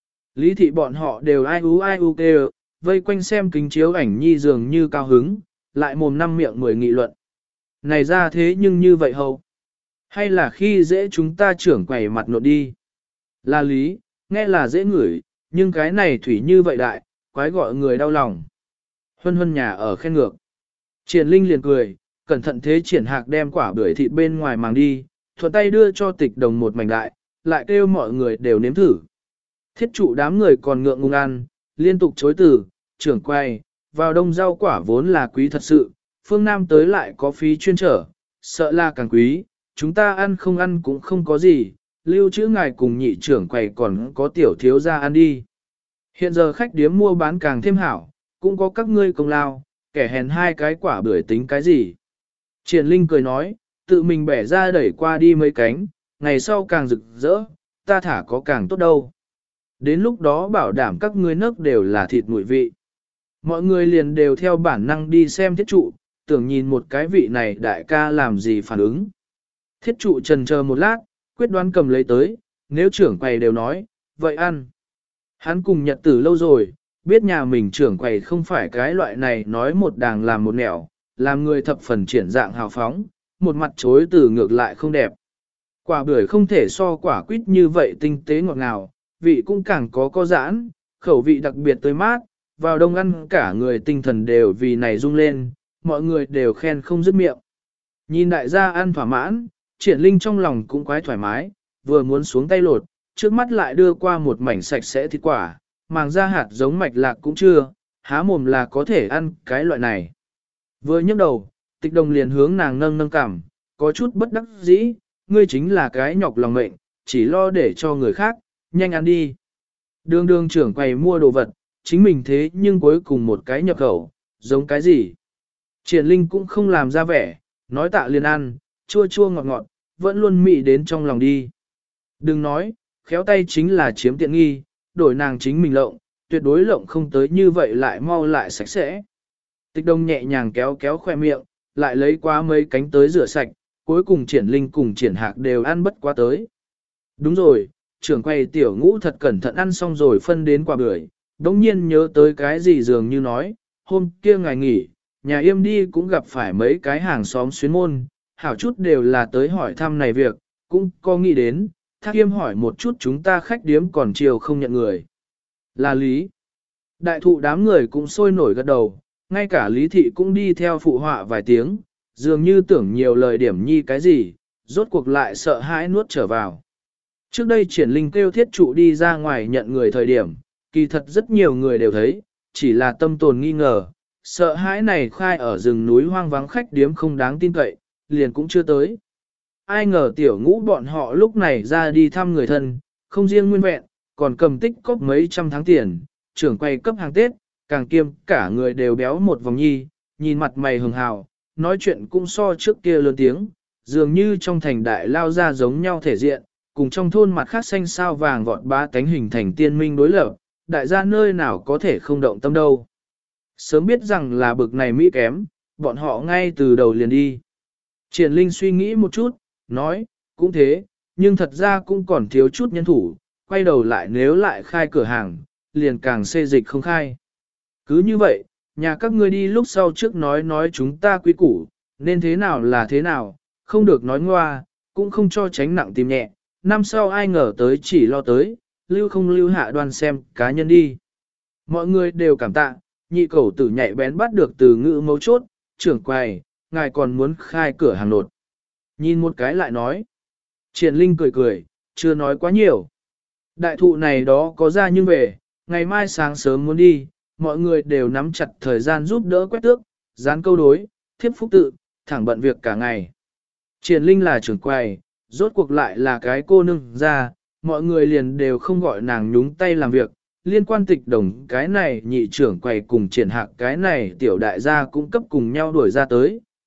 Lý thị bọn họ đều ai ú ai u kêu, vây quanh xem kính chiếu ảnh nhi dường như cao hứng, lại mồm năm miệng mười nghị luận. Này ra thế nhưng như vậy hầu. Hay là khi dễ chúng ta trưởng quầy mặt nộn đi. Là lý, nghe là dễ ngửi, nhưng cái này thủy như vậy đại, quái gọi người đau lòng. Huân huân nhà ở khen ngược. Triển Linh liền cười, cẩn thận thế triển hạc đem quả bưởi thịt bên ngoài mang đi, thuận tay đưa cho tịch đồng một mảnh đại, lại kêu mọi người đều nếm thử. Thiết trụ đám người còn ngượng ngùng ăn, liên tục chối từ, trưởng quay, vào đông rau quả vốn là quý thật sự, phương Nam tới lại có phí chuyên trở, sợ là càng quý, chúng ta ăn không ăn cũng không có gì, lưu trữ ngài cùng nhị trưởng quầy còn có tiểu thiếu ra ăn đi. Hiện giờ khách điếm mua bán càng thêm hảo, cũng có các ngươi công lao, kẻ hèn hai cái quả bưởi tính cái gì. Triển Linh cười nói, tự mình bẻ ra đẩy qua đi mấy cánh, ngày sau càng rực rỡ, ta thả có càng tốt đâu. Đến lúc đó bảo đảm các ngươi nấc đều là thịt mùi vị. Mọi người liền đều theo bản năng đi xem thiết trụ, tưởng nhìn một cái vị này đại ca làm gì phản ứng. Thiết trụ trần chờ một lát, quyết đoán cầm lấy tới, nếu trưởng quầy đều nói, vậy ăn. Hắn cùng nhật tử lâu rồi, biết nhà mình trưởng quầy không phải cái loại này nói một đàng làm một nẻo, làm người thập phần triển dạng hào phóng, một mặt chối từ ngược lại không đẹp. Quả bưởi không thể so quả quýt như vậy tinh tế ngọt ngào, vị cũng càng có có giãn, khẩu vị đặc biệt tươi mát, vào đông ăn cả người tinh thần đều vì này rung lên, mọi người đều khen không dứt miệng. Nhìn đại gia ăn thỏa mãn, Triển Linh trong lòng cũng quái thoải mái, vừa muốn xuống tay lột, trước mắt lại đưa qua một mảnh sạch sẽ thịt quả, màng ra hạt giống mạch lạc cũng chưa, há mồm là có thể ăn cái loại này. Vừa nhấc đầu, tịch đồng liền hướng nàng nâng nâng cảm, có chút bất đắc dĩ, ngươi chính là cái nhọc lòng mệnh, chỉ lo để cho người khác, nhanh ăn đi. Đường đường trưởng quầy mua đồ vật, chính mình thế nhưng cuối cùng một cái nhập khẩu, giống cái gì. Triển Linh cũng không làm ra vẻ, nói tạ liền ăn, chua chua ngọt ngọt, vẫn luôn mị đến trong lòng đi. Đừng nói, khéo tay chính là chiếm tiện nghi, đổi nàng chính mình lộng, tuyệt đối lộng không tới như vậy lại mau lại sạch sẽ. Tịch Đông nhẹ nhàng kéo kéo khoe miệng, lại lấy qua mấy cánh tới rửa sạch, cuối cùng Triển Linh cùng Triển Hạc đều ăn bất quá tới. Đúng rồi, trưởng quầy tiểu ngũ thật cẩn thận ăn xong rồi phân đến quả bưởi, đống nhiên nhớ tới cái gì dường như nói, hôm kia ngày nghỉ, nhà yêm đi cũng gặp phải mấy cái hàng xóm xuyến môn, hảo chút đều là tới hỏi thăm này việc, cũng có nghĩ đến, thác yêm hỏi một chút chúng ta khách điếm còn chiều không nhận người. Là lý. Đại thụ đám người cũng sôi nổi gật đầu, ngay cả lý thị cũng đi theo phụ họa vài tiếng, dường như tưởng nhiều lời điểm nhi cái gì, rốt cuộc lại sợ hãi nuốt trở vào. Trước đây Triển Linh kêu thiết trụ đi ra ngoài nhận người thời điểm, kỳ thật rất nhiều người đều thấy, chỉ là tâm tồn nghi ngờ, sợ hãi này khai ở rừng núi hoang vắng khách điếm không đáng tin cậy, liền cũng chưa tới. Ai ngờ tiểu ngũ bọn họ lúc này ra đi thăm người thân, không riêng nguyên vẹn, còn cầm tích cóp mấy trăm tháng tiền, trưởng quay cấp hàng Tết, càng kiêm cả người đều béo một vòng nhi, nhìn mặt mày hường hào, nói chuyện cũng so trước kia lớn tiếng, dường như trong thành đại lao ra giống nhau thể diện, cùng trong thôn mặt khác xanh sao vàng vọt ba cánh hình thành tiên minh đối lập, đại gia nơi nào có thể không động tâm đâu. Sớm biết rằng là bực này Mỹ kém, bọn họ ngay từ đầu liền đi. Triển Linh suy nghĩ một chút, nói, cũng thế, nhưng thật ra cũng còn thiếu chút nhân thủ, quay đầu lại nếu lại khai cửa hàng, liền càng xê dịch không khai. Cứ như vậy, nhà các ngươi đi lúc sau trước nói nói chúng ta quý củ, nên thế nào là thế nào, không được nói ngoa, cũng không cho tránh nặng tìm nhẹ, năm sau ai ngờ tới chỉ lo tới, lưu không lưu hạ đoan xem cá nhân đi. Mọi người đều cảm tạ, nhị cầu tử nhạy bén bắt được từ ngữ mấu chốt, trưởng quầy, ngài còn muốn khai cửa hàng nột. Nhìn một cái lại nói. Triển Linh cười cười, chưa nói quá nhiều. Đại thụ này đó có ra nhưng về, ngày mai sáng sớm muốn đi, mọi người đều nắm chặt thời gian giúp đỡ quét tước, dán câu đối, thiếp phúc tự, thẳng bận việc cả ngày. Triển Linh là trưởng quầy, rốt cuộc lại là cái cô nương ra, mọi người liền đều không gọi nàng nhúng tay làm việc, liên quan tịch đồng cái này nhị trưởng quầy cùng triển hạc cái này tiểu đại gia cũng cấp cùng nhau đuổi ra tới,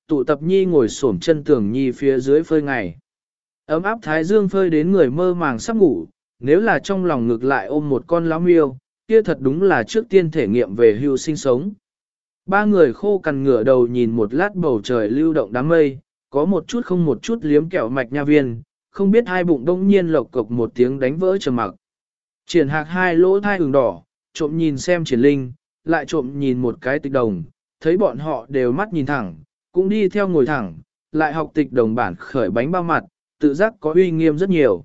tụ tập nhi ngồi xổm chân tường nhi phía dưới phơi ngày. Ấm áp thái dương phơi đến người mơ màng sắp ngủ, nếu là trong lòng ngực lại ôm một con lão miêu, kia thật đúng là trước tiên thể nghiệm về hưu sinh sống. Ba người khô cằn ngửa đầu nhìn một lát bầu trời lưu động đám mây, có một chút không một chút liếm kẹo mạch nha viên, không biết hai bụng đông nhiên lộc cộc một tiếng đánh vỡ trầm mặc. Triển hạc hai lỗ thai ửng đỏ, trộm nhìn xem triển linh, lại trộm nhìn một cái tịch đồng, thấy bọn họ đều mắt nhìn thẳng, cũng đi theo ngồi thẳng, lại học tịch đồng bản khởi bánh bao mặt, tự giác có uy nghiêm rất nhiều.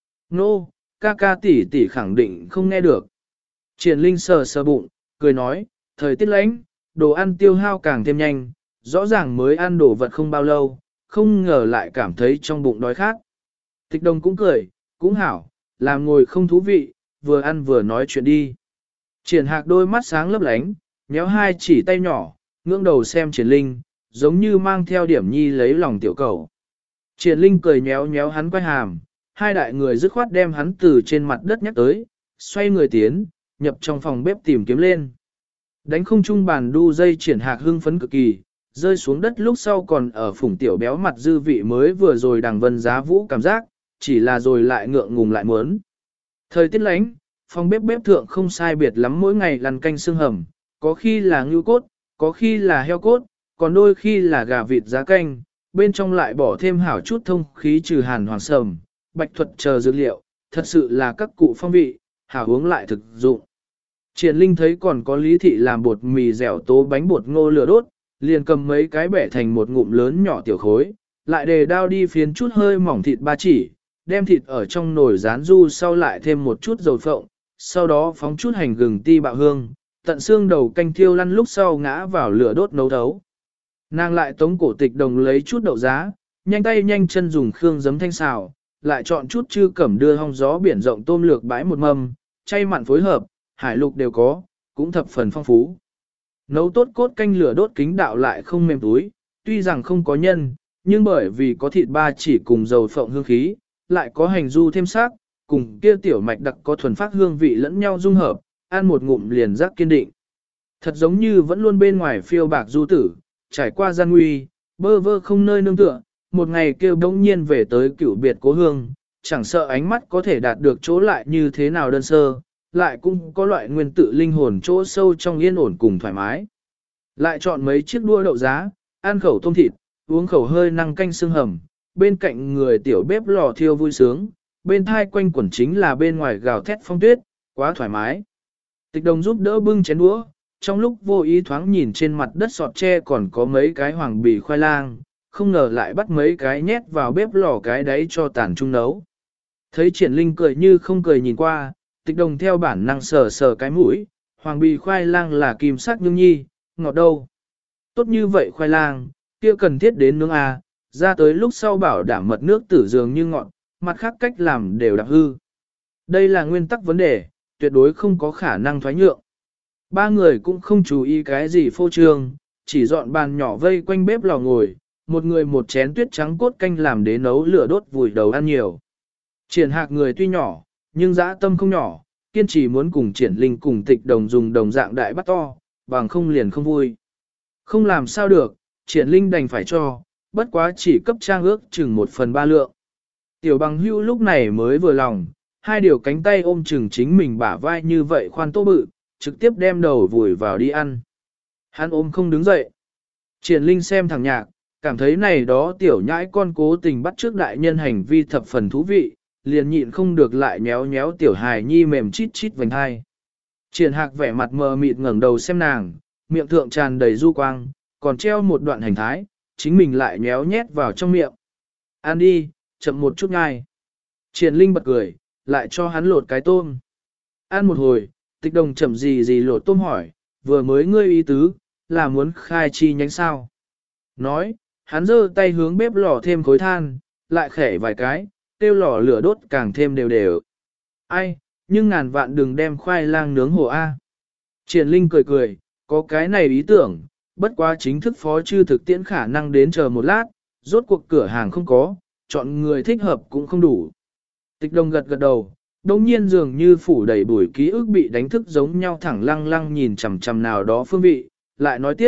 Nô, ca ca tỷ tỷ khẳng định không nghe được. Triển linh sờ sờ bụng, cười nói, thời tiết lạnh, đồ ăn tiêu hao càng thêm nhanh, rõ ràng mới ăn đồ vật không bao lâu, không ngờ lại cảm thấy trong bụng đói khát. Tịch đồng cũng cười, cũng hảo, làm ngồi không thú vị, vừa ăn vừa nói chuyện đi. Triển hạc đôi mắt sáng lấp lánh, nhéo hai chỉ tay nhỏ, ngưỡng đầu xem triển linh, giống như mang theo điểm nhi lấy lòng tiểu cầu. Triển linh cười nhéo nhéo hắn quay hàm, hai đại người dứt khoát đem hắn từ trên mặt đất nhắc tới, xoay người tiến, nhập trong phòng bếp tìm kiếm lên. Đánh không trung bàn đu dây triển hạc hưng phấn cực kỳ, rơi xuống đất lúc sau còn ở phủng tiểu béo mặt dư vị mới vừa rồi đằng vân giá vũ cảm giác, chỉ là rồi lại ngượng ngùng lại muốn. Thời tiết lánh, phòng bếp bếp thượng không sai biệt lắm mỗi ngày lăn canh xương hầm, có khi là ngưu cốt, có khi là heo cốt, còn đôi khi là gà vịt giá canh, bên trong lại bỏ thêm hảo chút thông khí trừ hàn hoàng sầm, bạch thuật chờ dược liệu, thật sự là các cụ phong vị, hảo uống lại thực dụng. Triển Linh thấy còn có lý thị làm bột mì dẻo tố bánh bột ngô lửa đốt, liền cầm mấy cái bẻ thành một ngụm lớn nhỏ tiểu khối, lại đề đao đi phiến chút hơi mỏng thịt ba chỉ, đem thịt ở trong nồi rán du sau lại thêm một chút dầu phộng, sau đó phóng chút hành gừng ti bạo hương, tận xương đầu canh thiêu lăn lúc sau ngã vào lửa đốt nấu thấu. Nàng lại tống cổ tịch đồng lấy chút đậu giá, nhanh tay nhanh chân dùng khương giấm thanh xào, lại chọn chút chư cẩm đưa hong gió biển rộng tôm lược bãi một mâm, chay mặn phối hợp, hải lục đều có, cũng thập phần phong phú. Nấu tốt cốt canh lửa đốt kính đạo lại không mềm túi, tuy rằng không có nhân, nhưng bởi vì có thịt ba chỉ cùng dầu phộng hương khí, lại có hành du thêm sắc, cùng kia tiểu mạch đặc có thuần phát hương vị lẫn nhau dung hợp, ăn một ngụm liền giác kiên định. Thật giống như vẫn luôn bên ngoài phiêu bạc du tử, trải qua gian nguy, bơ vơ không nơi nương tựa, một ngày kêu bỗng nhiên về tới cửu biệt cố hương, chẳng sợ ánh mắt có thể đạt được chỗ lại như thế nào đơn sơ, lại cũng có loại nguyên tử linh hồn chỗ sâu trong yên ổn cùng thoải mái. Lại chọn mấy chiếc đua đậu giá, ăn khẩu tôm thịt, uống khẩu hơi năng canh xương hầm, bên cạnh người tiểu bếp lò thiêu vui sướng, bên thai quanh quẩn chính là bên ngoài gào thét phong tuyết, quá thoải mái. Tịch đồng giúp đỡ bưng chén đũa, trong lúc vô ý thoáng nhìn trên mặt đất sọt tre còn có mấy cái hoàng bì khoai lang, không ngờ lại bắt mấy cái nhét vào bếp lò cái đấy cho tàn trung nấu. Thấy Triển Linh cười như không cười nhìn qua, tịch đồng theo bản năng sờ sờ cái mũi, hoàng bì khoai lang là kim sắc nhưng nhi, ngọt đâu. Tốt như vậy khoai lang, kia cần thiết đến nướng à, ra tới lúc sau bảo đảm mật nước tử dường như ngọt, mặt khác cách làm đều đặc hư. Đây là nguyên tắc vấn đề, tuyệt đối không có khả năng thoái nhượng. Ba người cũng không chú ý cái gì phô trương, chỉ dọn bàn nhỏ vây quanh bếp lò ngồi, một người một chén tuyết trắng cốt canh làm đế nấu lửa đốt vùi đầu ăn nhiều. Triển hạc người tuy nhỏ, nhưng dã tâm không nhỏ, kiên trì muốn cùng Triển Linh cùng tịch đồng dùng đồng dạng đại bắt to, bằng không liền không vui. Không làm sao được, Triển Linh đành phải cho, bất quá chỉ cấp trang ước chừng một phần ba lượng. Tiểu bằng hưu lúc này mới vừa lòng, hai điều cánh tay ôm chừng chính mình bả vai như vậy khoan tô bự, trực tiếp đem đầu vùi vào đi ăn. Hắn ôm không đứng dậy. Triển Linh xem thằng nhạc, cảm thấy này đó tiểu nhãi con cố tình bắt trước đại nhân hành vi thập phần thú vị, liền nhịn không được lại nhéo nhéo tiểu hài nhi mềm chít chít vành hai. Triển hạc vẻ mặt mờ mịt ngẩng đầu xem nàng, miệng thượng tràn đầy du quang, còn treo một đoạn hành thái, chính mình lại nhéo nhét vào trong miệng. Ăn đi, chậm một chút ngay. Triển Linh bật cười, lại cho hắn lột cái tôm. Ăn một hồi, tịch đồng chậm gì gì lột tôm hỏi, vừa mới ngươi ý tứ, là muốn khai chi nhánh sao. Nói, hắn giơ tay hướng bếp lò thêm khối than, lại khẽ vài cái, tiêu lò lửa đốt càng thêm đều đều. Ai, nhưng ngàn vạn đừng đem khoai lang nướng hồ A. Triển Linh cười cười, có cái này ý tưởng, bất quá chính thức phó chư thực tiễn khả năng đến chờ một lát, rốt cuộc cửa hàng không có, chọn người thích hợp cũng không đủ. Tịch đồng gật gật đầu, đồng nhiên dường như phủ đầy bụi ký ức bị đánh thức giống nhau thẳng lăng lăng nhìn chằm chằm nào đó phương vị, lại nói tiếp,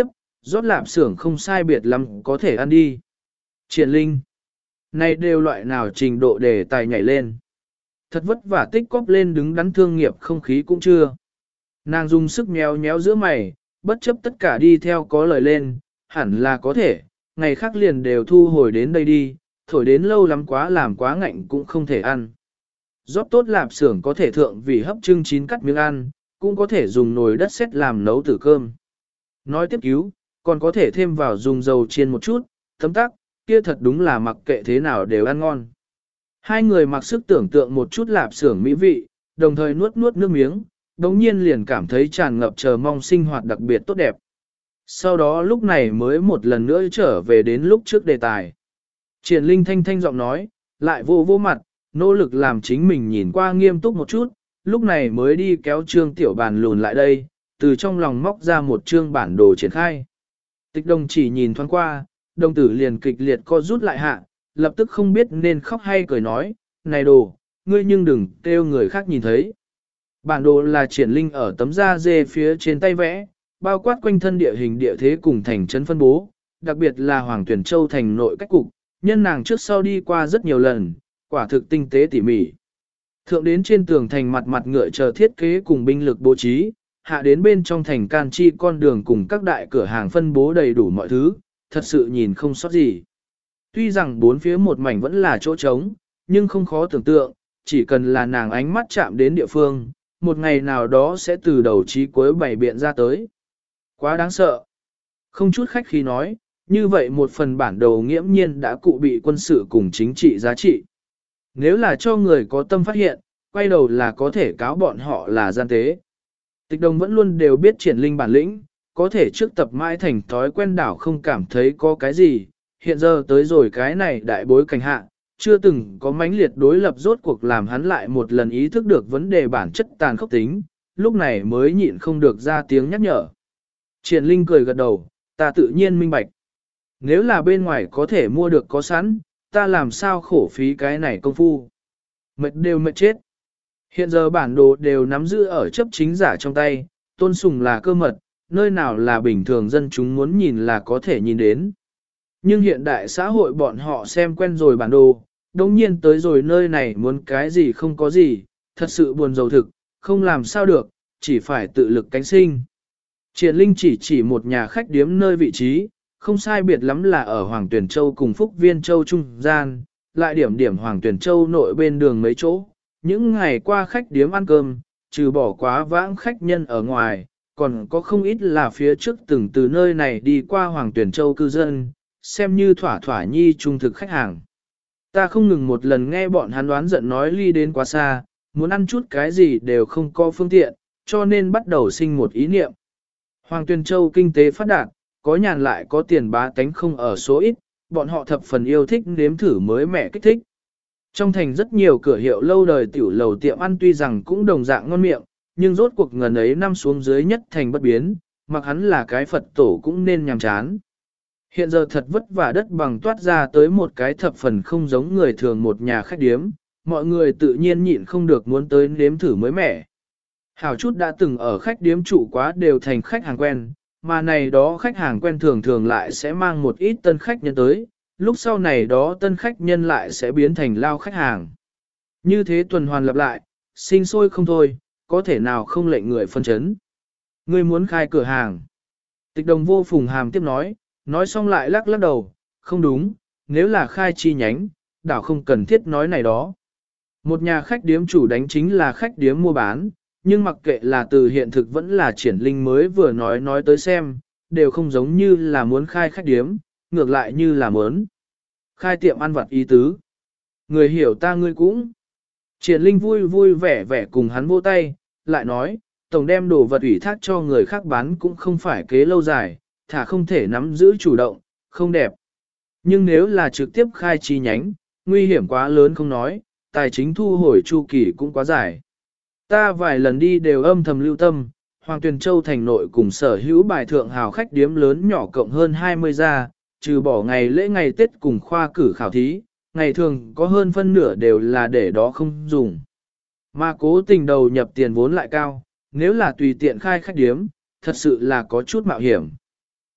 rót lạp xưởng không sai biệt lắm có thể ăn đi. Triển Linh, này đều loại nào trình độ để tài nhảy lên. Thật vất vả tích cóp lên đứng đắn thương nghiệp không khí cũng chưa. Nàng dùng sức nhéo nhéo giữa mày, bất chấp tất cả đi theo có lời lên, hẳn là có thể, ngày khác liền đều thu hồi đến đây đi, thổi đến lâu lắm quá làm quá ngạnh cũng không thể ăn. Rót tốt lạp xưởng có thể thượng vì hấp trưng chín cắt miếng ăn, cũng có thể dùng nồi đất sét làm nấu tử cơm. Nói tiếp cứu, còn có thể thêm vào dùng dầu chiên một chút, tấm tắc, kia thật đúng là mặc kệ thế nào đều ăn ngon. Hai người mặc sức tưởng tượng một chút lạp xưởng mỹ vị, đồng thời nuốt nuốt nước miếng, đống nhiên liền cảm thấy tràn ngập chờ mong sinh hoạt đặc biệt tốt đẹp. Sau đó lúc này mới một lần nữa trở về đến lúc trước đề tài. Triển Linh thanh thanh giọng nói, lại vô vô mặt, nỗ lực làm chính mình nhìn qua nghiêm túc một chút, lúc này mới đi kéo trương tiểu bàn lùn lại đây, từ trong lòng móc ra một trương bản đồ triển khai. Tịch đồng chỉ nhìn thoáng qua, đồng tử liền kịch liệt co rút lại hạ, lập tức không biết nên khóc hay cười nói, này đồ, ngươi nhưng đừng kêu người khác nhìn thấy. Bản đồ là Triển Linh ở tấm da dê phía trên tay vẽ, bao quát quanh thân địa hình địa thế cùng thành trấn phân bố, đặc biệt là Hoàng Tuyển Châu thành nội cách cục, nhân nàng trước sau đi qua rất nhiều lần, quả thực tinh tế tỉ mỉ. Thượng đến trên tường thành mặt mặt ngựa chờ thiết kế cùng binh lực bố trí, hạ đến bên trong thành can chi con đường cùng các đại cửa hàng phân bố đầy đủ mọi thứ, thật sự nhìn không sót gì. Tuy rằng bốn phía một mảnh vẫn là chỗ trống, nhưng không khó tưởng tượng, chỉ cần là nàng ánh mắt chạm đến địa phương, một ngày nào đó sẽ từ đầu chí cuối bày biện ra tới. Quá đáng sợ. Không chút khách khí nói, như vậy một phần bản đồ nghiễm nhiên đã cụ bị quân sự cùng chính trị giá trị. Nếu là cho người có tâm phát hiện, quay đầu là có thể cáo bọn họ là gian tế. Tịch đồng vẫn luôn đều biết Triển Linh bản lĩnh, có thể trước tập mãi thành thói quen đảo không cảm thấy có cái gì, hiện giờ tới rồi cái này đại bối cảnh hạ, chưa từng có mãnh liệt đối lập rốt cuộc làm hắn lại một lần ý thức được vấn đề bản chất tàn khốc tính, lúc này mới nhịn không được ra tiếng nhắc nhở. Triển Linh cười gật đầu, ta tự nhiên minh bạch. Nếu là bên ngoài có thể mua được có sẵn, ta làm sao khổ phí cái này công phu. Mệt đều mệt chết. Hiện giờ bản đồ đều nắm giữ ở chấp chính giả trong tay, tôn sùng là cơ mật, nơi nào là bình thường dân chúng muốn nhìn là có thể nhìn đến. Nhưng hiện đại xã hội bọn họ xem quen rồi bản đồ, đồng nhiên tới rồi nơi này muốn cái gì không có gì, thật sự buồn rầu thực, không làm sao được, chỉ phải tự lực cánh sinh. Triển Linh chỉ chỉ một nhà khách điếm nơi vị trí, không sai biệt lắm là ở Hoàng Tuyển Châu cùng Phúc Viên Châu trung gian, lại điểm điểm Hoàng Tuyển Châu nội bên đường mấy chỗ. Những ngày qua khách điếm ăn cơm, trừ bỏ quá vãng khách nhân ở ngoài, còn có không ít là phía trước từng từ nơi này đi qua Hoàng Tuyển Châu cư dân, xem như thỏa thỏa nhi trung thực khách hàng. Ta không ngừng một lần nghe bọn hắn đoán giận nói ly đến quá xa, muốn ăn chút cái gì đều không có phương tiện, cho nên bắt đầu sinh một ý niệm. Hoàng Tuyển Châu kinh tế phát đạt, có nhàn lại có tiền bá tánh không ở số ít, bọn họ thập phần yêu thích nếm thử mới mẻ kích thích. Trong thành rất nhiều cửa hiệu lâu đời tiểu lầu tiệm ăn tuy rằng cũng đồng dạng ngon miệng, nhưng rốt cuộc ngần ấy năm xuống dưới nhất thành bất biến, mặc hắn là cái Phật tổ cũng nên nhàm chán. Hiện giờ thật vất vả đất bằng toát ra tới một cái thập phần không giống người thường một nhà khách điếm, mọi người tự nhiên nhịn không được muốn tới nếm thử mới mẻ. Hảo chút đã từng ở khách điếm trụ quá đều thành khách hàng quen, mà này đó khách hàng quen thường thường lại sẽ mang một ít tân khách nhân tới, lúc sau này đó tân khách nhân lại sẽ biến thành lao khách hàng. Như thế tuần hoàn lặp lại, sinh sôi không thôi, có thể nào không lệnh người phân chấn. Người muốn khai cửa hàng. Tịch đồng vô phùng hàm tiếp nói, nói xong lại lắc lắc đầu, không đúng, nếu là khai chi nhánh, đảo không cần thiết nói này đó. Một nhà khách điếm chủ đánh chính là khách điếm mua bán, nhưng mặc kệ là từ hiện thực vẫn là Triển Linh mới vừa nói nói tới xem, đều không giống như là muốn khai khách điếm, ngược lại như là muốn khai tiệm ăn vặt ý tứ. Người hiểu ta ngươi cũng. Triển Linh vui vui vẻ vẻ cùng hắn vỗ tay, lại nói, tổng đem đồ vật ủy thác cho người khác bán cũng không phải kế lâu dài, thả không thể nắm giữ chủ động, không đẹp. Nhưng nếu là trực tiếp khai chi nhánh, nguy hiểm quá lớn không nói, tài chính thu hồi chu kỳ cũng quá dài. Ta vài lần đi đều âm thầm lưu tâm, Hoàng Tuyền Châu thành nội cùng sở hữu bài thượng hào khách điếm lớn nhỏ cộng hơn hai mươi gia, trừ bỏ ngày lễ ngày Tết cùng khoa cử khảo thí, ngày thường có hơn phân nửa đều là để đó không dùng. Mà cố tình đầu nhập tiền vốn lại cao, nếu là tùy tiện khai khách điếm, thật sự là có chút mạo hiểm.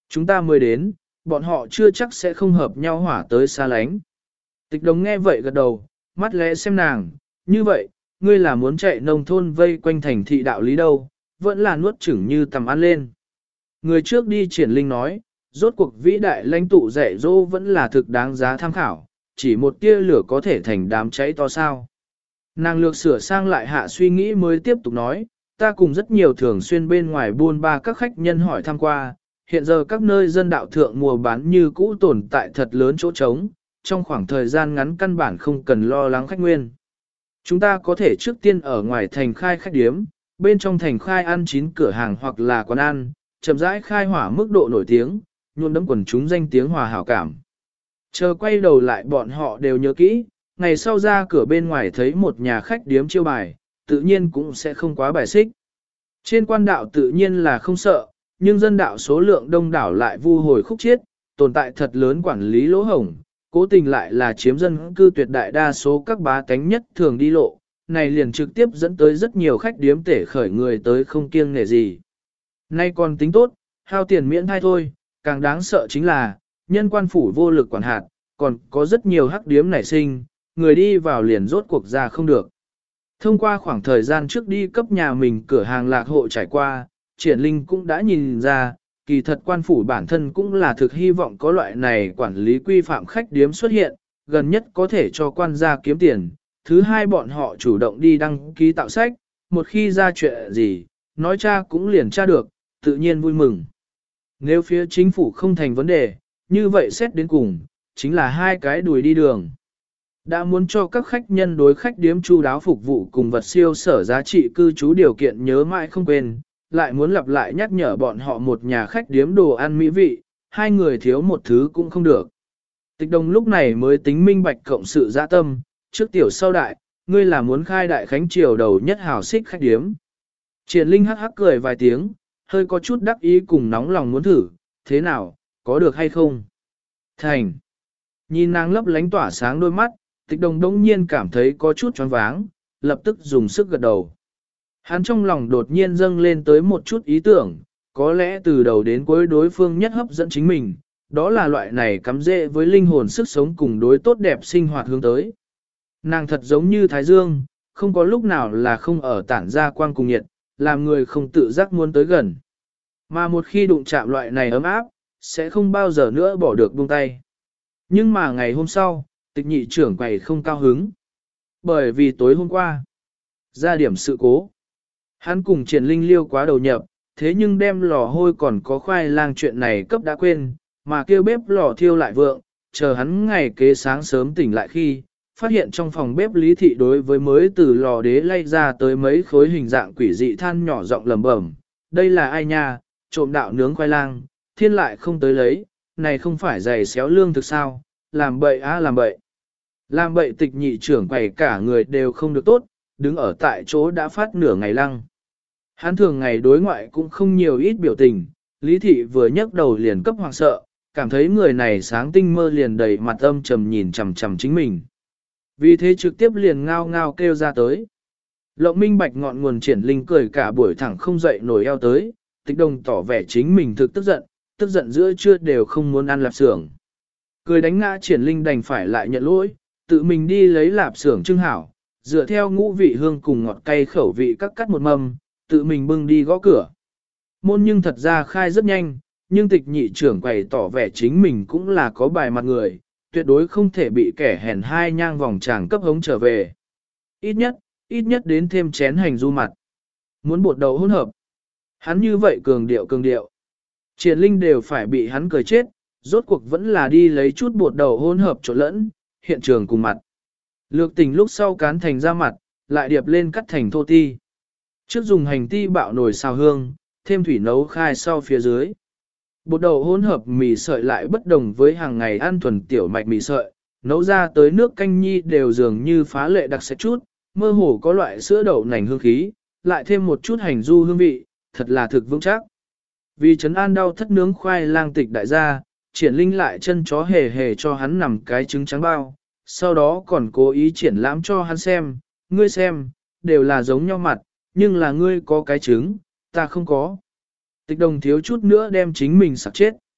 Chúng ta mới đến, bọn họ chưa chắc sẽ không hợp nhau hỏa tới xa lánh. Tịch đồng nghe vậy gật đầu, mắt lẽ xem nàng, như vậy, ngươi là muốn chạy nông thôn vây quanh thành thị đạo lý đâu, vẫn là nuốt chửng như tầm ăn lên. Người trước đi triển linh nói, rốt cuộc vĩ đại lãnh tụ dạy dỗ vẫn là thực đáng giá tham khảo, chỉ một tia lửa có thể thành đám cháy to sao. Nàng lược sửa sang lại hạ suy nghĩ mới tiếp tục nói, ta cùng rất nhiều thường xuyên bên ngoài buôn ba các khách nhân hỏi thăm qua, hiện giờ các nơi dân đạo thượng mùa bán như cũ tồn tại thật lớn chỗ trống, trong khoảng thời gian ngắn căn bản không cần lo lắng khách nguyên. Chúng ta có thể trước tiên ở ngoài thành khai khách điếm, bên trong thành khai ăn chín cửa hàng hoặc là quán ăn, chậm rãi khai hỏa mức độ nổi tiếng, nhuộm đấm quần chúng danh tiếng hòa hảo cảm. Chờ quay đầu lại bọn họ đều nhớ kỹ, ngày sau ra cửa bên ngoài thấy một nhà khách điếm chiêu bài, tự nhiên cũng sẽ không quá bài xích. Trên quan đạo tự nhiên là không sợ, nhưng dân đạo số lượng đông đảo lại vu hồi khúc chiết, tồn tại thật lớn quản lý lỗ hổng, cố tình lại là chiếm dân cư tuyệt đại đa số các bá tánh nhất thường đi lộ, này liền trực tiếp dẫn tới rất nhiều khách điếm tể khởi người tới không kiêng nể gì. Nay còn tính tốt, hao tiền miễn thai thôi, càng đáng sợ chính là, nhân quan phủ vô lực quản hạt, còn có rất nhiều hắc điếm nảy sinh, người đi vào liền rốt cuộc ra không được. Thông qua khoảng thời gian trước đi cấp nhà mình cửa hàng lạc hộ trải qua, triển linh cũng đã nhìn ra, kỳ thật quan phủ bản thân cũng là thực hy vọng có loại này quản lý quy phạm khách điếm xuất hiện, gần nhất có thể cho quan gia kiếm tiền, thứ hai bọn họ chủ động đi đăng ký tạo sách, một khi ra chuyện gì, nói cha cũng liền tra được, tự nhiên vui mừng. Nếu phía chính phủ không thành vấn đề, như vậy xét đến cùng, chính là hai cái đùi đi đường. Đã muốn cho các khách nhân đối khách điếm chu đáo phục vụ cùng vật siêu sở giá trị cư trú điều kiện nhớ mãi không quên, lại muốn lặp lại nhắc nhở bọn họ một nhà khách điếm đồ ăn mỹ vị, hai người thiếu một thứ cũng không được. Tịch đồng lúc này mới tính minh bạch cộng sự dạ tâm, trước tiểu sau đại, ngươi là muốn khai đại khánh triều đầu nhất hào xích khách điếm. Triển linh hắc hắc cười vài tiếng, hơi có chút đắc ý cùng nóng lòng muốn thử, thế nào, có được hay không? Thành. Nhìn nàng lấp lánh tỏa sáng đôi mắt, tịch đồng đông nhiên cảm thấy có chút choáng váng, lập tức dùng sức gật đầu. Hắn trong lòng đột nhiên dâng lên tới một chút ý tưởng, có lẽ từ đầu đến cuối đối phương nhất hấp dẫn chính mình, đó là loại này cắm rễ với linh hồn sức sống cùng đối tốt đẹp sinh hoạt hướng tới. Nàng thật giống như Thái Dương, không có lúc nào là không ở tản ra quang cùng nhiệt, làm người không tự giác muốn tới gần. Mà một khi đụng chạm loại này ấm áp, sẽ không bao giờ nữa bỏ được buông tay. Nhưng mà ngày hôm sau, tịch nhị trưởng quầy không cao hứng. Bởi vì tối hôm qua, ra điểm sự cố. Hắn cùng triển linh liêu quá đầu nhập, thế nhưng đem lò hôi còn có khoai lang chuyện này cấp đã quên, mà kêu bếp lò thiêu lại vượng, chờ hắn ngày kế sáng sớm tỉnh lại khi, phát hiện trong phòng bếp lý thị đối với mới từ lò đế lay ra tới mấy khối hình dạng quỷ dị than nhỏ giọng lầm bẩm, đây là ai nha, trộm đạo nướng khoai lang, thiên lại không tới lấy, này không phải giày xéo lương thực sao, làm bậy á làm bậy. Làm bậy tịch nhị trưởng quầy cả người đều không được tốt, đứng ở tại chỗ đã phát nửa ngày lăng. Hắn thường ngày đối ngoại cũng không nhiều ít biểu tình, lý thị vừa nhấc đầu liền cấp hoàng sợ, cảm thấy người này sáng tinh mơ liền đầy mặt âm trầm nhìn chằm chằm chính mình. Vì thế trực tiếp liền ngao ngao kêu ra tới. Lộng minh bạch ngọn nguồn triển linh cười cả buổi thẳng không dậy nổi eo tới, tịch đồng tỏ vẻ chính mình thực tức giận, tức giận giữa trưa đều không muốn ăn lạp xưởng. Cười đánh ngã triển linh đành phải lại nhận lỗi, tự mình đi lấy lạp xưởng trưng hảo, dựa theo ngũ vị hương cùng ngọt cay khẩu vị cắt cắt một mâm, tự mình bưng đi gõ cửa. Môn nhưng thật ra khai rất nhanh, nhưng tịch nhị trưởng quầy tỏ vẻ chính mình cũng là có bài mặt người, tuyệt đối không thể bị kẻ hèn hai nhang vòng tràng cấp hống trở về. Ít nhất, ít nhất đến thêm chén hành du mặt. Muốn bột đầu hỗn hợp. Hắn như vậy cường điệu cường điệu. Triển linh đều phải bị hắn cười chết, rốt cuộc vẫn là đi lấy chút bột đầu hỗn hợp trộn lẫn, hiện trường cùng mặt. Lược tình lúc sau cán thành ra mặt, lại điệp lên cắt thành thô ti. Trước dùng hành ti bạo nồi xào hương, thêm thủy nấu khai sau phía dưới. Bột đậu hỗn hợp mì sợi lại bất đồng với hàng ngày ăn thuần tiểu mạch mì sợi, nấu ra tới nước canh nhi đều dường như phá lệ đặc sắc chút, mơ hồ có loại sữa đậu nành hương khí, lại thêm một chút hành du hương vị, thật là thực vững chắc. Vì trấn an đau thất nướng khoai lang tịch đại gia, triển linh lại chân chó hề hề cho hắn nằm cái trứng trắng bao, sau đó còn cố ý triển lãm cho hắn xem, ngươi xem, đều là giống nhau mặt, nhưng là ngươi có cái trứng, ta không có. Tịch đồng thiếu chút nữa đem chính mình sặc chết.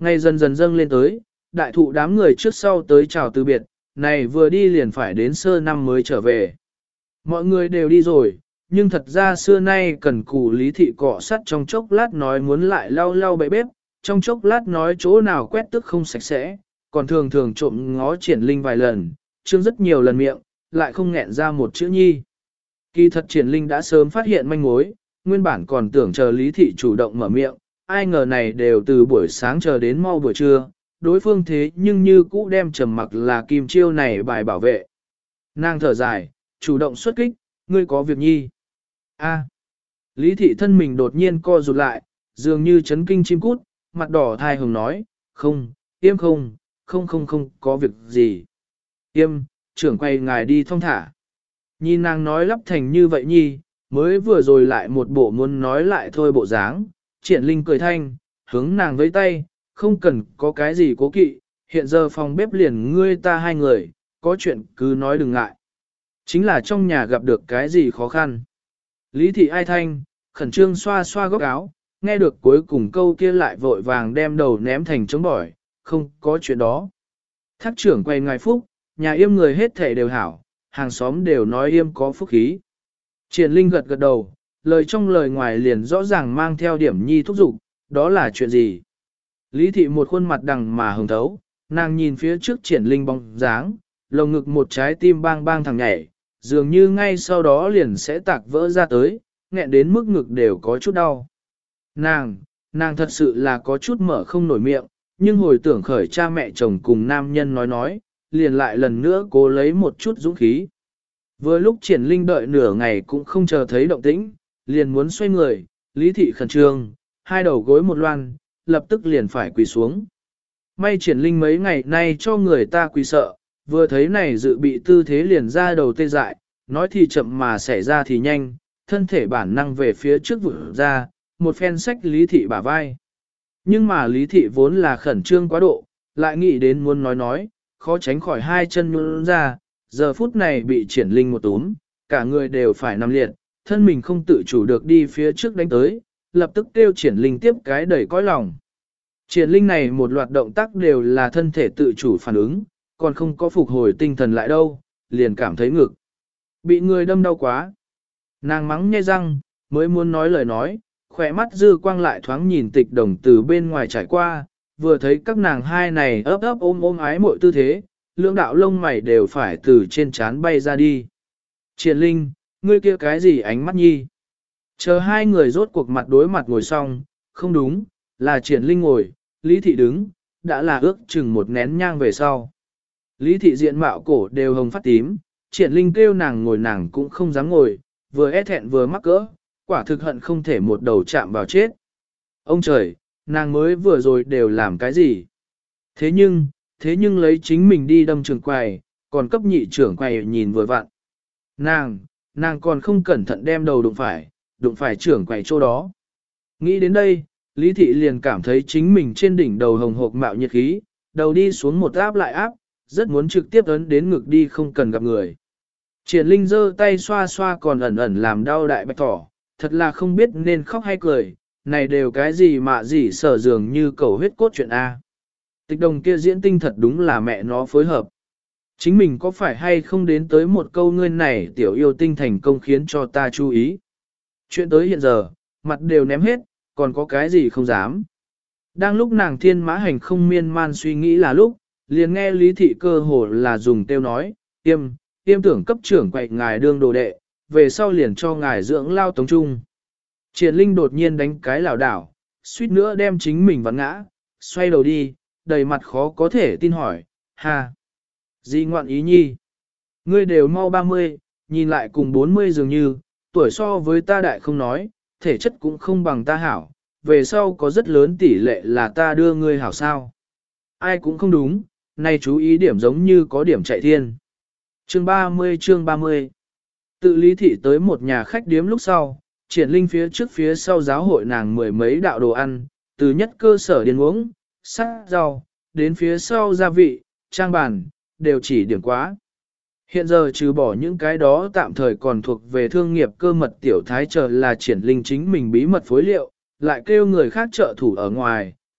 Ngày dần dần dâng lên tới, đại thụ đám người trước sau tới chào từ biệt, này vừa đi liền phải đến sơ năm mới trở về. Mọi người đều đi rồi, nhưng thật ra xưa nay cần cù Lý Thị cọ sắt trong chốc lát nói muốn lại lau lau bậy bếp, trong chốc lát nói chỗ nào quét tức không sạch sẽ, còn thường thường trộm ngó Triển Linh vài lần, chương rất nhiều lần miệng, lại không nghẹn ra một chữ nhi. Kỳ thật Triển Linh đã sớm phát hiện manh mối, nguyên bản còn tưởng chờ Lý Thị chủ động mở miệng, ai ngờ này đều từ buổi sáng chờ đến mau buổi trưa, đối phương thế nhưng như cũ đem trầm mặc là kim chiêu này bài bảo vệ. Nàng thở dài, chủ động xuất kích, ngươi có việc nhi. A. Lý Thị thân mình đột nhiên co rụt lại, dường như chấn kinh chim cút, mặt đỏ thai hồng nói, không, Yêm không, không không không có việc gì. Yêm, trưởng quay ngài đi thong thả. Nhìn nàng nói lắp thành như vậy nhi, mới vừa rồi lại một bộ muốn nói lại thôi bộ dáng, Triển Linh cười thanh, hướng nàng với tay, không cần có cái gì cố kỵ, hiện giờ phòng bếp liền ngươi ta hai người, có chuyện cứ nói đừng ngại. Chính là trong nhà gặp được cái gì khó khăn. Lý Thị ai thanh, khẩn trương xoa xoa góc áo, nghe được cuối cùng câu kia lại vội vàng đem đầu ném thành trống bỏi, không có chuyện đó. Thác trưởng quay ngài phúc, nhà Yêm người hết thể đều hảo, hàng xóm đều nói Yêm có phúc khí. Triển Linh gật gật đầu, lời trong lời ngoài liền rõ ràng mang theo điểm nhi thúc giục, đó là chuyện gì? Lý Thị một khuôn mặt đằng mà hồng thấu, nàng nhìn phía trước Triển Linh bóng dáng, lồng ngực một trái tim bang bang thằng nhảy, dường như ngay sau đó liền sẽ tạc vỡ ra tới, nghẹn đến mức ngực đều có chút đau. Nàng, nàng thật sự là có chút mở không nổi miệng, nhưng hồi tưởng khởi cha mẹ chồng cùng nam nhân nói nói, liền lại lần nữa cố lấy một chút dũng khí. Vừa lúc Triển Linh đợi nửa ngày cũng không chờ thấy động tĩnh, liền muốn xoay người, Lý Thị khẩn trương, hai đầu gối một loan, lập tức liền phải quỳ xuống. May Triển Linh mấy ngày nay cho người ta quỳ sợ, vừa thấy này dự bị tư thế liền ra đầu tê dại, nói thì chậm mà xảy ra thì nhanh, thân thể bản năng về phía trước vụt ra, một phen sách Lý Thị bả vai. Nhưng mà Lý Thị vốn là khẩn trương quá độ, lại nghĩ đến muốn nói nói, khó tránh khỏi hai chân nhún ra, giờ phút này bị Triển Linh một túm, cả người đều phải nằm liệt, thân mình không tự chủ được đi phía trước đánh tới, lập tức kêu Triển Linh tiếp cái đẩy cõi lòng. Triển Linh này một loạt động tác đều là thân thể tự chủ phản ứng, còn không có phục hồi tinh thần lại đâu, liền cảm thấy ngực. Bị người đâm đau quá. Nàng mắng nhe răng, mới muốn nói lời nói, khỏe mắt dư quang lại thoáng nhìn Tịch Đồng từ bên ngoài trải qua, vừa thấy các nàng hai này ấp ấp ôm ôm ái mọi tư thế, lưỡng đạo lông mày đều phải từ trên trán bay ra đi. Triển Linh, ngươi kia cái gì ánh mắt nhi? Chờ hai người rốt cuộc mặt đối mặt ngồi xong, không đúng, là Triển Linh ngồi, Lý Thị đứng, đã là ước chừng một nén nhang về sau. Lý Thị diện mạo cổ đều hồng phát tím, Triển Linh kêu nàng ngồi nàng cũng không dám ngồi, vừa e thẹn vừa mắc cỡ, quả thực hận không thể một đầu chạm vào chết. Ông trời, nàng mới vừa rồi đều làm cái gì? Thế nhưng, thế nhưng lấy chính mình đi đâm trường quầy, còn cấp nhị trưởng quầy nhìn vừa vặn. Nàng, nàng còn không cẩn thận đem đầu đụng phải, đụng phải trưởng quầy chỗ đó. Nghĩ đến đây, Lý Thị liền cảm thấy chính mình trên đỉnh đầu hồng hộc mạo nhiệt khí, đầu đi xuống một áp lại áp, rất muốn trực tiếp ấn đến ngực đi không cần gặp người. Triển Linh giơ tay xoa xoa còn ẩn ẩn làm đau đại bạch thỏ, thật là không biết nên khóc hay cười, này đều cái gì mà gì sở dường như cầu huyết cốt chuyện A. Tịch Đồng kia diễn tinh thật đúng là mẹ nó phối hợp. Chính mình có phải hay không đến tới một câu ngươi này tiểu yêu tinh thành công khiến cho ta chú ý. Chuyện tới hiện giờ, mặt đều ném hết, còn có cái gì không dám. Đang lúc nàng thiên mã hành không miên man suy nghĩ là lúc, liền nghe Lý Thị cơ hồ là dùng tiêu nói, tiêm, tiêm tưởng cấp trưởng quậy ngài đương đồ đệ, về sau liền cho ngài dưỡng lao tống trung. Triển Linh đột nhiên đánh cái lảo đảo, suýt nữa đem chính mình vặn ngã, xoay đầu đi, đầy mặt khó có thể tin hỏi, ha, gì ngoạn ý nhi? Ngươi đều mau ba mươi, nhìn lại cùng bốn mươi dường như, tuổi so với ta đại không nói, thể chất cũng không bằng ta hảo, về sau có rất lớn tỷ lệ là ta đưa ngươi hảo sao. Ai cũng không đúng, nay chú ý điểm giống như có điểm chạy thiên. Chương ba mươi chương ba mươi Tự Lý Thị tới một nhà khách điếm lúc sau, Triển Linh phía trước phía sau giáo hội nàng mười mấy đạo đồ ăn, từ nhất cơ sở điên uống, sắc rau, đến phía sau gia vị, trang bàn, đều chỉ điểm quá. Hiện giờ trừ bỏ những cái đó tạm thời còn thuộc về thương nghiệp cơ mật tiểu thái chờ là Triển Linh chính mình bí mật phối liệu, lại kêu người khác trợ thủ ở ngoài,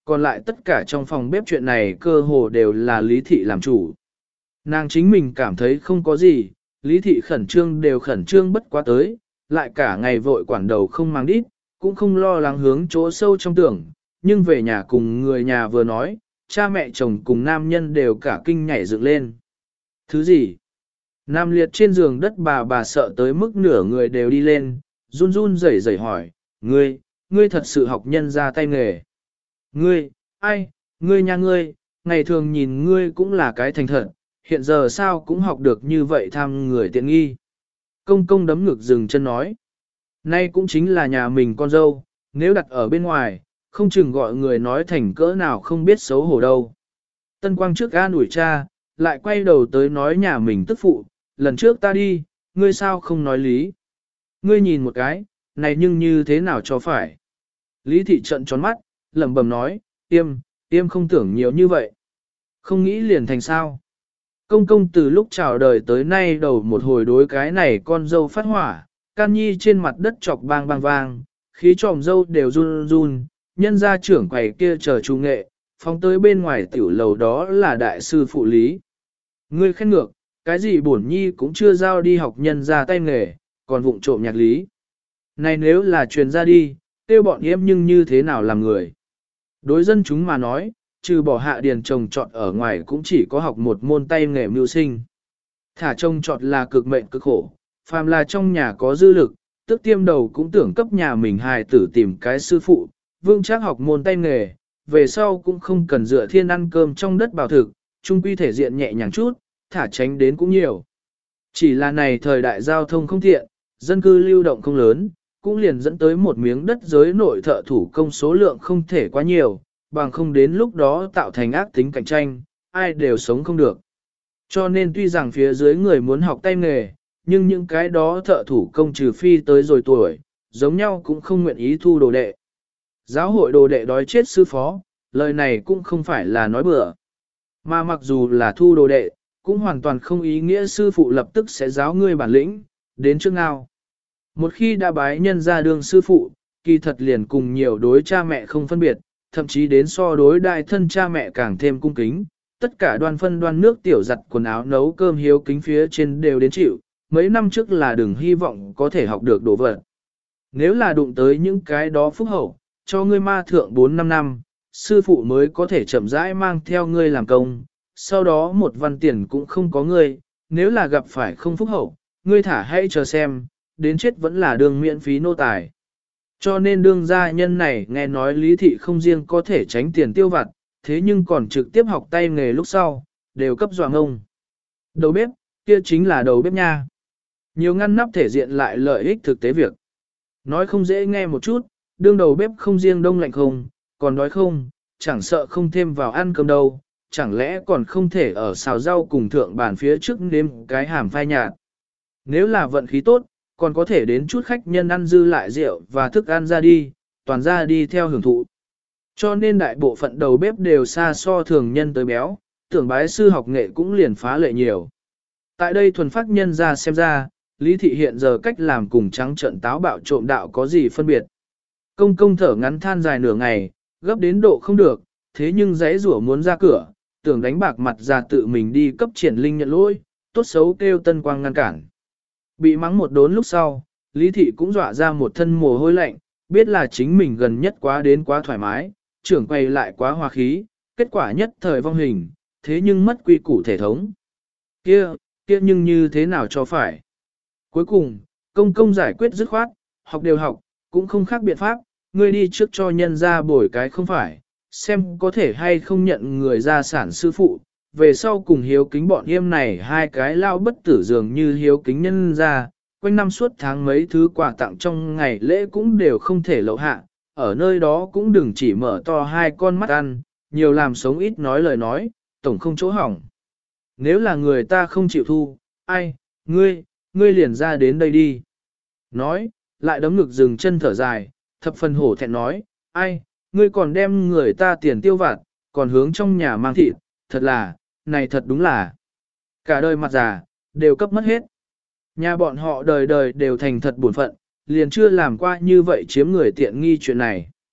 còn lại tất cả trong phòng bếp chuyện này cơ hồ đều là Lý Thị làm chủ. Nàng chính mình cảm thấy không có gì, Lý Thị khẩn trương đều khẩn trương bất quá tới, lại cả ngày vội quản đầu không mang đít, cũng không lo lắng hướng chỗ sâu trong tưởng, nhưng về nhà cùng người nhà vừa nói, cha mẹ chồng cùng nam nhân đều cả kinh nhảy dựng lên. Thứ gì? Nam liệt trên giường đất bà bà sợ tới mức nửa người đều đi lên, run run rẩy rẩy hỏi, ngươi, ngươi thật sự học nhân ra tay nghề. Ngươi, ai, ngươi nha ngươi, ngày thường nhìn ngươi cũng là cái thành thật, hiện giờ sao cũng học được như vậy tham người tiện nghi. Công công đấm ngực dừng chân nói, nay cũng chính là nhà mình con dâu, nếu đặt ở bên ngoài, không chừng gọi người nói thành cỡ nào không biết xấu hổ đâu. Tân quang trước an ủi cha, lại quay đầu tới nói nhà mình tức phụ, lần trước ta đi, ngươi sao không nói lý. Ngươi nhìn một cái, này nhưng như thế nào cho phải. Lý thị trận tròn mắt, lẩm bẩm nói, Yêm, Yêm không tưởng nhiều như vậy. Không nghĩ liền thành sao. Công công từ lúc chào đời tới nay đầu một hồi đối cái này con dâu phát hỏa, can nhi trên mặt đất chọc bang bang vang, khí tròm dâu đều run run, nhân gia trưởng quầy kia chờ trung nghệ, phóng tới bên ngoài tiểu lầu đó là đại sư phụ lý. Ngươi khen ngược, cái gì bổn nhi cũng chưa giao đi học nhân ra tay nghề, còn vụng trộm nhạc lý. Này nếu là truyền ra đi, tiêu bọn em nhưng như thế nào làm người. Đối dân chúng mà nói, trừ bỏ hạ điền trồng trọt ở ngoài cũng chỉ có học một môn tay nghề mưu sinh. Thả trông trọt là cực mệnh cực khổ, phàm là trong nhà có dư lực, tức tiêm đầu cũng tưởng cấp nhà mình hài tử tìm cái sư phụ, vương chắc học môn tay nghề, về sau cũng không cần dựa thiên ăn cơm trong đất bảo thực, chung quy thể diện nhẹ nhàng chút, thả tránh đến cũng nhiều. Chỉ là này thời đại giao thông không tiện, dân cư lưu động không lớn, cũng liền dẫn tới một miếng đất giới nội thợ thủ công số lượng không thể quá nhiều, bằng không đến lúc đó tạo thành ác tính cạnh tranh, ai đều sống không được. Cho nên tuy rằng phía dưới người muốn học tay nghề, nhưng những cái đó thợ thủ công trừ phi tới rồi tuổi, giống nhau cũng không nguyện ý thu đồ đệ. Giáo hội đồ đệ đói chết sư phó, lời này cũng không phải là nói bừa. Mà mặc dù là thu đồ đệ, cũng hoàn toàn không ý nghĩa sư phụ lập tức sẽ giáo ngươi bản lĩnh, đến trước ngao. Một khi đã bái nhân ra đương sư phụ, kỳ thật liền cùng nhiều đối cha mẹ không phân biệt, thậm chí đến so đối đại thân cha mẹ càng thêm cung kính. Tất cả đoan phân đoan nước tiểu giặt quần áo nấu cơm hiếu kính phía trên đều đến chịu, mấy năm trước là đừng hy vọng có thể học được đồ vật. Nếu là đụng tới những cái đó phúc hậu, cho ngươi ma thượng bốn năm năm, sư phụ mới có thể chậm rãi mang theo ngươi làm công, sau đó một văn tiền cũng không có ngươi, nếu là gặp phải không phúc hậu, ngươi thả hãy chờ xem, đến chết vẫn là đường miễn phí nô tài. Cho nên đương gia nhân này nghe nói lý thị không riêng có thể tránh tiền tiêu vặt, thế nhưng còn trực tiếp học tay nghề lúc sau, đều cấp dọa ngông. Đầu bếp, kia chính là đầu bếp nha. Nhiều ngăn nắp thể diện lại lợi ích thực tế việc. Nói không dễ nghe một chút, đương đầu bếp không riêng đông lạnh không, còn đói không, chẳng sợ không thêm vào ăn cơm đâu, chẳng lẽ còn không thể ở xào rau cùng thượng bàn phía trước nếm cái hàm phai nhạt. Nếu là vận khí tốt, còn có thể đến chút khách nhân ăn dư lại rượu và thức ăn ra đi, toàn ra đi theo hưởng thụ. Cho nên đại bộ phận đầu bếp đều xa so thường nhân tới béo, tưởng bái sư học nghệ cũng liền phá lệ nhiều. Tại đây thuần phát nhân ra xem ra, Lý thị hiện giờ cách làm cùng trắng trợn táo bạo trộm đạo có gì phân biệt. Công công thở ngắn than dài nửa ngày, gấp đến độ không được, thế nhưng giấy rủa muốn ra cửa, tưởng đánh bạc mặt ra tự mình đi cấp triển linh nhận lỗi, tốt xấu kêu tân quang ngăn cản. Bị mắng một đốn lúc sau, Lý thị cũng dọa ra một thân mồ hôi lạnh, biết là chính mình gần nhất quá đến quá thoải mái, trưởng quay lại quá hòa khí, kết quả nhất thời vong hình, thế nhưng mất quy củ thể thống. Kia, kia nhưng như thế nào cho phải? Cuối cùng, công công giải quyết dứt khoát, học đều học, cũng không khác biện pháp, ngươi đi trước cho nhân ra bồi cái không phải, xem có thể hay không nhận người ra sản sư phụ, về sau cùng hiếu kính bọn yêm này hai cái lao bất tử dường như hiếu kính nhân ra, quanh năm suốt tháng mấy thứ quà tặng trong ngày lễ cũng đều không thể lậu hạ, ở nơi đó cũng đừng chỉ mở to hai con mắt ăn, nhiều làm sống ít nói lời nói, tổng không chỗ hỏng. Nếu là người ta không chịu thu, ai, ngươi, ngươi liền ra đến đây đi. Nói, lại đấm ngực dừng chân thở dài, thập phần hổ thẹn nói, ai, ngươi còn đem người ta tiền tiêu vặt, còn hướng trong nhà mang thịt, thật là, này thật đúng là, cả đời mặt già, đều cấp mất hết. Nhà bọn họ đời đời đều thành thật buồn phận, liền chưa làm qua như vậy chiếm người tiện nghi chuyện này.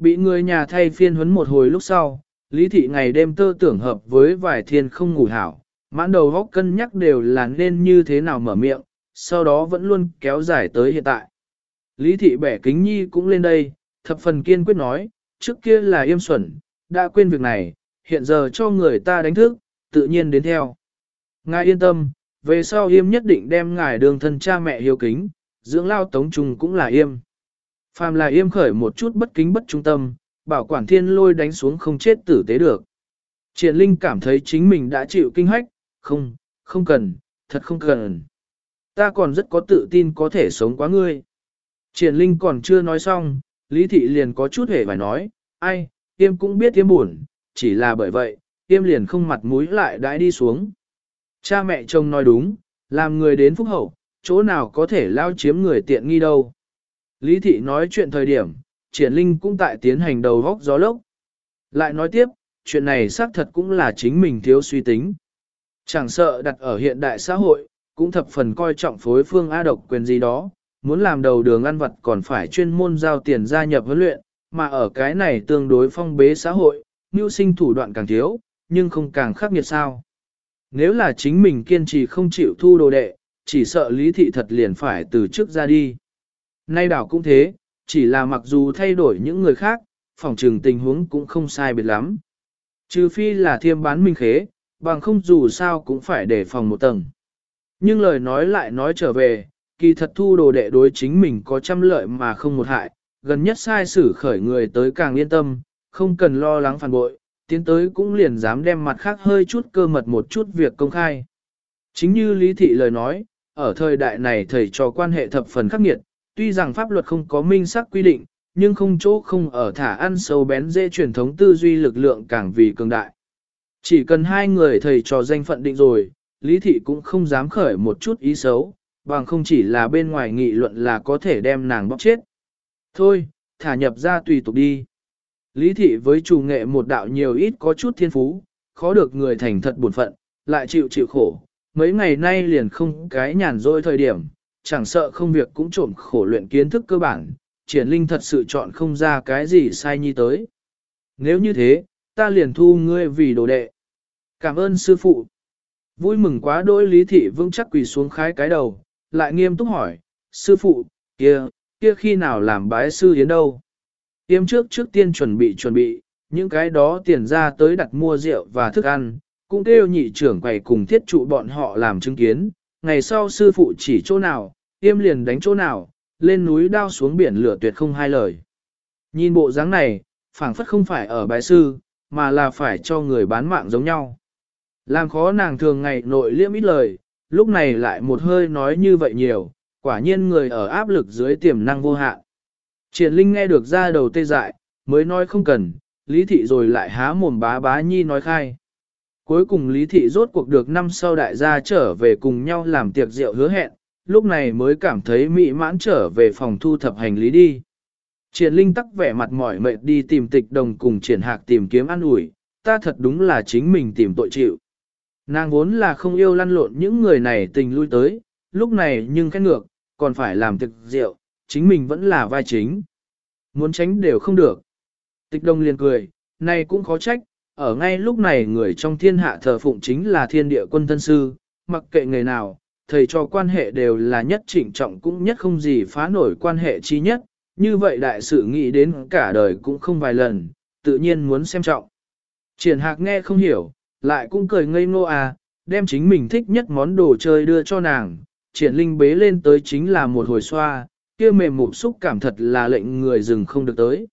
Bị người nhà thay phiên huấn một hồi lúc sau, Lý Thị ngày đêm tơ tưởng hợp với vài thiên không ngủ hảo, mãn đầu góc cân nhắc đều là nên như thế nào mở miệng, sau đó vẫn luôn kéo dài tới hiện tại. Lý Thị bẻ kính nhi cũng lên đây, thập phần kiên quyết nói, trước kia là Yêm xuẩn, đã quên việc này, hiện giờ cho người ta đánh thức, tự nhiên đến theo. Ngài yên tâm, về sau Yêm nhất định đem ngài đường thân cha mẹ hiếu kính, dưỡng lao tống trùng cũng là Yêm. Phàm là Yêm khởi một chút bất kính bất trung tâm, bảo quản thiên lôi đánh xuống không chết tử tế được. Triển Linh cảm thấy chính mình đã chịu kinh hách, không, không cần, thật không cần. Ta còn rất có tự tin có thể sống quá ngươi. Triển Linh còn chưa nói xong, Lý Thị liền có chút hề phải nói, ai, Yêm cũng biết Yêm buồn, chỉ là bởi vậy, Yêm liền không mặt mũi lại đãi đi xuống. Cha mẹ chồng nói đúng, làm người đến phúc hậu, chỗ nào có thể lao chiếm người tiện nghi đâu. Lý Thị nói chuyện thời điểm, Triển Linh cũng tại tiến hành đầu góc gió lốc. Lại nói tiếp, chuyện này xác thật cũng là chính mình thiếu suy tính. Chẳng sợ đặt ở hiện đại xã hội, cũng thập phần coi trọng phối phương A độc quyền gì đó, muốn làm đầu đường ăn vặt còn phải chuyên môn giao tiền gia nhập huấn luyện, mà ở cái này tương đối phong bế xã hội, mưu sinh thủ đoạn càng thiếu, nhưng không càng khắc nghiệt sao. Nếu là chính mình kiên trì không chịu thu đồ đệ, chỉ sợ Lý Thị thật liền phải từ trước ra đi. Nay đảo cũng thế, chỉ là mặc dù thay đổi những người khác, phòng trừng tình huống cũng không sai biệt lắm. Trừ phi là thiêm bán minh khế, bằng không dù sao cũng phải đề phòng một tầng. Nhưng lời nói lại nói trở về, kỳ thật thu đồ đệ đối chính mình có trăm lợi mà không một hại, gần nhất sai xử khởi người tới càng yên tâm, không cần lo lắng phản bội, tiến tới cũng liền dám đem mặt khác hơi chút cơ mật một chút việc công khai. Chính như Lý Thị lời nói, ở thời đại này thầy trò quan hệ thập phần khắc nghiệt, tuy rằng pháp luật không có minh xác quy định, nhưng không chỗ không ở thả ăn sâu bén dễ truyền thống tư duy lực lượng càng vì cường đại. Chỉ cần hai người thầy trò danh phận định rồi, Lý Thị cũng không dám khởi một chút ý xấu, bằng không chỉ là bên ngoài nghị luận là có thể đem nàng bóc chết. Thôi, thả nhập ra tùy tục đi. Lý Thị với chủ nghệ một đạo nhiều ít có chút thiên phú, khó được người thành thật buồn phận, lại chịu chịu khổ. Mấy ngày nay liền không cái nhàn rỗi thời điểm, chẳng sợ không việc cũng trộm khổ luyện kiến thức cơ bản, Triển Linh thật sự chọn không ra cái gì sai nhi tới. Nếu như thế, ta liền thu ngươi vì đồ đệ. Cảm ơn sư phụ. Vui mừng quá đôi Lý Thị vững chắc quỳ xuống khái cái đầu, lại nghiêm túc hỏi, sư phụ, kia, kia khi nào làm bái sư hiến đâu? Tiêm trước trước tiên chuẩn bị chuẩn bị, những cái đó tiền ra tới đặt mua rượu và thức ăn, cũng kêu nhị trưởng quầy cùng thiết trụ bọn họ làm chứng kiến, ngày sau sư phụ chỉ chỗ nào, tiêm liền đánh chỗ nào, lên núi đao xuống biển lửa tuyệt không hai lời. Nhìn bộ dáng này, phảng phất không phải ở bái sư, mà là phải cho người bán mạng giống nhau. Làm khó nàng thường ngày nội liễm ít lời, lúc này lại một hơi nói như vậy nhiều, quả nhiên người ở áp lực dưới tiềm năng vô hạn. Triển Linh nghe được ra đầu tê dại, mới nói không cần, Lý Thị rồi lại há mồm bá bá nhi nói khai. Cuối cùng Lý Thị rốt cuộc được năm sau đại gia trở về cùng nhau làm tiệc rượu hứa hẹn, lúc này mới cảm thấy mỹ mãn trở về phòng thu thập hành lý đi. Triển Linh tắc vẻ mặt mỏi mệt đi tìm Tịch Đồng cùng Triển Hạc tìm kiếm ăn ủi, ta thật đúng là chính mình tìm tội chịu. Nàng vốn là không yêu lăn lộn những người này tình lui tới, lúc này nhưng khét ngược, còn phải làm tiệc rượu, chính mình vẫn là vai chính. Muốn tránh đều không được. Tịch Đồng liền cười, này cũng khó trách, ở ngay lúc này người trong thiên hạ thờ phụng chính là thiên địa quân thân sư, mặc kệ người nào, thầy cho quan hệ đều là nhất trịnh trọng cũng nhất không gì phá nổi quan hệ chi nhất, như vậy đại sự nghĩ đến cả đời cũng không vài lần, tự nhiên muốn xem trọng. Triển Hạc nghe không hiểu, lại cũng cười ngây ngô à, đem chính mình thích nhất món đồ chơi đưa cho nàng, Triển Linh bế lên tới chính là một hồi xoa, kia mềm mụn xúc cảm thật là lệnh người dừng không được tới.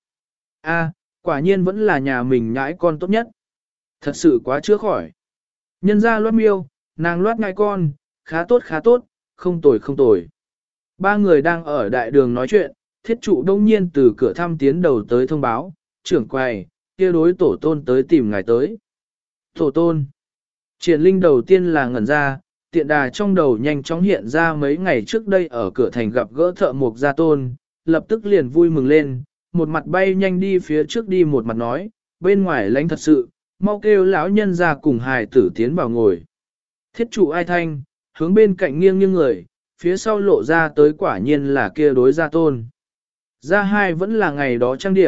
A, quả nhiên vẫn là nhà mình nhãi con tốt nhất. Thật sự quá chữa khỏi. Nhân ra loát miêu, nàng loát ngai con, khá tốt khá tốt, không tồi không tồi. Ba người đang ở đại đường nói chuyện, thiết trụ đông nhiên từ cửa thăm tiến đầu tới thông báo, trưởng quầy, kia đối tổ tôn tới tìm ngài tới. Tổ tôn. Triển Linh đầu tiên là ngẩn ra, tiện đà trong đầu nhanh chóng hiện ra mấy ngày trước đây ở cửa thành gặp gỡ thợ mộc gia tôn, lập tức liền vui mừng lên, một mặt bay nhanh đi phía trước đi một mặt nói, bên ngoài lánh thật sự, mau kêu lão nhân ra cùng hài tử tiến vào ngồi. Thiết trụ ai thanh, hướng bên cạnh nghiêng nghiêng người, phía sau lộ ra tới quả nhiên là kia đối gia tôn. Gia hai vẫn là ngày đó trang điểm,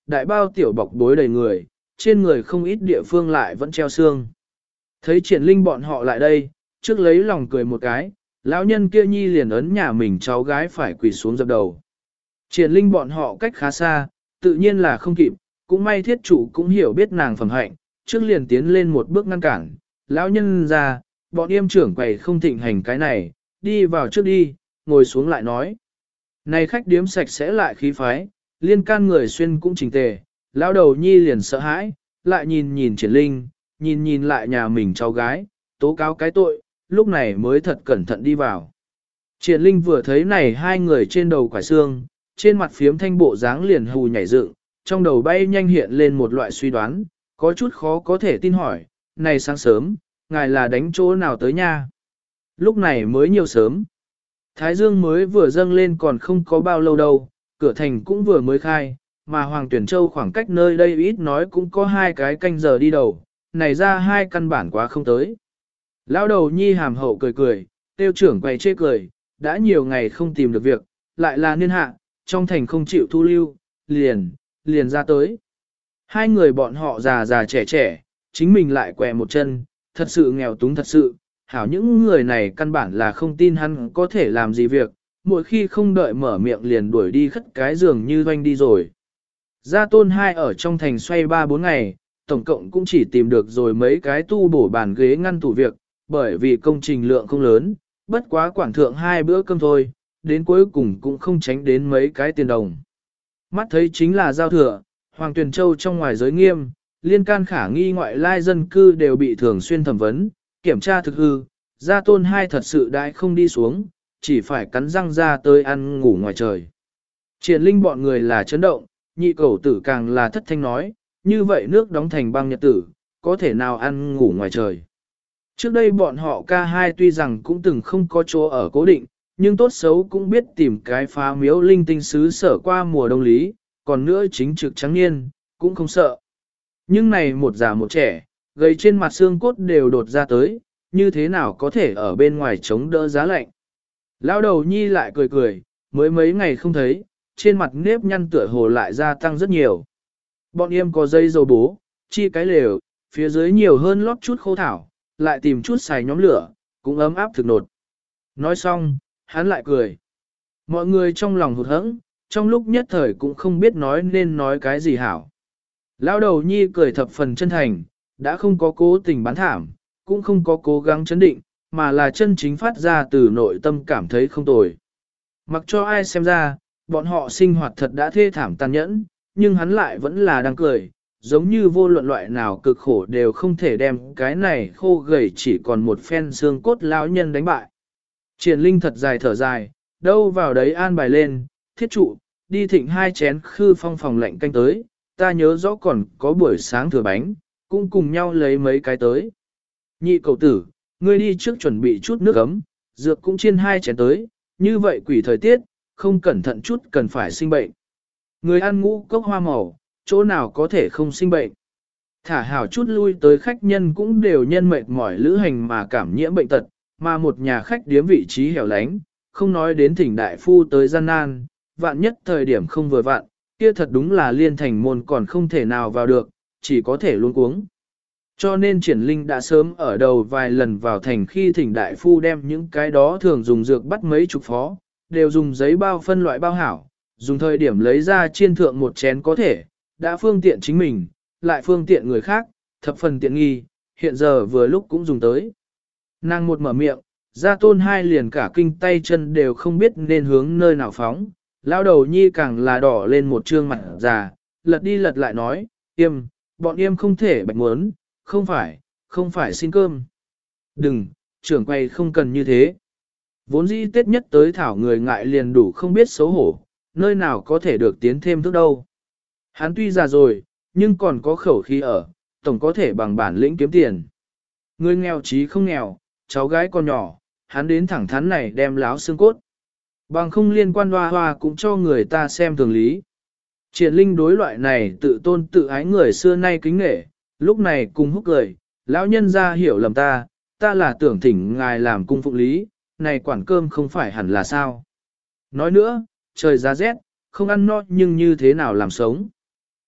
đại bao tiểu bọc bối đầy người, trên người không ít địa phương lại vẫn treo xương. Thấy triển linh bọn họ lại đây, trước lấy lòng cười một cái, lão nhân kia nhi liền ấn nhà mình cháu gái phải quỳ xuống dập đầu. Triển linh bọn họ cách khá xa, tự nhiên là không kịp, cũng may thiết chủ cũng hiểu biết nàng phẩm hạnh, trước liền tiến lên một bước ngăn cản, lão nhân ra, bọn yêm trưởng quầy không thịnh hành cái này, đi vào trước đi, ngồi xuống lại nói. Này khách điếm sạch sẽ lại khí phái, liên can người xuyên cũng chỉnh tề, lão đầu nhi liền sợ hãi, lại nhìn nhìn triển linh, nhìn nhìn lại nhà mình cháu gái, tố cáo cái tội, lúc này mới thật cẩn thận đi vào. Triển linh vừa thấy này hai người trên đầu quải xương, trên mặt phiếm thanh bộ dáng liền hù nhảy dựng, trong đầu bay nhanh hiện lên một loại suy đoán, có chút khó có thể tin hỏi, này sáng sớm, ngài là đánh chỗ nào tới nha? Lúc này mới nhiều sớm. Thái dương mới vừa dâng lên còn không có bao lâu đâu, cửa thành cũng vừa mới khai, mà Hoàng Tuyển Châu khoảng cách nơi đây ít nói cũng có hai cái canh giờ đi đầu, này ra hai căn bản quá không tới. Lão đầu nhi hàm hậu cười cười, tiêu trưởng quay chê cười, đã nhiều ngày không tìm được việc, lại là niên hạ, trong thành không chịu thu lưu, liền, liền ra tới. Hai người bọn họ già già trẻ trẻ, chính mình lại què một chân, thật sự nghèo túng thật sự, hảo những người này căn bản là không tin hắn có thể làm gì việc, mỗi khi không đợi mở miệng liền đuổi đi khất cái giường như doanh đi rồi. Gia tôn hai ở trong thành xoay ba bốn ngày, tổng cộng cũng chỉ tìm được rồi mấy cái tu bổ bàn ghế ngăn tủ việc, bởi vì công trình lượng không lớn, bất quá quản thượng hai bữa cơm thôi, đến cuối cùng cũng không tránh đến mấy cái tiền đồng. Mắt thấy chính là giao thừa, Hoàng Tuyền Châu trong ngoài giới nghiêm, liên can khả nghi ngoại lai dân cư đều bị thường xuyên thẩm vấn, kiểm tra thực hư, gia tôn hai thật sự đãi không đi xuống, chỉ phải cắn răng ra tới ăn ngủ ngoài trời. Triển linh bọn người là chấn động, nhị cầu tử càng là thất thanh nói, như vậy nước đóng thành băng nhật tử, có thể nào ăn ngủ ngoài trời. Trước đây bọn họ ca hai tuy rằng cũng từng không có chỗ ở cố định, nhưng tốt xấu cũng biết tìm cái phá miếu linh tinh xứ sở qua mùa đông lý, còn nữa chính trực trắng niên, cũng không sợ. Nhưng này một già một trẻ, gầy trên mặt xương cốt đều đột ra tới, như thế nào có thể ở bên ngoài chống đỡ giá lạnh. Lão đầu nhi lại cười cười, mới mấy ngày không thấy, trên mặt nếp nhăn tựa hồ lại gia tăng rất nhiều. Bọn em có dây dầu bố, chi cái lều, phía dưới nhiều hơn lót chút khô thảo, lại tìm chút xài nhóm lửa, cũng ấm áp thực nột. Nói xong, hắn lại cười. Mọi người trong lòng hụt hẫng, trong lúc nhất thời cũng không biết nói nên nói cái gì hảo. Lão đầu nhi cười thập phần chân thành, đã không có cố tình bán thảm, cũng không có cố gắng chấn định, mà là chân chính phát ra từ nội tâm cảm thấy không tồi. Mặc cho ai xem ra, bọn họ sinh hoạt thật đã thê thảm tàn nhẫn, nhưng hắn lại vẫn là đang cười, giống như vô luận loại nào cực khổ đều không thể đem cái này khô gầy chỉ còn một phen xương cốt lão nhân đánh bại. Triển linh thật dài thở dài, đâu vào đấy an bài lên, thiết trụ, đi thịnh hai chén khư phong phòng lạnh canh tới, ta nhớ rõ còn có buổi sáng thừa bánh, cũng cùng nhau lấy mấy cái tới. Nhị cầu tử, ngươi đi trước chuẩn bị chút nước ấm, dược cũng chiên hai chén tới, như vậy quỷ thời tiết, không cẩn thận chút cần phải sinh bệnh. Người ăn ngũ cốc hoa màu, chỗ nào có thể không sinh bệnh. Thả hảo chút lui tới khách nhân cũng đều nhân mệt mỏi lữ hành mà cảm nhiễm bệnh tật, mà một nhà khách điếm vị trí hẻo lánh, không nói đến thỉnh đại phu tới gian nan, vạn nhất thời điểm không vừa vạn, kia thật đúng là liên thành môn còn không thể nào vào được, chỉ có thể luôn cuống. Cho nên triển linh đã sớm ở đầu vài lần vào thành khi thỉnh đại phu đem những cái đó thường dùng dược bắt mấy chục phó, đều dùng giấy bao phân loại bao hảo, dùng thời điểm lấy ra chiên thượng một chén có thể, đã phương tiện chính mình, lại phương tiện người khác, thập phần tiện nghi, hiện giờ vừa lúc cũng dùng tới. Nàng một mở miệng, gia tôn hai liền cả kinh tay chân đều không biết nên hướng nơi nào phóng, lao đầu nhi càng là đỏ lên một trương mặt già, lật đi lật lại nói, im, bọn em không thể bạch muốn, không phải, không phải xin cơm. Đừng, trưởng quay không cần như thế. Vốn dĩ tết nhất tới thảo người ngại liền đủ không biết xấu hổ, nơi nào có thể được tiến thêm thức đâu. Hắn tuy già rồi, nhưng còn có khẩu khí ở, tổng có thể bằng bản lĩnh kiếm tiền. Người nghèo chí không nghèo, cháu gái con nhỏ, hắn đến thẳng thắn này đem láo xương cốt. Bằng không liên quan hoa hoa cũng cho người ta xem thường lý. Triển linh đối loại này tự tôn tự ái người xưa nay kính nghệ, lúc này cùng húc cười, lão nhân ra hiểu lầm ta, ta là tưởng thỉnh ngài làm cung phụng lý, này quản cơm không phải hẳn là sao. Nói nữa, trời giá rét, không ăn no nhưng như thế nào làm sống.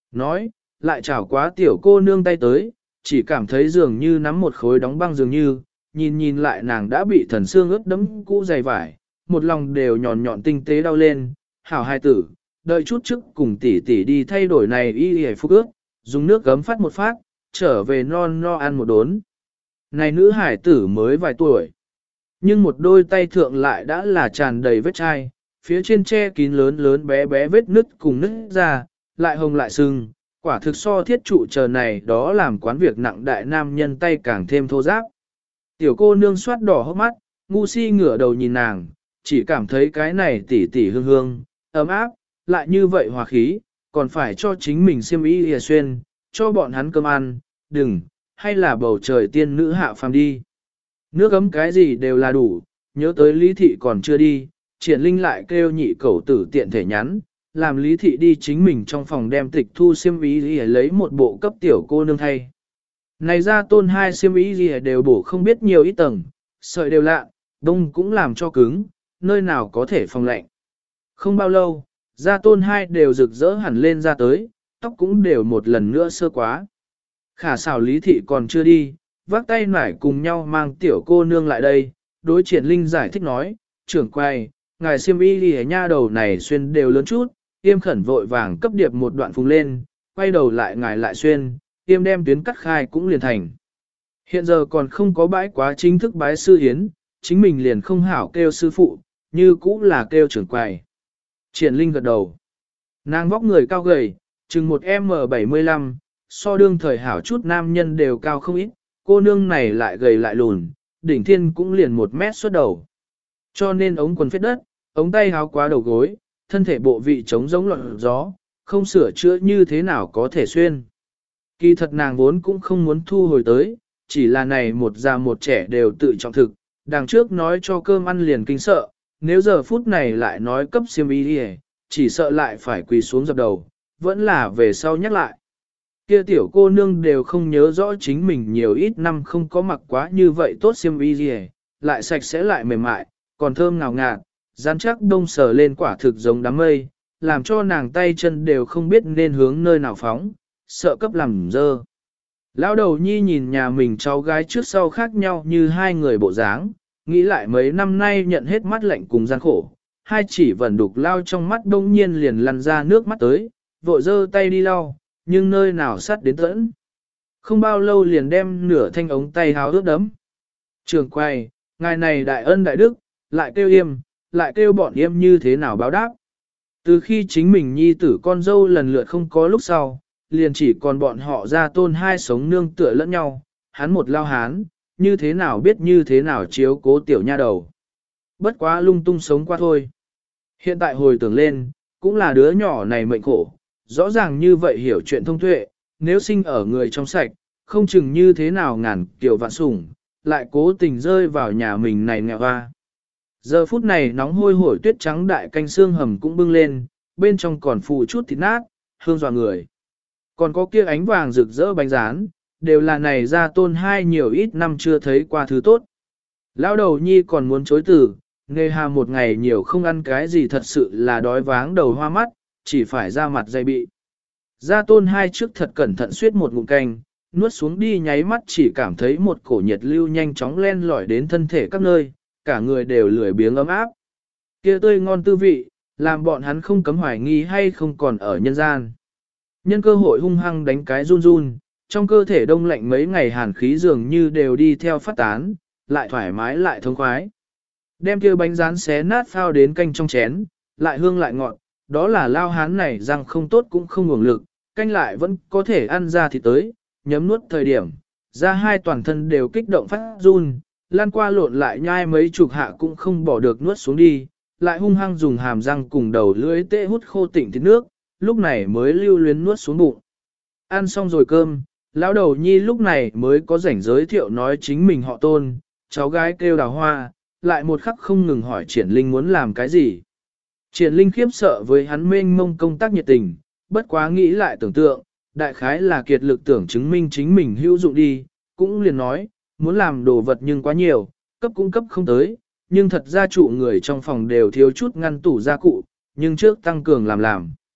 Nói, lại chảo quá tiểu cô nương tay tới, chỉ cảm thấy dường như nắm một khối đóng băng dường như, nhìn nhìn lại nàng đã bị thần xương ướt đẫm cũ dày vải, một lòng đều nhọn nhọn tinh tế đau lên, hảo hai tử, đợi chút trước cùng tỷ tỷ đi thay đổi này y y phục ướt, dùng nước gấm phát một phát, trở về non no ăn một đốn. Này nữ hải tử mới vài tuổi, nhưng một đôi tay thượng lại đã là tràn đầy vết chai, phía trên che kín lớn lớn bé bé vết nứt cùng nứt ra, lại hồng lại sưng, quả thực so thiết trụ chờ này đó làm quán việc nặng đại nam nhân tay càng thêm thô giáp. Tiểu cô nương soát đỏ hốc mắt, ngu si ngửa đầu nhìn nàng, chỉ cảm thấy cái này tỉ tỉ hương hương, ấm áp, lại như vậy hòa khí, còn phải cho chính mình xiêm y lìa xuyên, cho bọn hắn cơm ăn, đừng, hay là bầu trời tiên nữ hạ phàm đi. Nước ấm cái gì đều là đủ, nhớ tới Lý Thị còn chưa đi, Triển Linh lại kêu nhị cẩu tử tiện thể nhắn, làm Lý Thị đi chính mình trong phòng đem tịch thu xiêm y lìa lấy một bộ cấp tiểu cô nương thay. Này ra tôn hai xiêm y lìa đều bổ không biết nhiều ít tầng, sợi đều lạ, đông cũng làm cho cứng, nơi nào có thể phòng lạnh. Không bao lâu, ra tôn hai đều rực rỡ hẳn lên ra tới, tóc cũng đều một lần nữa sơ quá. Khả xảo Lý Thị còn chưa đi, vác tay nải cùng nhau mang tiểu cô nương lại đây, đối Triển Linh giải thích nói, trưởng quay, ngài xiêm y lìa nha đầu này xuyên đều lớn chút, Tiêm khẩn vội vàng cấp điệp một đoạn phùng lên, quay đầu lại ngài lại xuyên, Tiêm đem tuyến cắt khai cũng liền thành. Hiện giờ còn không có bãi quá chính thức bái sư hiến, chính mình liền không hảo kêu sư phụ, như cũ là kêu trưởng quầy. Triển Linh gật đầu. Nàng vóc người cao gầy, chừng một em bảy mươi lăm, so đương thời hảo chút nam nhân đều cao không ít, cô nương này lại gầy lại lùn, đỉnh thiên cũng liền một mét xuất đầu. Cho nên ống quần phết đất, ống tay háo quá đầu gối, thân thể bộ vị trống giống loạn gió, không sửa chữa như thế nào có thể xuyên. Kỳ thật nàng vốn cũng không muốn thu hồi tới, chỉ là này một già một trẻ đều tự trọng thực, đằng trước nói cho cơm ăn liền kinh sợ, nếu giờ phút này lại nói cấp xiêm y đi, chỉ sợ lại phải quỳ xuống dập đầu, vẫn là về sau nhắc lại. Kia tiểu cô nương đều không nhớ rõ chính mình nhiều ít năm không có mặc quá như vậy tốt xiêm y gì, lại sạch sẽ lại mềm mại, còn thơm ngào ngạt, rắn chắc đông sờ lên quả thực giống đám mây, làm cho nàng tay chân đều không biết nên hướng nơi nào phóng, sợ cấp làm dơ. Lão đầu nhi nhìn nhà mình cháu gái trước sau khác nhau như hai người bộ dáng, nghĩ lại mấy năm nay nhận hết mắt lạnh cùng gian khổ, hai chỉ vẫn đục lao trong mắt đông nhiên liền lăn ra nước mắt tới, vội giơ tay đi lau, nhưng nơi nào sát đến tẫn. Không bao lâu liền đem nửa thanh ống tay háo ướt đấm. Trường quay, ngài này đại ân đại đức, lại kêu yêm, lại kêu bọn yêm như thế nào báo đáp. Từ khi chính mình nhi tử con dâu lần lượt không có lúc sau, liền chỉ còn bọn họ ra tôn hai sống nương tựa lẫn nhau, hắn một lao hán, như thế nào biết như thế nào chiếu cố tiểu nha đầu. Bất quá lung tung sống qua thôi. Hiện tại hồi tưởng lên, cũng là đứa nhỏ này mệnh khổ, rõ ràng như vậy hiểu chuyện thông tuệ, nếu sinh ở người trong sạch, không chừng như thế nào ngàn kiểu vạn sủng, lại cố tình rơi vào nhà mình này nghèo hoa. Giờ phút này nóng hôi hổi tuyết trắng đại canh xương hầm cũng bưng lên, bên trong còn phụ chút thịt nát, hương dọa người. Còn có kia ánh vàng rực rỡ bánh rán, đều là này ra tôn hai nhiều ít năm chưa thấy qua thứ tốt. Lão đầu nhi còn muốn chối từ, nghề hà một ngày nhiều không ăn cái gì thật sự là đói váng đầu hoa mắt, chỉ phải ra mặt dày bị. Gia tôn hai trước thật cẩn thận suyết một ngụm canh, nuốt xuống đi nháy mắt chỉ cảm thấy một cổ nhiệt lưu nhanh chóng len lỏi đến thân thể các nơi, cả người đều lười biếng ấm áp. Kia tươi ngon tư vị, làm bọn hắn không cấm hoài nghi hay không còn ở nhân gian. Nhân cơ hội hung hăng đánh cái run run, trong cơ thể đông lạnh mấy ngày hàn khí dường như đều đi theo phát tán, lại thoải mái lại thông khoái. Đem kia bánh rán xé nát phao đến canh trong chén, lại hương lại ngọt, đó là lao hán này răng không tốt cũng không ngủng lực, canh lại vẫn có thể ăn ra thì tới, nhấm nuốt thời điểm, ra hai toàn thân đều kích động phát run, lan qua lộn lại nhai mấy chục hạ cũng không bỏ được nuốt xuống đi, lại hung hăng dùng hàm răng cùng đầu lưỡi tê hút khô tỉnh thịt nước, lúc này mới lưu luyến nuốt xuống bụng. Ăn xong rồi cơm, lão đầu nhi lúc này mới có rảnh giới thiệu nói chính mình họ Tôn, cháu gái kêu Đào Hoa, lại một khắc không ngừng hỏi Triển Linh muốn làm cái gì. Triển Linh khiếp sợ với hắn mênh mông công tác nhiệt tình, bất quá nghĩ lại tưởng tượng, đại khái là kiệt lực tưởng chứng minh chính mình hữu dụng đi, cũng liền nói, muốn làm đồ vật nhưng quá nhiều, cấp cũng cấp không tới, nhưng thật ra trụ người trong phòng đều thiếu chút ngăn tủ gia cụ, nhưng trước tăng cường làm làm.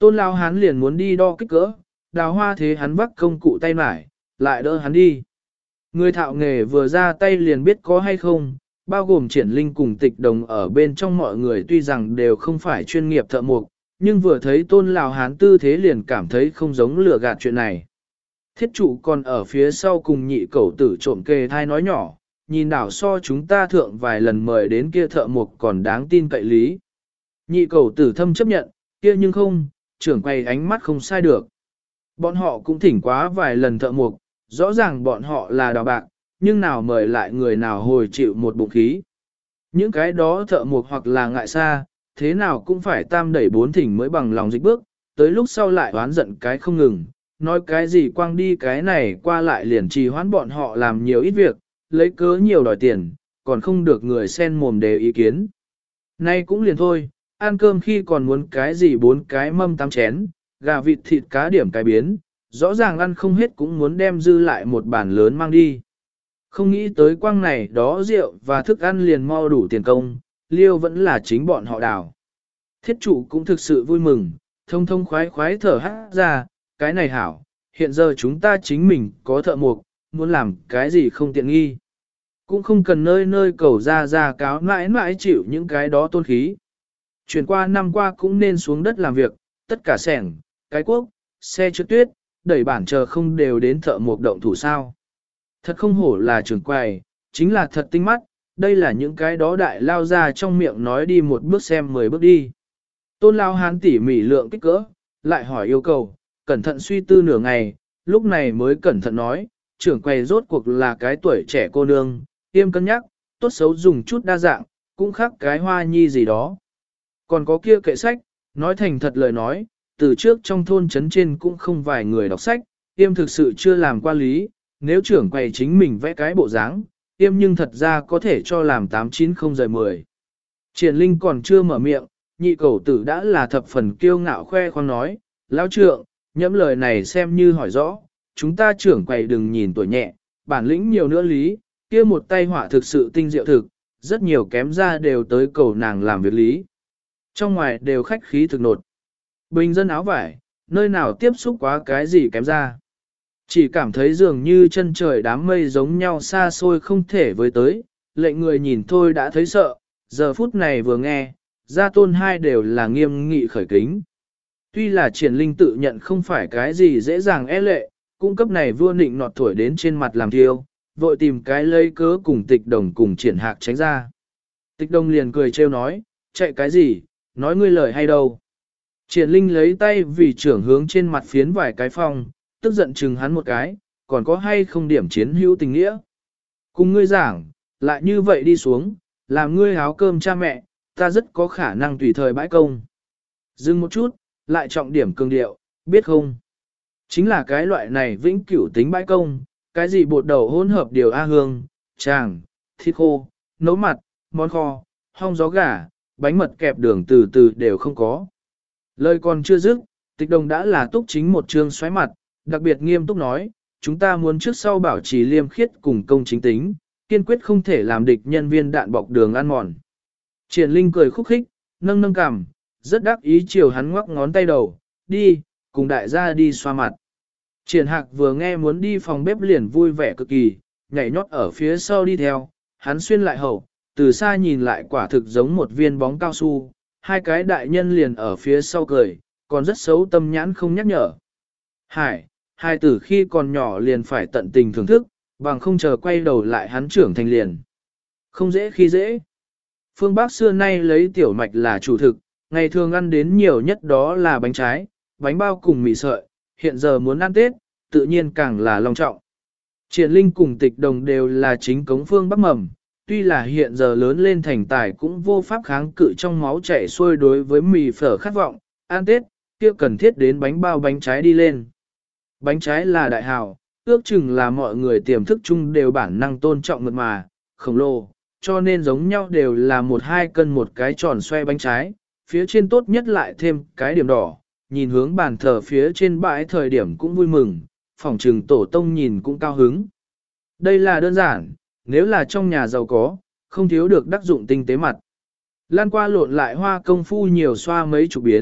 Tôn lao hán liền muốn đi đo kích cỡ, đào hoa thế hắn vác công cụ tay mải, lại đỡ hắn đi. Người thạo nghề vừa ra tay liền biết có hay không, bao gồm triển linh cùng tịch đồng ở bên trong mọi người tuy rằng đều không phải chuyên nghiệp thợ mộc, nhưng vừa thấy tôn lão hán tư thế liền cảm thấy không giống lừa gạt chuyện này. Thiết trụ còn ở phía sau cùng nhị cẩu tử trộm kề thai nói nhỏ, nhìn đảo so chúng ta thượng vài lần mời đến kia thợ mộc còn đáng tin cậy lý. Nhị cẩu tử thâm chấp nhận, kia nhưng không, trưởng quay ánh mắt không sai được. Bọn họ cũng thỉnh quá vài lần thợ mộc, rõ ràng bọn họ là đào bạc, nhưng nào mời lại người nào hồi chịu một bụng khí. Những cái đó thợ mộc hoặc là ngại xa, thế nào cũng phải tam đẩy bốn thỉnh mới bằng lòng dịch bước, tới lúc sau lại oán giận cái không ngừng, nói cái gì quang đi cái này qua lại liền trì hoãn bọn họ làm nhiều ít việc, lấy cớ nhiều đòi tiền, còn không được người sen mồm đề ý kiến. Nay cũng liền thôi, ăn cơm khi còn muốn cái gì bốn cái mâm tám chén, gà vịt thịt cá điểm cái biến, rõ ràng ăn không hết cũng muốn đem dư lại một bàn lớn mang đi. Không nghĩ tới quang này đó rượu và thức ăn liền mau đủ tiền công, liêu vẫn là chính bọn họ đào. Thiết trụ cũng thực sự vui mừng, thông thông khoái khoái thở hát ra, cái này hảo, hiện giờ chúng ta chính mình có thợ mộc, muốn làm cái gì không tiện nghi. Cũng không cần nơi nơi cầu ra ra cáo mãi mãi chịu những cái đó tôn khí. Chuyển qua năm qua cũng nên xuống đất làm việc, tất cả sẻng, cái cuốc, xe trượt tuyết, đẩy bản chờ không đều đến thợ mộc động thủ sao. Thật không hổ là trưởng quầy, chính là thật tinh mắt, đây là những cái đó đại lao ra trong miệng nói đi một bước xem mười bước đi. Tôn lao hán tỉ mỉ lượng kích cỡ, lại hỏi yêu cầu, cẩn thận suy tư nửa ngày, lúc này mới cẩn thận nói, trưởng quầy rốt cuộc là cái tuổi trẻ cô nương, tiêm cân nhắc, tốt xấu dùng chút đa dạng, cũng khác cái hoa nhi gì đó. Còn có kia kệ sách, nói thành thật lời nói, từ trước trong thôn trấn trên cũng không vài người đọc sách, tiêm thực sự chưa làm qua lý, nếu trưởng quầy chính mình vẽ cái bộ dáng, tiêm nhưng thật ra có thể cho làm tám chín không rời mười. Triển Linh còn chưa mở miệng, nhị cẩu tử đã là thập phần kiêu ngạo khoe khoang nói, lão trượng, nhẫm lời này xem như hỏi rõ, chúng ta trưởng quầy đừng nhìn tuổi nhẹ, bản lĩnh nhiều nữa lý, kia một tay họa thực sự tinh diệu thực, rất nhiều kém ra đều tới cầu nàng làm việc lý. Trong ngoài đều khách khí thực nột. Bình dân áo vải, nơi nào tiếp xúc quá cái gì kém ra. Chỉ cảm thấy dường như chân trời đám mây giống nhau xa xôi không thể với tới, lệnh người nhìn thôi đã thấy sợ, giờ phút này vừa nghe, gia tôn hai đều là nghiêm nghị khởi kính. Tuy là triển linh tự nhận không phải cái gì dễ dàng e lệ, cung cấp này vua nịnh nọt thổi đến trên mặt làm thiêu, vội tìm cái lấy cớ cùng tịch đồng cùng triển hạc tránh ra. Tịch đồng liền cười trêu nói, chạy cái gì, nói ngươi lời hay đâu. Triển linh lấy tay vì trưởng hướng trên mặt phiến vài cái phong, tức giận chừng hắn một cái, còn có hay không điểm chiến hữu tình nghĩa. Cùng ngươi giảng, lại như vậy đi xuống, làm ngươi háo cơm cha mẹ, ta rất có khả năng tùy thời bãi công. Dừng một chút, lại trọng điểm cường điệu, biết không? Chính là cái loại này vĩnh cửu tính bãi công, cái gì bột đầu hỗn hợp điều A hương, tràng, thịt khô, nấu mặt, món kho, hong gió gà, bánh mật kẹp đường từ từ đều không có. Lời còn chưa dứt, tịch đồng đã là túc chính một chương xoáy mặt, đặc biệt nghiêm túc nói, chúng ta muốn trước sau bảo trì liêm khiết cùng công chính tính, kiên quyết không thể làm địch nhân viên đạn bọc đường ăn mòn. Triển Linh cười khúc khích, nâng nâng cằm, rất đắc ý chiều hắn ngoắc ngón tay đầu, đi, cùng đại gia đi xoa mặt. Triển Hạc vừa nghe muốn đi phòng bếp liền vui vẻ cực kỳ, nhảy nhót ở phía sau đi theo, hắn xuyên lại hậu, từ xa nhìn lại quả thực giống một viên bóng cao su, hai cái đại nhân liền ở phía sau cười, còn rất xấu tâm nhãn không nhắc nhở. Hải, hai tử khi còn nhỏ liền phải tận tình thưởng thức, bằng không chờ quay đầu lại hắn trưởng thành liền. Không dễ khi dễ. Phương Bắc xưa nay lấy tiểu mạch là chủ thực, ngày thường ăn đến nhiều nhất đó là bánh trái, bánh bao cùng mì sợi, hiện giờ muốn ăn Tết, tự nhiên càng là long trọng. Triển Linh cùng tịch đồng đều là chính cống phương Bắc mầm, tuy là hiện giờ lớn lên thành tài cũng vô pháp kháng cự trong máu chảy xuôi đối với mì phở khát vọng, ăn Tết, kia cần thiết đến bánh bao bánh trái đi lên. Bánh trái là đại hào, ước chừng là mọi người tiềm thức chung đều bản năng tôn trọng mượt mà, khổng lồ, cho nên giống nhau đều là một hai cân một cái tròn xoay bánh trái, phía trên tốt nhất lại thêm cái điểm đỏ, nhìn hướng bàn thờ phía trên bãi thời điểm cũng vui mừng, phòng trừng tổ tông nhìn cũng cao hứng. Đây là đơn giản, nếu là trong nhà giàu có, không thiếu được đắc dụng tinh tế mặt. Lan qua lộn lại hoa công phu nhiều xoa mấy chục biến,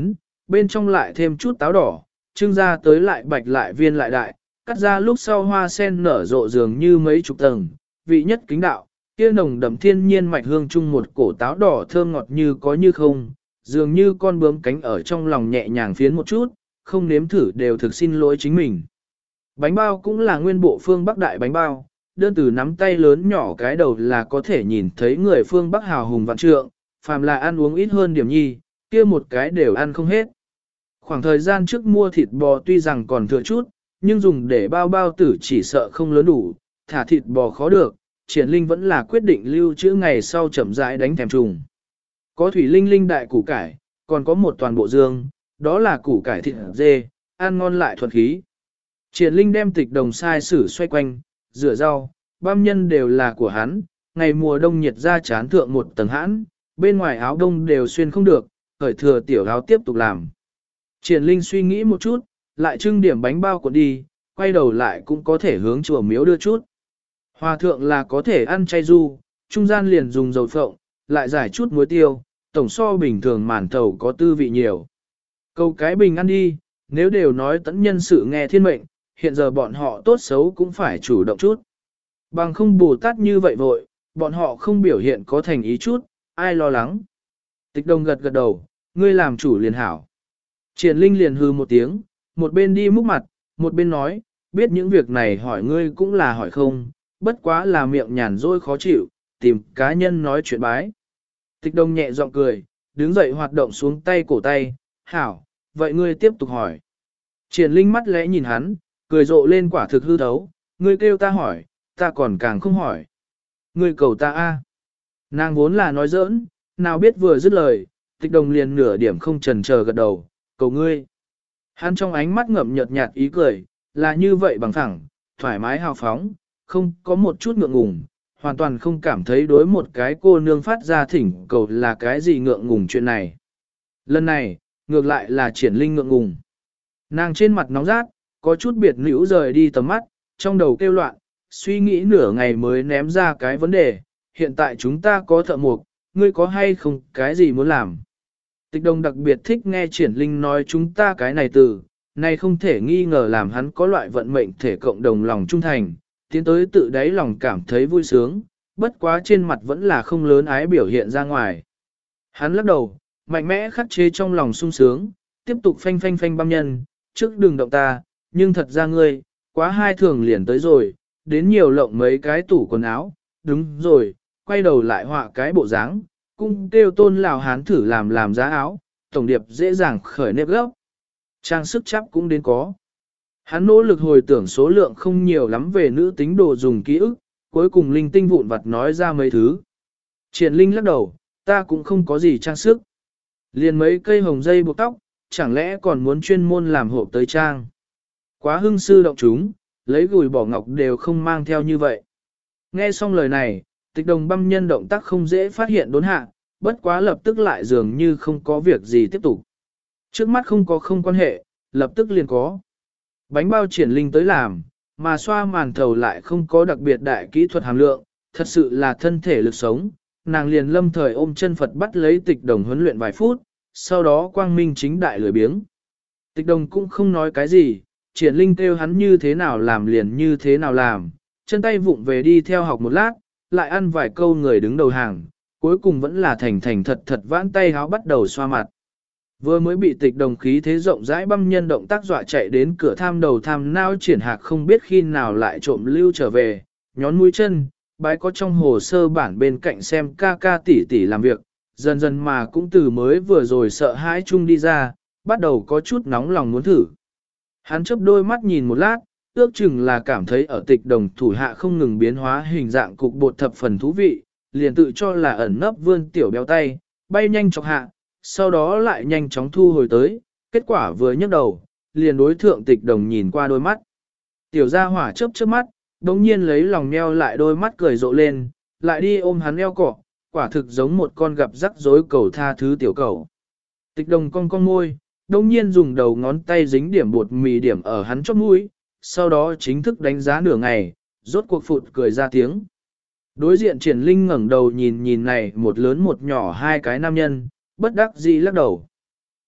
bên trong lại thêm chút táo đỏ, trưng ra tới lại bạch lại viên lại đại, cắt ra lúc sau hoa sen nở rộ dường như mấy chục tầng, vị nhất kính đạo, kia nồng đậm thiên nhiên mạch hương chung một cổ táo đỏ thơm ngọt như có như không, dường như con bướm cánh ở trong lòng nhẹ nhàng phiến một chút, không nếm thử đều thực xin lỗi chính mình. Bánh bao cũng là nguyên bộ phương Bắc đại bánh bao, đơn từ nắm tay lớn nhỏ cái đầu là có thể nhìn thấy người phương Bắc hào hùng vạn trượng, phàm là ăn uống ít hơn điểm nhi, kia một cái đều ăn không hết. Khoảng thời gian trước mua thịt bò tuy rằng còn thừa chút, nhưng dùng để bao bao tử chỉ sợ không lớn đủ, thả thịt bò khó được, Triển Linh vẫn là quyết định lưu trữ ngày sau chậm rãi đánh thèm trùng. Có thủy linh linh đại củ cải, còn có một toàn bộ dương, đó là củ cải thịt dê, ăn ngon lại thuần khí. Triển Linh đem tịch đồng sai sử xoay quanh, rửa rau, băm nhân đều là của hắn, ngày mùa đông nhiệt ra chán thượng một tầng hãn, bên ngoài áo đông đều xuyên không được, khởi thừa tiểu áo tiếp tục làm. Triển Linh suy nghĩ một chút, lại trưng điểm bánh bao cuộn đi, quay đầu lại cũng có thể hướng chùa miếu đưa chút. Hòa thượng là có thể ăn chay du, trung gian liền dùng dầu phộng, lại giải chút muối tiêu, tổng so bình thường màn thầu có tư vị nhiều. Câu cái bình ăn đi, nếu đều nói tẫn nhân sự nghe thiên mệnh, hiện giờ bọn họ tốt xấu cũng phải chủ động chút. Bằng không Bồ Tát như vậy vội, bọn họ không biểu hiện có thành ý chút, ai lo lắng. Tịch Đồng gật gật đầu, ngươi làm chủ liền hảo. Triển Linh liền hư một tiếng, một bên đi múc mặt, một bên nói, biết những việc này hỏi ngươi cũng là hỏi không, bất quá là miệng nhàn rỗi khó chịu, tìm cá nhân nói chuyện bái. Tịch Đồng nhẹ giọng cười, đứng dậy hoạt động xuống tay cổ tay, hảo, vậy ngươi tiếp tục hỏi. Triển Linh mắt lẽ nhìn hắn, cười rộ lên quả thực hư thấu, ngươi kêu ta hỏi, ta còn càng không hỏi. Ngươi cầu ta a. Nàng vốn là nói giỡn, nào biết vừa dứt lời, Tịch Đồng liền nửa điểm không chần chờ gật đầu, cầu ngươi. Hắn trong ánh mắt ngậm nhợt nhạt ý cười, là như vậy bằng phẳng, thoải mái hào phóng, không có một chút ngượng ngùng, hoàn toàn không cảm thấy đối một cái cô nương phát ra thỉnh cầu là cái gì ngượng ngùng chuyện này. Lần này, ngược lại là Triển Linh ngượng ngùng. Nàng trên mặt nóng rát, có chút biệt nữ rời đi tầm mắt, trong đầu kêu loạn, suy nghĩ nửa ngày mới ném ra cái vấn đề, hiện tại chúng ta có thợ mộc, ngươi có hay không cái gì muốn làm. Tịch Đồng đặc biệt thích nghe Triển Linh nói chúng ta cái này từ, này không thể nghi ngờ làm hắn có loại vận mệnh thể cộng đồng lòng trung thành, tiến tới tự đáy lòng cảm thấy vui sướng, bất quá trên mặt vẫn là không lớn ái biểu hiện ra ngoài. Hắn lắc đầu, mạnh mẽ khắc chế trong lòng sung sướng, tiếp tục phanh phanh phanh băm nhân, trước đừng động ta, nhưng thật ra ngươi, quá hai thường liền tới rồi, đến nhiều lộng mấy cái tủ quần áo, đúng rồi, quay đầu lại họa cái bộ dáng, cung kêu Tôn Lào Hán thử làm làm giá áo, tổng điệp dễ dàng khởi nếp gốc. Trang sức chắp cũng đến có. Hắn nỗ lực hồi tưởng số lượng không nhiều lắm về nữ tính đồ dùng ký ức, cuối cùng linh tinh vụn vặt nói ra mấy thứ. Triển Linh lắc đầu, ta cũng không có gì trang sức. Liền mấy cây hồng dây buộc tóc, chẳng lẽ còn muốn chuyên môn làm hộp tới trang. Quá hưng sư động chúng, lấy gùi bỏ ngọc đều không mang theo như vậy. Nghe xong lời này, Tịch Đồng băm nhân động tác không dễ phát hiện đốn hạ, bất quá lập tức lại dường như không có việc gì tiếp tục. Trước mắt không có không quan hệ, lập tức liền có. Bánh bao Triển Linh tới làm, mà xoa màn thầu lại không có đặc biệt đại kỹ thuật hàm lượng, thật sự là thân thể lực sống. Nàng liền lâm thời ôm chân Phật bắt lấy Tịch Đồng huấn luyện vài phút, sau đó quang minh chính đại lười biếng. Tịch Đồng cũng không nói cái gì, Triển Linh kêu hắn như thế nào làm liền như thế nào làm, chân tay vụng về đi theo học một lát, lại ăn vài câu người đứng đầu hàng, cuối cùng vẫn là thành thành thật thật vãn tay háo bắt đầu xoa mặt. Vừa mới bị Tịch Đồng khí thế rộng rãi băm nhân động tác dọa chạy đến cửa tham đầu tham nao Triển Hạc không biết khi nào lại trộm lưu trở về, nhón mũi chân, bái có trong hồ sơ bản bên cạnh xem ca ca tỷ tỷ làm việc, dần dần mà cũng từ mới vừa rồi sợ hãi chung đi ra, bắt đầu có chút nóng lòng muốn thử. Hắn chớp đôi mắt nhìn một lát, ước chừng là cảm thấy ở Tịch Đồng thủ hạ không ngừng biến hóa hình dạng cục bột thập phần thú vị, liền tự cho là ẩn nấp vươn tiểu béo tay, bay nhanh chọc hạ, sau đó lại nhanh chóng thu hồi tới, kết quả vừa nhấc đầu, liền đối thượng Tịch Đồng nhìn qua đôi mắt. Tiểu gia hỏa chớp chớp mắt, đống nhiên lấy lòng nheo lại đôi mắt cười rộ lên, lại đi ôm hắn eo cọ, quả thực giống một con gặp rắc rối cầu tha thứ tiểu cầu. Tịch Đồng cong cong môi, đống nhiên dùng đầu ngón tay dính điểm bột mì điểm ở hắn chóp mũi, sau đó chính thức đánh giá nửa ngày, rốt cuộc phụt cười ra tiếng. Đối diện Triển Linh ngẩng đầu nhìn nhìn này một lớn một nhỏ hai cái nam nhân, bất đắc dĩ lắc đầu.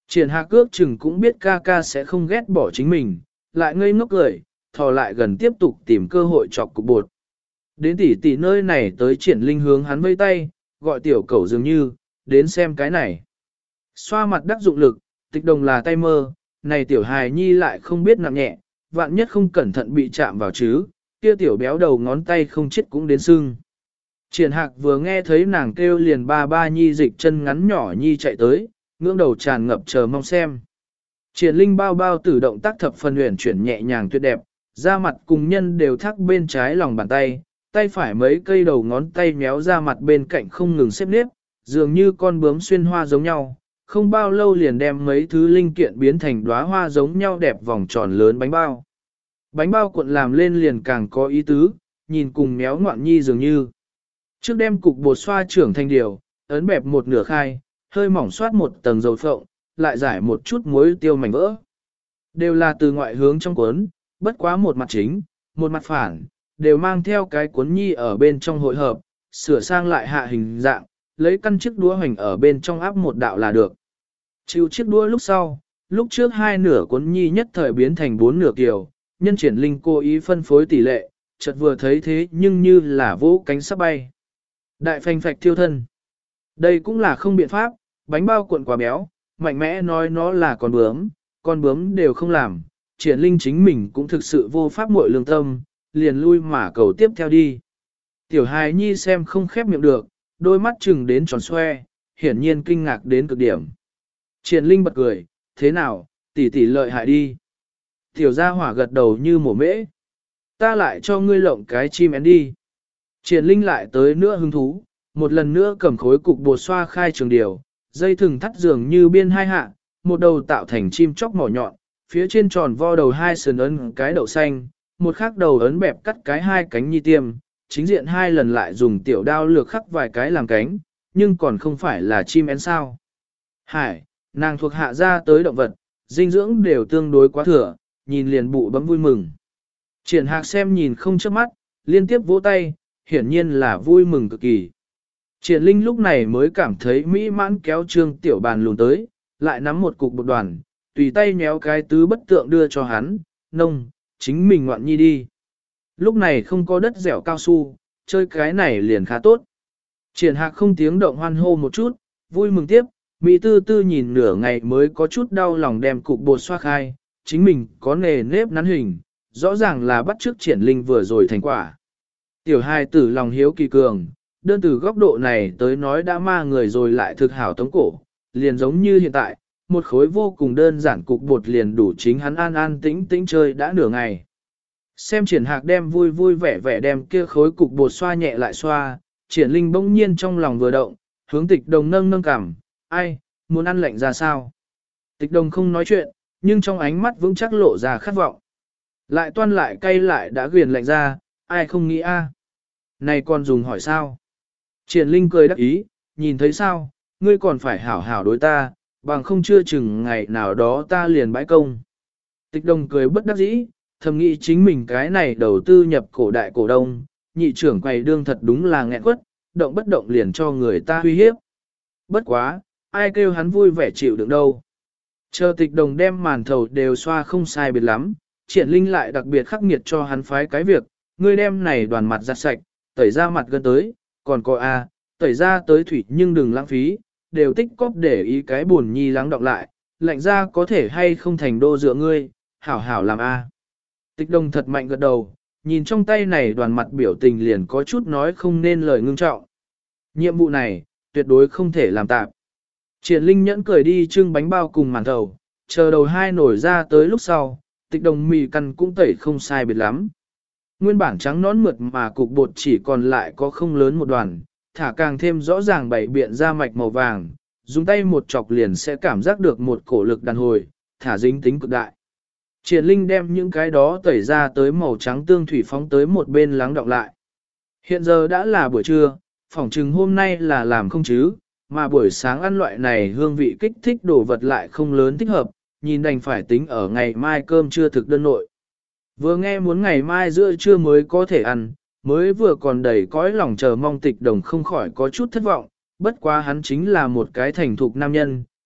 Triển Hạc cước chừng cũng biết ca ca sẽ không ghét bỏ chính mình, lại ngây ngốc cười, thò lại gần tiếp tục tìm cơ hội chọc cục bột. Đến tỷ tỷ nơi này tới Triển Linh hướng hắn vây tay, gọi tiểu cẩu dường như, đến xem cái này. Xoa mặt đắc dụng lực, Tịch Đồng là tay mơ, này tiểu hài nhi lại không biết nặng nhẹ, vạn nhất không cẩn thận bị chạm vào chứ, kia tiểu béo đầu ngón tay không chết cũng đến sưng. Triển Hạc vừa nghe thấy nàng kêu liền ba ba nhi dịch chân ngắn nhỏ nhi chạy tới, ngưỡng đầu tràn ngập chờ mong xem. Triển Linh bao bao tử động tác thập phần huyền chuyển nhẹ nhàng tuyệt đẹp, da mặt cùng nhân đều thắc bên trái lòng bàn tay, tay phải mấy cây đầu ngón tay méo ra mặt bên cạnh không ngừng xếp nếp, dường như con bướm xuyên hoa giống nhau, không bao lâu liền đem mấy thứ linh kiện biến thành đóa hoa giống nhau đẹp vòng tròn lớn bánh bao. Bánh bao cuộn làm lên liền càng có ý tứ, nhìn cùng méo ngoạn nhi dường như. Trước đem cục bột xoa trưởng thành điều, ấn bẹp một nửa khai, hơi mỏng xoát một tầng dầu phộng, lại giải một chút muối tiêu mảnh vỡ. Đều là từ ngoại hướng trong cuốn, bất quá một mặt chính, một mặt phản, đều mang theo cái cuốn nhi ở bên trong hội hợp, sửa sang lại hạ hình dạng, lấy căn chiếc đũa hoành ở bên trong áp một đạo là được. Chịu chiếc đũa lúc sau, lúc trước hai nửa cuốn nhi nhất thời biến thành bốn nửa kiều, nhân Triển Linh cố ý phân phối tỷ lệ, chợt vừa thấy thế nhưng như là vỗ cánh sắp bay. Đại phanh phạch thiêu thân. Đây cũng là không biện pháp, bánh bao cuộn quá béo, mạnh mẽ nói nó là con bướm, con bướm đều không làm, Triển Linh chính mình cũng thực sự vô pháp muội lương tâm, liền lui mà cầu tiếp theo đi. Tiểu hài nhi xem không khép miệng được, đôi mắt chừng đến tròn xoe, hiển nhiên kinh ngạc đến cực điểm. Triển Linh bật cười, thế nào, tỷ tỷ lợi hại đi. Tiểu gia hỏa gật đầu như mổ mễ. Ta lại cho ngươi lộng cái chim én đi. Triển Linh lại tới nữa hứng thú, một lần nữa cầm khối cục bột xoa khai trường điều, dây thừng thắt dường như biên hai hạ, một đầu tạo thành chim chóc mỏ nhọn, phía trên tròn vo đầu hai sườn ấn cái đậu xanh, một khác đầu ấn bẹp cắt cái hai cánh nhi tiêm, chính diện hai lần lại dùng tiểu đao lược khắc vài cái làm cánh, nhưng còn không phải là chim én sao. Hải, nàng thuộc hạ ra tới động vật, dinh dưỡng đều tương đối quá thừa, nhìn liền bụ bấm vui mừng. Triển Hạc xem nhìn không chớp mắt, liên tiếp vỗ tay, hiển nhiên là vui mừng cực kỳ. Triển Linh lúc này mới cảm thấy mỹ mãn kéo trương tiểu bàn lùn tới, lại nắm một cục bột đoàn, tùy tay nhéo cái tứ bất tượng đưa cho hắn, nông, chính mình ngoạn nhi đi. Lúc này không có đất dẻo cao su, chơi cái này liền khá tốt. Triển Hạc không tiếng động hoan hô một chút, vui mừng tiếp, Mỹ tư tư nhìn nửa ngày mới có chút đau lòng đem cục bột xoa khai, chính mình có nề nếp nắn hình, rõ ràng là bắt chước Triển Linh vừa rồi thành quả. Tiểu hài tử lòng hiếu kỳ cường, đơn từ góc độ này tới nói đã ma người rồi lại thực hảo tống cổ, liền giống như hiện tại, một khối vô cùng đơn giản cục bột liền đủ chính hắn an an tĩnh tĩnh chơi đã nửa ngày. Xem Triển Hạc đem vui vui vẻ vẻ đem kia khối cục bột xoa nhẹ lại xoa, Triển Linh bỗng nhiên trong lòng vừa động, hướng Tịch Đồng nâng nâng cằm, ai, muốn ăn lạnh ra sao? Tịch Đồng không nói chuyện, nhưng trong ánh mắt vững chắc lộ ra khát vọng. Lại toan lại cay lại đã ghiền lạnh ra, ai không nghĩ a? Này còn dùng hỏi sao? Triển Linh cười đắc ý, nhìn thấy sao, ngươi còn phải hảo hảo đối ta, bằng không chưa chừng ngày nào đó ta liền bãi công. Tịch Đồng cười bất đắc dĩ, thầm nghĩ chính mình cái này đầu tư nhập cổ đại cổ đông, nhị trưởng quầy đương thật đúng là nghẹn quất, động bất động liền cho người ta uy hiếp. Bất quá, ai kêu hắn vui vẻ chịu được đâu. Chờ Tịch Đồng đem màn thầu đều xoa không sai biệt lắm, Triển Linh lại đặc biệt khắc nghiệt cho hắn phái cái việc, ngươi đem này đoàn mặt giặt sạch, tẩy ra mặt gần tới, còn có a, tẩy ra tới thủy nhưng đừng lãng phí, đều tích cóp để ý cái buồn nhi lắng đọng lại, lạnh ra có thể hay không thành đô dựa ngươi, hảo hảo làm a. Tịch Đồng thật mạnh gật đầu, nhìn trong tay này đoàn mặt biểu tình liền có chút nói không nên lời ngưng trọng. Nhiệm vụ này, tuyệt đối không thể làm tạm. Triển Linh nhẫn cười đi trưng bánh bao cùng màn thầu, chờ đầu hai nổi ra tới lúc sau, Tịch Đồng mì căn cũng tẩy không sai biệt lắm. Nguyên bản trắng nón mượt mà cục bột chỉ còn lại có không lớn một đoàn, thả càng thêm rõ ràng bảy biện ra mạch màu vàng, dùng tay một chọc liền sẽ cảm giác được một cổ lực đàn hồi, thả dính tính cực đại. Triển Linh đem những cái đó tẩy ra tới màu trắng tương thủy phóng tới một bên lắng đọng lại. Hiện giờ đã là buổi trưa, phỏng chừng hôm nay là làm không chứ, mà buổi sáng ăn loại này hương vị kích thích đồ vật lại không lớn thích hợp, nhìn đành phải tính ở ngày mai cơm trưa thực đơn nội. Vừa nghe muốn ngày mai giữa trưa mới có thể ăn, mới vừa còn đầy cõi lòng chờ mong Tịch Đồng không khỏi có chút thất vọng, bất quá hắn chính là một cái thành thục nam nhân,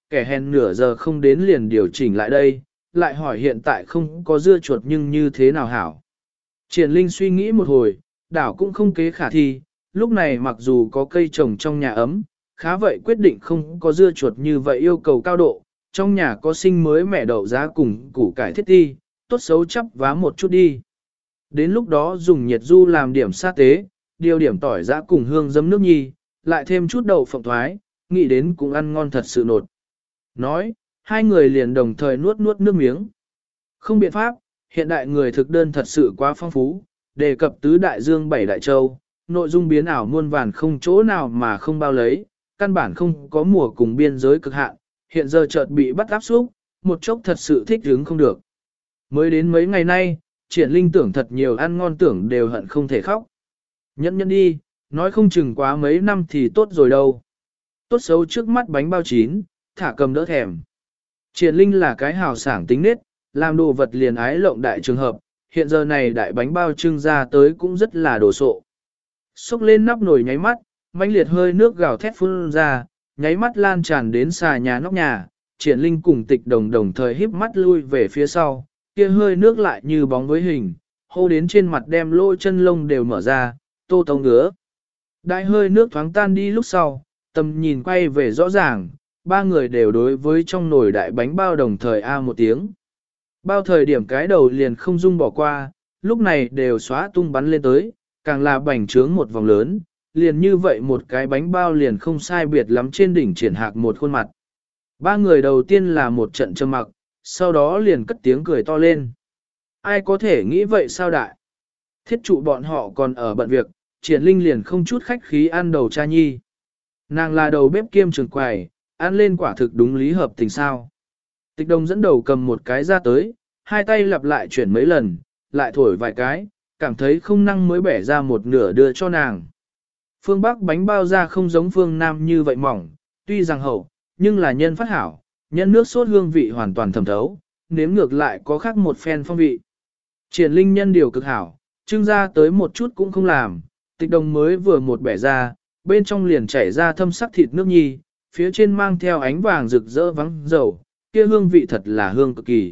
kẻ hèn nửa giờ không đến liền điều chỉnh lại đây, lại hỏi hiện tại không có dưa chuột nhưng như thế nào hảo. Triển Linh suy nghĩ một hồi, đảo cũng không kế khả thi, lúc này mặc dù có cây trồng trong nhà ấm, khá vậy quyết định không có dưa chuột như vậy yêu cầu cao độ, trong nhà có sinh mới mẻ đậu giá cùng củ cải thiết ti, tốt xấu chắp vá một chút đi. Đến lúc đó dùng nhiệt du làm điểm sa tế, điều điểm tỏi giã cùng hương giấm nước nhi, lại thêm chút đậu phộng thoái, nghĩ đến cũng ăn ngon thật sự nột. Nói, hai người liền đồng thời nuốt nuốt nước miếng. Không biện pháp, hiện đại người thực đơn thật sự quá phong phú, đề cập tứ đại dương bảy đại châu, nội dung biến ảo muôn vàn không chỗ nào mà không bao lấy, căn bản không có mùa cùng biên giới cực hạn, hiện giờ chợt bị bắt áp xúc, một chốc thật sự thích hứng không được. Mới đến mấy ngày nay, Triển Linh tưởng thật nhiều ăn ngon tưởng đều hận không thể khóc. Nhẫn nhẫn đi, nói không chừng quá mấy năm thì tốt rồi đâu. Tốt xấu trước mắt bánh bao chín, thả cầm đỡ thèm. Triển Linh là cái hào sảng tính nết, làm đồ vật liền ái lộng đại trường hợp, hiện giờ này đại bánh bao trưng ra tới cũng rất là đồ sộ. Xúc lên nắp nồi nháy mắt, mãnh liệt hơi nước gào thét phun ra, nháy mắt lan tràn đến xà nhà nóc nhà, Triển Linh cùng Tịch Đồng đồng thời híp mắt lui về phía sau, kia hơi nước lại như bóng với hình, hô đến trên mặt đem lỗ chân lông đều mở ra, tô tông ngứa. Đại hơi nước thoáng tan đi lúc sau, tầm nhìn quay về rõ ràng, ba người đều đối với trong nồi đại bánh bao đồng thời a một tiếng. Bao thời điểm cái đầu liền không dung bỏ qua, lúc này đều xóa tung bắn lên tới, càng là bành trướng một vòng lớn, liền như vậy một cái bánh bao liền không sai biệt lắm trên đỉnh triển hạc một khuôn mặt. Ba người đầu tiên là một trận trầm mặc, sau đó liền cất tiếng cười to lên. Ai có thể nghĩ vậy sao đại? Thiết trụ bọn họ còn ở bận việc, Triển Linh liền không chút khách khí ăn đầu cha nhi. Nàng là đầu bếp kiêm trường quầy, ăn lên quả thực đúng lý hợp tình sao. Tịch Đồng dẫn đầu cầm một cái ra tới, hai tay lặp lại chuyển mấy lần, lại thổi vài cái, cảm thấy không năng mới bẻ ra một nửa đưa cho nàng. Phương Bắc bánh bao ra không giống phương Nam như vậy mỏng, tuy rằng hậu, nhưng là nhân phát hảo, nhân nước sốt hương vị hoàn toàn thẩm thấu, nếm ngược lại có khác một phen phong vị. Triển Linh nhân điều cực hảo, trưng ra tới một chút cũng không làm, Tịch Đồng mới vừa một bẻ ra, bên trong liền chảy ra thâm sắc thịt nước nhi, phía trên mang theo ánh vàng rực rỡ vắng dầu, kia hương vị thật là hương cực kỳ.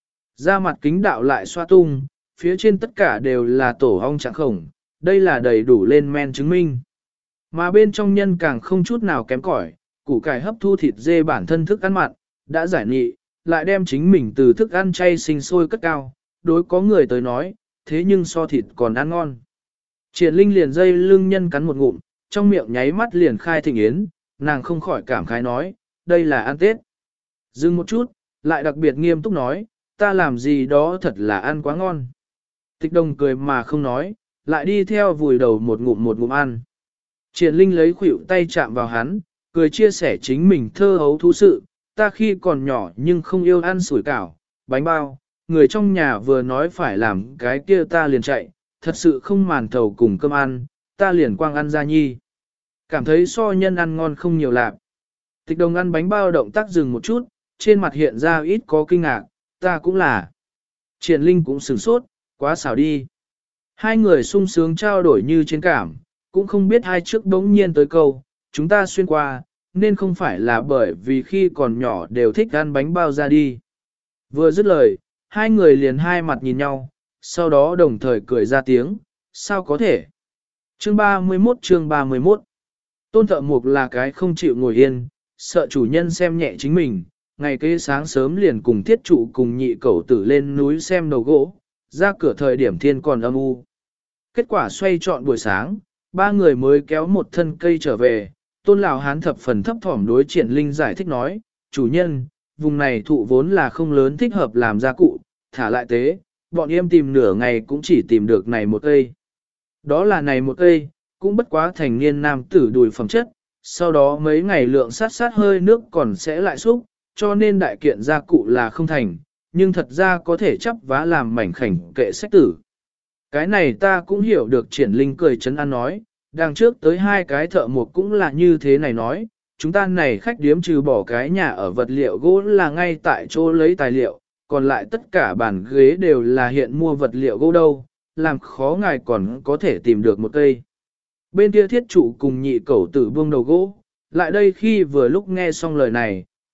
Da mặt kính đạo lại xoa tung, phía trên tất cả đều là tổ ong trạng khổng, đây là đầy đủ lên men chứng minh. Mà bên trong nhân càng không chút nào kém cỏi, củ cải hấp thu thịt dê bản thân thức ăn mặn, đã giải nghị, lại đem chính mình từ thức ăn chay sinh sôi cất cao, đối có người tới nói, thế nhưng so thịt còn ăn ngon. Triển Linh liền dây lưng nhân cắn một ngụm, trong miệng nháy mắt liền khai thịnh yến, nàng không khỏi cảm khái nói, đây là ăn Tết. Dừng một chút, lại đặc biệt nghiêm túc nói, ta làm gì đó thật là ăn quá ngon. Tịch Đồng cười mà không nói, lại đi theo vùi đầu một ngụm một ngụm ăn. Triển Linh lấy khuỷu tay chạm vào hắn, cười chia sẻ chính mình thơ hấu thú sự, ta khi còn nhỏ nhưng không yêu ăn sủi cảo, bánh bao, người trong nhà vừa nói phải làm cái kia ta liền chạy, thật sự không màn thầu cùng cơm ăn, ta liền quang ăn ra nhi. Cảm thấy so nhân ăn ngon không nhiều lạp. Tịch Đồng ăn bánh bao động tác dừng một chút, trên mặt hiện ra ít có kinh ngạc, ta cũng là. Triển Linh cũng sửng sốt, quá xảo đi. Hai người sung sướng trao đổi như trên cảm, cũng không biết hai trước đống nhiên tới câu, chúng ta xuyên qua, nên không phải là bởi vì khi còn nhỏ đều thích ăn bánh bao ra đi. Vừa dứt lời, hai người liền hai mặt nhìn nhau, sau đó đồng thời cười ra tiếng, sao có thể. Chương ba mươi mốt chương ba mươi mốt Tôn Thợ Mộc là cái không chịu ngồi yên, sợ chủ nhân xem nhẹ chính mình, ngày kế sáng sớm liền cùng thiết trụ cùng nhị cẩu tử lên núi xem đầu gỗ, ra cửa thời điểm thiên còn âm u. Kết quả xoay trọn buổi sáng, ba người mới kéo một thân cây trở về, Tôn Lão Hán thập phần thấp thỏm đối Triển Linh giải thích nói, chủ nhân, vùng này thụ vốn là không lớn thích hợp làm gia cụ, thả lại tế, bọn em tìm nửa ngày cũng chỉ tìm được này một cây. Đó là này một cây, cũng bất quá thành niên nam tử đùi phẩm chất, sau đó mấy ngày lượng sát sát hơi nước còn sẽ lại xúc, cho nên đại kiện gia cụ là không thành, nhưng thật ra có thể chấp vá làm mảnh khảnh kệ sách tử. Cái này ta cũng hiểu được. Triển Linh cười chấn an nói, đằng trước tới hai cái thợ mộc cũng là như thế này nói, chúng ta này khách điếm trừ bỏ cái nhà ở vật liệu gỗ là ngay tại chỗ lấy tài liệu, còn lại tất cả bàn ghế đều là hiện mua vật liệu gỗ đâu, làm khó ngài còn có thể tìm được một cây. Bên kia thiết trụ cùng nhị cẩu tử buông đầu gỗ, lại đây khi vừa lúc nghe xong lời này,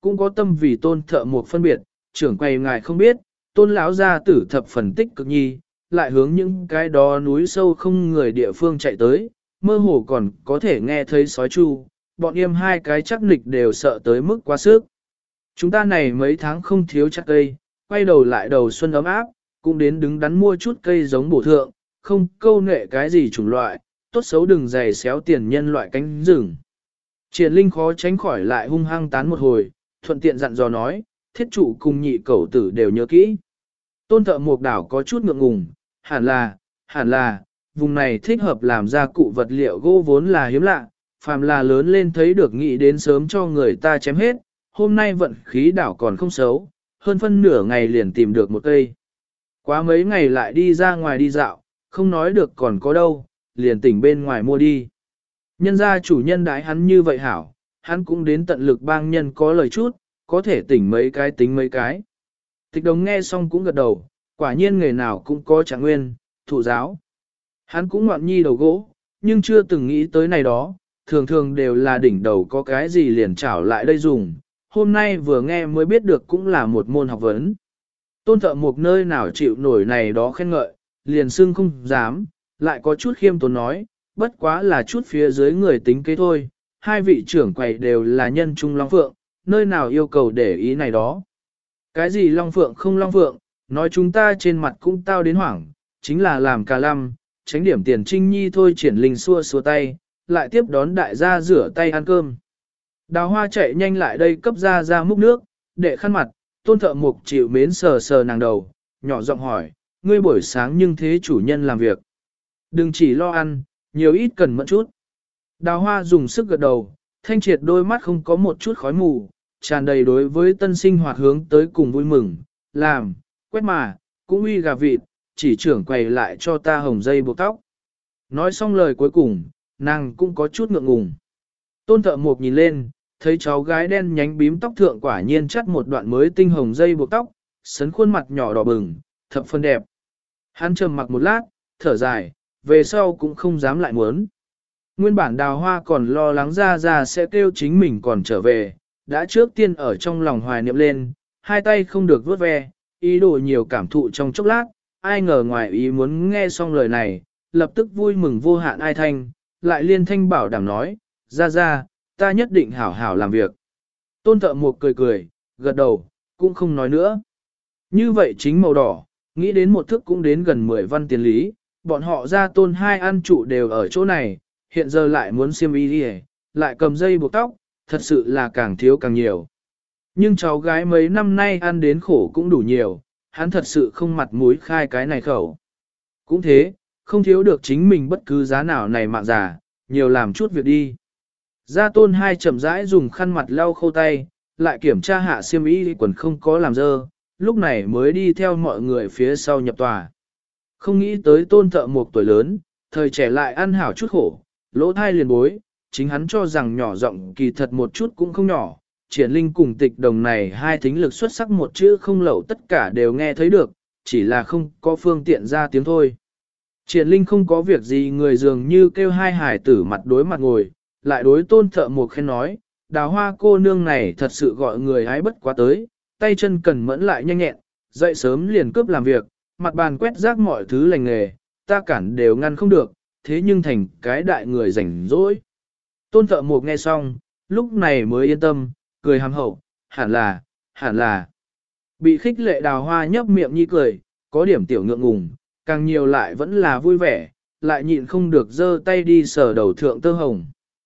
cũng có tâm vì tôn thợ một phân biệt, trưởng quầy ngài không biết, tôn lão gia tử thập phần tích cực nhi, lại hướng những cái đó núi sâu không người địa phương chạy tới, mơ hồ còn có thể nghe thấy sói chu, bọn em hai cái chắc nịch đều sợ tới mức quá sức. Chúng ta này mấy tháng không thiếu chắc cây, quay đầu lại đầu xuân ấm áp, cũng đến đứng đắn mua chút cây giống bổ thượng, không câu nệ cái gì chủng loại, tốt xấu đừng dày xéo tiền nhân loại cánh rừng. Triển Linh khó tránh khỏi lại hung hăng tán một hồi, thuận tiện dặn dò nói, thiết trụ cùng nhị cẩu tử đều nhớ kỹ. Tôn thợ mộc đảo có chút ngượng ngùng, hẳn là, hẳn là, vùng này thích hợp làm ra cụ vật liệu gỗ vốn là hiếm lạ, phàm là lớn lên thấy được nghĩ đến sớm cho người ta chém hết, hôm nay vận khí đảo còn không xấu, hơn phân nửa ngày liền tìm được một cây. Quá mấy ngày lại đi ra ngoài đi dạo, không nói được còn có đâu, liền tỉnh bên ngoài mua đi. Nhân gia chủ nhân đãi hắn như vậy hảo, hắn cũng đến tận lực bang nhân có lời chút, có thể tỉnh mấy cái tính mấy cái. Tịch Đồng nghe xong cũng gật đầu, quả nhiên người nào cũng có trạng nguyên, thụ giáo. Hắn cũng ngoạn nhi đầu gỗ, nhưng chưa từng nghĩ tới này đó, thường thường đều là đỉnh đầu có cái gì liền trảo lại đây dùng, hôm nay vừa nghe mới biết được cũng là một môn học vấn. Tôn thợ một nơi nào chịu nổi này đó khen ngợi, liền xưng không dám, lại có chút khiêm tốn nói, bất quá là chút phía dưới người tính kế thôi, hai vị trưởng quầy đều là nhân trung long phượng, nơi nào yêu cầu để ý này đó. Cái gì long phượng không long phượng, nói chúng ta trên mặt cũng tao đến hoảng, chính là làm cà lăm, tránh điểm tiền trinh nhi thôi. Triển Linh xua xua tay, lại tiếp đón đại gia rửa tay ăn cơm. Đào Hoa chạy nhanh lại đây cấp ra ra múc nước, để khăn mặt, tôn thợ mục chịu mến sờ sờ nàng đầu, nhỏ giọng hỏi, ngươi buổi sáng nhưng thế chủ nhân làm việc. Đừng chỉ lo ăn, nhiều ít cần mẫn chút. Đào Hoa dùng sức gật đầu, thanh triệt đôi mắt không có một chút khói mù, tràn đầy đối với tân sinh hoạt hướng tới cùng vui mừng, làm, quét mà, cũng uy gà vịt, chỉ trưởng quầy lại cho ta hồng dây buộc tóc. Nói xong lời cuối cùng, nàng cũng có chút ngượng ngùng. Tôn thợ mục nhìn lên, thấy cháu gái đen nhánh bím tóc thượng quả nhiên chắt một đoạn mới tinh hồng dây buộc tóc, sấn khuôn mặt nhỏ đỏ bừng, thập phân đẹp. Hắn trầm mặc một lát, thở dài, về sau cũng không dám lại muốn. Nguyên bản Đào Hoa còn lo lắng ra ra sẽ kêu chính mình còn trở về, đã trước tiên ở trong lòng hoài niệm lên, hai tay không được vuốt ve, ý đồ nhiều cảm thụ trong chốc lát, ai ngờ ngoài ý muốn nghe xong lời này, lập tức vui mừng vô hạn ai thanh, lại liên thanh bảo đảm nói, ra ra, ta nhất định hảo hảo làm việc. Tôn thợ mục cười cười, gật đầu, cũng không nói nữa. Như vậy chính màu đỏ, nghĩ đến một thức cũng đến gần mười văn tiền lý, bọn họ ra tôn hai ăn trụ đều ở chỗ này, hiện giờ lại muốn xiêm y đi, lại cầm dây buộc tóc, thật sự là càng thiếu càng nhiều. Nhưng cháu gái mấy năm nay ăn đến khổ cũng đủ nhiều, hắn thật sự không mặt mũi khai cái này khẩu. Cũng thế, không thiếu được chính mình bất cứ giá nào này mạng giả, nhiều làm chút việc đi. Gia tôn hai chậm rãi dùng khăn mặt lau khô tay, lại kiểm tra hạ xiêm y quần không có làm dơ, lúc này mới đi theo mọi người phía sau nhập tòa. Không nghĩ tới tôn thợ một tuổi lớn, thời trẻ lại ăn hảo chút khổ, lỗ thai liền bối, chính hắn cho rằng nhỏ giọng kỳ thật một chút cũng không nhỏ. Triển Linh cùng Tịch Đồng này hai thính lực xuất sắc một chữ không lậu tất cả đều nghe thấy được, chỉ là không có phương tiện ra tiếng thôi. Triển Linh không có việc gì người dường như kêu hai hải tử mặt đối mặt ngồi, lại đối tôn thợ một khen nói, Đào Hoa cô nương này thật sự gọi người hái bất quá tới, tay chân cần mẫn lại nhanh nhẹn, dậy sớm liền cướp làm việc, mặt bàn quét rác mọi thứ lành nghề, ta cản đều ngăn không được, thế nhưng thành cái đại người rảnh rỗi. Tôn thợ một nghe xong, lúc này mới yên tâm, cười hàm hậu, hẳn là, hẳn là. Bị khích lệ Đào Hoa nhấp miệng nhi cười, có điểm tiểu ngượng ngùng, càng nhiều lại vẫn là vui vẻ, lại nhịn không được giơ tay đi sờ đầu thượng tơ hồng.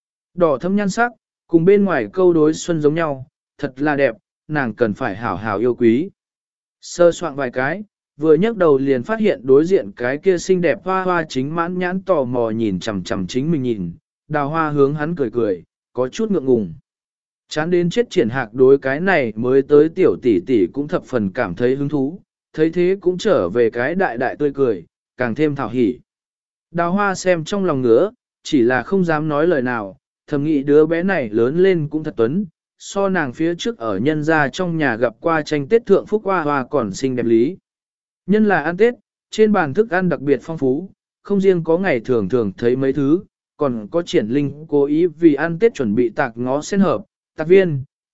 Đỏ thâm nhan sắc, cùng bên ngoài câu đối xuân giống nhau, thật là đẹp, nàng cần phải hảo hảo yêu quý. Sơ soạn vài cái, vừa nhấc đầu liền phát hiện đối diện cái kia xinh đẹp hoa hoa chính mãn nhãn tò mò nhìn chằm chằm chính mình nhìn, Đào Hoa hướng hắn cười cười, có chút ngượng ngùng. Chán đến chết Triển Hạc đối cái này mới tới tiểu tỷ tỷ cũng thập phần cảm thấy hứng thú, thấy thế cũng trở về cái đại đại tươi cười, càng thêm thảo hỉ. Đào Hoa xem trong lòng ngứa, chỉ là không dám nói lời nào, thầm nghĩ đứa bé này lớn lên cũng thật tuấn, so nàng phía trước ở nhân gia trong nhà gặp qua tranh Tết thượng phúc hoa hoa còn xinh đẹp lý. Nhân là ăn Tết, trên bàn thức ăn đặc biệt phong phú, không riêng có ngày thường thường thấy mấy thứ, còn có Triển Linh cố ý vì ăn Tết chuẩn bị tạc ngó sen hợp, tạc viên,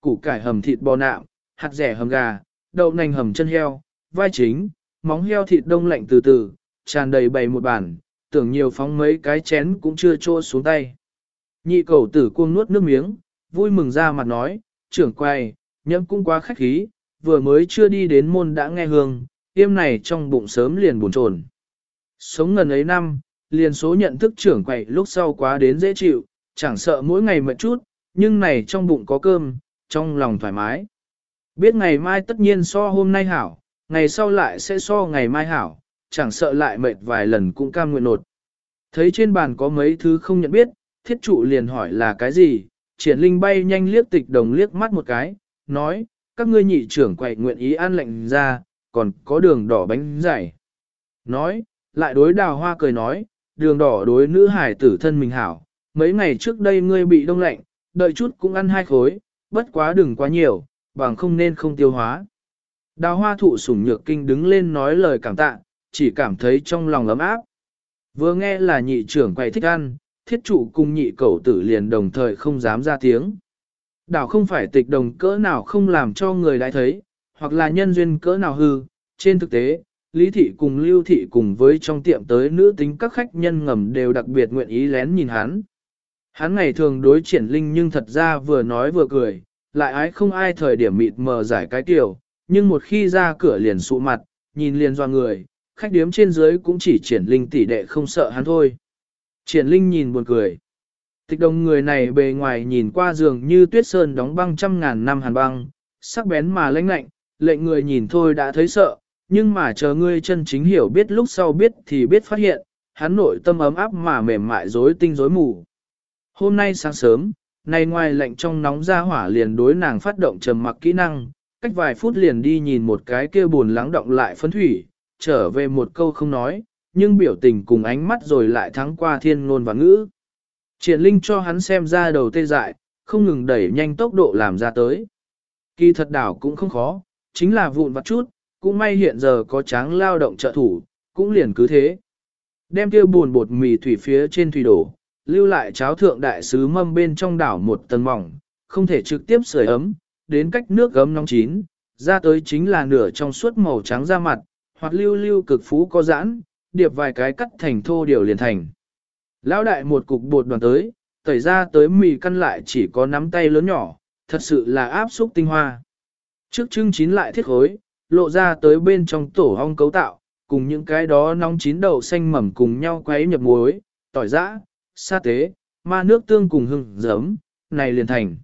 củ cải hầm thịt bò nạm, hạt rẻ hầm gà, đậu nành hầm chân heo, vai chính, móng heo thịt đông lạnh từ từ, tràn đầy bày một bàn, tưởng nhiều phóng mấy cái chén cũng chưa trô xuống tay. Nhị cầu tử cuông nuốt nước miếng, vui mừng ra mặt nói, trưởng quay, nhẫm cũng quá khách khí, vừa mới chưa đi đến môn đã nghe hương, tiêm này trong bụng sớm liền buồn chồn. Sống ngần ấy năm, liền số nhận thức trưởng quầy lúc sau quá đến dễ chịu, chẳng sợ mỗi ngày mệt chút, nhưng này trong bụng có cơm, trong lòng thoải mái. Biết ngày mai tất nhiên so hôm nay hảo, ngày sau lại sẽ so ngày mai hảo, chẳng sợ lại mệt vài lần cũng cam nguyện nột. Thấy trên bàn có mấy thứ không nhận biết, thiết trụ liền hỏi là cái gì, triển linh bay nhanh liếc tịch đồng liếc mắt một cái, nói, các ngươi nhị trưởng quậy nguyện ý ăn lệnh ra, còn có đường đỏ bánh dày. Nói, lại đối đào hoa cười nói, đường đỏ đối nữ hải tử thân mình hảo, mấy ngày trước đây ngươi bị đông lạnh, đợi chút cũng ăn hai khối, bất quá đừng quá nhiều, bằng không nên không tiêu hóa. Đào hoa thụ sủng nhược kinh đứng lên nói lời cảm tạ, chỉ cảm thấy trong lòng ấm áp. Vừa nghe là nhị trưởng quầy thích ăn, thiết trụ cùng nhị cẩu tử liền đồng thời không dám ra tiếng. Đảo không phải tịch đồng cỡ nào không làm cho người đã thấy, hoặc là nhân duyên cỡ nào hư, trên thực tế, Lý Thị cùng Lưu Thị cùng với trong tiệm tới nữ tính các khách nhân ngầm đều đặc biệt nguyện ý lén nhìn hắn. Hắn ngày thường đối triển linh nhưng thật ra vừa nói vừa cười, lại ái không ai thời điểm mịt mờ giải cái tiểu, nhưng một khi ra cửa liền sụ mặt, nhìn liền doa người, khách điếm trên dưới cũng chỉ triển linh tỷ đệ không sợ hắn thôi. Triển linh nhìn buồn cười. Tịch đồng người này bề ngoài nhìn qua giường như tuyết sơn đóng băng trăm ngàn năm hàn băng, sắc bén mà lãnh lạnh, lệnh người nhìn thôi đã thấy sợ, nhưng mà chờ ngươi chân chính hiểu biết lúc sau biết thì biết phát hiện, hắn nội tâm ấm áp mà mềm mại rối tinh rối mù. Hôm nay sáng sớm, này ngoài lạnh trong nóng ra hỏa liền đối nàng phát động trầm mặc kỹ năng, cách vài phút liền đi nhìn một cái kia buồn lắng động lại phấn thủy, trở về một câu không nói, nhưng biểu tình cùng ánh mắt rồi lại thắng qua thiên ngôn và ngữ. Triển linh cho hắn xem ra đầu tê dại, không ngừng đẩy nhanh tốc độ làm ra tới. Kỳ thật đảo cũng không khó, chính là vụn vặt chút, cũng may hiện giờ có tráng lao động trợ thủ, cũng liền cứ thế. Đem kia buồn bột mì thủy phía trên thủy đổ, lưu lại cháo thượng đại sứ mâm bên trong đảo một tầng mỏng, không thể trực tiếp sưởi ấm, đến cách nước gấm nóng chín, ra tới chính là nửa trong suốt màu trắng da mặt, hoặc lưu lưu cực phú có giãn, điệp vài cái cắt thành thô điều liền thành. Lão đại một cục bột đoàn tới, tẩy ra tới mì căn lại chỉ có nắm tay lớn nhỏ, thật sự là áp xúc tinh hoa. Trước trưng chín lại thiết khối, lộ ra tới bên trong tổ ong cấu tạo, cùng những cái đó nóng chín đậu xanh mầm cùng nhau quấy nhập muối, tỏi giã, sa tế, ma nước tương cùng hưng giấm, này liền thành.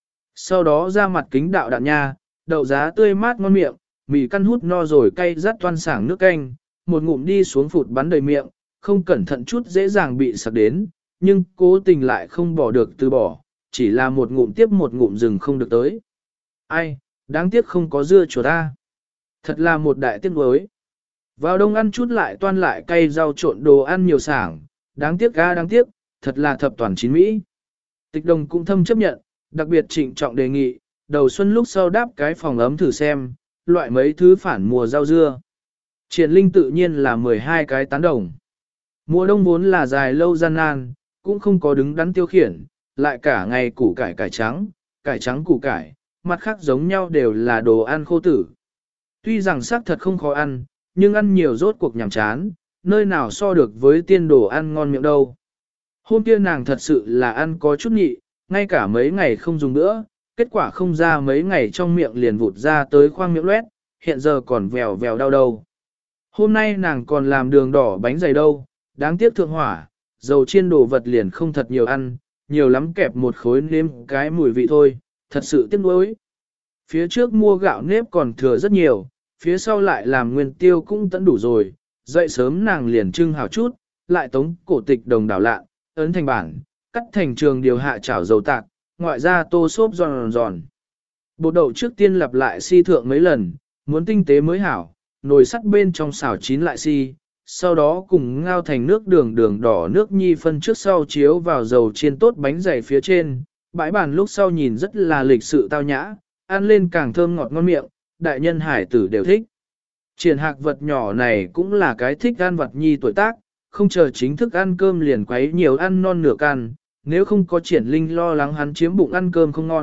Sau đó ra mặt kính đạo đạn nha, đậu giá tươi mát ngon miệng, mì căn hút no rồi cay rát toan sảng nước canh, một ngụm đi xuống phụt bắn đầy miệng, không cẩn thận chút dễ dàng bị sặc đến, nhưng cố tình lại không bỏ được từ bỏ, chỉ là một ngụm tiếp một ngụm rừng không được tới. Ai, đáng tiếc không có dưa chuột ta. Thật là một đại tiếc nuối. Vào đông ăn chút lại toan lại cay rau trộn đồ ăn nhiều sảng, đáng tiếc ga đáng tiếc, thật là thập toàn chín mỹ. Tịch đồng cũng thâm chấp nhận, đặc biệt trịnh trọng đề nghị, đầu xuân lúc sau đáp cái phòng ấm thử xem, loại mấy thứ phản mùa rau dưa. Triển linh tự nhiên là mười hai cái tán đồng. Mùa đông vốn là dài lâu gian nan, cũng không có đứng đắn tiêu khiển, lại cả ngày củ cải cải trắng, cải trắng củ cải, mặt khác giống nhau đều là đồ ăn khô tử. Tuy rằng xác thật không khó ăn, nhưng ăn nhiều rốt cuộc nhàm chán, nơi nào so được với tiên đồ ăn ngon miệng đâu. Hôm kia nàng thật sự là ăn có chút nhị, ngay cả mấy ngày không dùng nữa, kết quả không ra mấy ngày trong miệng liền vụt ra tới khoang miệng loét, hiện giờ còn vèo vèo đau đầu. Hôm nay nàng còn làm đường đỏ bánh dày đâu, đáng tiếc thượng hỏa, dầu chiên đồ vật liền không thật nhiều ăn, nhiều lắm kẹp một khối nêm cái mùi vị thôi, thật sự tiếc nuối. Phía trước mua gạo nếp còn thừa rất nhiều, phía sau lại làm nguyên tiêu cũng tận đủ rồi, dậy sớm nàng liền trưng hào chút, lại tống cổ tịch đồng đảo lạ, ấn thành bản, cắt thành trường điều hạ chảo dầu tạc, ngoại ra tô xốp giòn giòn. Bột đậu trước tiên lặp lại si thượng mấy lần, muốn tinh tế mới hảo, nồi sắt bên trong xào chín lại si, sau đó cùng ngao thành nước đường đường đỏ nước nhi phân trước sau chiếu vào dầu chiên tốt bánh dày phía trên, bãi bàn lúc sau nhìn rất là lịch sự tao nhã, ăn lên càng thơm ngọt ngon miệng, đại nhân hải tử đều thích. Triển hạc vật nhỏ này cũng là cái thích ăn vật nhi tuổi tác, không chờ chính thức ăn cơm liền quấy nhiều ăn non nửa can, nếu không có triển linh lo lắng hắn chiếm bụng ăn cơm không ngon,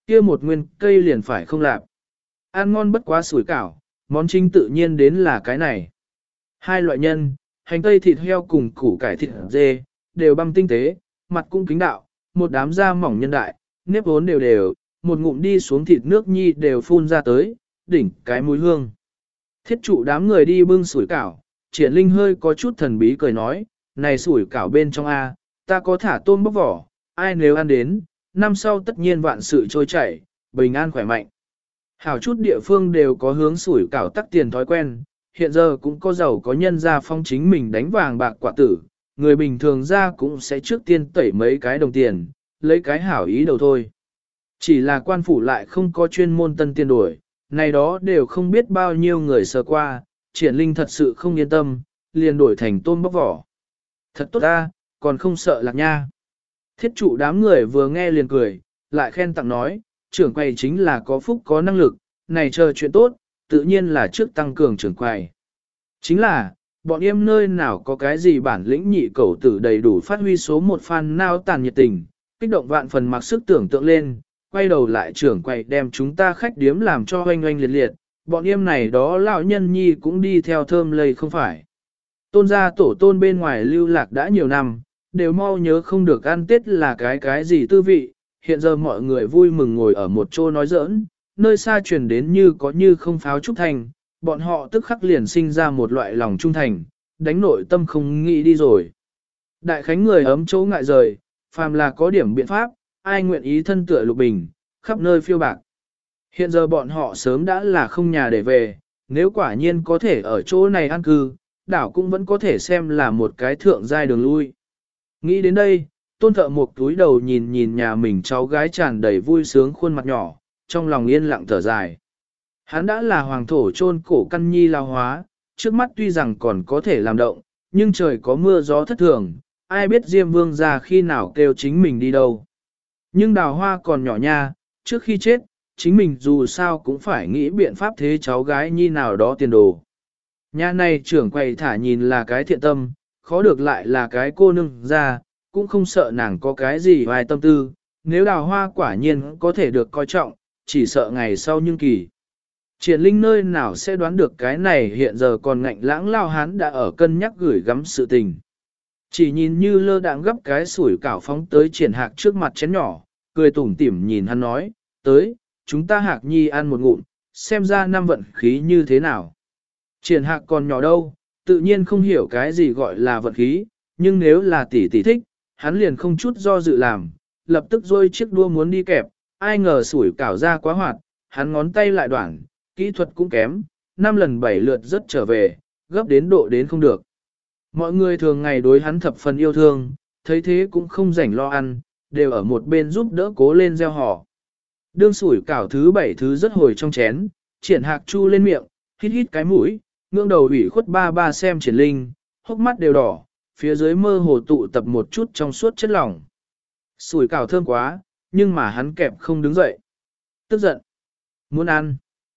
kia một nguyên cây liền phải không lạp. Ăn ngon bất quá sủi cảo, món chính tự nhiên đến là cái này. Hai loại nhân, hành tây thịt heo cùng củ cải thịt dê, đều băm tinh tế, mặt cũng kính đạo, một đám da mỏng nhân đại, nếp vốn đều đều, một ngụm đi xuống thịt nước nhi đều phun ra tới, đỉnh cái mùi hương. Thiết trụ đám người đi bưng sủi cảo, Triển Linh hơi có chút thần bí cười nói, này sủi cảo bên trong A, ta có thả tôm bóc vỏ, ai nếu ăn đến, năm sau tất nhiên vạn sự trôi chảy, bình an khỏe mạnh. Hảo chút địa phương đều có hướng sủi cảo tắc tiền thói quen, hiện giờ cũng có giàu có nhân gia phong chính mình đánh vàng bạc quả tử, người bình thường ra cũng sẽ trước tiên tẩy mấy cái đồng tiền, lấy cái hảo ý đầu thôi. Chỉ là quan phủ lại không có chuyên môn tân tiền đổi, này đó đều không biết bao nhiêu người sờ qua, Triển Linh thật sự không yên tâm, liền đổi thành tôm bóc vỏ. Thật tốt ta, còn không sợ lạc nha. Thiết trụ đám người vừa nghe liền cười, lại khen tặng nói, trưởng quầy chính là có phúc có năng lực, này chờ chuyện tốt, tự nhiên là trước tăng cường trưởng quầy. Chính là, bọn em nơi nào có cái gì bản lĩnh nhị cẩu tử đầy đủ phát huy số một fan nao tàn nhiệt tình, kích động vạn phần mặc sức tưởng tượng lên, quay đầu lại trưởng quầy đem chúng ta khách điếm làm cho oanh oanh liệt liệt, bọn em này đó lão nhân nhi cũng đi theo thơm lây không phải. Tôn gia tổ tôn bên ngoài lưu lạc đã nhiều năm, đều mau nhớ không được ăn Tết là cái cái gì tư vị, hiện giờ mọi người vui mừng ngồi ở một chỗ nói giỡn, nơi xa truyền đến như có như không pháo trúc thành, bọn họ tức khắc liền sinh ra một loại lòng trung thành, đánh nội tâm không nghĩ đi rồi. Đại khánh người ấm chỗ ngại rời, phàm là có điểm biện pháp, ai nguyện ý thân tựa lục bình, khắp nơi phiêu bạc. Hiện giờ bọn họ sớm đã là không nhà để về, nếu quả nhiên có thể ở chỗ này an cư, đảo cũng vẫn có thể xem là một cái thượng giai đường lui. Nghĩ đến đây, tôn thợ một túi đầu nhìn nhìn nhà mình cháu gái tràn đầy vui sướng khuôn mặt nhỏ, trong lòng yên lặng thở dài. Hắn đã là hoàng thổ chôn cổ căn nhi lao hóa, trước mắt tuy rằng còn có thể làm động, nhưng trời có mưa gió thất thường, ai biết Diêm Vương ra khi nào kêu chính mình đi đâu. Nhưng đào hoa còn nhỏ nha, trước khi chết, chính mình dù sao cũng phải nghĩ biện pháp thế cháu gái nhi nào đó tiền đồ. Nhà này trưởng quầy thả nhìn là cái thiện tâm, khó được lại là cái cô nương ra, cũng không sợ nàng có cái gì vài tâm tư, nếu đào hoa quả nhiên có thể được coi trọng, chỉ sợ ngày sau nhưng kỳ. Triển Linh nơi nào sẽ đoán được cái này hiện giờ còn ngạnh lãng lao hán đã ở cân nhắc gửi gắm sự tình. Chỉ nhìn như lơ đãng gấp cái sủi cảo phóng tới Triển Hạc trước mặt chén nhỏ, cười tủm tỉm nhìn hắn nói, tới, chúng ta Hạc nhi ăn một ngụm, xem ra năm vận khí như thế nào. Triển Hạc còn nhỏ đâu, tự nhiên không hiểu cái gì gọi là vận khí, nhưng nếu là tỷ tỷ thích, hắn liền không chút do dự làm, lập tức rôi chiếc đua muốn đi kẹp, ai ngờ sủi cảo ra quá hoạt, hắn ngón tay lại đoạn, kỹ thuật cũng kém, năm lần bảy lượt rất trở về, gấp đến độ đến không được. Mọi người thường ngày đối hắn thập phần yêu thương, thấy thế cũng không rảnh lo ăn, đều ở một bên giúp đỡ cố lên gieo họ. Đương sủi cảo thứ bảy thứ rất hồi trong chén, Triển Hạc chu lên miệng, hít hít cái mũi, ngưỡng đầu ủy khuất ba ba xem Triển Linh, hốc mắt đều đỏ, phía dưới mơ hồ tụ tập một chút trong suốt chất lỏng. Sủi cảo thơm quá, nhưng mà hắn kẹp không đứng dậy. Tức giận. Muốn ăn.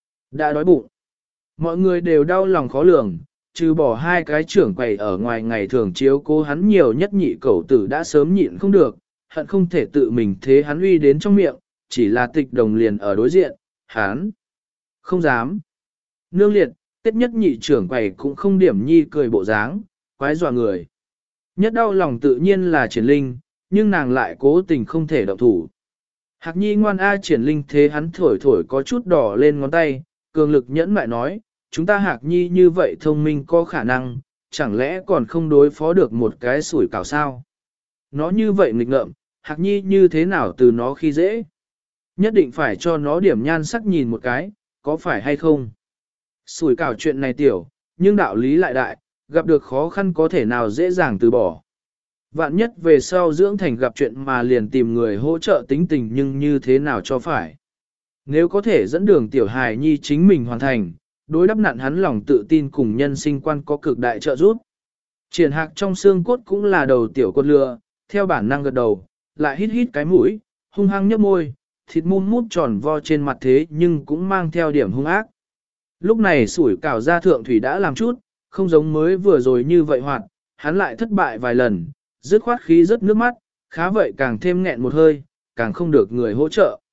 Đã đói bụng. Mọi người đều đau lòng khó lường, trừ bỏ hai cái trưởng quầy ở ngoài ngày thường chiếu cố hắn nhiều nhất nhị cẩu tử đã sớm nhịn không được, hận không thể tự mình thế hắn uy đến trong miệng, chỉ là tịch đồng liền ở đối diện, hắn không dám. Nương liệt, tiết nhất nhị trưởng quầy cũng không điểm nhi cười bộ dáng, quái dọa người. Nhất đau lòng tự nhiên là Triển Linh, nhưng nàng lại cố tình không thể động thủ. Hạc nhi ngoan A Triển Linh thế hắn thổi thổi có chút đỏ lên ngón tay, cường lực nhẫn mại nói, chúng ta Hạc nhi như vậy thông minh có khả năng, chẳng lẽ còn không đối phó được một cái sủi cảo sao? Nó như vậy nghịch ngợm, Hạc nhi như thế nào từ nó khi dễ? Nhất định phải cho nó điểm nhan sắc nhìn một cái, có phải hay không? Sủi cảo chuyện này tiểu, nhưng đạo lý lại đại, gặp được khó khăn có thể nào dễ dàng từ bỏ. Vạn nhất về sau dưỡng thành gặp chuyện mà liền tìm người hỗ trợ tính tình nhưng như thế nào cho phải. Nếu có thể dẫn đường tiểu hài nhi chính mình hoàn thành, đối đắp nặn hắn lòng tự tin cùng nhân sinh quan có cực đại trợ giúp. Triển Hạc trong xương cốt cũng là đầu tiểu con lừa, theo bản năng gật đầu, lại hít hít cái mũi, hung hăng nhấp môi, thịt mum mút tròn vo trên mặt thế nhưng cũng mang theo điểm hung ác. Lúc này sủi cảo ra thượng thủy đã làm chút, không giống mới vừa rồi như vậy hoạt, hắn lại thất bại vài lần, dứt khoát khí rất nước mắt, khá vậy càng thêm nghẹn một hơi, càng không được người hỗ trợ.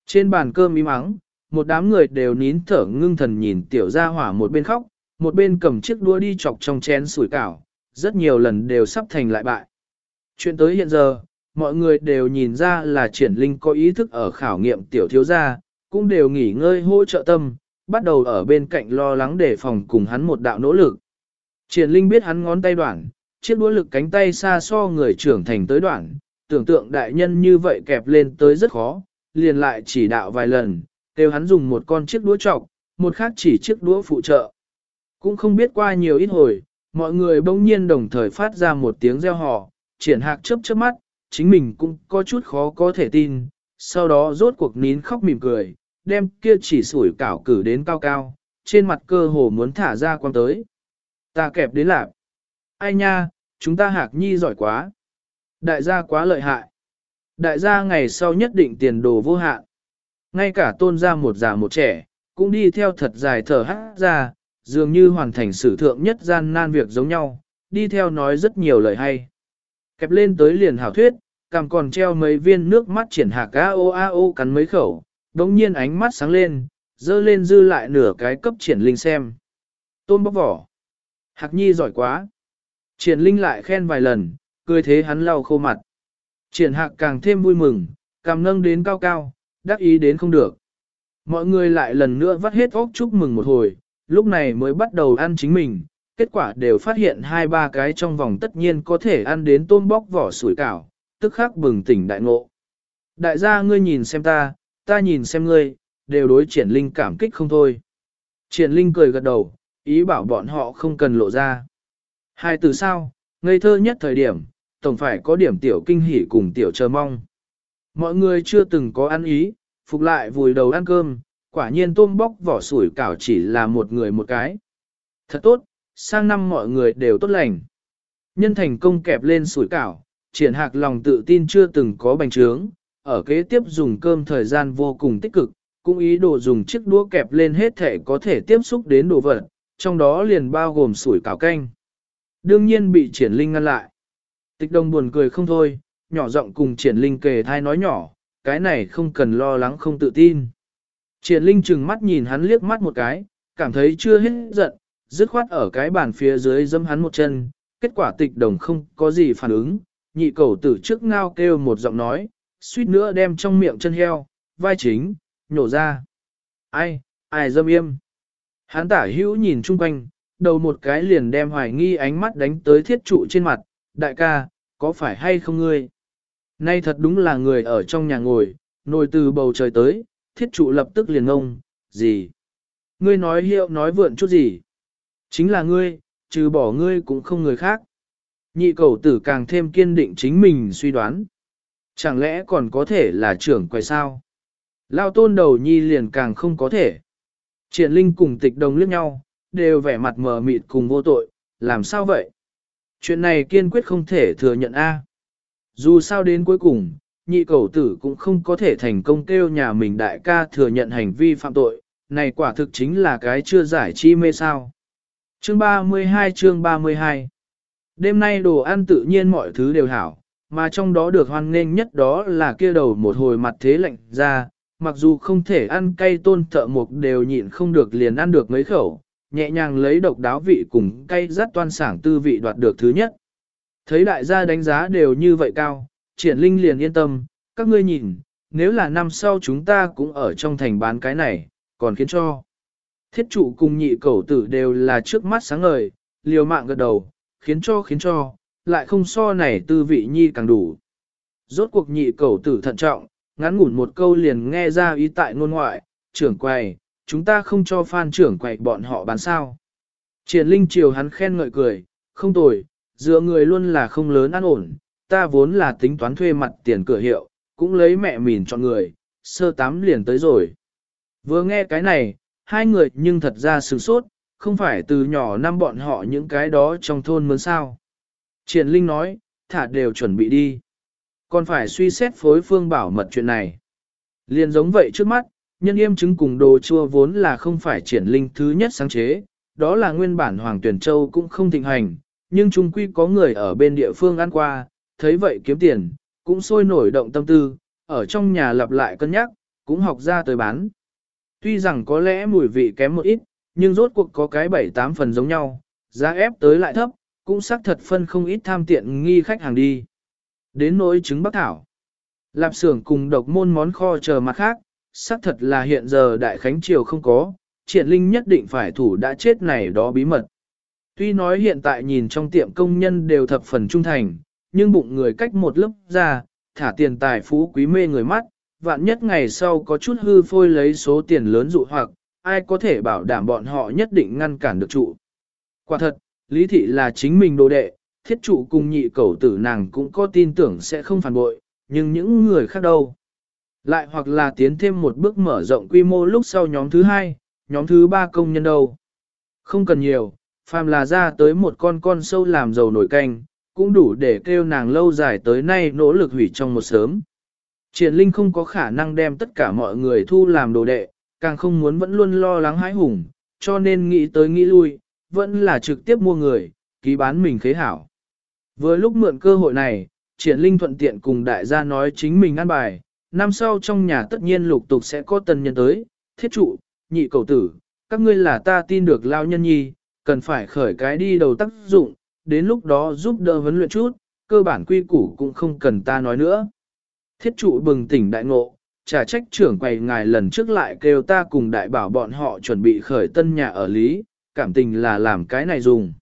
Trên bàn cơm im ắng, một đám người đều nín thở ngưng thần nhìn tiểu gia hỏa một bên khóc, một bên cầm chiếc đũa đi chọc trong chén sủi cảo, rất nhiều lần đều sắp thành lại bại. Chuyện tới hiện giờ, mọi người đều nhìn ra là triển linh có ý thức ở khảo nghiệm tiểu thiếu gia, cũng đều nghỉ ngơi hỗ trợ tâm, bắt đầu ở bên cạnh lo lắng để phòng cùng hắn một đạo nỗ lực. Triển linh biết hắn ngón tay đoạn, chiếc đũa lực cánh tay xa so người trưởng thành tới đoạn, tưởng tượng đại nhân như vậy kẹp lên tới rất khó, liền lại chỉ đạo vài lần, kêu hắn dùng một con chiếc đũa chọc, một khác chỉ chiếc đũa phụ trợ. Cũng không biết qua nhiều ít hồi, mọi người bỗng nhiên đồng thời phát ra một tiếng reo hò, triển hạc chớp chớp mắt, chính mình cũng có chút khó có thể tin, sau đó rốt cuộc nín khóc mỉm cười, đem kia chỉ sủi cảo cử đến cao cao, trên mặt cơ hồ muốn thả ra quang tới. Ta kẹp đến lạc. Ai nha, chúng ta hạc nhi giỏi quá. Đại gia quá lợi hại. Đại gia ngày sau nhất định tiền đồ vô hạn. Ngay cả tôn gia một già một trẻ, cũng đi theo thật dài thở hát ra, dường như hoàn thành sử thượng nhất gian nan việc giống nhau, đi theo nói rất nhiều lời hay. Kẹp lên tới liền hảo thuyết, cằm còn treo mấy viên nước mắt triển hạc a ô a ô cắn mấy khẩu, đống nhiên ánh mắt sáng lên, dơ lên dư lại nửa cái cấp triển linh xem. Tôn bóc vỏ. Hạc nhi giỏi quá. Triển linh lại khen vài lần, cười thế hắn lau khô mặt. Triển hạc càng thêm vui mừng, cằm nâng đến cao cao, đắc ý đến không được. Mọi người lại lần nữa vắt hết óc chúc mừng một hồi, lúc này mới bắt đầu ăn chính mình, kết quả đều phát hiện hai ba cái trong vòng tất nhiên có thể ăn đến tôm bóc vỏ sủi cảo, tức khắc bừng tỉnh đại ngộ. Đại gia ngươi nhìn xem ta, ta nhìn xem ngươi, đều đối triển linh cảm kích không thôi. Triển linh cười gật đầu, ý bảo bọn họ không cần lộ ra. Hai từ sao, ngây thơ nhất thời điểm, tổng phải có điểm tiểu kinh hỉ cùng tiểu chờ mong. Mọi người chưa từng có ăn ý, phục lại vùi đầu ăn cơm, quả nhiên tôm bóc vỏ sủi cảo chỉ là một người một cái. Thật tốt, sang năm mọi người đều tốt lành. Nhân thành công kẹp lên sủi cảo, triển hạc lòng tự tin chưa từng có bành trướng, ở kế tiếp dùng cơm thời gian vô cùng tích cực, cũng ý đồ dùng chiếc đũa kẹp lên hết thể có thể tiếp xúc đến đồ vật, trong đó liền bao gồm sủi cảo canh. Đương nhiên bị triển linh ngăn lại. Tịch Đồng buồn cười không thôi, nhỏ giọng cùng triển linh kề thai nói nhỏ, cái này không cần lo lắng không tự tin. Triển linh chừng mắt nhìn hắn liếc mắt một cái, cảm thấy chưa hết giận, dứt khoát ở cái bàn phía dưới giẫm hắn một chân, kết quả Tịch Đồng không có gì phản ứng, nhị cầu tử trước ngao kêu một giọng nói, suýt nữa đem trong miệng chân heo, vai chính, nhổ ra. Ai, ai dâm im. Hắn tả hữu nhìn chung quanh, đầu một cái liền đem hoài nghi ánh mắt đánh tới thiết trụ trên mặt, đại ca, có phải hay không ngươi? Nay thật đúng là người ở trong nhà ngồi, nồi từ bầu trời tới, thiết trụ lập tức liền ngông, gì? Ngươi nói hiệu nói vượn chút gì? Chính là ngươi, trừ bỏ ngươi cũng không người khác. Nhị cầu tử càng thêm kiên định chính mình suy đoán. Chẳng lẽ còn có thể là trưởng quầy sao? Lao tôn đầu nhi liền càng không có thể. Triển linh cùng Tịch Đồng liếc nhau, đều vẻ mặt mờ mịt cùng vô tội, làm sao vậy? Chuyện này kiên quyết không thể thừa nhận A. Dù sao đến cuối cùng, nhị cầu tử cũng không có thể thành công kêu nhà mình đại ca thừa nhận hành vi phạm tội, này quả thực chính là cái chưa giải chi mê sao. Chương ba mươi hai chương ba mươi hai Đêm nay đồ ăn tự nhiên mọi thứ đều hảo, mà trong đó được hoan nghênh nhất đó là kia đầu một hồi mặt thế lạnh ra, mặc dù không thể ăn cay tôn thợ mục đều nhịn không được liền ăn được mấy khẩu, nhẹ nhàng lấy độc đáo vị cùng cay rất toan sảng tư vị đoạt được thứ nhất. Thấy đại gia đánh giá đều như vậy cao, Triển linh liền yên tâm, các ngươi nhìn, nếu là năm sau chúng ta cũng ở trong thành bán cái này, còn khiến cho. Thiết trụ cùng nhị cẩu tử đều là trước mắt sáng ngời, liều mạng gật đầu, khiến cho khiến cho, lại không so này tư vị nhi càng đủ. Rốt cuộc nhị cẩu tử thận trọng, ngắn ngủn một câu liền nghe ra ý tại ngôn ngoại, trưởng quầy, chúng ta không cho phan trưởng quầy bọn họ bán sao. Triển linh chiều hắn khen ngợi cười, không tồi, dựa người luôn là không lớn an ổn, ta vốn là tính toán thuê mặt tiền cửa hiệu, cũng lấy mẹ mìn chọn người, sơ tám liền tới rồi. Vừa nghe cái này, hai người nhưng thật ra sửng sốt, không phải từ nhỏ năm bọn họ những cái đó trong thôn mướn sao. Triển linh nói, thả đều chuẩn bị đi. Còn phải suy xét phối phương bảo mật chuyện này. Liền giống vậy trước mắt, nhân yêm trứng cùng đồ chua vốn là không phải triển linh thứ nhất sáng chế, đó là nguyên bản Hoàng Tuyển Châu cũng không thịnh hành, nhưng chung quy có người ở bên địa phương ăn qua, thấy vậy kiếm tiền, cũng sôi nổi động tâm tư, ở trong nhà lặp lại cân nhắc, cũng học ra tới bán. Tuy rằng có lẽ mùi vị kém một ít, nhưng rốt cuộc có cái bảy tám phần giống nhau, giá ép tới lại thấp, cũng xác thật phân không ít tham tiện nghi khách hàng đi. Đến nỗi trứng bắc thảo, lạp xưởng cùng độc môn món kho chờ mặt khác, xác thật là hiện giờ đại khánh triều không có, Triển Linh nhất định phải thủ đã chết này đó bí mật. Tuy nói hiện tại nhìn trong tiệm công nhân đều thập phần trung thành, nhưng bụng người cách một lớp ra, thả tiền tài phú quý mê người mắt, vạn nhất ngày sau có chút hư phôi lấy số tiền lớn dụ hoặc, ai có thể bảo đảm bọn họ nhất định ngăn cản được trụ. Quả thật, Lý Thị là chính mình đồ đệ, thiết trụ cùng nhị cẩu tử nàng cũng có tin tưởng sẽ không phản bội, nhưng những người khác đâu. Lại hoặc là tiến thêm một bước mở rộng quy mô lúc sau nhóm thứ hai, nhóm thứ ba công nhân đâu. Không cần nhiều, phàm là ra tới một con con sâu làm dầu nổi canh, cũng đủ để kêu nàng lâu dài tới nay nỗ lực hủy trong một sớm. Triển Linh không có khả năng đem tất cả mọi người thu làm đồ đệ, càng không muốn vẫn luôn lo lắng hãi hùng, cho nên nghĩ tới nghĩ lui, vẫn là trực tiếp mua người, ký bán mình khế hảo. Vừa lúc mượn cơ hội này, Triển Linh thuận tiện cùng đại gia nói chính mình ăn bài, năm sau trong nhà tất nhiên lục tục sẽ có tần nhân tới, thiết trụ, nhị cầu tử, các ngươi là ta tin được lao nhân nhi, cần phải khởi cái đi đầu tác dụng, đến lúc đó giúp đỡ huấn luyện chút, cơ bản quy củ cũng không cần ta nói nữa. Thiết trụ bừng tỉnh đại ngộ, trả trách trưởng quầy ngài lần trước lại kêu ta cùng đại bảo bọn họ chuẩn bị khởi tân nhà ở lý, cảm tình là làm cái này dùng.